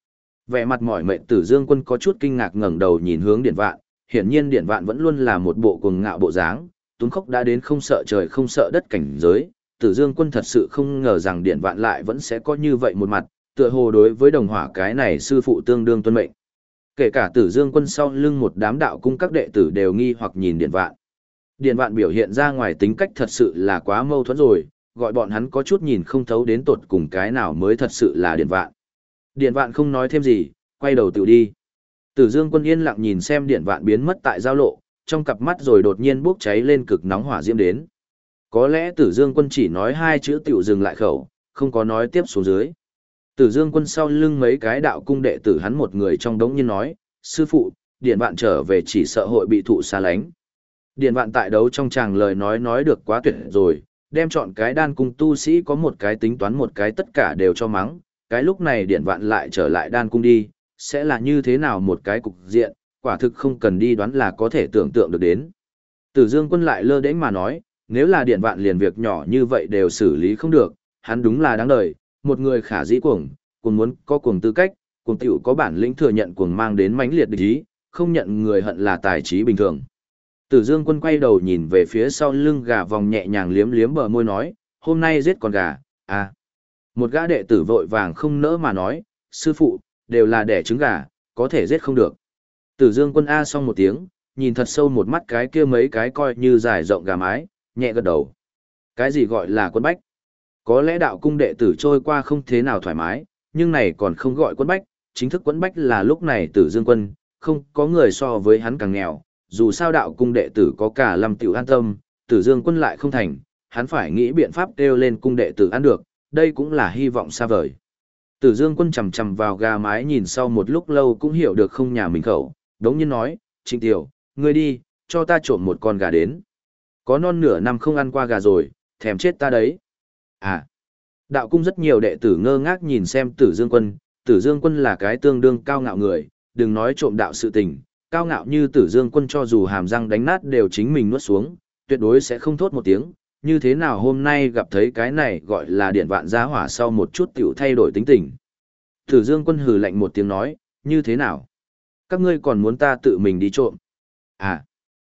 Vẻ mặt mỏi mệt Tử Dương Quân có chút kinh ngạc ngẩng đầu nhìn hướng Điện Vạn, hiển nhiên Điện Vạn vẫn luôn là một bộ cuồng ngạo bộ dáng, tuấn khốc đã đến không sợ trời không sợ đất cảnh giới. Tử Dương Quân thật sự không ngờ rằng Điện Vạn lại vẫn sẽ có như vậy một mặt, tựa hồ đối với đồng hỏa cái này sư phụ tương đương tuân mệnh. Kể cả Tử Dương Quân sau lưng một đám đạo cung các đệ tử đều nghi hoặc nhìn Điện Vạn. Điện Vạn biểu hiện ra ngoài tính cách thật sự là quá mâu thuẫn rồi, gọi bọn hắn có chút nhìn không thấu đến tột cùng cái nào mới thật sự là Điện Vạn. Điện Vạn không nói thêm gì, quay đầu tự đi. Tử Dương Quân yên lặng nhìn xem Điện Vạn biến mất tại giao lộ, trong cặp mắt rồi đột nhiên bốc cháy lên cực nóng hỏa diễm đến. Có lẽ Tử Dương Quân chỉ nói hai chữ tiểu dừng lại khẩu, không có nói tiếp xuống dưới. Tử Dương Quân sau lưng mấy cái đạo cung đệ tử hắn một người trong đống nhiên nói, sư phụ, Điện Vạn trở về chỉ sợ hội bị thụ xa lánh. Điện Vạn tại đấu trong tràng lời nói được quá tuyệt rồi, đem chọn cái đan cung tu sĩ có một cái tính toán một cái tất cả đều cho mắng, cái lúc này Điện Vạn lại trở lại đan cung đi, sẽ là như thế nào một cái cục diện, quả thực không cần đi đoán là có thể tưởng tượng được đến. Tử Dương Quân lại lơ đễnh mà nói, nếu là Điện Vạn liền việc nhỏ như vậy đều xử lý không được, hắn đúng là đáng đời, một người khả dĩ cuồng muốn có cuồng tư cách, cuồng tiểu có bản lĩnh thừa nhận cuồng mang đến mãnh liệt địch ý, không nhận người hận là tài trí bình thường. Tử Dương Quân quay đầu nhìn về phía sau lưng gà vòng nhẹ nhàng liếm liếm bờ môi nói, hôm nay giết con gà, à. Một gã đệ tử vội vàng không nỡ mà nói, sư phụ, đều là đẻ trứng gà, có thể giết không được. Tử Dương Quân a xong một tiếng, nhìn thật sâu một mắt cái kia mấy cái coi như dài rộng gà mái, nhẹ gật đầu. Cái gì gọi là quân bách? Có lẽ đạo cung đệ tử trôi qua không thế nào thoải mái, nhưng này còn không gọi quân bách, chính thức quân bách là lúc này Tử Dương Quân, không có người so với hắn càng nghèo, dù sao đạo cung đệ tử có cả lâm tiểu an tâm, Tử Dương Quân lại không thành, hắn phải nghĩ biện pháp kêu lên cung đệ tử ăn được, đây cũng là hy vọng xa vời. Tử Dương Quân chầm chầm vào gà mái nhìn sau một lúc lâu cũng hiểu được không nhà mình khẩu, đống nhiên nói, Trịnh Tiểu, ngươi đi, cho ta trộm một con gà đến. Có non nửa năm không ăn qua gà rồi, thèm chết ta đấy. À, đạo cung rất nhiều đệ tử ngơ ngác nhìn xem Tử Dương Quân là cái tương đương cao ngạo người, đừng nói trộm đạo sự tình, cao ngạo như Tử Dương Quân cho dù hàm răng đánh nát đều chính mình nuốt xuống, tuyệt đối sẽ không thốt một tiếng, như thế nào hôm nay gặp thấy cái này gọi là Điện Vạn giá hỏa sau một chút tiểu thay đổi tính tình. Tử Dương Quân hừ lạnh một tiếng nói, như thế nào? Các ngươi còn muốn ta tự mình đi trộm? À,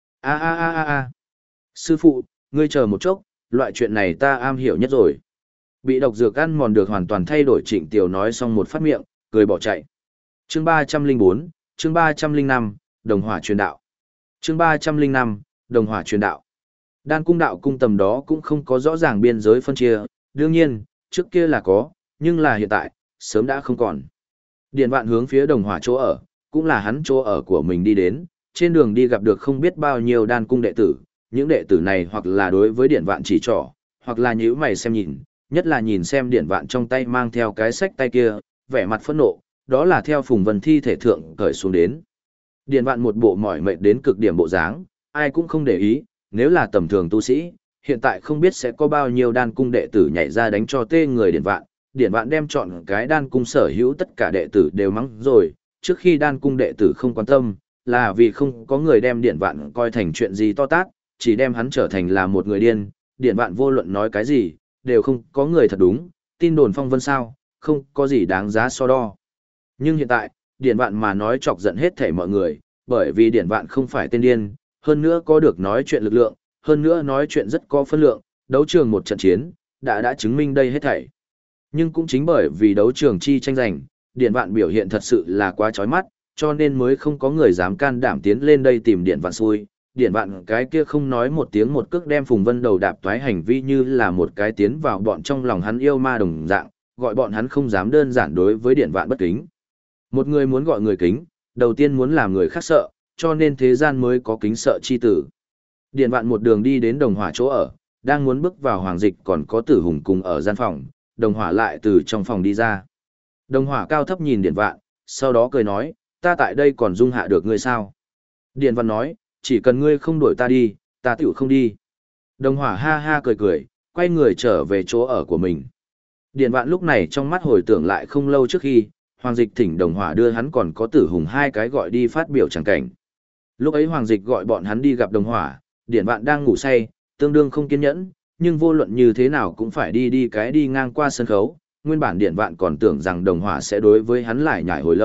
sư phụ, ngươi chờ một chốc, loại chuyện này ta am hiểu nhất rồi. Bị độc dược ăn mòn được hoàn toàn thay đổi Trịnh Tiểu nói xong một phát miệng, cười bỏ chạy. Chương 304, chương 305, Đồng Hỏa truyền đạo. Chương 305, Đồng Hỏa truyền đạo. Đan cung đạo cung tầm đó cũng không có rõ ràng biên giới phân chia, đương nhiên, trước kia là có, nhưng là hiện tại, sớm đã không còn. Điện Vạn hướng phía Đồng Hỏa chỗ ở, cũng là hắn chỗ ở của mình đi đến, trên đường đi gặp được không biết bao nhiêu đan cung đệ tử, những đệ tử này hoặc là đối với Điện Vạn chỉ trỏ, hoặc là nhíu mày xem nhìn, nhất là nhìn xem Điện Vạn trong tay mang theo cái sách tay kia, vẻ mặt phẫn nộ, đó là theo Phùng Vân thi thể thượng cởi xuống đến. Điện Vạn một bộ mỏi mệt đến cực điểm bộ dáng, ai cũng không để ý, nếu là tầm thường tu sĩ, hiện tại không biết sẽ có bao nhiêu đan cung đệ tử nhảy ra đánh cho tê người Điện Vạn. Điện Vạn đem chọn cái đan cung sở hữu tất cả đệ tử đều mắng rồi, trước khi đan cung đệ tử không quan tâm, là vì không có người đem Điện Vạn coi thành chuyện gì to tát, chỉ đem hắn trở thành là một người điên, Điện Vạn vô luận nói cái gì, đều không có người thật đúng, tin đồn phong vân sao, không có gì đáng giá so đo. Nhưng hiện tại, Điện Vạn mà nói chọc giận hết thảy mọi người, bởi vì Điện Vạn không phải tên điên, hơn nữa có được nói chuyện lực lượng, hơn nữa nói chuyện rất có phân lượng, đấu trường một trận chiến, đã chứng minh đây hết thảy. Nhưng cũng chính bởi vì đấu trường chi tranh giành, Điện Vạn biểu hiện thật sự là quá chói mắt, cho nên mới không có người dám can đảm tiến lên đây tìm Điện Vạn xui. Điện Vạn cái kia không nói một tiếng một cước đem Phùng Vân đầu đạp toái hành vi như là một cái tiến vào bọn trong lòng hắn yêu ma đồng dạng, gọi bọn hắn không dám đơn giản đối với Điện Vạn bất kính. Một người muốn gọi người kính, đầu tiên muốn làm người khác sợ, cho nên thế gian mới có kính sợ chi tử. Điện Vạn một đường đi đến Đồng Hỏa chỗ ở, đang muốn bước vào Hoàng Dịch còn có Tử Hùng cùng ở gian phòng, Đồng Hỏa lại từ trong phòng đi ra. Đồng Hỏa cao thấp nhìn Điện Vạn, sau đó cười nói, ta tại đây còn dung hạ được ngươi sao? Điện Vạn nói, chỉ cần ngươi không đuổi ta đi, ta tiểu không đi. Đồng Hỏa ha ha cười cười, quay người trở về chỗ ở của mình. Điện Vạn lúc này trong mắt hồi tưởng lại không lâu trước khi, Hoàng Dịch thỉnh Đồng Hỏa đưa hắn còn có Tử Hùng hai cái gọi đi phát biểu chẳng cảnh. Lúc ấy Hoàng Dịch gọi bọn hắn đi gặp Đồng Hỏa, Điện Vạn đang ngủ say, tương đương không kiên nhẫn, nhưng vô luận như thế nào cũng phải đi ngang qua sân khấu. Nguyên bản Điện Vạn còn tưởng rằng Đồng Hỏa sẽ đối với hắn lại nhải hồi lâu,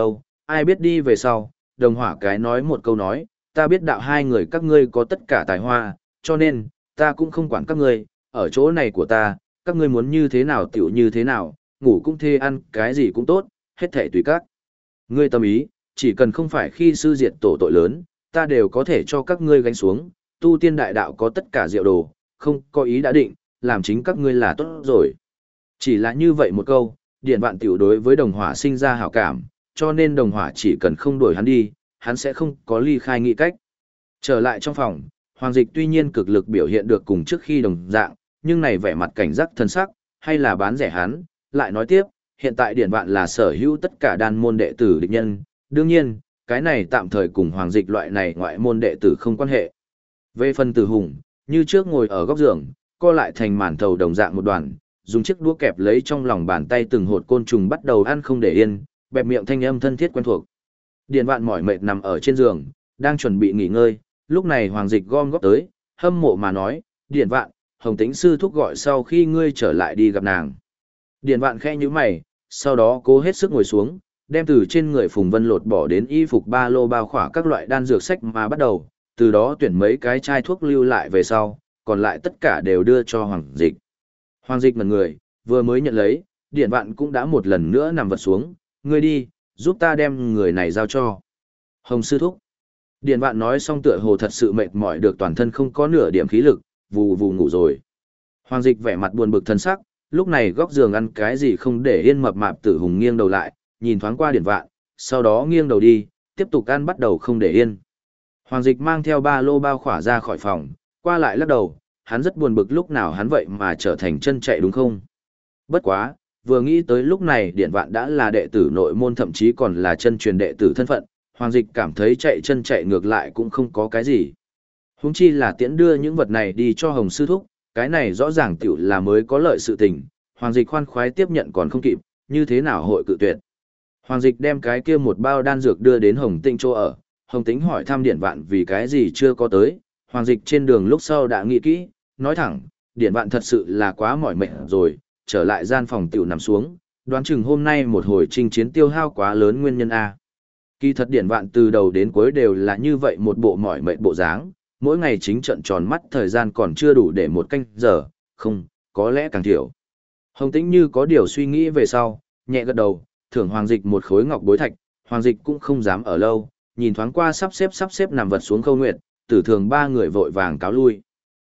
ai biết đi về sau, đồng hỏa cái nói một câu nói, ta biết đạo hai người các ngươi có tất cả tài hoa, cho nên, ta cũng không quản các ngươi, ở chỗ này của ta, các ngươi muốn như thế nào tiểu như thế nào, ngủ cũng thê ăn, cái gì cũng tốt, hết thảy tùy các. Ngươi tâm ý, chỉ cần không phải khi sư diệt tổ tội lớn, ta đều có thể cho các ngươi gánh xuống, tu tiên đại đạo có tất cả diệu đồ, không có ý đã định, làm chính các ngươi là tốt rồi. Chỉ là như vậy một câu, Điện Vạn tiểu đối với đồng hỏa sinh ra hảo cảm, cho nên đồng hỏa chỉ cần không đuổi hắn đi, hắn sẽ không có ly khai nghị cách. Trở lại trong phòng, Hoàng Dịch tuy nhiên cực lực biểu hiện được cùng trước khi đồng dạng, nhưng này vẻ mặt cảnh giác thân sắc, hay là bán rẻ hắn, lại nói tiếp, hiện tại Điện Vạn là sở hữu tất cả đan môn đệ tử địch nhân, đương nhiên, cái này tạm thời cùng Hoàng Dịch loại này ngoại môn đệ tử không quan hệ. Về phần Từ Hùng, như trước ngồi ở góc giường, co lại thành màn thầu đồng dạng một đoàn, dùng chiếc đũa kẹp lấy trong lòng bàn tay từng hột côn trùng bắt đầu ăn không để yên, bẹp miệng thanh âm thân thiết quen thuộc. Điện Vạn mỏi mệt nằm ở trên giường, đang chuẩn bị nghỉ ngơi, lúc này Hoàng Dịch gom góp tới, hâm mộ mà nói, Điện Vạn, Hồng Tĩnh sư thúc gọi sau khi ngươi trở lại đi gặp nàng. Điện Vạn khẽ nhíu mày, sau đó cố hết sức ngồi xuống, đem từ trên người Phùng Vân lột bỏ đến y phục ba lô bao khỏa các loại đan dược sách mà bắt đầu, từ đó tuyển mấy cái chai thuốc lưu lại về sau, còn lại tất cả đều đưa cho Hoàng Dịch. Hoàng Dịch ngẩn người, vừa mới nhận lấy, Điện Vạn cũng đã một lần nữa nằm vật xuống, ngươi đi, giúp ta đem người này giao cho Hồng sư thúc. Điện Vạn nói xong tựa hồ thật sự mệt mỏi được toàn thân không có nửa điểm khí lực, vù vù ngủ rồi. Hoàng Dịch vẻ mặt buồn bực thân sắc, lúc này góc giường ăn cái gì không để yên mập mạp Tử Hùng nghiêng đầu lại, nhìn thoáng qua Điện Vạn, sau đó nghiêng đầu đi, tiếp tục ăn bắt đầu không để yên. Hoàng Dịch mang theo ba lô bao khỏa ra khỏi phòng, qua lại lắc đầu, hắn rất buồn bực lúc nào hắn vậy mà trở thành chân chạy đúng không? Bất quá, vừa nghĩ tới lúc này Điện Vạn đã là đệ tử nội môn thậm chí còn là chân truyền đệ tử thân phận, Hoàng Dịch cảm thấy chạy chân chạy ngược lại cũng không có cái gì. Huống chi là tiễn đưa những vật này đi cho Hồng sư thúc, cái này rõ ràng tiểu là mới có lợi sự tình, Hoàng Dịch khoan khoái tiếp nhận còn không kịp, như thế nào hội cự tuyệt. Hoàng Dịch đem cái kia một bao đan dược đưa đến Hồng Tĩnh chỗ ở, Hồng Tĩnh hỏi thăm Điện Vạn vì cái gì chưa có tới, Hoàng Dịch trên đường lúc sau đã nghĩ kỹ, nói thẳng, Điện Vạn thật sự là quá mỏi mệt rồi, trở lại gian phòng tiểu nằm xuống, đoán chừng hôm nay một hồi chinh chiến tiêu hao quá lớn nguyên nhân A. Kỳ thật Điện Vạn từ đầu đến cuối đều là như vậy một bộ mỏi mệt bộ dáng, mỗi ngày chính trận tròn mắt thời gian còn chưa đủ để một canh giờ, không, có lẽ càng thiểu. Hồng Tĩnh như có điều suy nghĩ về sau, nhẹ gật đầu, thưởng Hoàng Dịch một khối ngọc bối thạch, Hoàng Dịch cũng không dám ở lâu, nhìn thoáng qua sắp xếp nằm vật xuống Khâu Nguyệt, Tử Thường ba người vội vàng cáo lui.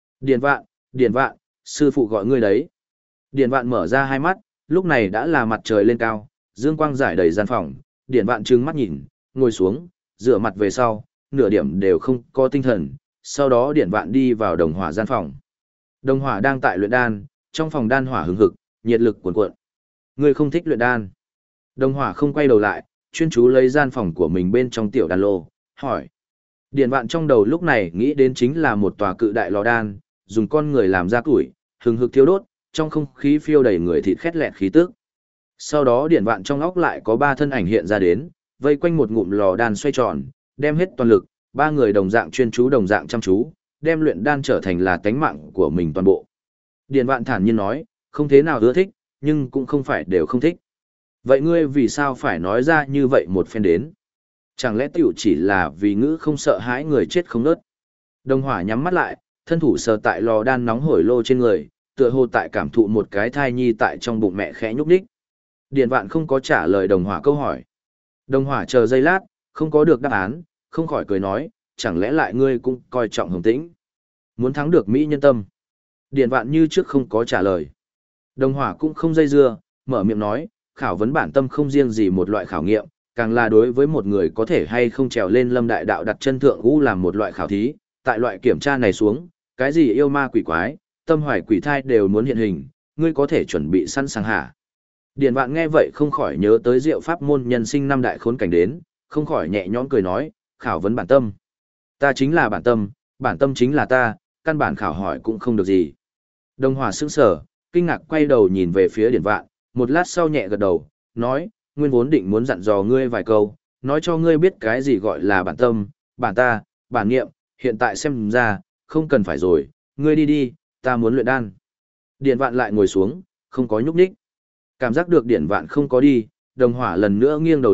Điện Vạn, sư phụ gọi ngươi đấy. Điện Vạn mở ra hai mắt, lúc này đã là mặt trời lên cao, dương quang rải đầy gian phòng, Điện Vạn trừng mắt nhìn, ngồi xuống, rửa mặt về sau, nửa điểm đều không có tinh thần, sau đó Điện Vạn đi vào đồng hỏa gian phòng. Đồng hỏa đang tại luyện đan, trong phòng đan hỏa hừng hực, nhiệt lực cuồn cuộn. Ngươi không thích luyện đan. Đồng hỏa không quay đầu lại, chuyên chú lấy gian phòng của mình bên trong tiểu đan lô, hỏi. Điện Vạn trong đầu lúc này nghĩ đến chính là một tòa cự đại lò đan, dùng con người làm ra củi, hừng hực thiêu đốt, trong không khí phiêu đầy người thịt khét lẹt khí tức. Sau đó Điện Vạn trong óc lại có ba thân ảnh hiện ra đến, vây quanh một ngụm lò đan xoay tròn, đem hết toàn lực, ba người đồng dạng chuyên chú đồng dạng chăm chú, đem luyện đan trở thành là tánh mạng của mình toàn bộ. Điện Vạn thản nhiên nói, không thế nào ưa thích, nhưng cũng không phải đều không thích. Vậy ngươi vì sao phải nói ra như vậy một phen đến? Chẳng lẽ tiểu chỉ là vì ngữ không sợ hãi người chết không nớt? Đồng hỏa nhắm mắt lại, thân thủ sờ tại lò đan nóng hổi lô trên người, tựa hồ tại cảm thụ một cái thai nhi tại trong bụng mẹ khẽ nhúc nhích. Điện Vạn không có trả lời đồng hỏa câu hỏi. Đồng hỏa chờ giây lát, không có được đáp án, không khỏi cười nói, chẳng lẽ lại ngươi cũng coi trọng Hồng Tĩnh? Muốn thắng được Mỹ nhân tâm. Điện Vạn như trước không có trả lời. Đồng hỏa cũng không dây dưa, mở miệng nói, khảo vấn bản tâm không riêng gì một loại khảo nghiệm, càng là đối với một người có thể hay không trèo lên lâm đại đạo đặt chân thượng ngũ làm một loại khảo thí, tại loại kiểm tra này xuống, cái gì yêu ma quỷ quái, tâm hoài quỷ thai đều muốn hiện hình, ngươi có thể chuẩn bị sẵn sàng hả? Điện Vạn nghe vậy không khỏi nhớ tới diệu pháp môn nhân sinh năm đại khốn cảnh đến, không khỏi nhẹ nhõm cười nói, khảo vấn bản tâm. Ta chính là bản tâm chính là ta, căn bản khảo hỏi cũng không được gì. Đồng hỏa sững sờ, kinh ngạc quay đầu nhìn về phía Điện Vạn, một lát sau nhẹ gật đầu, nói, nguyên vốn định muốn dặn dò ngươi vài câu, nói cho ngươi biết cái gì gọi là bản tâm, bản ta, bản nghiệm, hiện tại xem ra, không cần phải rồi, ngươi đi đi, ta muốn luyện đan. Điện Vạn lại ngồi xuống, không có nhúc nhích. Cảm giác được Điện Vạn không có đi, đồng hỏa lần nữa nghiêng đầu lại,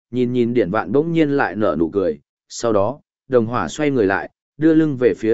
nhìn nhìn Điển Vạn bỗng nhiên lại nở nụ cười, sau đó, đồng hỏa xoay người lại, đưa lưng về phía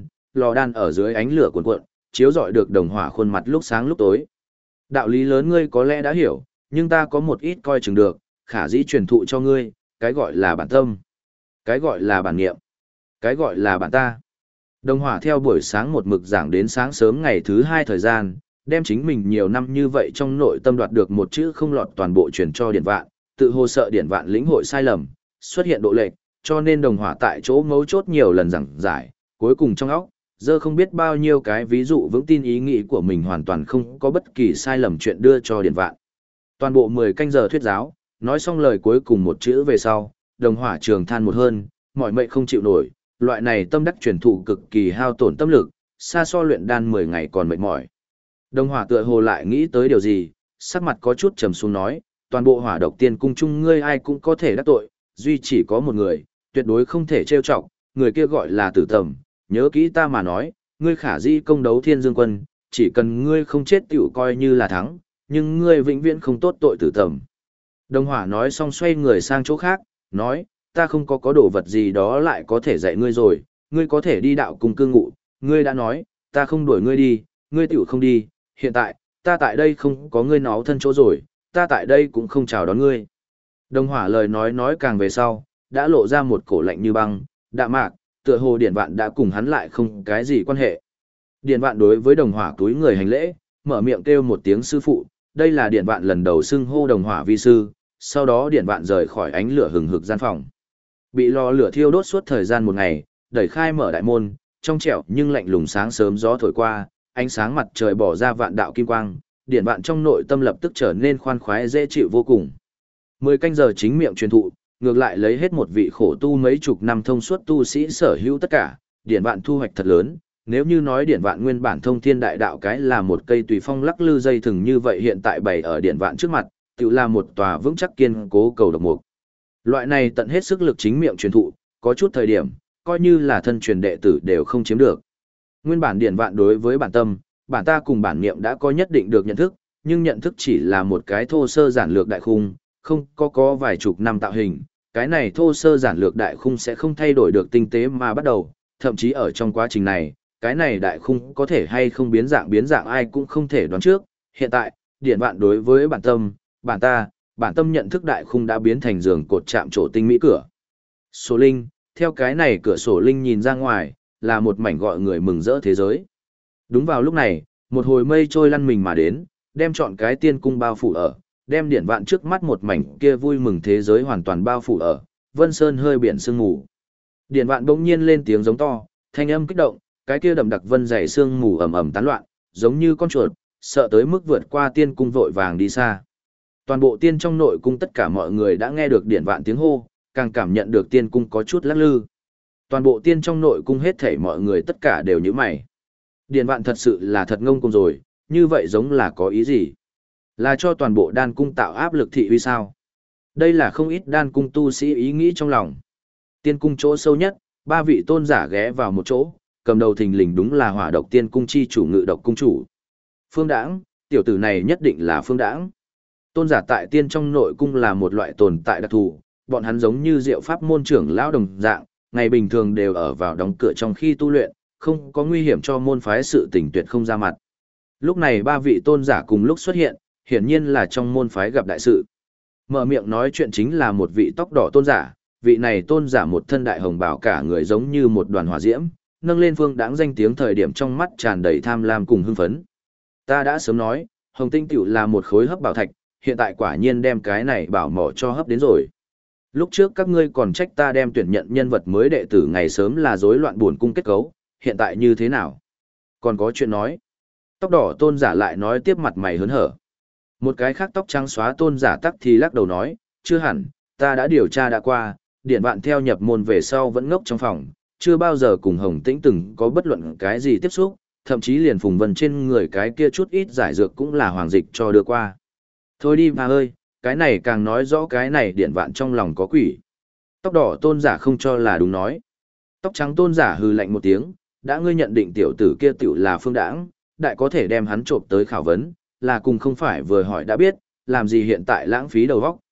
lò đan ở dưới ánh lửa cuồn cuộn, chiếu rọi được đồng hỏa khuôn mặt lúc sáng lúc tối. Đạo lý lớn ngươi có lẽ đã hiểu, nhưng ta có một ít coi chừng được, khả dĩ truyền thụ cho ngươi, cái gọi là bản tâm, cái gọi là bản nghiệm, cái gọi là bản ta. Đồng hỏa theo buổi sáng một mực giảng đến sáng sớm ngày thứ hai thời gian, đem chính mình nhiều năm như vậy trong nội tâm đoạt được một chữ không lọt toàn bộ truyền cho Điển Vạn, tự hồ sợ Điển Vạn lĩnh hội sai lầm, xuất hiện độ lệch, cho nên đồng hỏa tại chỗ mấu chốt nhiều lần giảng giải, cuối cùng trong óc, giờ không biết bao nhiêu cái ví dụ vững tin ý nghĩ của mình hoàn toàn không có bất kỳ sai lầm chuyện đưa cho Điển Vạn. Toàn bộ 10 canh giờ thuyết giáo, nói xong lời cuối cùng một chữ về sau, đồng hỏa trường than một hơn, mỏi mệt không chịu nổi, loại này tâm đắc truyền thụ cực kỳ hao tổn tâm lực, xa so luyện đan 10 ngày còn mệt mỏi. Đồng hỏa tựa hồ lại nghĩ tới điều gì, sắc mặt có chút trầm xuống nói, toàn bộ hỏa độc tiên cung chung ngươi ai cũng có thể đắc tội, duy chỉ có một người, tuyệt đối không thể trêu chọc, người kia gọi là Tử Tầm, nhớ kỹ ta mà nói, ngươi khả di công đấu Thiên Dương Quân, chỉ cần ngươi không chết tiểu coi như là thắng, nhưng ngươi vĩnh viễn không tốt tội Tử Tầm. Đồng hỏa nói xong xoay người sang chỗ khác, nói, ta không có đồ vật gì đó lại có thể dạy ngươi rồi, ngươi có thể đi đạo cung cư ngụ, ngươi đã nói, ta không đuổi ngươi đi, ngươi tiểu không đi, hiện tại, ta tại đây không có ngươi nó thân chỗ rồi, ta tại đây cũng không chào đón ngươi. Đồng hỏa lời nói càng về sau, đã lộ ra một cổ lạnh như băng, đạm mạc, tựa hồ Điển Vạn đã cùng hắn lại không cái gì quan hệ. Điển Vạn đối với đồng hỏa túi người hành lễ, mở miệng kêu một tiếng sư phụ, đây là Điển Vạn lần đầu xưng hô đồng hỏa vi sư, sau đó Điển Vạn rời khỏi ánh lửa hừng hực gian phòng. Bị lò lửa thiêu đốt suốt thời gian một ngày, đẩy khai mở đại môn, trong trẻo nhưng lạnh lùng sáng sớm gió thổi qua, ánh sáng mặt trời bỏ ra vạn đạo kim quang, Điển Vạn trong nội tâm lập tức trở nên khoan khoái dễ chịu vô cùng. 10 canh giờ chính miệng truyền thụ, ngược lại lấy hết một vị khổ tu mấy chục năm thông suốt tu sĩ sở hữu tất cả, Điển Vạn thu hoạch thật lớn. Nếu như nói Điển Vạn nguyên bản thông thiên đại đạo cái là một cây tùy phong lắc lư dây thừng như vậy, hiện tại bày ở Điển Vạn trước mặt, tự là một tòa vững chắc kiên cố cầu độc mục. Loại này tận hết sức lực chính miệng truyền thụ, có chút thời điểm, coi như là thân truyền đệ tử đều không chiếm được. Nguyên bản Điển Vạn đối với bản tâm, bản ta cùng bản niệm đã có nhất định được nhận thức, nhưng nhận thức chỉ là một cái thô sơ giản lược đại khung, không có vài chục năm tạo hình, cái này thô sơ giản lược đại khung sẽ không thay đổi được tinh tế mà bắt đầu, thậm chí ở trong quá trình này, cái này đại khung có thể hay không biến dạng ai cũng không thể đoán trước. Hiện tại, Điển Vạn đối với bản tâm, bản ta, bản tâm nhận thức đại khung đã biến thành giường cột chạm trổ tinh mỹ cửa. Sổ linh, theo cái này cửa sổ linh nhìn ra ngoài, là một mảnh gọi người mừng rỡ thế giới. Đúng vào lúc này, một hồi mây trôi lăn mình mà đến, đem trọn cái tiên cung bao phủ ở, đem Điển Vạn trước mắt một mảnh kia vui mừng thế giới hoàn toàn bao phủ ở, vân sơn hơi biển sương mù. Điển Vạn bỗng nhiên lên tiếng giống to, thanh âm kích động, cái kia đậm đặc vân dày sương mù ầm ầm tán loạn, giống như con chuột, sợ tới mức vượt qua tiên cung vội vàng đi xa. Toàn bộ tiên trong nội cung tất cả mọi người đã nghe được Điển Vạn tiếng hô, càng cảm nhận được tiên cung có chút lắc lư. Toàn bộ tiên trong nội cung hết thảy mọi người tất cả đều nhíu mày. Điển Vạn thật sự là thật ngông cuồng rồi, như vậy giống là có ý gì? Là cho toàn bộ đan cung tạo áp lực thị uy sao? Đây là không ít đan cung tu sĩ ý nghĩ trong lòng. Tiên cung chỗ sâu nhất, 3 vị tôn giả ghé vào một chỗ, cầm đầu thình lình đúng là Hỏa Độc Tiên cung chi chủ Ngự Độc cung chủ. Phương Đãng, tiểu tử này nhất định là Phương Đãng. Tôn giả tại tiên trong nội cung là một loại tồn tại đặc thù, bọn hắn giống như Diệu Pháp môn trưởng lão đồng dạng, ngày bình thường đều ở vào đóng cửa trong khi tu luyện, không có nguy hiểm cho môn phái sự tình tuyệt không ra mặt. Lúc này 3 vị tôn giả cùng lúc xuất hiện, hiển nhiên là trong môn phái gặp đại sự. Mở miệng nói chuyện chính là một vị tóc đỏ tôn giả, vị này tôn giả một thân đại hồng bào cả người giống như một đoàn hỏa diễm, nâng lên Phương Đãng danh tiếng thời điểm trong mắt tràn đầy tham lam cùng hưng phấn. Ta đã sớm nói, Hồng Tinh tiểu là một khối hấp bảo thạch, hiện tại quả nhiên đem cái này bảo mỏ cho hấp đến rồi. Lúc trước các ngươi còn trách ta đem tuyển nhận nhân vật mới đệ tử ngày sớm là rối loạn buồn cung kết cấu, hiện tại như thế nào? Còn có chuyện nói. Tóc đỏ tôn giả lại nói tiếp mặt mày hớn hở. Một cái khác tóc trắng xóa tôn giả tắc thì lắc đầu nói, chưa hẳn, ta đã điều tra đã qua, Điển Vạn theo nhập môn về sau vẫn ngốc trong phòng, chưa bao giờ cùng Hồng Tĩnh từng có bất luận cái gì tiếp xúc, thậm chí liền Phùng Vân trên người cái kia chút ít giải dược cũng là Hoàng Dịch cho đưa qua. Thôi đi bà ơi, cái này càng nói rõ cái này Điển Vạn trong lòng có quỷ. Tóc đỏ tôn giả không cho là đúng nói. Tóc trắng tôn giả hừ lạnh một tiếng, đã ngươi nhận định tiểu tử kia tiểu là Phương Đãng, đại có thể đem hắn trộm tới khảo vấn, là cùng không phải vừa hỏi đã biết, làm gì hiện tại lãng phí đầu óc.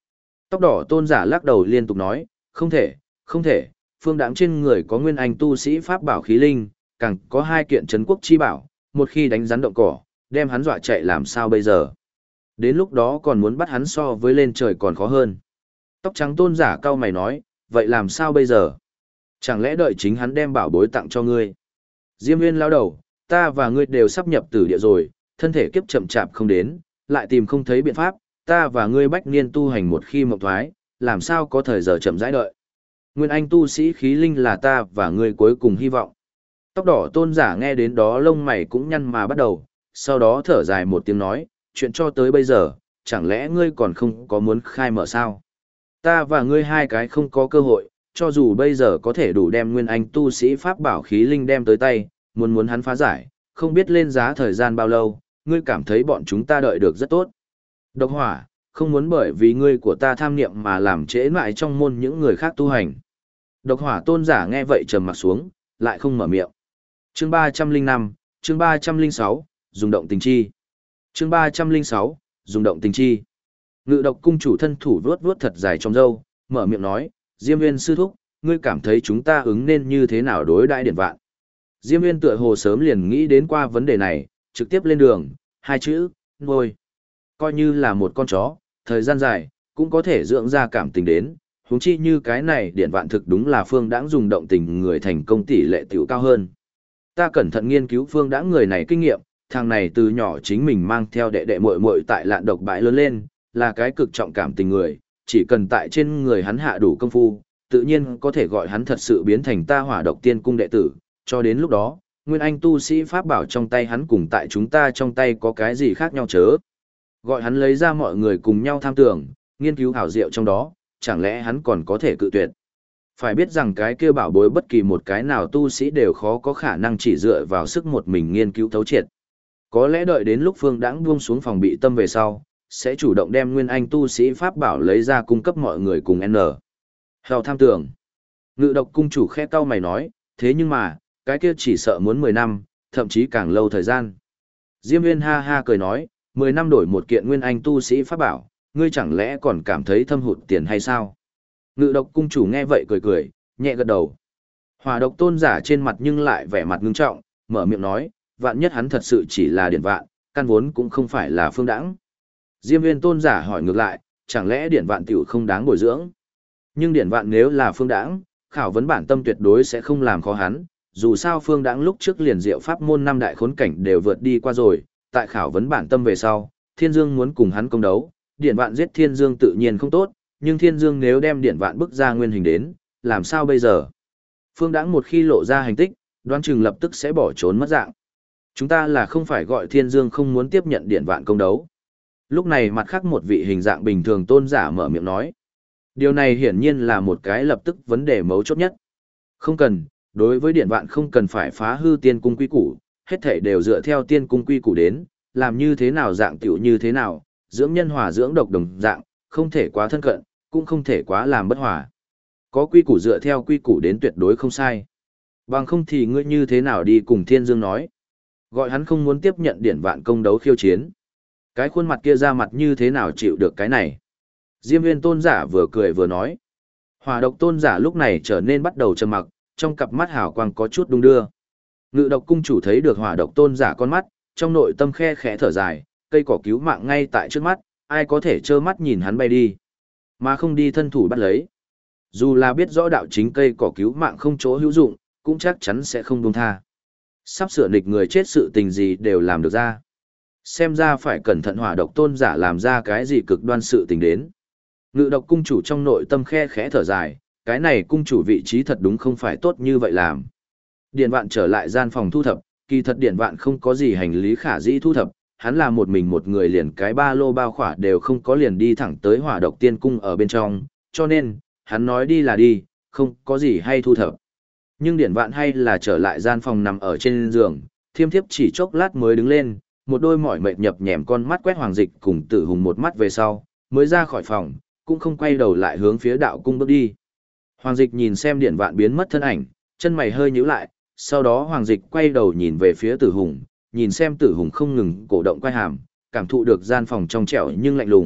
Tóc đỏ tôn giả lắc đầu liên tục nói, không thể, không thể, phương đãng trên người có nguyên anh tu sĩ pháp bảo khí linh, càng có 2 kiện trấn quốc chi bảo, một khi đánh rắn động cỏ, đem hắn dọa chạy làm sao bây giờ. Đến lúc đó còn muốn bắt hắn so với lên trời còn khó hơn. Tóc trắng tôn giả cau mày nói, vậy làm sao bây giờ? Chẳng lẽ đợi chính hắn đem bảo bối tặng cho ngươi? Diêm Nguyên lao đầu, ta và ngươi đều sắp nhập tử địa rồi, thân thể kiếp chậm chạp không đến, lại tìm không thấy biện pháp, ta và ngươi bách niên tu hành một khi mộng thoái, làm sao có thời giờ chậm rãi đợi. Nguyên anh tu sĩ khí linh là ta và ngươi cuối cùng hy vọng. Tóc đỏ tôn giả nghe đến đó lông mày cũng nhăn mà bắt đầu, sau đó thở dài một tiếng nói, chuyện cho tới bây giờ, chẳng lẽ ngươi còn không có muốn khai mở sao? Ta và ngươi 2 cái không có cơ hội, cho dù bây giờ có thể đủ đem nguyên anh tu sĩ pháp bảo khí linh đem tới tay, muốn hắn phá giải, không biết lên giá thời gian bao lâu, ngươi cảm thấy bọn chúng ta đợi được rất tốt. Độc hỏa, không muốn bởi vì ngươi của ta tham niệm mà làm trễ mãi trong môn những người khác tu hành. Độc hỏa tôn giả nghe vậy trầm mặt xuống, lại không mở miệng. Chương 305, chương 306, dùng động tình chi. Chương 306, dùng động tình chi. Ngự độc cung chủ thân thủ vuốt vuốt thật dài trong râu, mở miệng nói, Diêm Nguyên sư thúc, ngươi cảm thấy chúng ta ứng nên như thế nào đối đãi điển vạn. Diêm Nguyên tựa hồ sớm liền nghĩ đến qua vấn đề này, trực tiếp lên đường, 2 chữ, nuôi. Coi như là một con chó, thời gian dài, cũng có thể dưỡng ra cảm tình đến, huống chi như cái này điển vạn thực đúng là phương đãng dùng động tình người thành công tỷ lệ tiểu cao hơn. Ta cẩn thận nghiên cứu phương đãng người này kinh nghiệm, thằng này từ nhỏ chính mình mang theo đệ đệ muội muội tại lạn độc bãi lớn lên, là cái cực trọng cảm tình người, chỉ cần tại trên người hắn hạ đủ công phu, tự nhiên có thể gọi hắn thật sự biến thành ta hỏa độc tiên cung đệ tử, cho đến lúc đó, nguyên anh tu sĩ pháp bảo trong tay hắn cùng tại chúng ta trong tay có cái gì khác nhau chớ. Gọi hắn lấy ra mọi người cùng nhau tham tưởng, nghiên cứu hảo diệu trong đó, chẳng lẽ hắn còn có thể cự tuyệt. Phải biết rằng cái kia bảo bối bất kỳ một cái nào tu sĩ đều khó có khả năng chỉ dựa vào sức một mình nghiên cứu thấu triệt. Có lẽ đợi đến lúc phương đãng buông xuống phòng bị tâm về sau, sẽ chủ động đem nguyên anh tu sĩ pháp bảo lấy ra cung cấp mọi người cùng N. Hào tham tưởng. Ngự độc cung chủ khẽ cau mày nói, thế nhưng mà, cái kia chỉ sợ muốn 10 năm, thậm chí càng lâu thời gian. Diêm Nguyên ha ha cười nói, 10 năm đổi một kiện nguyên anh tu sĩ pháp bảo, ngươi chẳng lẽ còn cảm thấy thâm hụt tiền hay sao? Ngự độc cung chủ nghe vậy cười cười, nhẹ gật đầu. Hỏa độc tôn giả trên mặt nhưng lại vẻ mặt ngưng trọng, mở miệng nói, vạn nhất hắn thật sự chỉ là điển vạn, căn vốn cũng không phải là phương đãng. Diêm Nguyên tôn giả hỏi ngược lại, chẳng lẽ điển vạn tiểu không đáng bồi dưỡng? Nhưng điển vạn nếu là phương đãng, khảo vấn bản tâm tuyệt đối sẽ không làm khó hắn, dù sao phương đãng lúc trước liền diệu pháp môn 5 đại khốn cảnh đều vượt đi qua rồi, tại khảo vấn bản tâm về sau, Thiên Dương muốn cùng hắn công đấu, điển vạn giết Thiên Dương tự nhiên không tốt, nhưng Thiên Dương nếu đem điển vạn bức ra nguyên hình đến, làm sao bây giờ? Phương đãng một khi lộ ra hành tích, đoán chừng lập tức sẽ bỏ trốn mất dạng. Chúng ta là không phải gọi Thiên Dương không muốn tiếp nhận điển vạn công đấu. Lúc này mặt khác một vị hình dạng bình thường tôn giả mở miệng nói. Điều này hiển nhiên là một cái lập tức vấn đề mấu chốt nhất. Không cần, đối với điển vạn không cần phải phá hư tiên cung quy củ, hết thảy đều dựa theo tiên cung quy củ đến, làm như thế nào dạng tiểu như thế nào, dưỡng nhân hòa dưỡng độc đồng dạng, không thể quá thân cận, cũng không thể quá làm bất hòa. Có quy củ dựa theo quy củ đến tuyệt đối không sai. Bằng không thì ngươi như thế nào đi cùng Thiên Dương nói. Gọi hắn không muốn tiếp nhận điển vạn công đấu khiêu chiến. Cái khuôn mặt kia ra mặt như thế nào chịu được cái này. Diêm Nguyên tôn giả vừa cười vừa nói. Hỏa độc tôn giả lúc này trở nên bắt đầu trầm mặc, trong cặp mắt hào quang có chút đung đưa. Ngự độc cung chủ thấy được hỏa độc tôn giả con mắt, trong nội tâm khe khẽ thở dài, cây cỏ cứu mạng ngay tại trước mắt, ai có thể trơ mắt nhìn hắn bay đi, mà không đi thân thủ bắt lấy. Dù là biết rõ đạo chính cây cỏ cứu mạng không chỗ hữu dụng, cũng chắc chắn sẽ không buông tha. Sắp sửa nghịch người chết sự tình gì đều làm được ra. Xem ra phải cẩn thận hỏa độc tôn giả làm ra cái gì cực đoan sự tình đến. Ngự độc cung chủ trong nội tâm khe khẽ thở dài, cái này cung chủ vị trí thật đúng không phải tốt như vậy làm. Điển vạn trở lại gian phòng thu thập, kỳ thật điển vạn không có gì hành lý khả dĩ thu thập, hắn là một mình một người liền cái ba lô bao khỏa đều không có liền đi thẳng tới hỏa độc tiên cung ở bên trong, cho nên, hắn nói đi là đi, không có gì hay thu thập. Nhưng điển vạn hay là trở lại gian phòng nằm ở trên giường, thiêm thiếp chỉ chốc lát mới đứng lên, một đôi mỏi mệt nhập nhèm con mắt quét Hoàng Dịch cùng Tử Hùng một mắt về sau, mới ra khỏi phòng, cũng không quay đầu lại hướng phía đạo cung bước đi. Hoàng Dịch nhìn xem điển vạn biến mất thân ảnh, chân mày hơi nhíu lại, sau đó Hoàng Dịch quay đầu nhìn về phía Tử Hùng, nhìn xem Tử Hùng không ngừng cổ động quay hàm, cảm thụ được gian phòng trong trẻo nhưng lạnh lùng,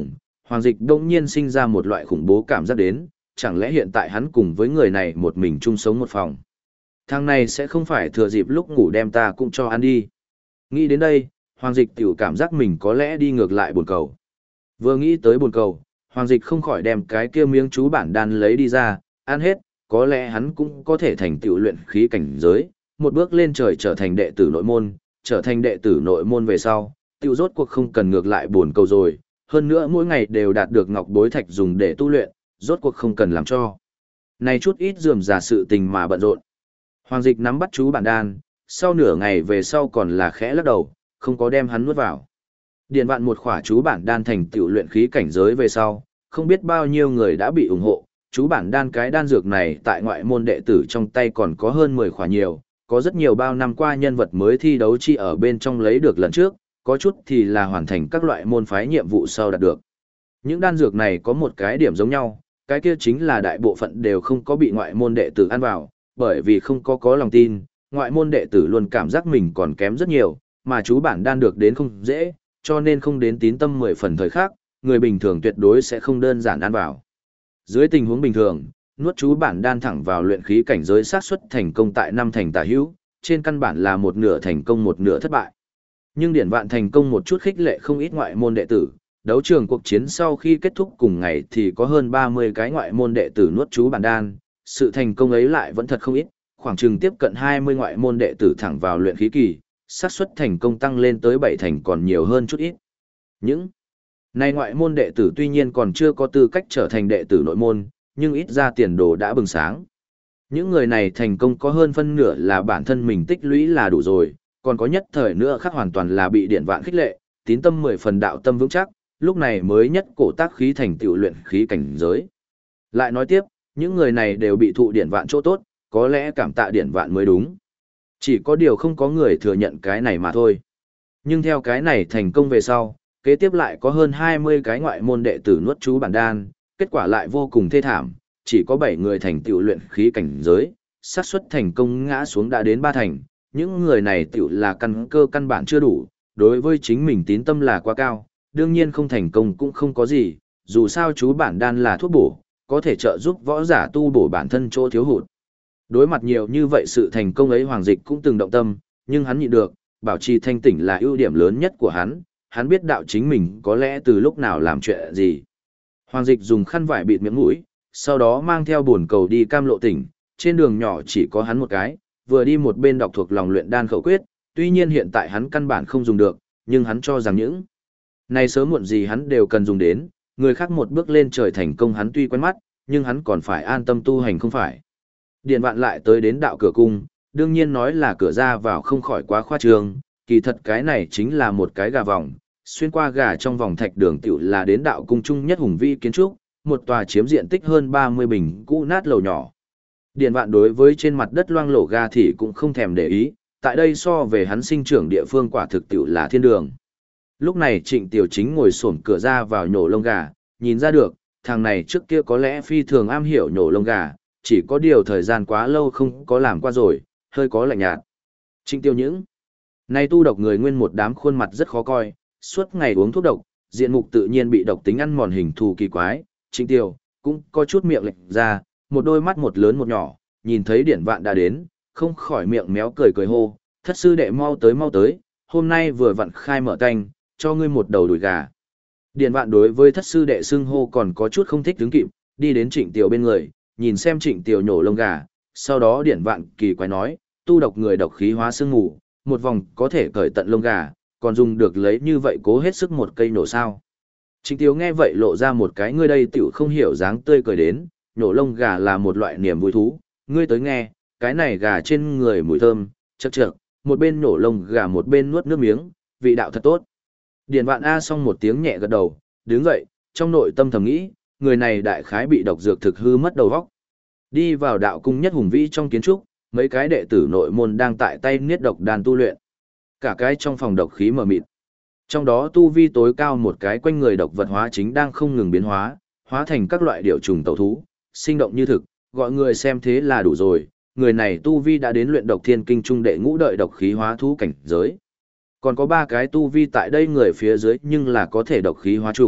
Hoàng Dịch đông nhiên sinh ra một loại khủng bố cảm giác đến, chẳng lẽ hiện tại hắn cùng với người này một mình chung sống một phòng. Thằng này sẽ không phải thừa dịp lúc ngủ đem ta cũng cho ăn đi. Nghĩ đến đây, Hoàng Dịch tiểu cảm giác mình có lẽ đi ngược lại bồn cầu. Vừa nghĩ tới bồn cầu, Hoàng Dịch không khỏi đem cái kia miếng chú bản đan lấy đi ra, ăn hết, có lẽ hắn cũng có thể thành tựu luyện khí cảnh giới, một bước lên trời trở thành đệ tử nội môn, trở thành đệ tử nội môn về sau, tựu rốt cuộc không cần ngược lại bồn cầu rồi, hơn nữa mỗi ngày đều đạt được ngọc bối thạch dùng để tu luyện, rốt cuộc không cần làm cho. Này chút ít rườm rà sự tình mà bận rộn. Hoàng Dịch nắm bắt chú bản đan, sau nửa ngày về sau còn là khẽ lắc đầu, không có đem hắn nuốt vào. Điền vạn một khỏa chú bản đan thành tựu luyện khí cảnh giới về sau, không biết bao nhiêu người đã bị ủng hộ, chú bản đan cái đan dược này tại ngoại môn đệ tử trong tay còn có hơn 10 khỏa nhiều, có rất nhiều bao năm qua nhân vật mới thi đấu chi ở bên trong lấy được lần trước, có chút thì là hoàn thành các loại môn phái nhiệm vụ sau đạt được. Những đan dược này có một cái điểm giống nhau, cái kia chính là đại bộ phận đều không có bị ngoại môn đệ tử ăn vào, bởi vì không có lòng tin, ngoại môn đệ tử luôn cảm giác mình còn kém rất nhiều, mà chú bản đan được đến không dễ, cho nên không đến tín tâm 10 phần thời khác, người bình thường tuyệt đối sẽ không đơn giản ăn vào. Dưới tình huống bình thường, nuốt chú bản đan thẳng vào luyện khí cảnh giới xác suất thành công tại 5 thành tả hữu, trên căn bản là một nửa thành công một nửa thất bại. Nhưng điển vạn thành công một chút khích lệ không ít ngoại môn đệ tử, đấu trường cuộc chiến sau khi kết thúc cùng ngày thì có hơn 30 cái ngoại môn đệ tử nuốt chú bản đan, sự thành công ấy lại vẫn thật không ít, khoảng chừng tiếp cận 20 ngoại môn đệ tử thẳng vào luyện khí kỳ, xác suất thành công tăng lên tới 7 thành còn nhiều hơn chút ít. Những này ngoại môn đệ tử tuy nhiên còn chưa có tư cách trở thành đệ tử nội môn, nhưng ít ra tiền đồ đã bừng sáng. Những người này thành công có hơn phân nửa là bản thân mình tích lũy là đủ rồi, còn có nhất thời nữa khác hoàn toàn là bị điển vạn khích lệ, tín tâm 10 phần đạo tâm vững chắc, lúc này mới nhất cổ tác khí thành tựu luyện khí cảnh giới. Lại nói tiếp, những người này đều bị thụ điển vạn chỗ tốt, có lẽ cảm tạ điển vạn mới đúng. Chỉ có điều không có người thừa nhận cái này mà thôi. Nhưng theo cái này thành công về sau, kế tiếp lại có hơn 20 cái ngoại môn đệ tử nuốt chú bản đan, kết quả lại vô cùng thê thảm, chỉ có 7 người thành tựu luyện khí cảnh giới, xác suất thành công ngã xuống đã đến 3 thành, những người này tựu là căn cơ căn bản chưa đủ, đối với chính mình tín tâm là quá cao, đương nhiên không thành công cũng không có gì, dù sao chú bản đan là thuốc bổ, có thể trợ giúp võ giả tu bổ bản thân chỗ thiếu hụt. Đối mặt nhiều như vậy sự thành công ấy Hoàng Dịch cũng từng động tâm, nhưng hắn nhịn được, bảo trì thanh tỉnh là ưu điểm lớn nhất của hắn biết đạo chính mình có lẽ từ lúc nào làm chuyện gì. Hoàng Dịch dùng khăn vải bịt miệng mũi, sau đó mang theo bồn cầu đi Cam Lộ tỉnh, trên đường nhỏ chỉ có hắn một cái, vừa đi một bên đọc thuộc lòng luyện đan khẩu quyết, tuy nhiên hiện tại hắn căn bản không dùng được, nhưng hắn cho rằng những này sớm muộn gì hắn đều cần dùng đến, người khác một bước lên trời thành công hắn tuy quen mắt, nhưng hắn còn phải an tâm tu hành không phải. Điền Vạn lại tới đến đạo cửa cung, đương nhiên nói là cửa ra vào không khỏi quá khoa trương, kỳ thật cái này chính là một cái gà vòng, xuyên qua gà trong vòng thạch đường tiểu là đến đạo cung trung nhất hùng vĩ kiến trúc, một tòa chiếm diện tích hơn 30 bình cũ nát lầu nhỏ. Điền Vạn đối với trên mặt đất loang lổ gà thì cũng không thèm để ý, tại đây so về hắn sinh trưởng địa phương quả thực tiểu là thiên đường. Lúc này Trịnh Tiểu Chính ngồi xổm cửa ra vào nhổ lông gà, nhìn ra được, thằng này trước kia có lẽ phi thường am hiểu nhổ lông gà, chỉ có điều thời gian quá lâu không có làm qua rồi, hơi có lạnh nhạt. Trịnh Tiêu những này tu độc người nguyên một đám khuôn mặt rất khó coi, suốt ngày uống thuốc độc, diện mục tự nhiên bị độc tính ăn mòn hình thù kỳ quái. Trịnh Tiêu cũng có chút miệng lệch ra, một đôi mắt một lớn một nhỏ, nhìn thấy Điển Vạn đã đến, không khỏi miệng méo cười cười hô, thất sư đệ mau tới, hôm nay vừa vặn khai mở canh, cho ngươi một đầu đùi gà. Điển Vạn đối với thất sư đệ xưng hô còn có chút không thích đứng kịp, đi đến Trịnh Tiêu bên người, nhìn xem Trịnh Tiêu nhổ lông gà, sau đó Điển Vạn kỳ quái nói, tu độc người độc khí hóa xương ngủ, một vòng có thể cởi tận lông gà, còn dùng được lấy như vậy cố hết sức một cây nổ sao. Trịnh Tiêu nghe vậy lộ ra một cái ngươi đây tiểu không hiểu dáng tươi cười đến, nhổ lông gà là một loại niềm vui thú, ngươi tới nghe, cái này gà trên người mùi thơm, chậc, một bên nhổ lông gà một bên nuốt nước miếng, vị đạo thật tốt. Điển Vạn A xong một tiếng nhẹ gật đầu, đứng dậy, trong nội tâm thầm nghĩ, người này đại khái bị độc dược thực hư mất đầu óc. Đi vào đạo cung nhất hùng vĩ trong kiến trúc, mấy cái đệ tử nội môn đang tại tay niết độc đan tu luyện. Cả cái trong phòng độc khí mờ mịt. Trong đó tu vi tối cao một cái quanh người độc vật hóa chính đang không ngừng biến hóa, hóa thành các loại điểu trùng tẩu thú, sinh động như thực, gọi người xem thế là đủ rồi. Người này tu vi đã đến luyện độc thiên kinh trung đệ ngũ đợi độc khí hóa thú cảnh giới. Còn có 3 cái tu vi tại đây người phía dưới nhưng là có thể độc khí hóa trùng,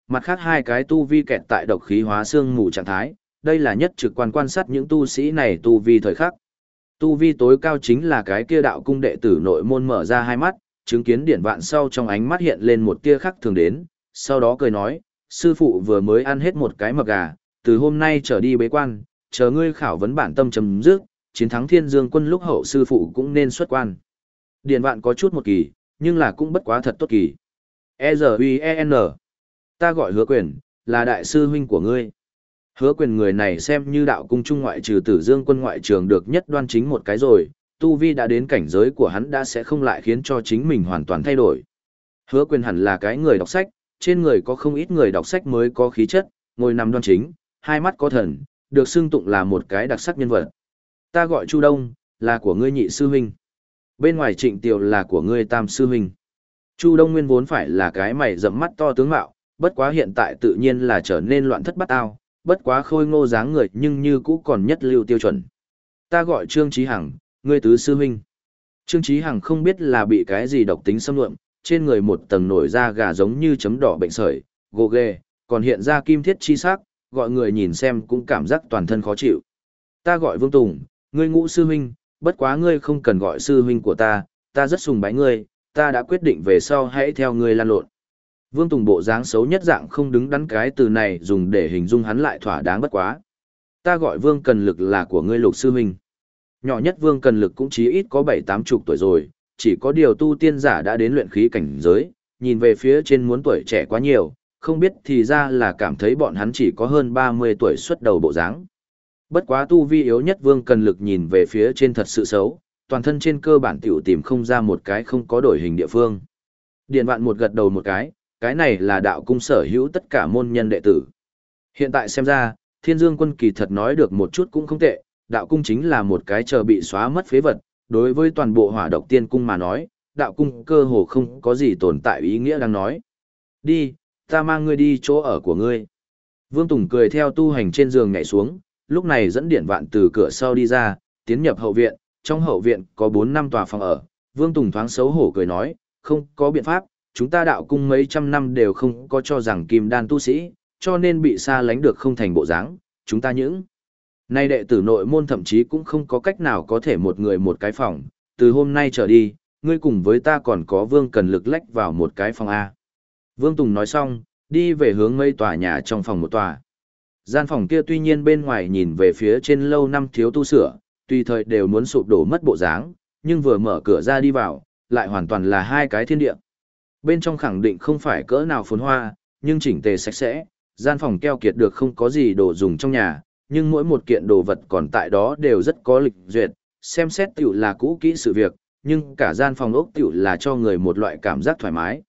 Mặt khác hai cái tu vi kẹt tại độc khí hóa xương mù trạng thái, đây là nhất trực quan sát những tu sĩ này tu vi thời khắc. Tu vi tối cao chính là cái kia đạo cung đệ tử nội môn mở ra hai mắt, chứng kiến Điển Vạn sau trong ánh mắt hiện lên một tia khắc thường đến, sau đó cười nói, sư phụ vừa mới ăn hết một cái mập gà, từ hôm nay trở đi bế quan, chờ ngươi khảo vấn bản tâm chấm dứt, chiến thắng Thiên Dương quân lúc hậu sư phụ cũng nên xuất quan. Điển Vạn có chút một kỳ, nhưng là cũng bất quá thật tốt kỳ. E-Z-U-E-N. Ta gọi Hứa Quyền, là đại sư huynh của ngươi. Hứa Quyền người này xem như đạo cung trung ngoại trừ Tử Dương quân ngoại trường được nhất đoan chính một cái rồi, tu vi đã đến cảnh giới của hắn đã sẽ không lại khiến cho chính mình hoàn toàn thay đổi. Hứa Quyền hẳn là cái người đọc sách, trên người có không ít người đọc sách mới có khí chất, ngồi nằm đoan chính, hai mắt có thần, được xưng tụng là một cái đặc sắc nhân vật. Ta gọi Chu Đông, là của ngươi nhị sư huynh. Bên ngoài Trịnh Tiều là của ngươi tam sư huynh. Chu Đông nguyên vốn phải là cái mày rậm mắt to tướng mạo, bất quá hiện tại tự nhiên là trở nên loạn thất bát ao, bất quá khôi ngô dáng người nhưng như cũ còn nhất lưu tiêu chuẩn. Ta gọi Trương Chí Hằng, ngươi tứ sư huynh. Trương Chí Hằng không biết là bị cái gì độc tính xâm lượm, trên người một tầng nổi da gà giống như chấm đỏ bệnh sởi, gồ ghê, còn hiện ra kim thiết chi sắc, gọi người nhìn xem cũng cảm giác toàn thân khó chịu. Ta gọi Vương Tùng, ngươi ngũ sư huynh, bất quá ngươi không cần gọi sư huynh của ta rất sùng bái ngươi, ta đã quyết định về sau hãy theo ngươi lan lộn. Vương Tùng bộ dáng xấu nhất dạng không đứng đắn cái từ này dùng để hình dung hắn lại thỏa đáng bất quá. Ta gọi Vương Cần Lực là của ngươi lục sư huynh. Nhỏ nhất Vương Cần Lực cũng chí ít có 7-80 tuổi rồi, chỉ có điều tu tiên giả đã đến luyện khí cảnh giới, nhìn về phía trên muốn tuổi trẻ quá nhiều, không biết thì ra là cảm thấy bọn hắn chỉ có hơn 30 tuổi xuất đầu bộ dáng. Bất quá tu vi yếu nhất Vương Cần Lực nhìn về phía trên thật sự xấu, toàn thân trên cơ bản tiểu tìm không ra một cái không có đổi hình địa phương. Điền Vạn một gật đầu một cái này là đạo cung sở hữu tất cả môn nhân đệ tử. Hiện tại xem ra, Thiên Dương quân kỳ thật nói được một chút cũng không tệ, đạo cung chính là một cái chờ bị xóa mất phế vật, đối với toàn bộ Hỏa Độc Tiên cung mà nói, đạo cung cơ hồ không có gì tồn tại ý nghĩa đang nói. Đi, ta mang ngươi đi chỗ ở của ngươi. Vương Tùng cười theo tu hành trên giường nhảy xuống, lúc này dẫn Điển Vạn từ cửa sau đi ra, tiến nhập hậu viện, trong hậu viện có 4-5 tòa phòng ở. Vương Tùng thoáng xấu hổ cười nói, không có biện pháp, chúng ta đạo cung mấy trăm năm đều không có cho rằng kim đan tu sĩ, cho nên bị xa lánh được không thành bộ dáng. Chúng ta những nay đệ tử nội môn thậm chí cũng không có cách nào có thể một người một cái phòng, từ hôm nay trở đi, ngươi cùng với ta còn có Vương Cần Lực lách vào một cái phòng A. Vương Tùng nói xong, đi về hướng mấy tòa nhà trong phòng một tòa. Gian phòng kia tuy nhiên bên ngoài nhìn về phía trên lâu năm thiếu tu sửa, tùy thời đều muốn sụp đổ mất bộ dáng, nhưng vừa mở cửa ra đi vào, lại hoàn toàn là hai cái thiên địa. Bên trong khẳng định không phải cỡ nào phồn hoa, nhưng chỉnh tề sạch sẽ, gian phòng keo kiệt được không có gì đồ dùng trong nhà, nhưng mỗi một kiện đồ vật còn tại đó đều rất có lịch duyệt, xem xét tiểu là cũ kỹ sự việc, nhưng cả gian phòng ốc tiểu là cho người một loại cảm giác thoải mái,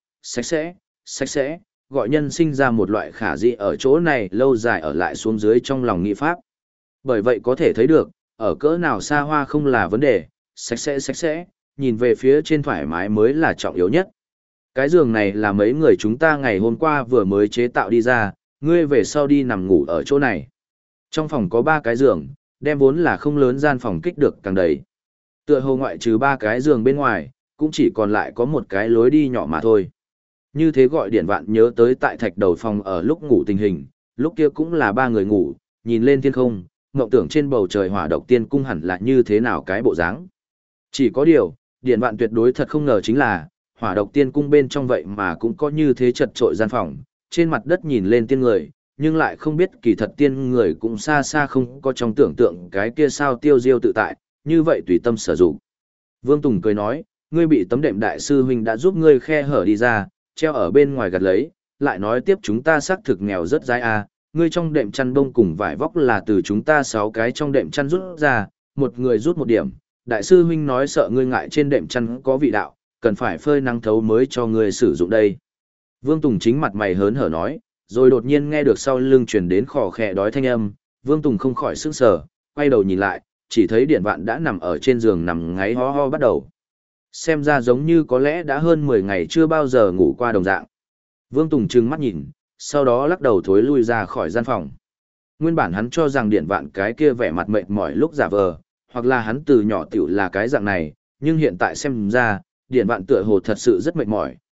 sạch sẽ, gọi nhân sinh ra một loại khả dĩ ở chỗ này lâu dài ở lại xuống dưới trong lòng nghị pháp. Bởi vậy có thể thấy được, ở cỡ nào xa hoa không là vấn đề, sạch sẽ, nhìn về phía trên thoải mái mới là trọng yếu nhất. Cái giường này là mấy người chúng ta ngày hôm qua vừa mới chế tạo đi ra, ngươi về sau đi nằm ngủ ở chỗ này. Trong phòng có 3 cái giường, đem vốn là không lớn gian phòng kích được càng đầy. Tựa hồ ngoại trừ 3 cái giường bên ngoài, cũng chỉ còn lại có một cái lối đi nhỏ mà thôi. Như thế gọi Điển Vạn nhớ tới tại thạch đầu phòng ở lúc ngủ tình hình, lúc kia cũng là 3 người ngủ, nhìn lên thiên không, mộng tưởng trên bầu trời Hỏa Độc Tiên cung hẳn là như thế nào cái bộ dáng. Chỉ có điều, Điển Vạn tuyệt đối thật không ngờ chính là, Hỏa Độc Tiên cung bên trong vậy mà cũng có như thế chật trội gian phòng, trên mặt đất nhìn lên tiên người, nhưng lại không biết kỳ thật tiên người cũng xa xa không có trong tưởng tượng cái kia sao tiêu diêu tự tại, như vậy tùy tâm sử dụng. Vương Tùng cười nói, ngươi bị tấm đệm đại sư huynh đã giúp ngươi khe hở đi ra, treo ở bên ngoài gặt lấy, lại nói tiếp chúng ta xác thực nghèo rất dai ngươi trong đệm chăn bông cùng vải vóc là từ chúng ta 6 cái trong đệm chăn rút ra, một người rút một điểm, đại sư huynh nói sợ ngươi ngại trên đệm chăn có vị đạo, cần phải phơi nắng thấu mới cho ngươi sử dụng đây. Vương Tùng chính mặt mày hớn hở nói, rồi đột nhiên nghe được sau lưng truyền đến khò khè đói thanh âm, Vương Tùng không khỏi sững sờ, quay đầu nhìn lại, chỉ thấy Điển Vạn đã nằm ở trên giường nằm ngáy ho ho bắt đầu. Xem ra giống như có lẽ đã hơn 10 ngày chưa bao giờ ngủ qua đồng dạng. Vương Tùng trừng mắt nhìn, sau đó lắc đầu thối lui ra khỏi gian phòng. Nguyên bản hắn cho rằng Điển Vạn cái kia vẻ mặt mệt mỏi lúc giả vờ, hoặc là hắn từ nhỏ tiểu là cái dạng này, nhưng hiện tại xem ra, Điển Vạn tựa hồ thật sự rất mệt mỏi,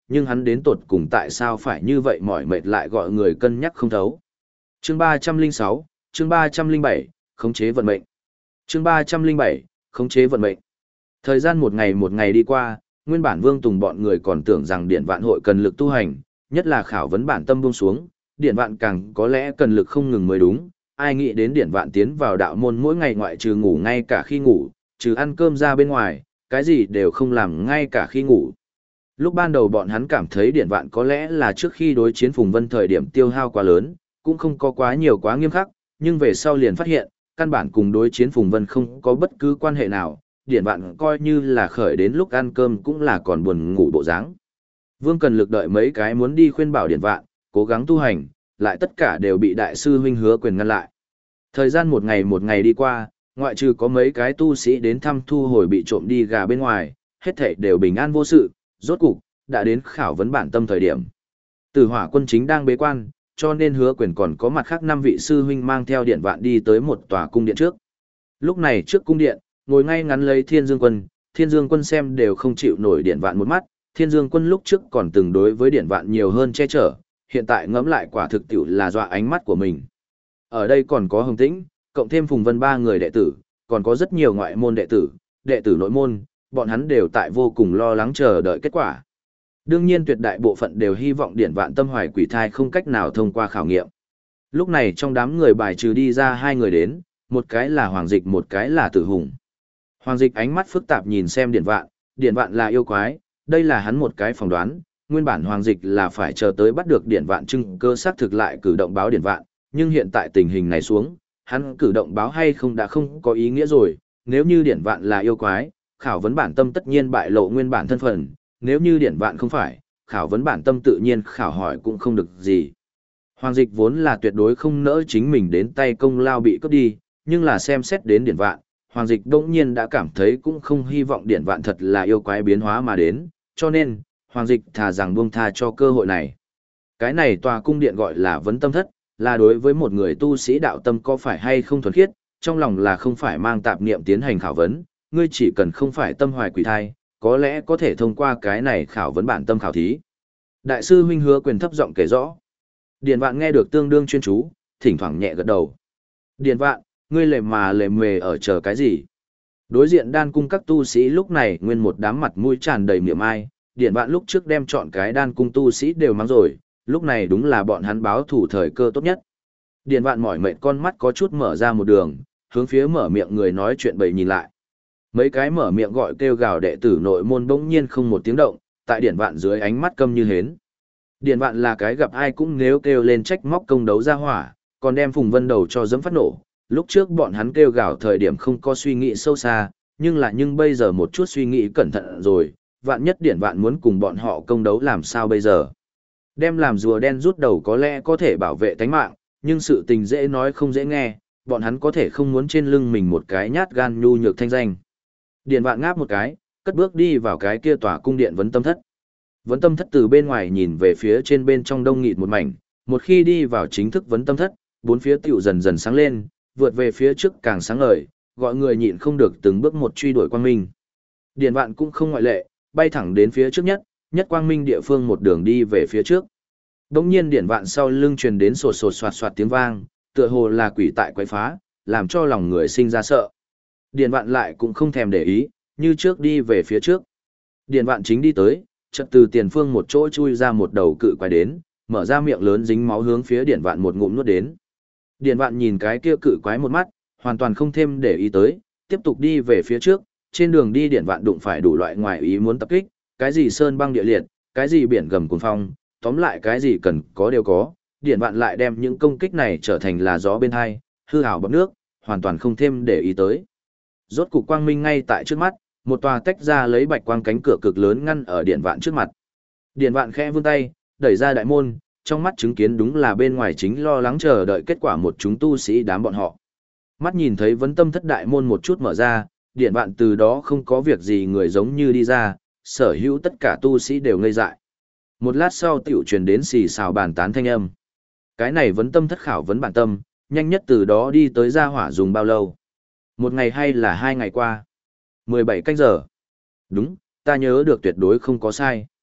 nhưng hắn đến tột cùng tại sao phải như vậy mỏi mệt lại gọi người cân nhắc không thấu. Chương 306, chương 307, khống chế vận mệnh. Chương 307, khống chế vận mệnh. Thời gian một ngày đi qua, nguyên bản Vương Tùng bọn người còn tưởng rằng Điện Vạn hội cần lực tu hành, nhất là khảo vấn bản tâm buông xuống, Điện Vạn càng có lẽ cần lực không ngừng mới đúng. Ai nghĩ đến Điện Vạn tiến vào đạo môn mỗi ngày ngoại trừ ngủ ngay cả khi ngủ, trừ ăn cơm ra bên ngoài, cái gì đều không làm ngay cả khi ngủ. Lúc ban đầu bọn hắn cảm thấy Điện Vạn có lẽ là trước khi đối chiến Phùng Vân thời điểm tiêu hao quá lớn, cũng không có quá nhiều quá nghiêm khắc, nhưng về sau liền phát hiện, căn bản cùng đối chiến Phùng Vân không có bất cứ quan hệ nào, Điện Vạn coi như là khởi đến lúc ăn cơm cũng là còn buồn ngủ bộ dáng. Vương Cần Lực đợi mấy cái muốn đi khuyên bảo Điện Vạn, cố gắng tu hành, lại tất cả đều bị đại sư huynh Hứa Quyền ngăn lại. Thời gian một ngày đi qua, ngoại trừ có mấy cái tu sĩ đến thăm thu hồi bị trộm đi gà bên ngoài, hết thảy đều bình an vô sự, rốt cục đã đến khảo vấn bản tâm thời điểm. Tử Hỏa Quân chính đang bế quan, cho nên Hứa Quyền còn có mặt khác 5 vị sư huynh mang theo Điện Vạn đi tới một tòa cung điện trước. Lúc này trước cung điện, ngồi ngay ngắn lấy Thiên Dương Quân xem đều không chịu nổi Điện Vạn một mắt, Thiên Dương Quân lúc trước còn từng đối với Điện Vạn nhiều hơn che chở, hiện tại ngẫm lại quả thực tiểu là dọa ánh mắt của mình. Ở đây còn có Hồng Tĩnh, cộng thêm Phùng Vân 3 người đệ tử, còn có rất nhiều ngoại môn đệ tử nội môn, bọn hắn đều tại vô cùng lo lắng chờ đợi kết quả. Đương nhiên tuyệt đại bộ phận đều hy vọng Điện Vạn tâm hoài quỷ thai không cách nào thông qua khảo nghiệm. Lúc này trong đám người bài trừ đi ra 2 người đến, một cái là Hoàng Dịch, một cái là Tử Hùng. Hoàng Dịch ánh mắt phức tạp nhìn xem Điện Vạn là yêu quái, đây là hắn một cái phỏng đoán, nguyên bản Hoàng Dịch là phải chờ tới bắt được Điện Vạn chứng cơ xác thực lại cử động báo Điện Vạn, nhưng hiện tại tình hình này xuống, hắn cử động báo hay không đã không có ý nghĩa rồi, nếu như Điện Vạn là yêu quái, khảo vấn bản tâm tất nhiên bại lộ nguyên bản thân phận, nếu như Điện Vạn không phải, khảo vấn bản tâm tự nhiên khảo hỏi cũng không được gì. Hoàng Dịch vốn là tuyệt đối không nỡ chính mình đến tay công lao bị cướp đi, nhưng là xem xét đến Điện Vạn, Hoàng Dịch đỗng nhiên đã cảm thấy cũng không hy vọng Điện Vạn thật là yêu quái biến hóa mà đến, cho nên, Hoàng Dịch thà rằng buông tha cho cơ hội này. Cái này tòa cung điện gọi là Vấn Tâm Thất, là đối với một người tu sĩ đạo tâm có phải hay không thuần khiết, trong lòng là không phải mang tạp niệm tiến hành khảo vấn, ngươi chỉ cần không phải tâm hoài quỷ thai, có lẽ có thể thông qua cái này khảo vấn bản tâm khảo thí. Đại sư huynh Hứa Quyền thấp giọng kể rõ. Điện Vạn nghe được tương đương chuyên chú, thỉnh thoảng nhẹ gật đầu. Điện Vạn, ngươi lề mề ở chờ cái gì? Đối diện đan cung các tu sĩ lúc này nguyên một đám mặt mũi tràn đầy miệng ai, Điện Vạn lúc trước đem chọn cái đan cung tu sĩ đều mắng rồi, lúc này đúng là bọn hắn báo thủ thời cơ tốt nhất. Điện Vạn mỏi mệt con mắt có chút mở ra một đường, hướng phía mở miệng người nói chuyện bầy nhìn lại. Mấy cái mở miệng gọi kêu gào đệ tử nội môn bỗng nhiên không một tiếng động, tại Điện Vạn dưới ánh mắt câm như hến. Điện Vạn là cái gặp ai cũng nếu kêu lên trách móc công đấu ra hỏa, còn đem Phùng Vân đầu cho dẫm phát nổ. Lúc trước bọn hắn kêu gào thời điểm không có suy nghĩ sâu xa, nhưng bây giờ một chút suy nghĩ cẩn thận rồi, vạn nhất Điện Vạn muốn cùng bọn họ công đấu làm sao bây giờ. Đem làm rùa đen rút đầu có lẽ có thể bảo vệ tánh mạng, nhưng sự tình dễ nói không dễ nghe, bọn hắn có thể không muốn trên lưng mình một cái nhát gan nhu nhược thanh danh. Điện Vạn ngáp một cái, cất bước đi vào cái kia tòa cung điện Vấn Tâm Thất. Vấn Tâm Thất từ bên ngoài nhìn về phía trên bên trong đông nghịt một mảnh, một khi đi vào chính thức Vấn Tâm Thất, bốn phía tiểu dần dần sáng lên, vượt về phía trước càng sáng ngời, gọi người nhịn không được từng bước một truy đuổi quang minh. Điện Vạn cũng không ngoại lệ, bay thẳng đến phía trước nhất quang minh địa phương một đường đi về phía trước. Đống nhiên Điện Vạn sau lưng truyền đến sột sột soạt soạt tiếng vang, tựa hồ là quỷ tại quấy phá, làm cho lòng người sinh ra sợ. Điện Vạn lại cũng không thèm để ý, như trước đi về phía trước. Điện Vạn chính đi tới, chợt từ tiền phương một chỗ chui ra một đầu cự quái đến, mở ra miệng lớn dính máu hướng phía Điện Vạn một ngụm nuốt đến. Điện Vạn nhìn cái kia cự quái một mắt, hoàn toàn không thêm để ý tới, tiếp tục đi về phía trước. Trên đường đi Điện Vạn đụng phải đủ loại ngoài ý muốn tập kích, cái gì sơn băng địa liệt, cái gì biển gầm cuồng phong, tóm lại cái gì cần có đều có. Điện Vạn lại đem những công kích này trở thành là gió bên hai, hư ảo bọt nước, hoàn toàn không thêm để ý tới. Rốt cục quang minh ngay tại trước mắt, một tòa tách ra lấy bạch quang cánh cửa cực lớn ngăn ở Điện Vạn trước mặt. Điện Vạn khẽ vươn tay, đẩy ra đại môn, trong mắt chứng kiến đúng là bên ngoài chính lo lắng chờ đợi kết quả một chúng tu sĩ đám bọn họ. Mắt nhìn thấy Vấn Tâm Thất đại môn một chút mở ra, Điện Vạn từ đó không có việc gì người giống như đi ra, sở hữu tất cả tu sĩ đều ngây dại. Một lát sau tiểu truyền đến xì xào bàn tán thanh âm. Cái này Vấn Tâm Thất khảo vấn bản tâm, nhanh nhất từ đó đi tới gia hỏa dùng bao lâu? 1 ngày hay là 2 ngày qua? 17 canh giờ. Đúng, ta nhớ được tuyệt đối không có sai.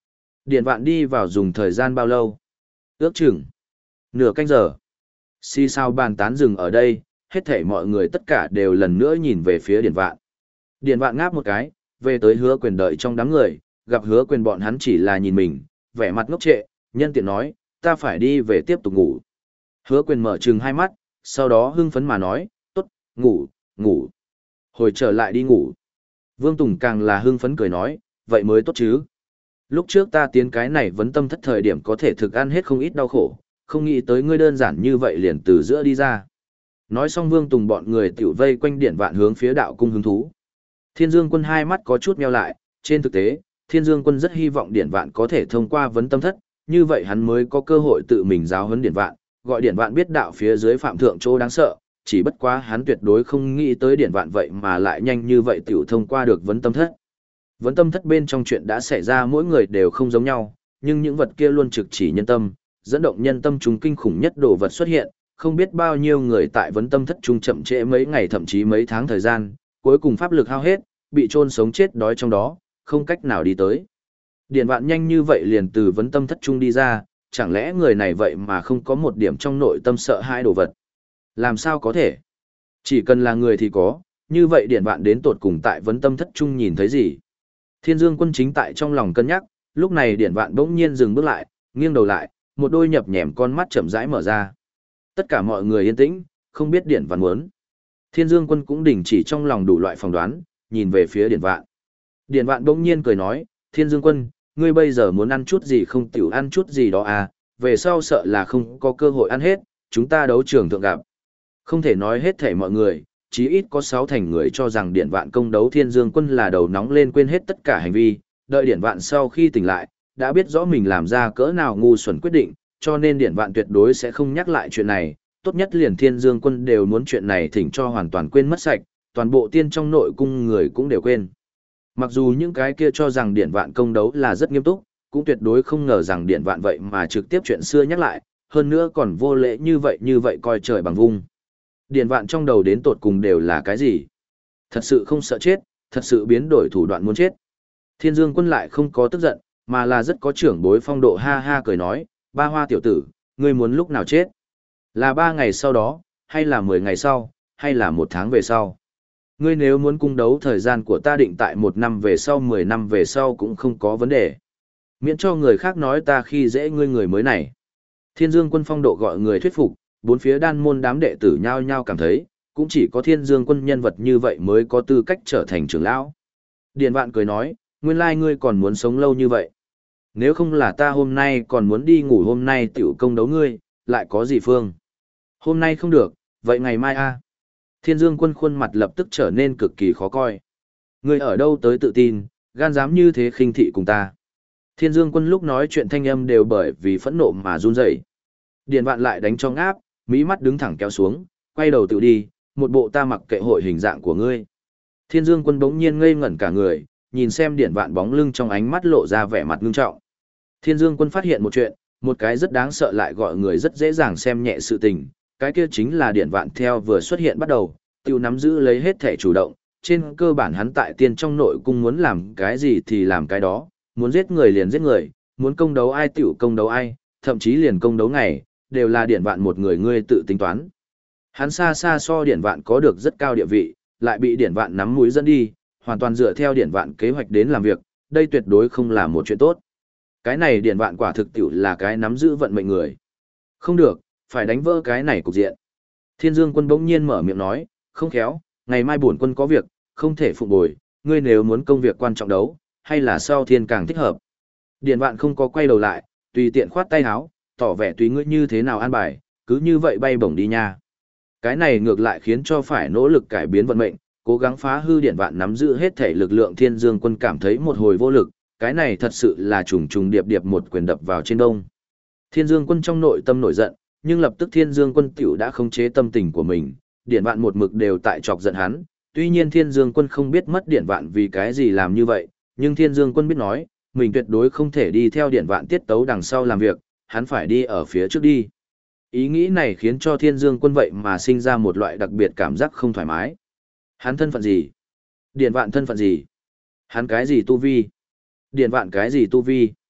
Điện vạn đi vào dùng thời gian bao lâu? Ước chừng nửa canh giờ. Xì sao bàn tán dừng ở đây, hết thảy mọi người tất cả đều lần nữa nhìn về phía điện vạn. Điện vạn ngáp một cái, về tới Hứa Quyền đợi trong đám người, gặp Hứa Quyền bọn hắn chỉ là nhìn mình, vẻ mặt ngốc trệ, nhân tiện nói, ta phải đi về tiếp tục ngủ. Hứa Quyền mở trừng hai mắt, sau đó hưng phấn mà nói, tốt, ngủ, ngủ. Hồi trở lại đi ngủ. Vương Tùng càng là hưng phấn cười nói, vậy mới tốt chứ. Lúc trước ta tiến cái này vấn tâm thất thời điểm có thể thực ăn hết không ít đau khổ, không nghĩ tới ngươi đơn giản như vậy liền từ giữa đi ra. Nói xong Vương Tùng bọn người tiểu vây quanh điện vạn hướng phía đạo cung hứng thú. Thiên Dương Quân hai mắt có chút meo lại, trên thực tế, Thiên Dương Quân rất hy vọng điện vạn có thể thông qua vấn tâm thất, như vậy hắn mới có cơ hội tự mình giáo huấn điện vạn, gọi điện vạn biết đạo phía dưới phạm thượng chỗ đáng sợ, chỉ bất quá hắn tuyệt đối không nghĩ tới điện vạn vậy mà lại nhanh như vậy tiểu thông qua được vấn tâm thất. Vấn tâm thất bên trong chuyện đã xảy ra mỗi người đều không giống nhau, nhưng những vật kia luôn trực chỉ nhân tâm, dẫn động nhân tâm chúng kinh khủng nhất đồ vật xuất hiện, không biết bao nhiêu người tại vấn tâm thất trung chậm trễ mấy ngày thậm chí mấy tháng thời gian, cuối cùng pháp lực hao hết, bị chôn sống chết đói trong đó, không cách nào đi tới. Điện vạn nhanh như vậy liền từ vấn tâm thất trung đi ra, chẳng lẽ người này vậy mà không có một điểm trong nội tâm sợ hãi đồ vật? Làm sao có thể? Chỉ cần là người thì có, như vậy điện vạn đến tột cùng tại vấn tâm thất trung nhìn thấy gì? Thiên Dương Quân chính tại trong lòng cân nhắc, lúc này điện vạn bỗng nhiên dừng bước lại, nghiêng đầu lại, một đôi nhập nhèm con mắt chậm rãi mở ra. Tất cả mọi người yên tĩnh, không biết điện vạn muốn. Thiên Dương Quân cũng đình chỉ trong lòng đủ loại phỏng đoán, nhìn về phía điện vạn. Điện vạn bỗng nhiên cười nói, Thiên Dương Quân, ngươi bây giờ muốn ăn chút gì không tiểu ăn chút gì đó à, về sau sợ là không có cơ hội ăn hết, chúng ta đấu trường thượng gặp. Không thể nói hết thể mọi người, chí ít có 6 thành người cho rằng điện vạn công đấu Thiên Dương Quân là đầu nóng lên quên hết tất cả hành vi, đợi điện vạn sau khi tỉnh lại, đã biết rõ mình làm ra cỡ nào ngu xuẩn quyết định, cho nên điện vạn tuyệt đối sẽ không nhắc lại chuyện này, tốt nhất liền Thiên Dương Quân đều muốn chuyện này thỉnh cho hoàn toàn quên mất sạch, toàn bộ tiên trong nội cung người cũng đều quên. Mặc dù những cái kia cho rằng điện vạn công đấu là rất nghiêm túc, cũng tuyệt đối không ngờ rằng điện vạn vậy mà trực tiếp chuyện xưa nhắc lại, hơn nữa còn vô lễ như vậy coi trời bằng vung. Điện vạn trong đầu đến tột cùng đều là cái gì? Thật sự không sợ chết, thật sự biến đổi thủ đoạn muốn chết. Thiên Dương Quân lại không có tức giận, mà là rất có trưởng bối phong độ ha ha cười nói, ba hoa tiểu tử, ngươi muốn lúc nào chết? Là 3 ngày sau đó, hay là 10 ngày sau, hay là 1 tháng về sau? Ngươi nếu muốn cung đấu thời gian của ta định tại 1 năm về sau 10 năm về sau cũng không có vấn đề. Miễn cho người khác nói ta khi dễ ngươi người mới này. Thiên Dương Quân phong độ gọi người thuyết phục, bốn phía đan môn đám đệ tử nhao nhao cảm thấy, cũng chỉ có Thiên Dương Quân nhân vật như vậy mới có tư cách trở thành trưởng lão. Điền Vạn cười nói, nguyên lai ngươi còn muốn sống lâu như vậy. Nếu không là ta hôm nay còn muốn đi ngủ hôm nay tiểu công đấu ngươi, lại có gì phương? Hôm nay không được, vậy ngày mai a? Thiên Dương Quân khuôn mặt lập tức trở nên cực kỳ khó coi. Ngươi ở đâu tới tự tin, gan dám như thế khinh thị cùng ta? Thiên Dương Quân lúc nói chuyện thanh âm đều bởi vì phẫn nộ mà run rẩy. Điền Vạn lại đánh cho ngáp, mí mắt đứng thẳng kéo xuống, quay đầu tự đi, một bộ ta mặc kệ hội hình dạng của ngươi. Thiên Dương Quân bỗng nhiên ngây ngẩn cả người, nhìn xem Điền Vạn bóng lưng trong ánh mắt lộ ra vẻ mặt ngưng trọng. Thiên Dương Quân phát hiện một chuyện, một cái rất đáng sợ lại gọi người rất dễ dàng xem nhẹ sự tình, cái kia chính là Điền Vạn theo vừa xuất hiện bắt đầu, tiêu nắm giữ lấy hết thể chủ động, trên cơ bản hắn tại tiên trong nội cung muốn làm cái gì thì làm cái đó, muốn giết người liền giết người, muốn công đấu ai tiểu công đấu ai, thậm chí liền công đấu ngày, đều là Điền Vạn một người ngươi tự tính toán. Hắn xa xa so Điền Vạn có được rất cao địa vị, lại bị Điền Vạn nắm mũi dẫn đi, hoàn toàn dựa theo Điền Vạn kế hoạch đến làm việc, đây tuyệt đối không là một chuyện tốt. Cái này Điền Vạn quả thực tiểu là cái nắm giữ vận mệnh người. Không được, phải đánh vỡ cái này cục diện. Thiên Dương Quân bỗng nhiên mở miệng nói, không khéo, ngày mai bổn quân có việc, không thể phụ bồi, ngươi nếu muốn công việc quan trọng đấu, hay là sau thiên càng thích hợp. Điền Vạn không có quay đầu lại, tùy tiện khoát tay áo, tỏ vẻ tùy ngươi như thế nào an bài, cứ như vậy bay bổng đi nha. Cái này ngược lại khiến cho phải nỗ lực cải biến vận mệnh, cố gắng phá hư Điền Vạn nắm giữ hết thể lực lượng Thiên Dương Quân cảm thấy một hồi vô lực, cái này thật sự là trùng trùng điệp điệp một quyền đập vào trên đông. Thiên Dương Quân trong nội tâm nổi giận, nhưng lập tức Thiên Dương Quân tiểu đã khống chế tâm tình của mình, Điền Vạn một mực đều tại chọc giận hắn, tuy nhiên Thiên Dương Quân không biết mất Điền Vạn vì cái gì làm như vậy, nhưng Thiên Dương Quân biết nói, mình tuyệt đối không thể đi theo Điền Vạn tiết tấu đằng sau làm việc, hắn phải đi ở phía trước đi. Ý nghĩ này khiến cho Thiên Dương Quân vậy mà sinh ra một loại đặc biệt cảm giác không thoải mái. Hắn thân phận gì? Điền Vạn thân phận gì? Hắn cái gì tu vi? Điền Vạn cái gì tu vi?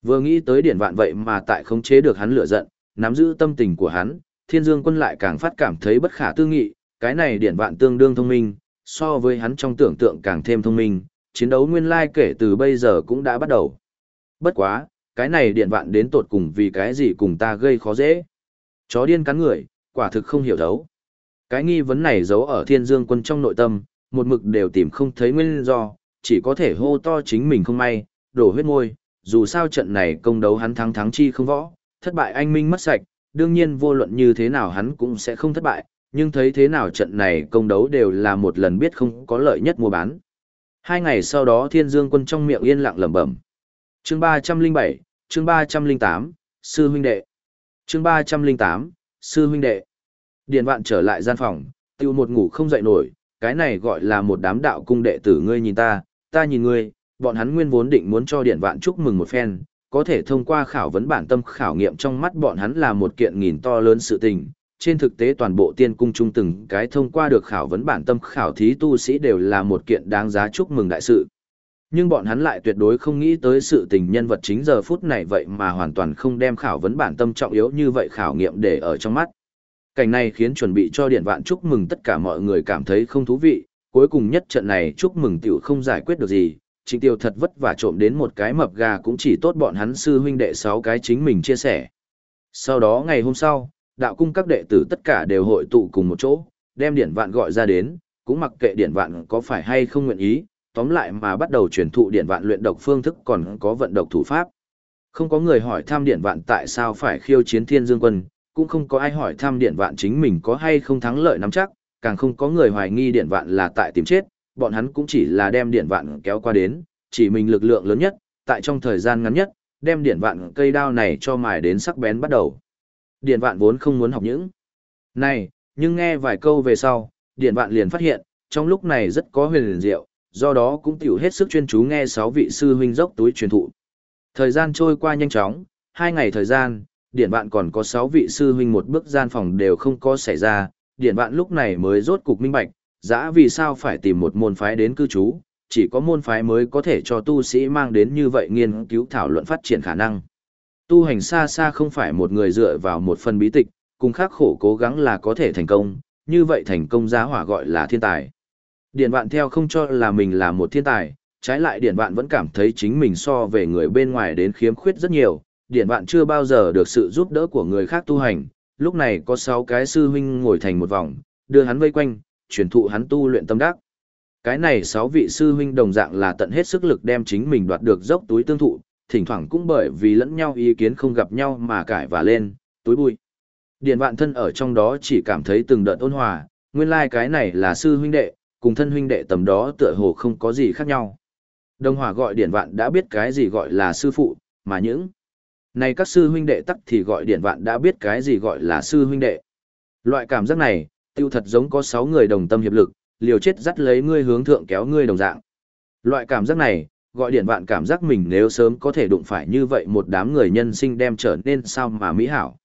Vừa nghĩ tới Điển Vạn vậy mà tại khống chế được hắn lửa giận, nắm giữ tâm tình của hắn, Thiên Dương Quân lại càng phát cảm thấy bất khả tư nghị, cái này Điển Vạn tương đương thông minh, so với hắn trong tưởng tượng càng thêm thông minh, chiến đấu nguyên lai kể từ bây giờ cũng đã bắt đầu. Bất quá, cái này Điển Vạn đến tột cùng vì cái gì cùng ta gây khó dễ. Chó điên cắn người, quả thực không hiểu thấu. Cái nghi vấn này giấu ở Thiên Dương Quân trong nội tâm, một mực đều tìm không thấy nguyên do, chỉ có thể hô to chính mình không may, đổ huyết môi, dù sao trận này công đấu hắn thắng thắng chi không võ, thất bại anh minh mất sạch, đương nhiên vô luận như thế nào hắn cũng sẽ không thất bại, nhưng thấy thế nào trận này công đấu đều là một lần biết không có lợi nhất mua bán. 2 ngày sau đó Thiên Dương Quân trong miệng yên lặng lẩm bẩm. Chương 307, chương 308, sư huynh đệ. Chương 308, sư huynh đệ. Điền Vạn trở lại gian phòng, tiêu một ngủ không dậy nổi, cái này gọi là một đám đạo cung đệ tử ngươi nhìn ta nhìn ngươi, bọn hắn nguyên vốn định muốn cho Điền Vạn chúc mừng một phen, có thể thông qua khảo vấn bản tâm khảo nghiệm trong mắt bọn hắn là một kiện nghìn to lớn sự tình. Trên thực tế toàn bộ tiên cung trung từng cái thông qua được khảo vấn bản tâm khảo thí tu sĩ đều là một kiện đáng giá chúc mừng đại sự. Nhưng bọn hắn lại tuyệt đối không nghĩ tới sự tình nhân vật chính giờ phút này vậy mà hoàn toàn không đem khảo vấn bản tâm trọng yếu như vậy khảo nghiệm để ở trong mắt. Cảnh này khiến chuẩn bị cho Điển Vạn chúc mừng tất cả mọi người cảm thấy không thú vị, cuối cùng nhất trận này chúc mừng tiểu không giải quyết được gì, Trịnh Tiêu thật vất vả trộm đến một cái mập gà cũng chỉ tốt bọn hắn sư huynh đệ 6 cái chính mình chia sẻ. Sau đó ngày hôm sau, đạo cung các đệ tử tất cả đều hội tụ cùng một chỗ, đem Điển Vạn gọi ra đến, cũng mặc kệ Điển Vạn có phải hay không nguyện ý, tóm lại mà bắt đầu truyền thụ Điển Vạn luyện độc phương thức còn có vận độc thủ pháp. Không có người hỏi thăm Điển Vạn tại sao phải khiêu chiến Thiên Dương Quân, cũng không có ai hỏi thăm Điển Vạn chính mình có hay không thắng lợi nắm chắc, càng không có người hoài nghi Điển Vạn là tại tìm chết, bọn hắn cũng chỉ là đem Điển Vạn kéo qua đến, chỉ mình lực lượng lớn nhất, tại trong thời gian ngắn nhất, đem Điển Vạn cây đao này cho mài đến sắc bén bắt đầu. Điển Vạn vốn không muốn học những này, nhưng nghe vài câu về sau, Điển Vạn liền phát hiện, trong lúc này rất có huyền diệu, do đó cũng tiểu hết sức chuyên chú nghe 6 vị sư huynh dốc túi truyền thụ. Thời gian trôi qua nhanh chóng, 2 ngày thời gian, Điển Vạn còn có 6 vị sư huynh một bước gian phòng đều không có xảy ra, Điển Vạn lúc này mới rốt cục minh bạch, dã vì sao phải tìm một môn phái đến cư trú, chỉ có môn phái mới có thể cho tu sĩ mang đến như vậy nghiên cứu thảo luận phát triển khả năng. Tu hành xa xa không phải một người dựa vào một phần bí tịch, cùng khắc khổ cố gắng là có thể thành công, như vậy thành công giá hỏa gọi là thiên tài. Điển Vạn theo không cho là mình là một thiên tài, trái lại Điển Vạn vẫn cảm thấy chính mình so về người bên ngoài đến khiếm khuyết rất nhiều, Điển Vạn chưa bao giờ được sự giúp đỡ của người khác tu hành, lúc này có 6 cái sư huynh ngồi thành một vòng, đưa hắn vây quanh, truyền thụ hắn tu luyện tâm đắc. Cái này 6 vị sư huynh đồng dạng là tận hết sức lực đem chính mình đoạt được dốc túi tương thụ, thỉnh thoảng cũng bởi vì lẫn nhau ý kiến không gặp nhau mà cãi vã lên, túi bụi. Điển Vạn thân ở trong đó chỉ cảm thấy từng đợt ôn hòa, nguyên lai cái này là sư huynh đệ, cùng thân huynh đệ tầm đó tựa hồ không có gì khác nhau. Đồng Hòa gọi Điển Vạn đã biết cái gì gọi là sư phụ, mà những này các sư huynh đệ tắc thì gọi Điển Vạn đã biết cái gì gọi là sư huynh đệ. Loại cảm giác này, tiêu thật giống có 6 người đồng tâm hiệp lực, liều chết dắt lấy ngươi hướng thượng kéo ngươi đồng dạng. Loại cảm giác này, gọi Điển Vạn cảm giác mình nếu sớm có thể đụng phải như vậy một đám người nhân sinh đem trở nên sao mà mỹ hảo.